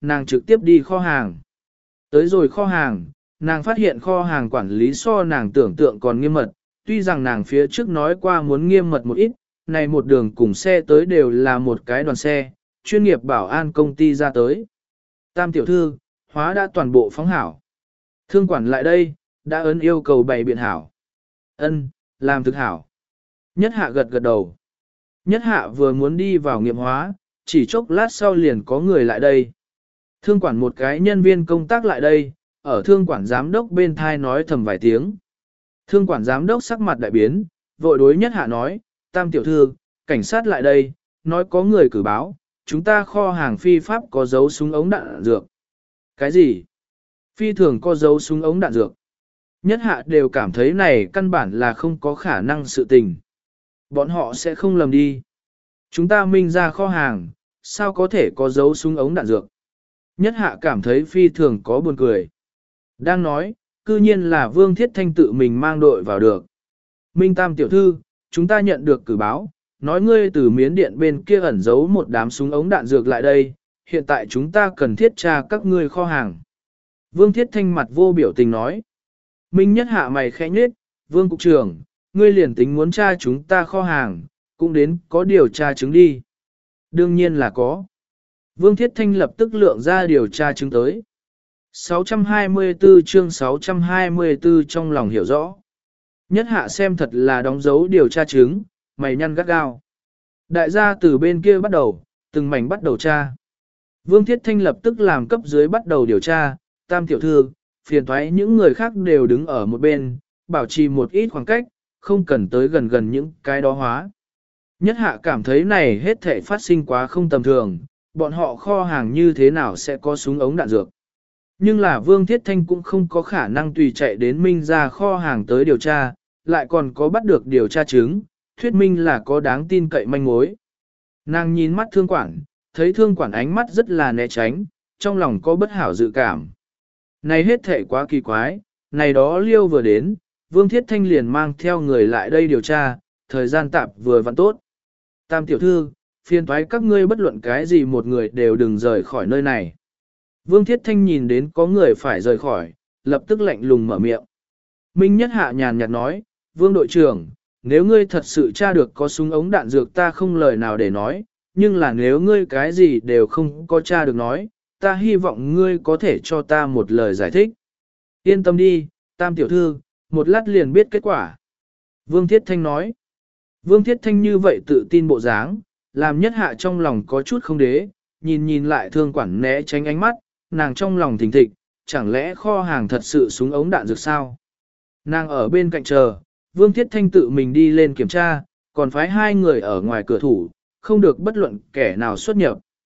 nàng trực tiếp đi kho hàng. Tới rồi kho hàng, nàng phát hiện kho hàng quản lý so nàng tưởng tượng còn nghiêm mật, tuy rằng nàng phía trước nói qua muốn nghiêm mật một ít, này một đường cùng xe tới đều là một cái đoàn xe, chuyên nghiệp bảo an công ty ra tới. Tam tiểu thư, hóa đã toàn bộ phóng hảo. Thương quản lại đây, đã ấn yêu cầu bày biện hảo. Ân, làm thực hảo. Nhất hạ gật gật đầu. Nhất hạ vừa muốn đi vào nghiệm hóa, chỉ chốc lát sau liền có người lại đây. Thương quản một cái nhân viên công tác lại đây, ở thương quản giám đốc bên thai nói thầm vài tiếng. Thương quản giám đốc sắc mặt đại biến, vội đối nhất hạ nói, Tam tiểu thư, cảnh sát lại đây, nói có người cử báo, chúng ta kho hàng phi pháp có dấu súng ống đạn dược. Cái gì? Phi thường có dấu súng ống đạn dược. Nhất hạ đều cảm thấy này căn bản là không có khả năng sự tình. Bọn họ sẽ không lầm đi. Chúng ta minh ra kho hàng, sao có thể có dấu súng ống đạn dược? Nhất hạ cảm thấy phi thường có buồn cười. Đang nói, cư nhiên là Vương Thiết Thanh tự mình mang đội vào được. Minh Tam tiểu thư, chúng ta nhận được cử báo, nói ngươi từ miến điện bên kia ẩn giấu một đám súng ống đạn dược lại đây, hiện tại chúng ta cần thiết tra các ngươi kho hàng. Vương Thiết Thanh mặt vô biểu tình nói. Minh Nhất hạ mày khẽ nhếch, Vương Cục trưởng, ngươi liền tính muốn tra chúng ta kho hàng, cũng đến có điều tra chứng đi. Đương nhiên là có. Vương Thiết Thanh lập tức lượng ra điều tra chứng tới. sáu trăm hai mươi tư chương sáu trăm hai mươi tư trong lòng hiểu rõ. Nhất hạ xem thật là đóng dấu điều tra chứng, mày nhăn gắt gao. Đại gia từ bên kia bắt đầu, từng mảnh bắt đầu tra. Vương Thiết Thanh lập tức làm cấp dưới bắt đầu điều tra, Tam tiểu thư, phiền thoái những người khác đều đứng ở một bên, bảo trì một ít khoảng cách, không cần tới gần gần những cái đó hóa. Nhất hạ cảm thấy này hết thể phát sinh quá không tầm thường, bọn họ kho hàng như thế nào sẽ có súng ống đạn dược. Nhưng là Vương Thiết Thanh cũng không có khả năng tùy chạy đến Minh ra kho hàng tới điều tra, lại còn có bắt được điều tra chứng, thuyết minh là có đáng tin cậy manh mối. Nàng nhìn mắt thương quản, thấy thương quản ánh mắt rất là né tránh, trong lòng có bất hảo dự cảm. Này hết thể quá kỳ quái, này đó liêu vừa đến, Vương Thiết Thanh liền mang theo người lại đây điều tra, thời gian tạp vừa vặn tốt. Tam tiểu thư, phiền toái các ngươi bất luận cái gì một người đều đừng rời khỏi nơi này. Vương Thiết Thanh nhìn đến có người phải rời khỏi, lập tức lạnh lùng mở miệng. Minh Nhất hạ nhàn nhạt nói, Vương đội trưởng, nếu ngươi thật sự tra được có súng ống đạn dược ta không lời nào để nói, nhưng là nếu ngươi cái gì đều không có tra được nói, ta hy vọng ngươi có thể cho ta một lời giải thích. Yên tâm đi, Tam tiểu thư, một lát liền biết kết quả. Vương Thiết Thanh nói. Vương Thiết Thanh như vậy tự tin bộ dáng, làm Nhất hạ trong lòng có chút không đế, nhìn nhìn lại thương quản né tránh ánh mắt, nàng trong lòng thình thịch, chẳng lẽ kho hàng thật sự súng ống đạn dược sao? Nàng ở bên cạnh chờ, Vương Thiết Thanh tự mình đi lên kiểm tra, còn phái hai người ở ngoài cửa thủ, không được bất luận kẻ nào xuất nhập.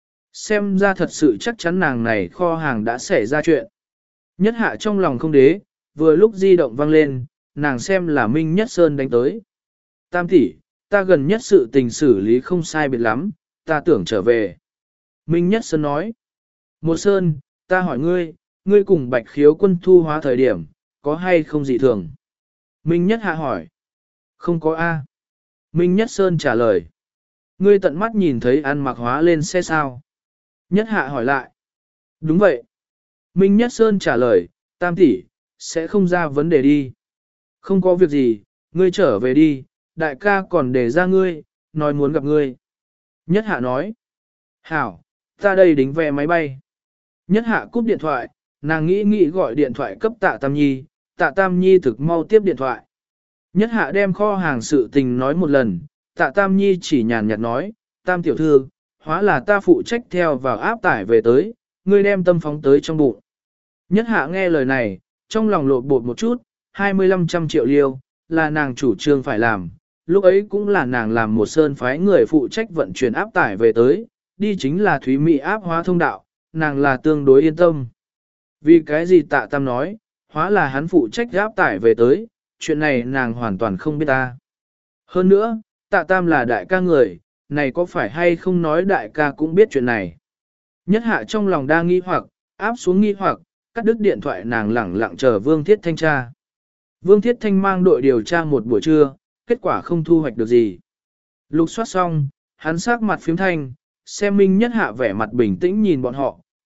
Xem ra thật sự chắc chắn nàng này kho hàng đã xảy ra chuyện. Nhất hạ trong lòng không đế, vừa lúc di động vang lên, nàng xem là Minh Nhất Sơn đánh tới. Tam tỷ, ta gần nhất sự tình xử lý không sai biệt lắm, ta tưởng trở về. Minh Nhất Sơn nói. Một Sơn, ta hỏi ngươi, ngươi cùng Bạch Khiếu quân thu hóa thời điểm, có hay không dị thường? Minh Nhất Hạ hỏi. Không có A. Minh Nhất Sơn trả lời. Ngươi tận mắt nhìn thấy ăn mặc hóa lên xe sao? Nhất Hạ hỏi lại. Đúng vậy. Minh Nhất Sơn trả lời, Tam tỷ, sẽ không ra vấn đề đi. Không có việc gì, ngươi trở về đi, đại ca còn để ra ngươi, nói muốn gặp ngươi. Nhất Hạ nói. Hảo, ta đây đính vé máy bay. Nhất Hạ cúp điện thoại, nàng nghĩ nghĩ gọi điện thoại cấp Tạ Tam Nhi, Tạ Tam Nhi thực mau tiếp điện thoại. Nhất Hạ đem kho hàng sự tình nói một lần, Tạ Tam Nhi chỉ nhàn nhạt nói, Tam tiểu thư, hóa là ta phụ trách theo vào áp tải về tới, ngươi đem tâm phóng tới trong bụng. Nhất Hạ nghe lời này, trong lòng lột bột một chút, hai mươi lăm trăm triệu liêu, là nàng chủ trương phải làm, lúc ấy cũng là nàng làm một sơn phái người phụ trách vận chuyển áp tải về tới, đi chính là Thúy Mỹ áp hóa thông đạo, nàng là tương đối yên tâm. Vì cái gì Tạ Tam nói, hóa là hắn phụ trách áp tải về tới, chuyện này nàng hoàn toàn không biết ta. Hơn nữa, Tạ Tam là đại ca người, này có phải hay không nói đại ca cũng biết chuyện này. Nhất Hạ trong lòng đang nghi hoặc, áp xuống nghi hoặc, cắt đứt điện thoại nàng lẳng lặng chờ Vương Thiết Thanh tra. Vương Thiết Thanh mang đội điều tra một buổi trưa, kết quả không thu hoạch được gì. Lục soát xong, hắn sắc mặt phiếm thanh, xem Minh Nhất Hạ vẻ mặt bình tĩnh nhìn bọn họ,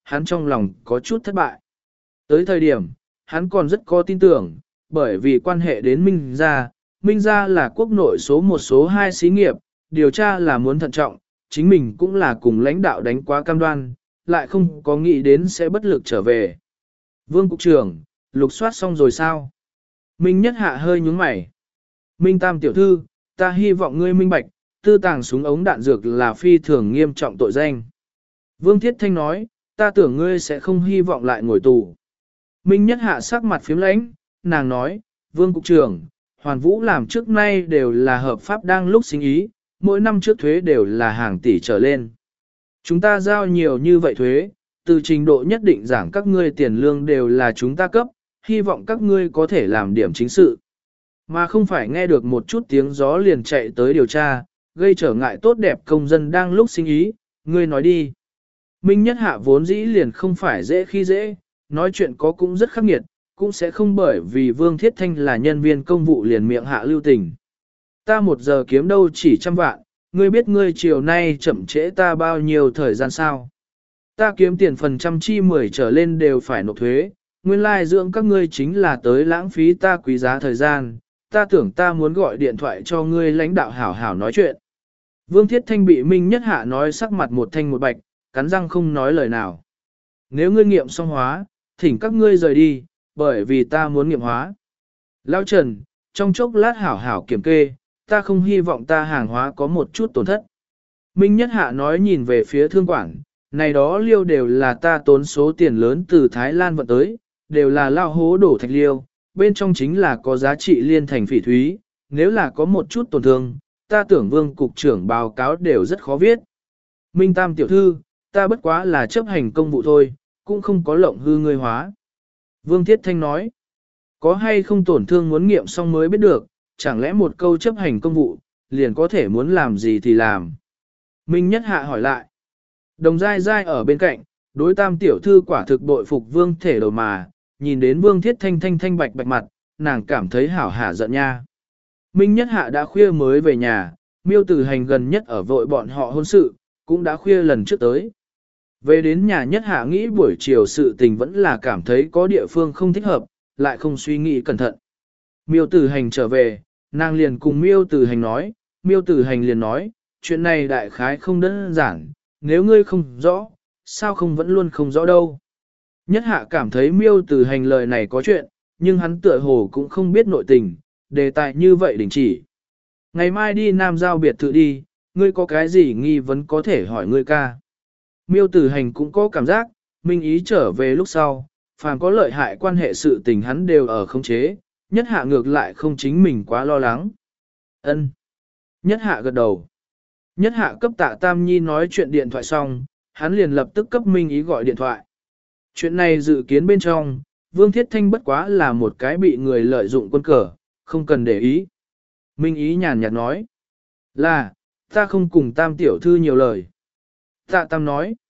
hắn trong lòng có chút thất bại. Tới thời điểm, hắn còn rất có tin tưởng, bởi vì quan hệ đến Minh Gia, Minh Gia là quốc nội số một số hai xí nghiệp, điều tra là muốn thận trọng, chính mình cũng là cùng lãnh đạo đánh quá cam đoan, lại không có nghĩ đến sẽ bất lực trở về. Vương Cục trưởng, lục soát xong rồi sao? Minh Nhất Hạ hơi nhúng mày. Minh Tam tiểu thư, ta hy vọng ngươi minh bạch, tư tàng súng ống đạn dược là phi thường nghiêm trọng tội danh. Vương Thiết Thanh nói, ta tưởng ngươi sẽ không hy vọng lại ngồi tù. Minh Nhất Hạ sắc mặt phím lãnh, nàng nói, Vương Cục trưởng, Hoàn Vũ làm trước nay đều là hợp pháp đang lúc sinh ý, mỗi năm trước thuế đều là hàng tỷ trở lên. Chúng ta giao nhiều như vậy thuế, từ trình độ nhất định giảng các ngươi tiền lương đều là chúng ta cấp, hy vọng các ngươi có thể làm điểm chính sự. Mà không phải nghe được một chút tiếng gió liền chạy tới điều tra, gây trở ngại tốt đẹp công dân đang lúc sinh ý, ngươi nói đi. Minh Nhất Hạ vốn dĩ liền không phải dễ khi dễ, nói chuyện có cũng rất khắc nghiệt, cũng sẽ không bởi vì Vương Thiết Thanh là nhân viên công vụ liền miệng hạ lưu tình. Ta một giờ kiếm đâu chỉ trăm vạn, ngươi biết ngươi chiều nay chậm trễ ta bao nhiêu thời gian sao? Ta kiếm tiền phần trăm chi mười trở lên đều phải nộp thuế, nguyên lai dưỡng các ngươi chính là tới lãng phí ta quý giá thời gian, ta tưởng ta muốn gọi điện thoại cho ngươi lãnh đạo hảo hảo nói chuyện. Vương Thiết Thanh bị Minh Nhất Hạ nói sắc mặt một thanh một bạch, cắn răng không nói lời nào. Nếu ngươi nghiệm xong hóa, thỉnh các ngươi rời đi, bởi vì ta muốn nghiệm hóa. Lão Trần, trong chốc lát hảo hảo kiểm kê, ta không hy vọng ta hàng hóa có một chút tổn thất. Minh Nhất Hạ nói nhìn về phía thương quản, này đó liêu đều là ta tốn số tiền lớn từ Thái Lan vận tới, đều là lao hố đổ thạch liêu, bên trong chính là có giá trị liên thành phỉ thúy, nếu là có một chút tổn thương, ta tưởng Vương Cục trưởng báo cáo đều rất khó viết. Minh Tam tiểu thư, ta bất quá là chấp hành công vụ thôi, cũng không có lộng hư ngươi hóa. Vương Thiết Thanh nói, có hay không tổn thương muốn nghiệm xong mới biết được, chẳng lẽ một câu chấp hành công vụ, liền có thể muốn làm gì thì làm. Minh Nhất Hạ hỏi lại, Đồng Giai Giai ở bên cạnh, đối Tam tiểu thư quả thực bội phục Vương thể đầu mà, nhìn đến Vương Thiết Thanh thanh thanh bạch bạch mặt, nàng cảm thấy hảo hả giận nha. Minh Nhất Hạ đã khuya mới về nhà, Miêu Tử Hành gần nhất ở vội bọn họ hôn sự, cũng đã khuya lần trước tới. Về đến nhà Nhất Hạ nghĩ buổi chiều sự tình vẫn là cảm thấy có địa phương không thích hợp, lại không suy nghĩ cẩn thận. Miêu Tử Hành trở về, nàng liền cùng Miêu Tử Hành nói, Miêu Tử Hành liền nói, chuyện này đại khái không đơn giản, nếu ngươi không rõ, sao không vẫn luôn không rõ đâu. Nhất Hạ cảm thấy Miêu Tử Hành lời này có chuyện, nhưng hắn tựa hồ cũng không biết nội tình, đề tài như vậy đình chỉ. Ngày mai đi Nam Giao biệt thự đi, ngươi có cái gì nghi vấn có thể hỏi ngươi ca. Miêu Tử Hành cũng có cảm giác, Minh Ý trở về lúc sau, phàm có lợi hại quan hệ sự tình hắn đều ở khống chế, Nhất Hạ ngược lại không chính mình quá lo lắng. Ân. Nhất Hạ gật đầu. Nhất Hạ cấp Tạ Tam Nhi nói chuyện điện thoại xong, hắn liền lập tức cấp Minh Ý gọi điện thoại. Chuyện này dự kiến bên trong, Vương Thiết Thanh bất quá là một cái bị người lợi dụng quân cờ, không cần để ý. Minh Ý nhàn nhạt nói, là, ta không cùng Tam tiểu thư nhiều lời. Tạ Tam nói,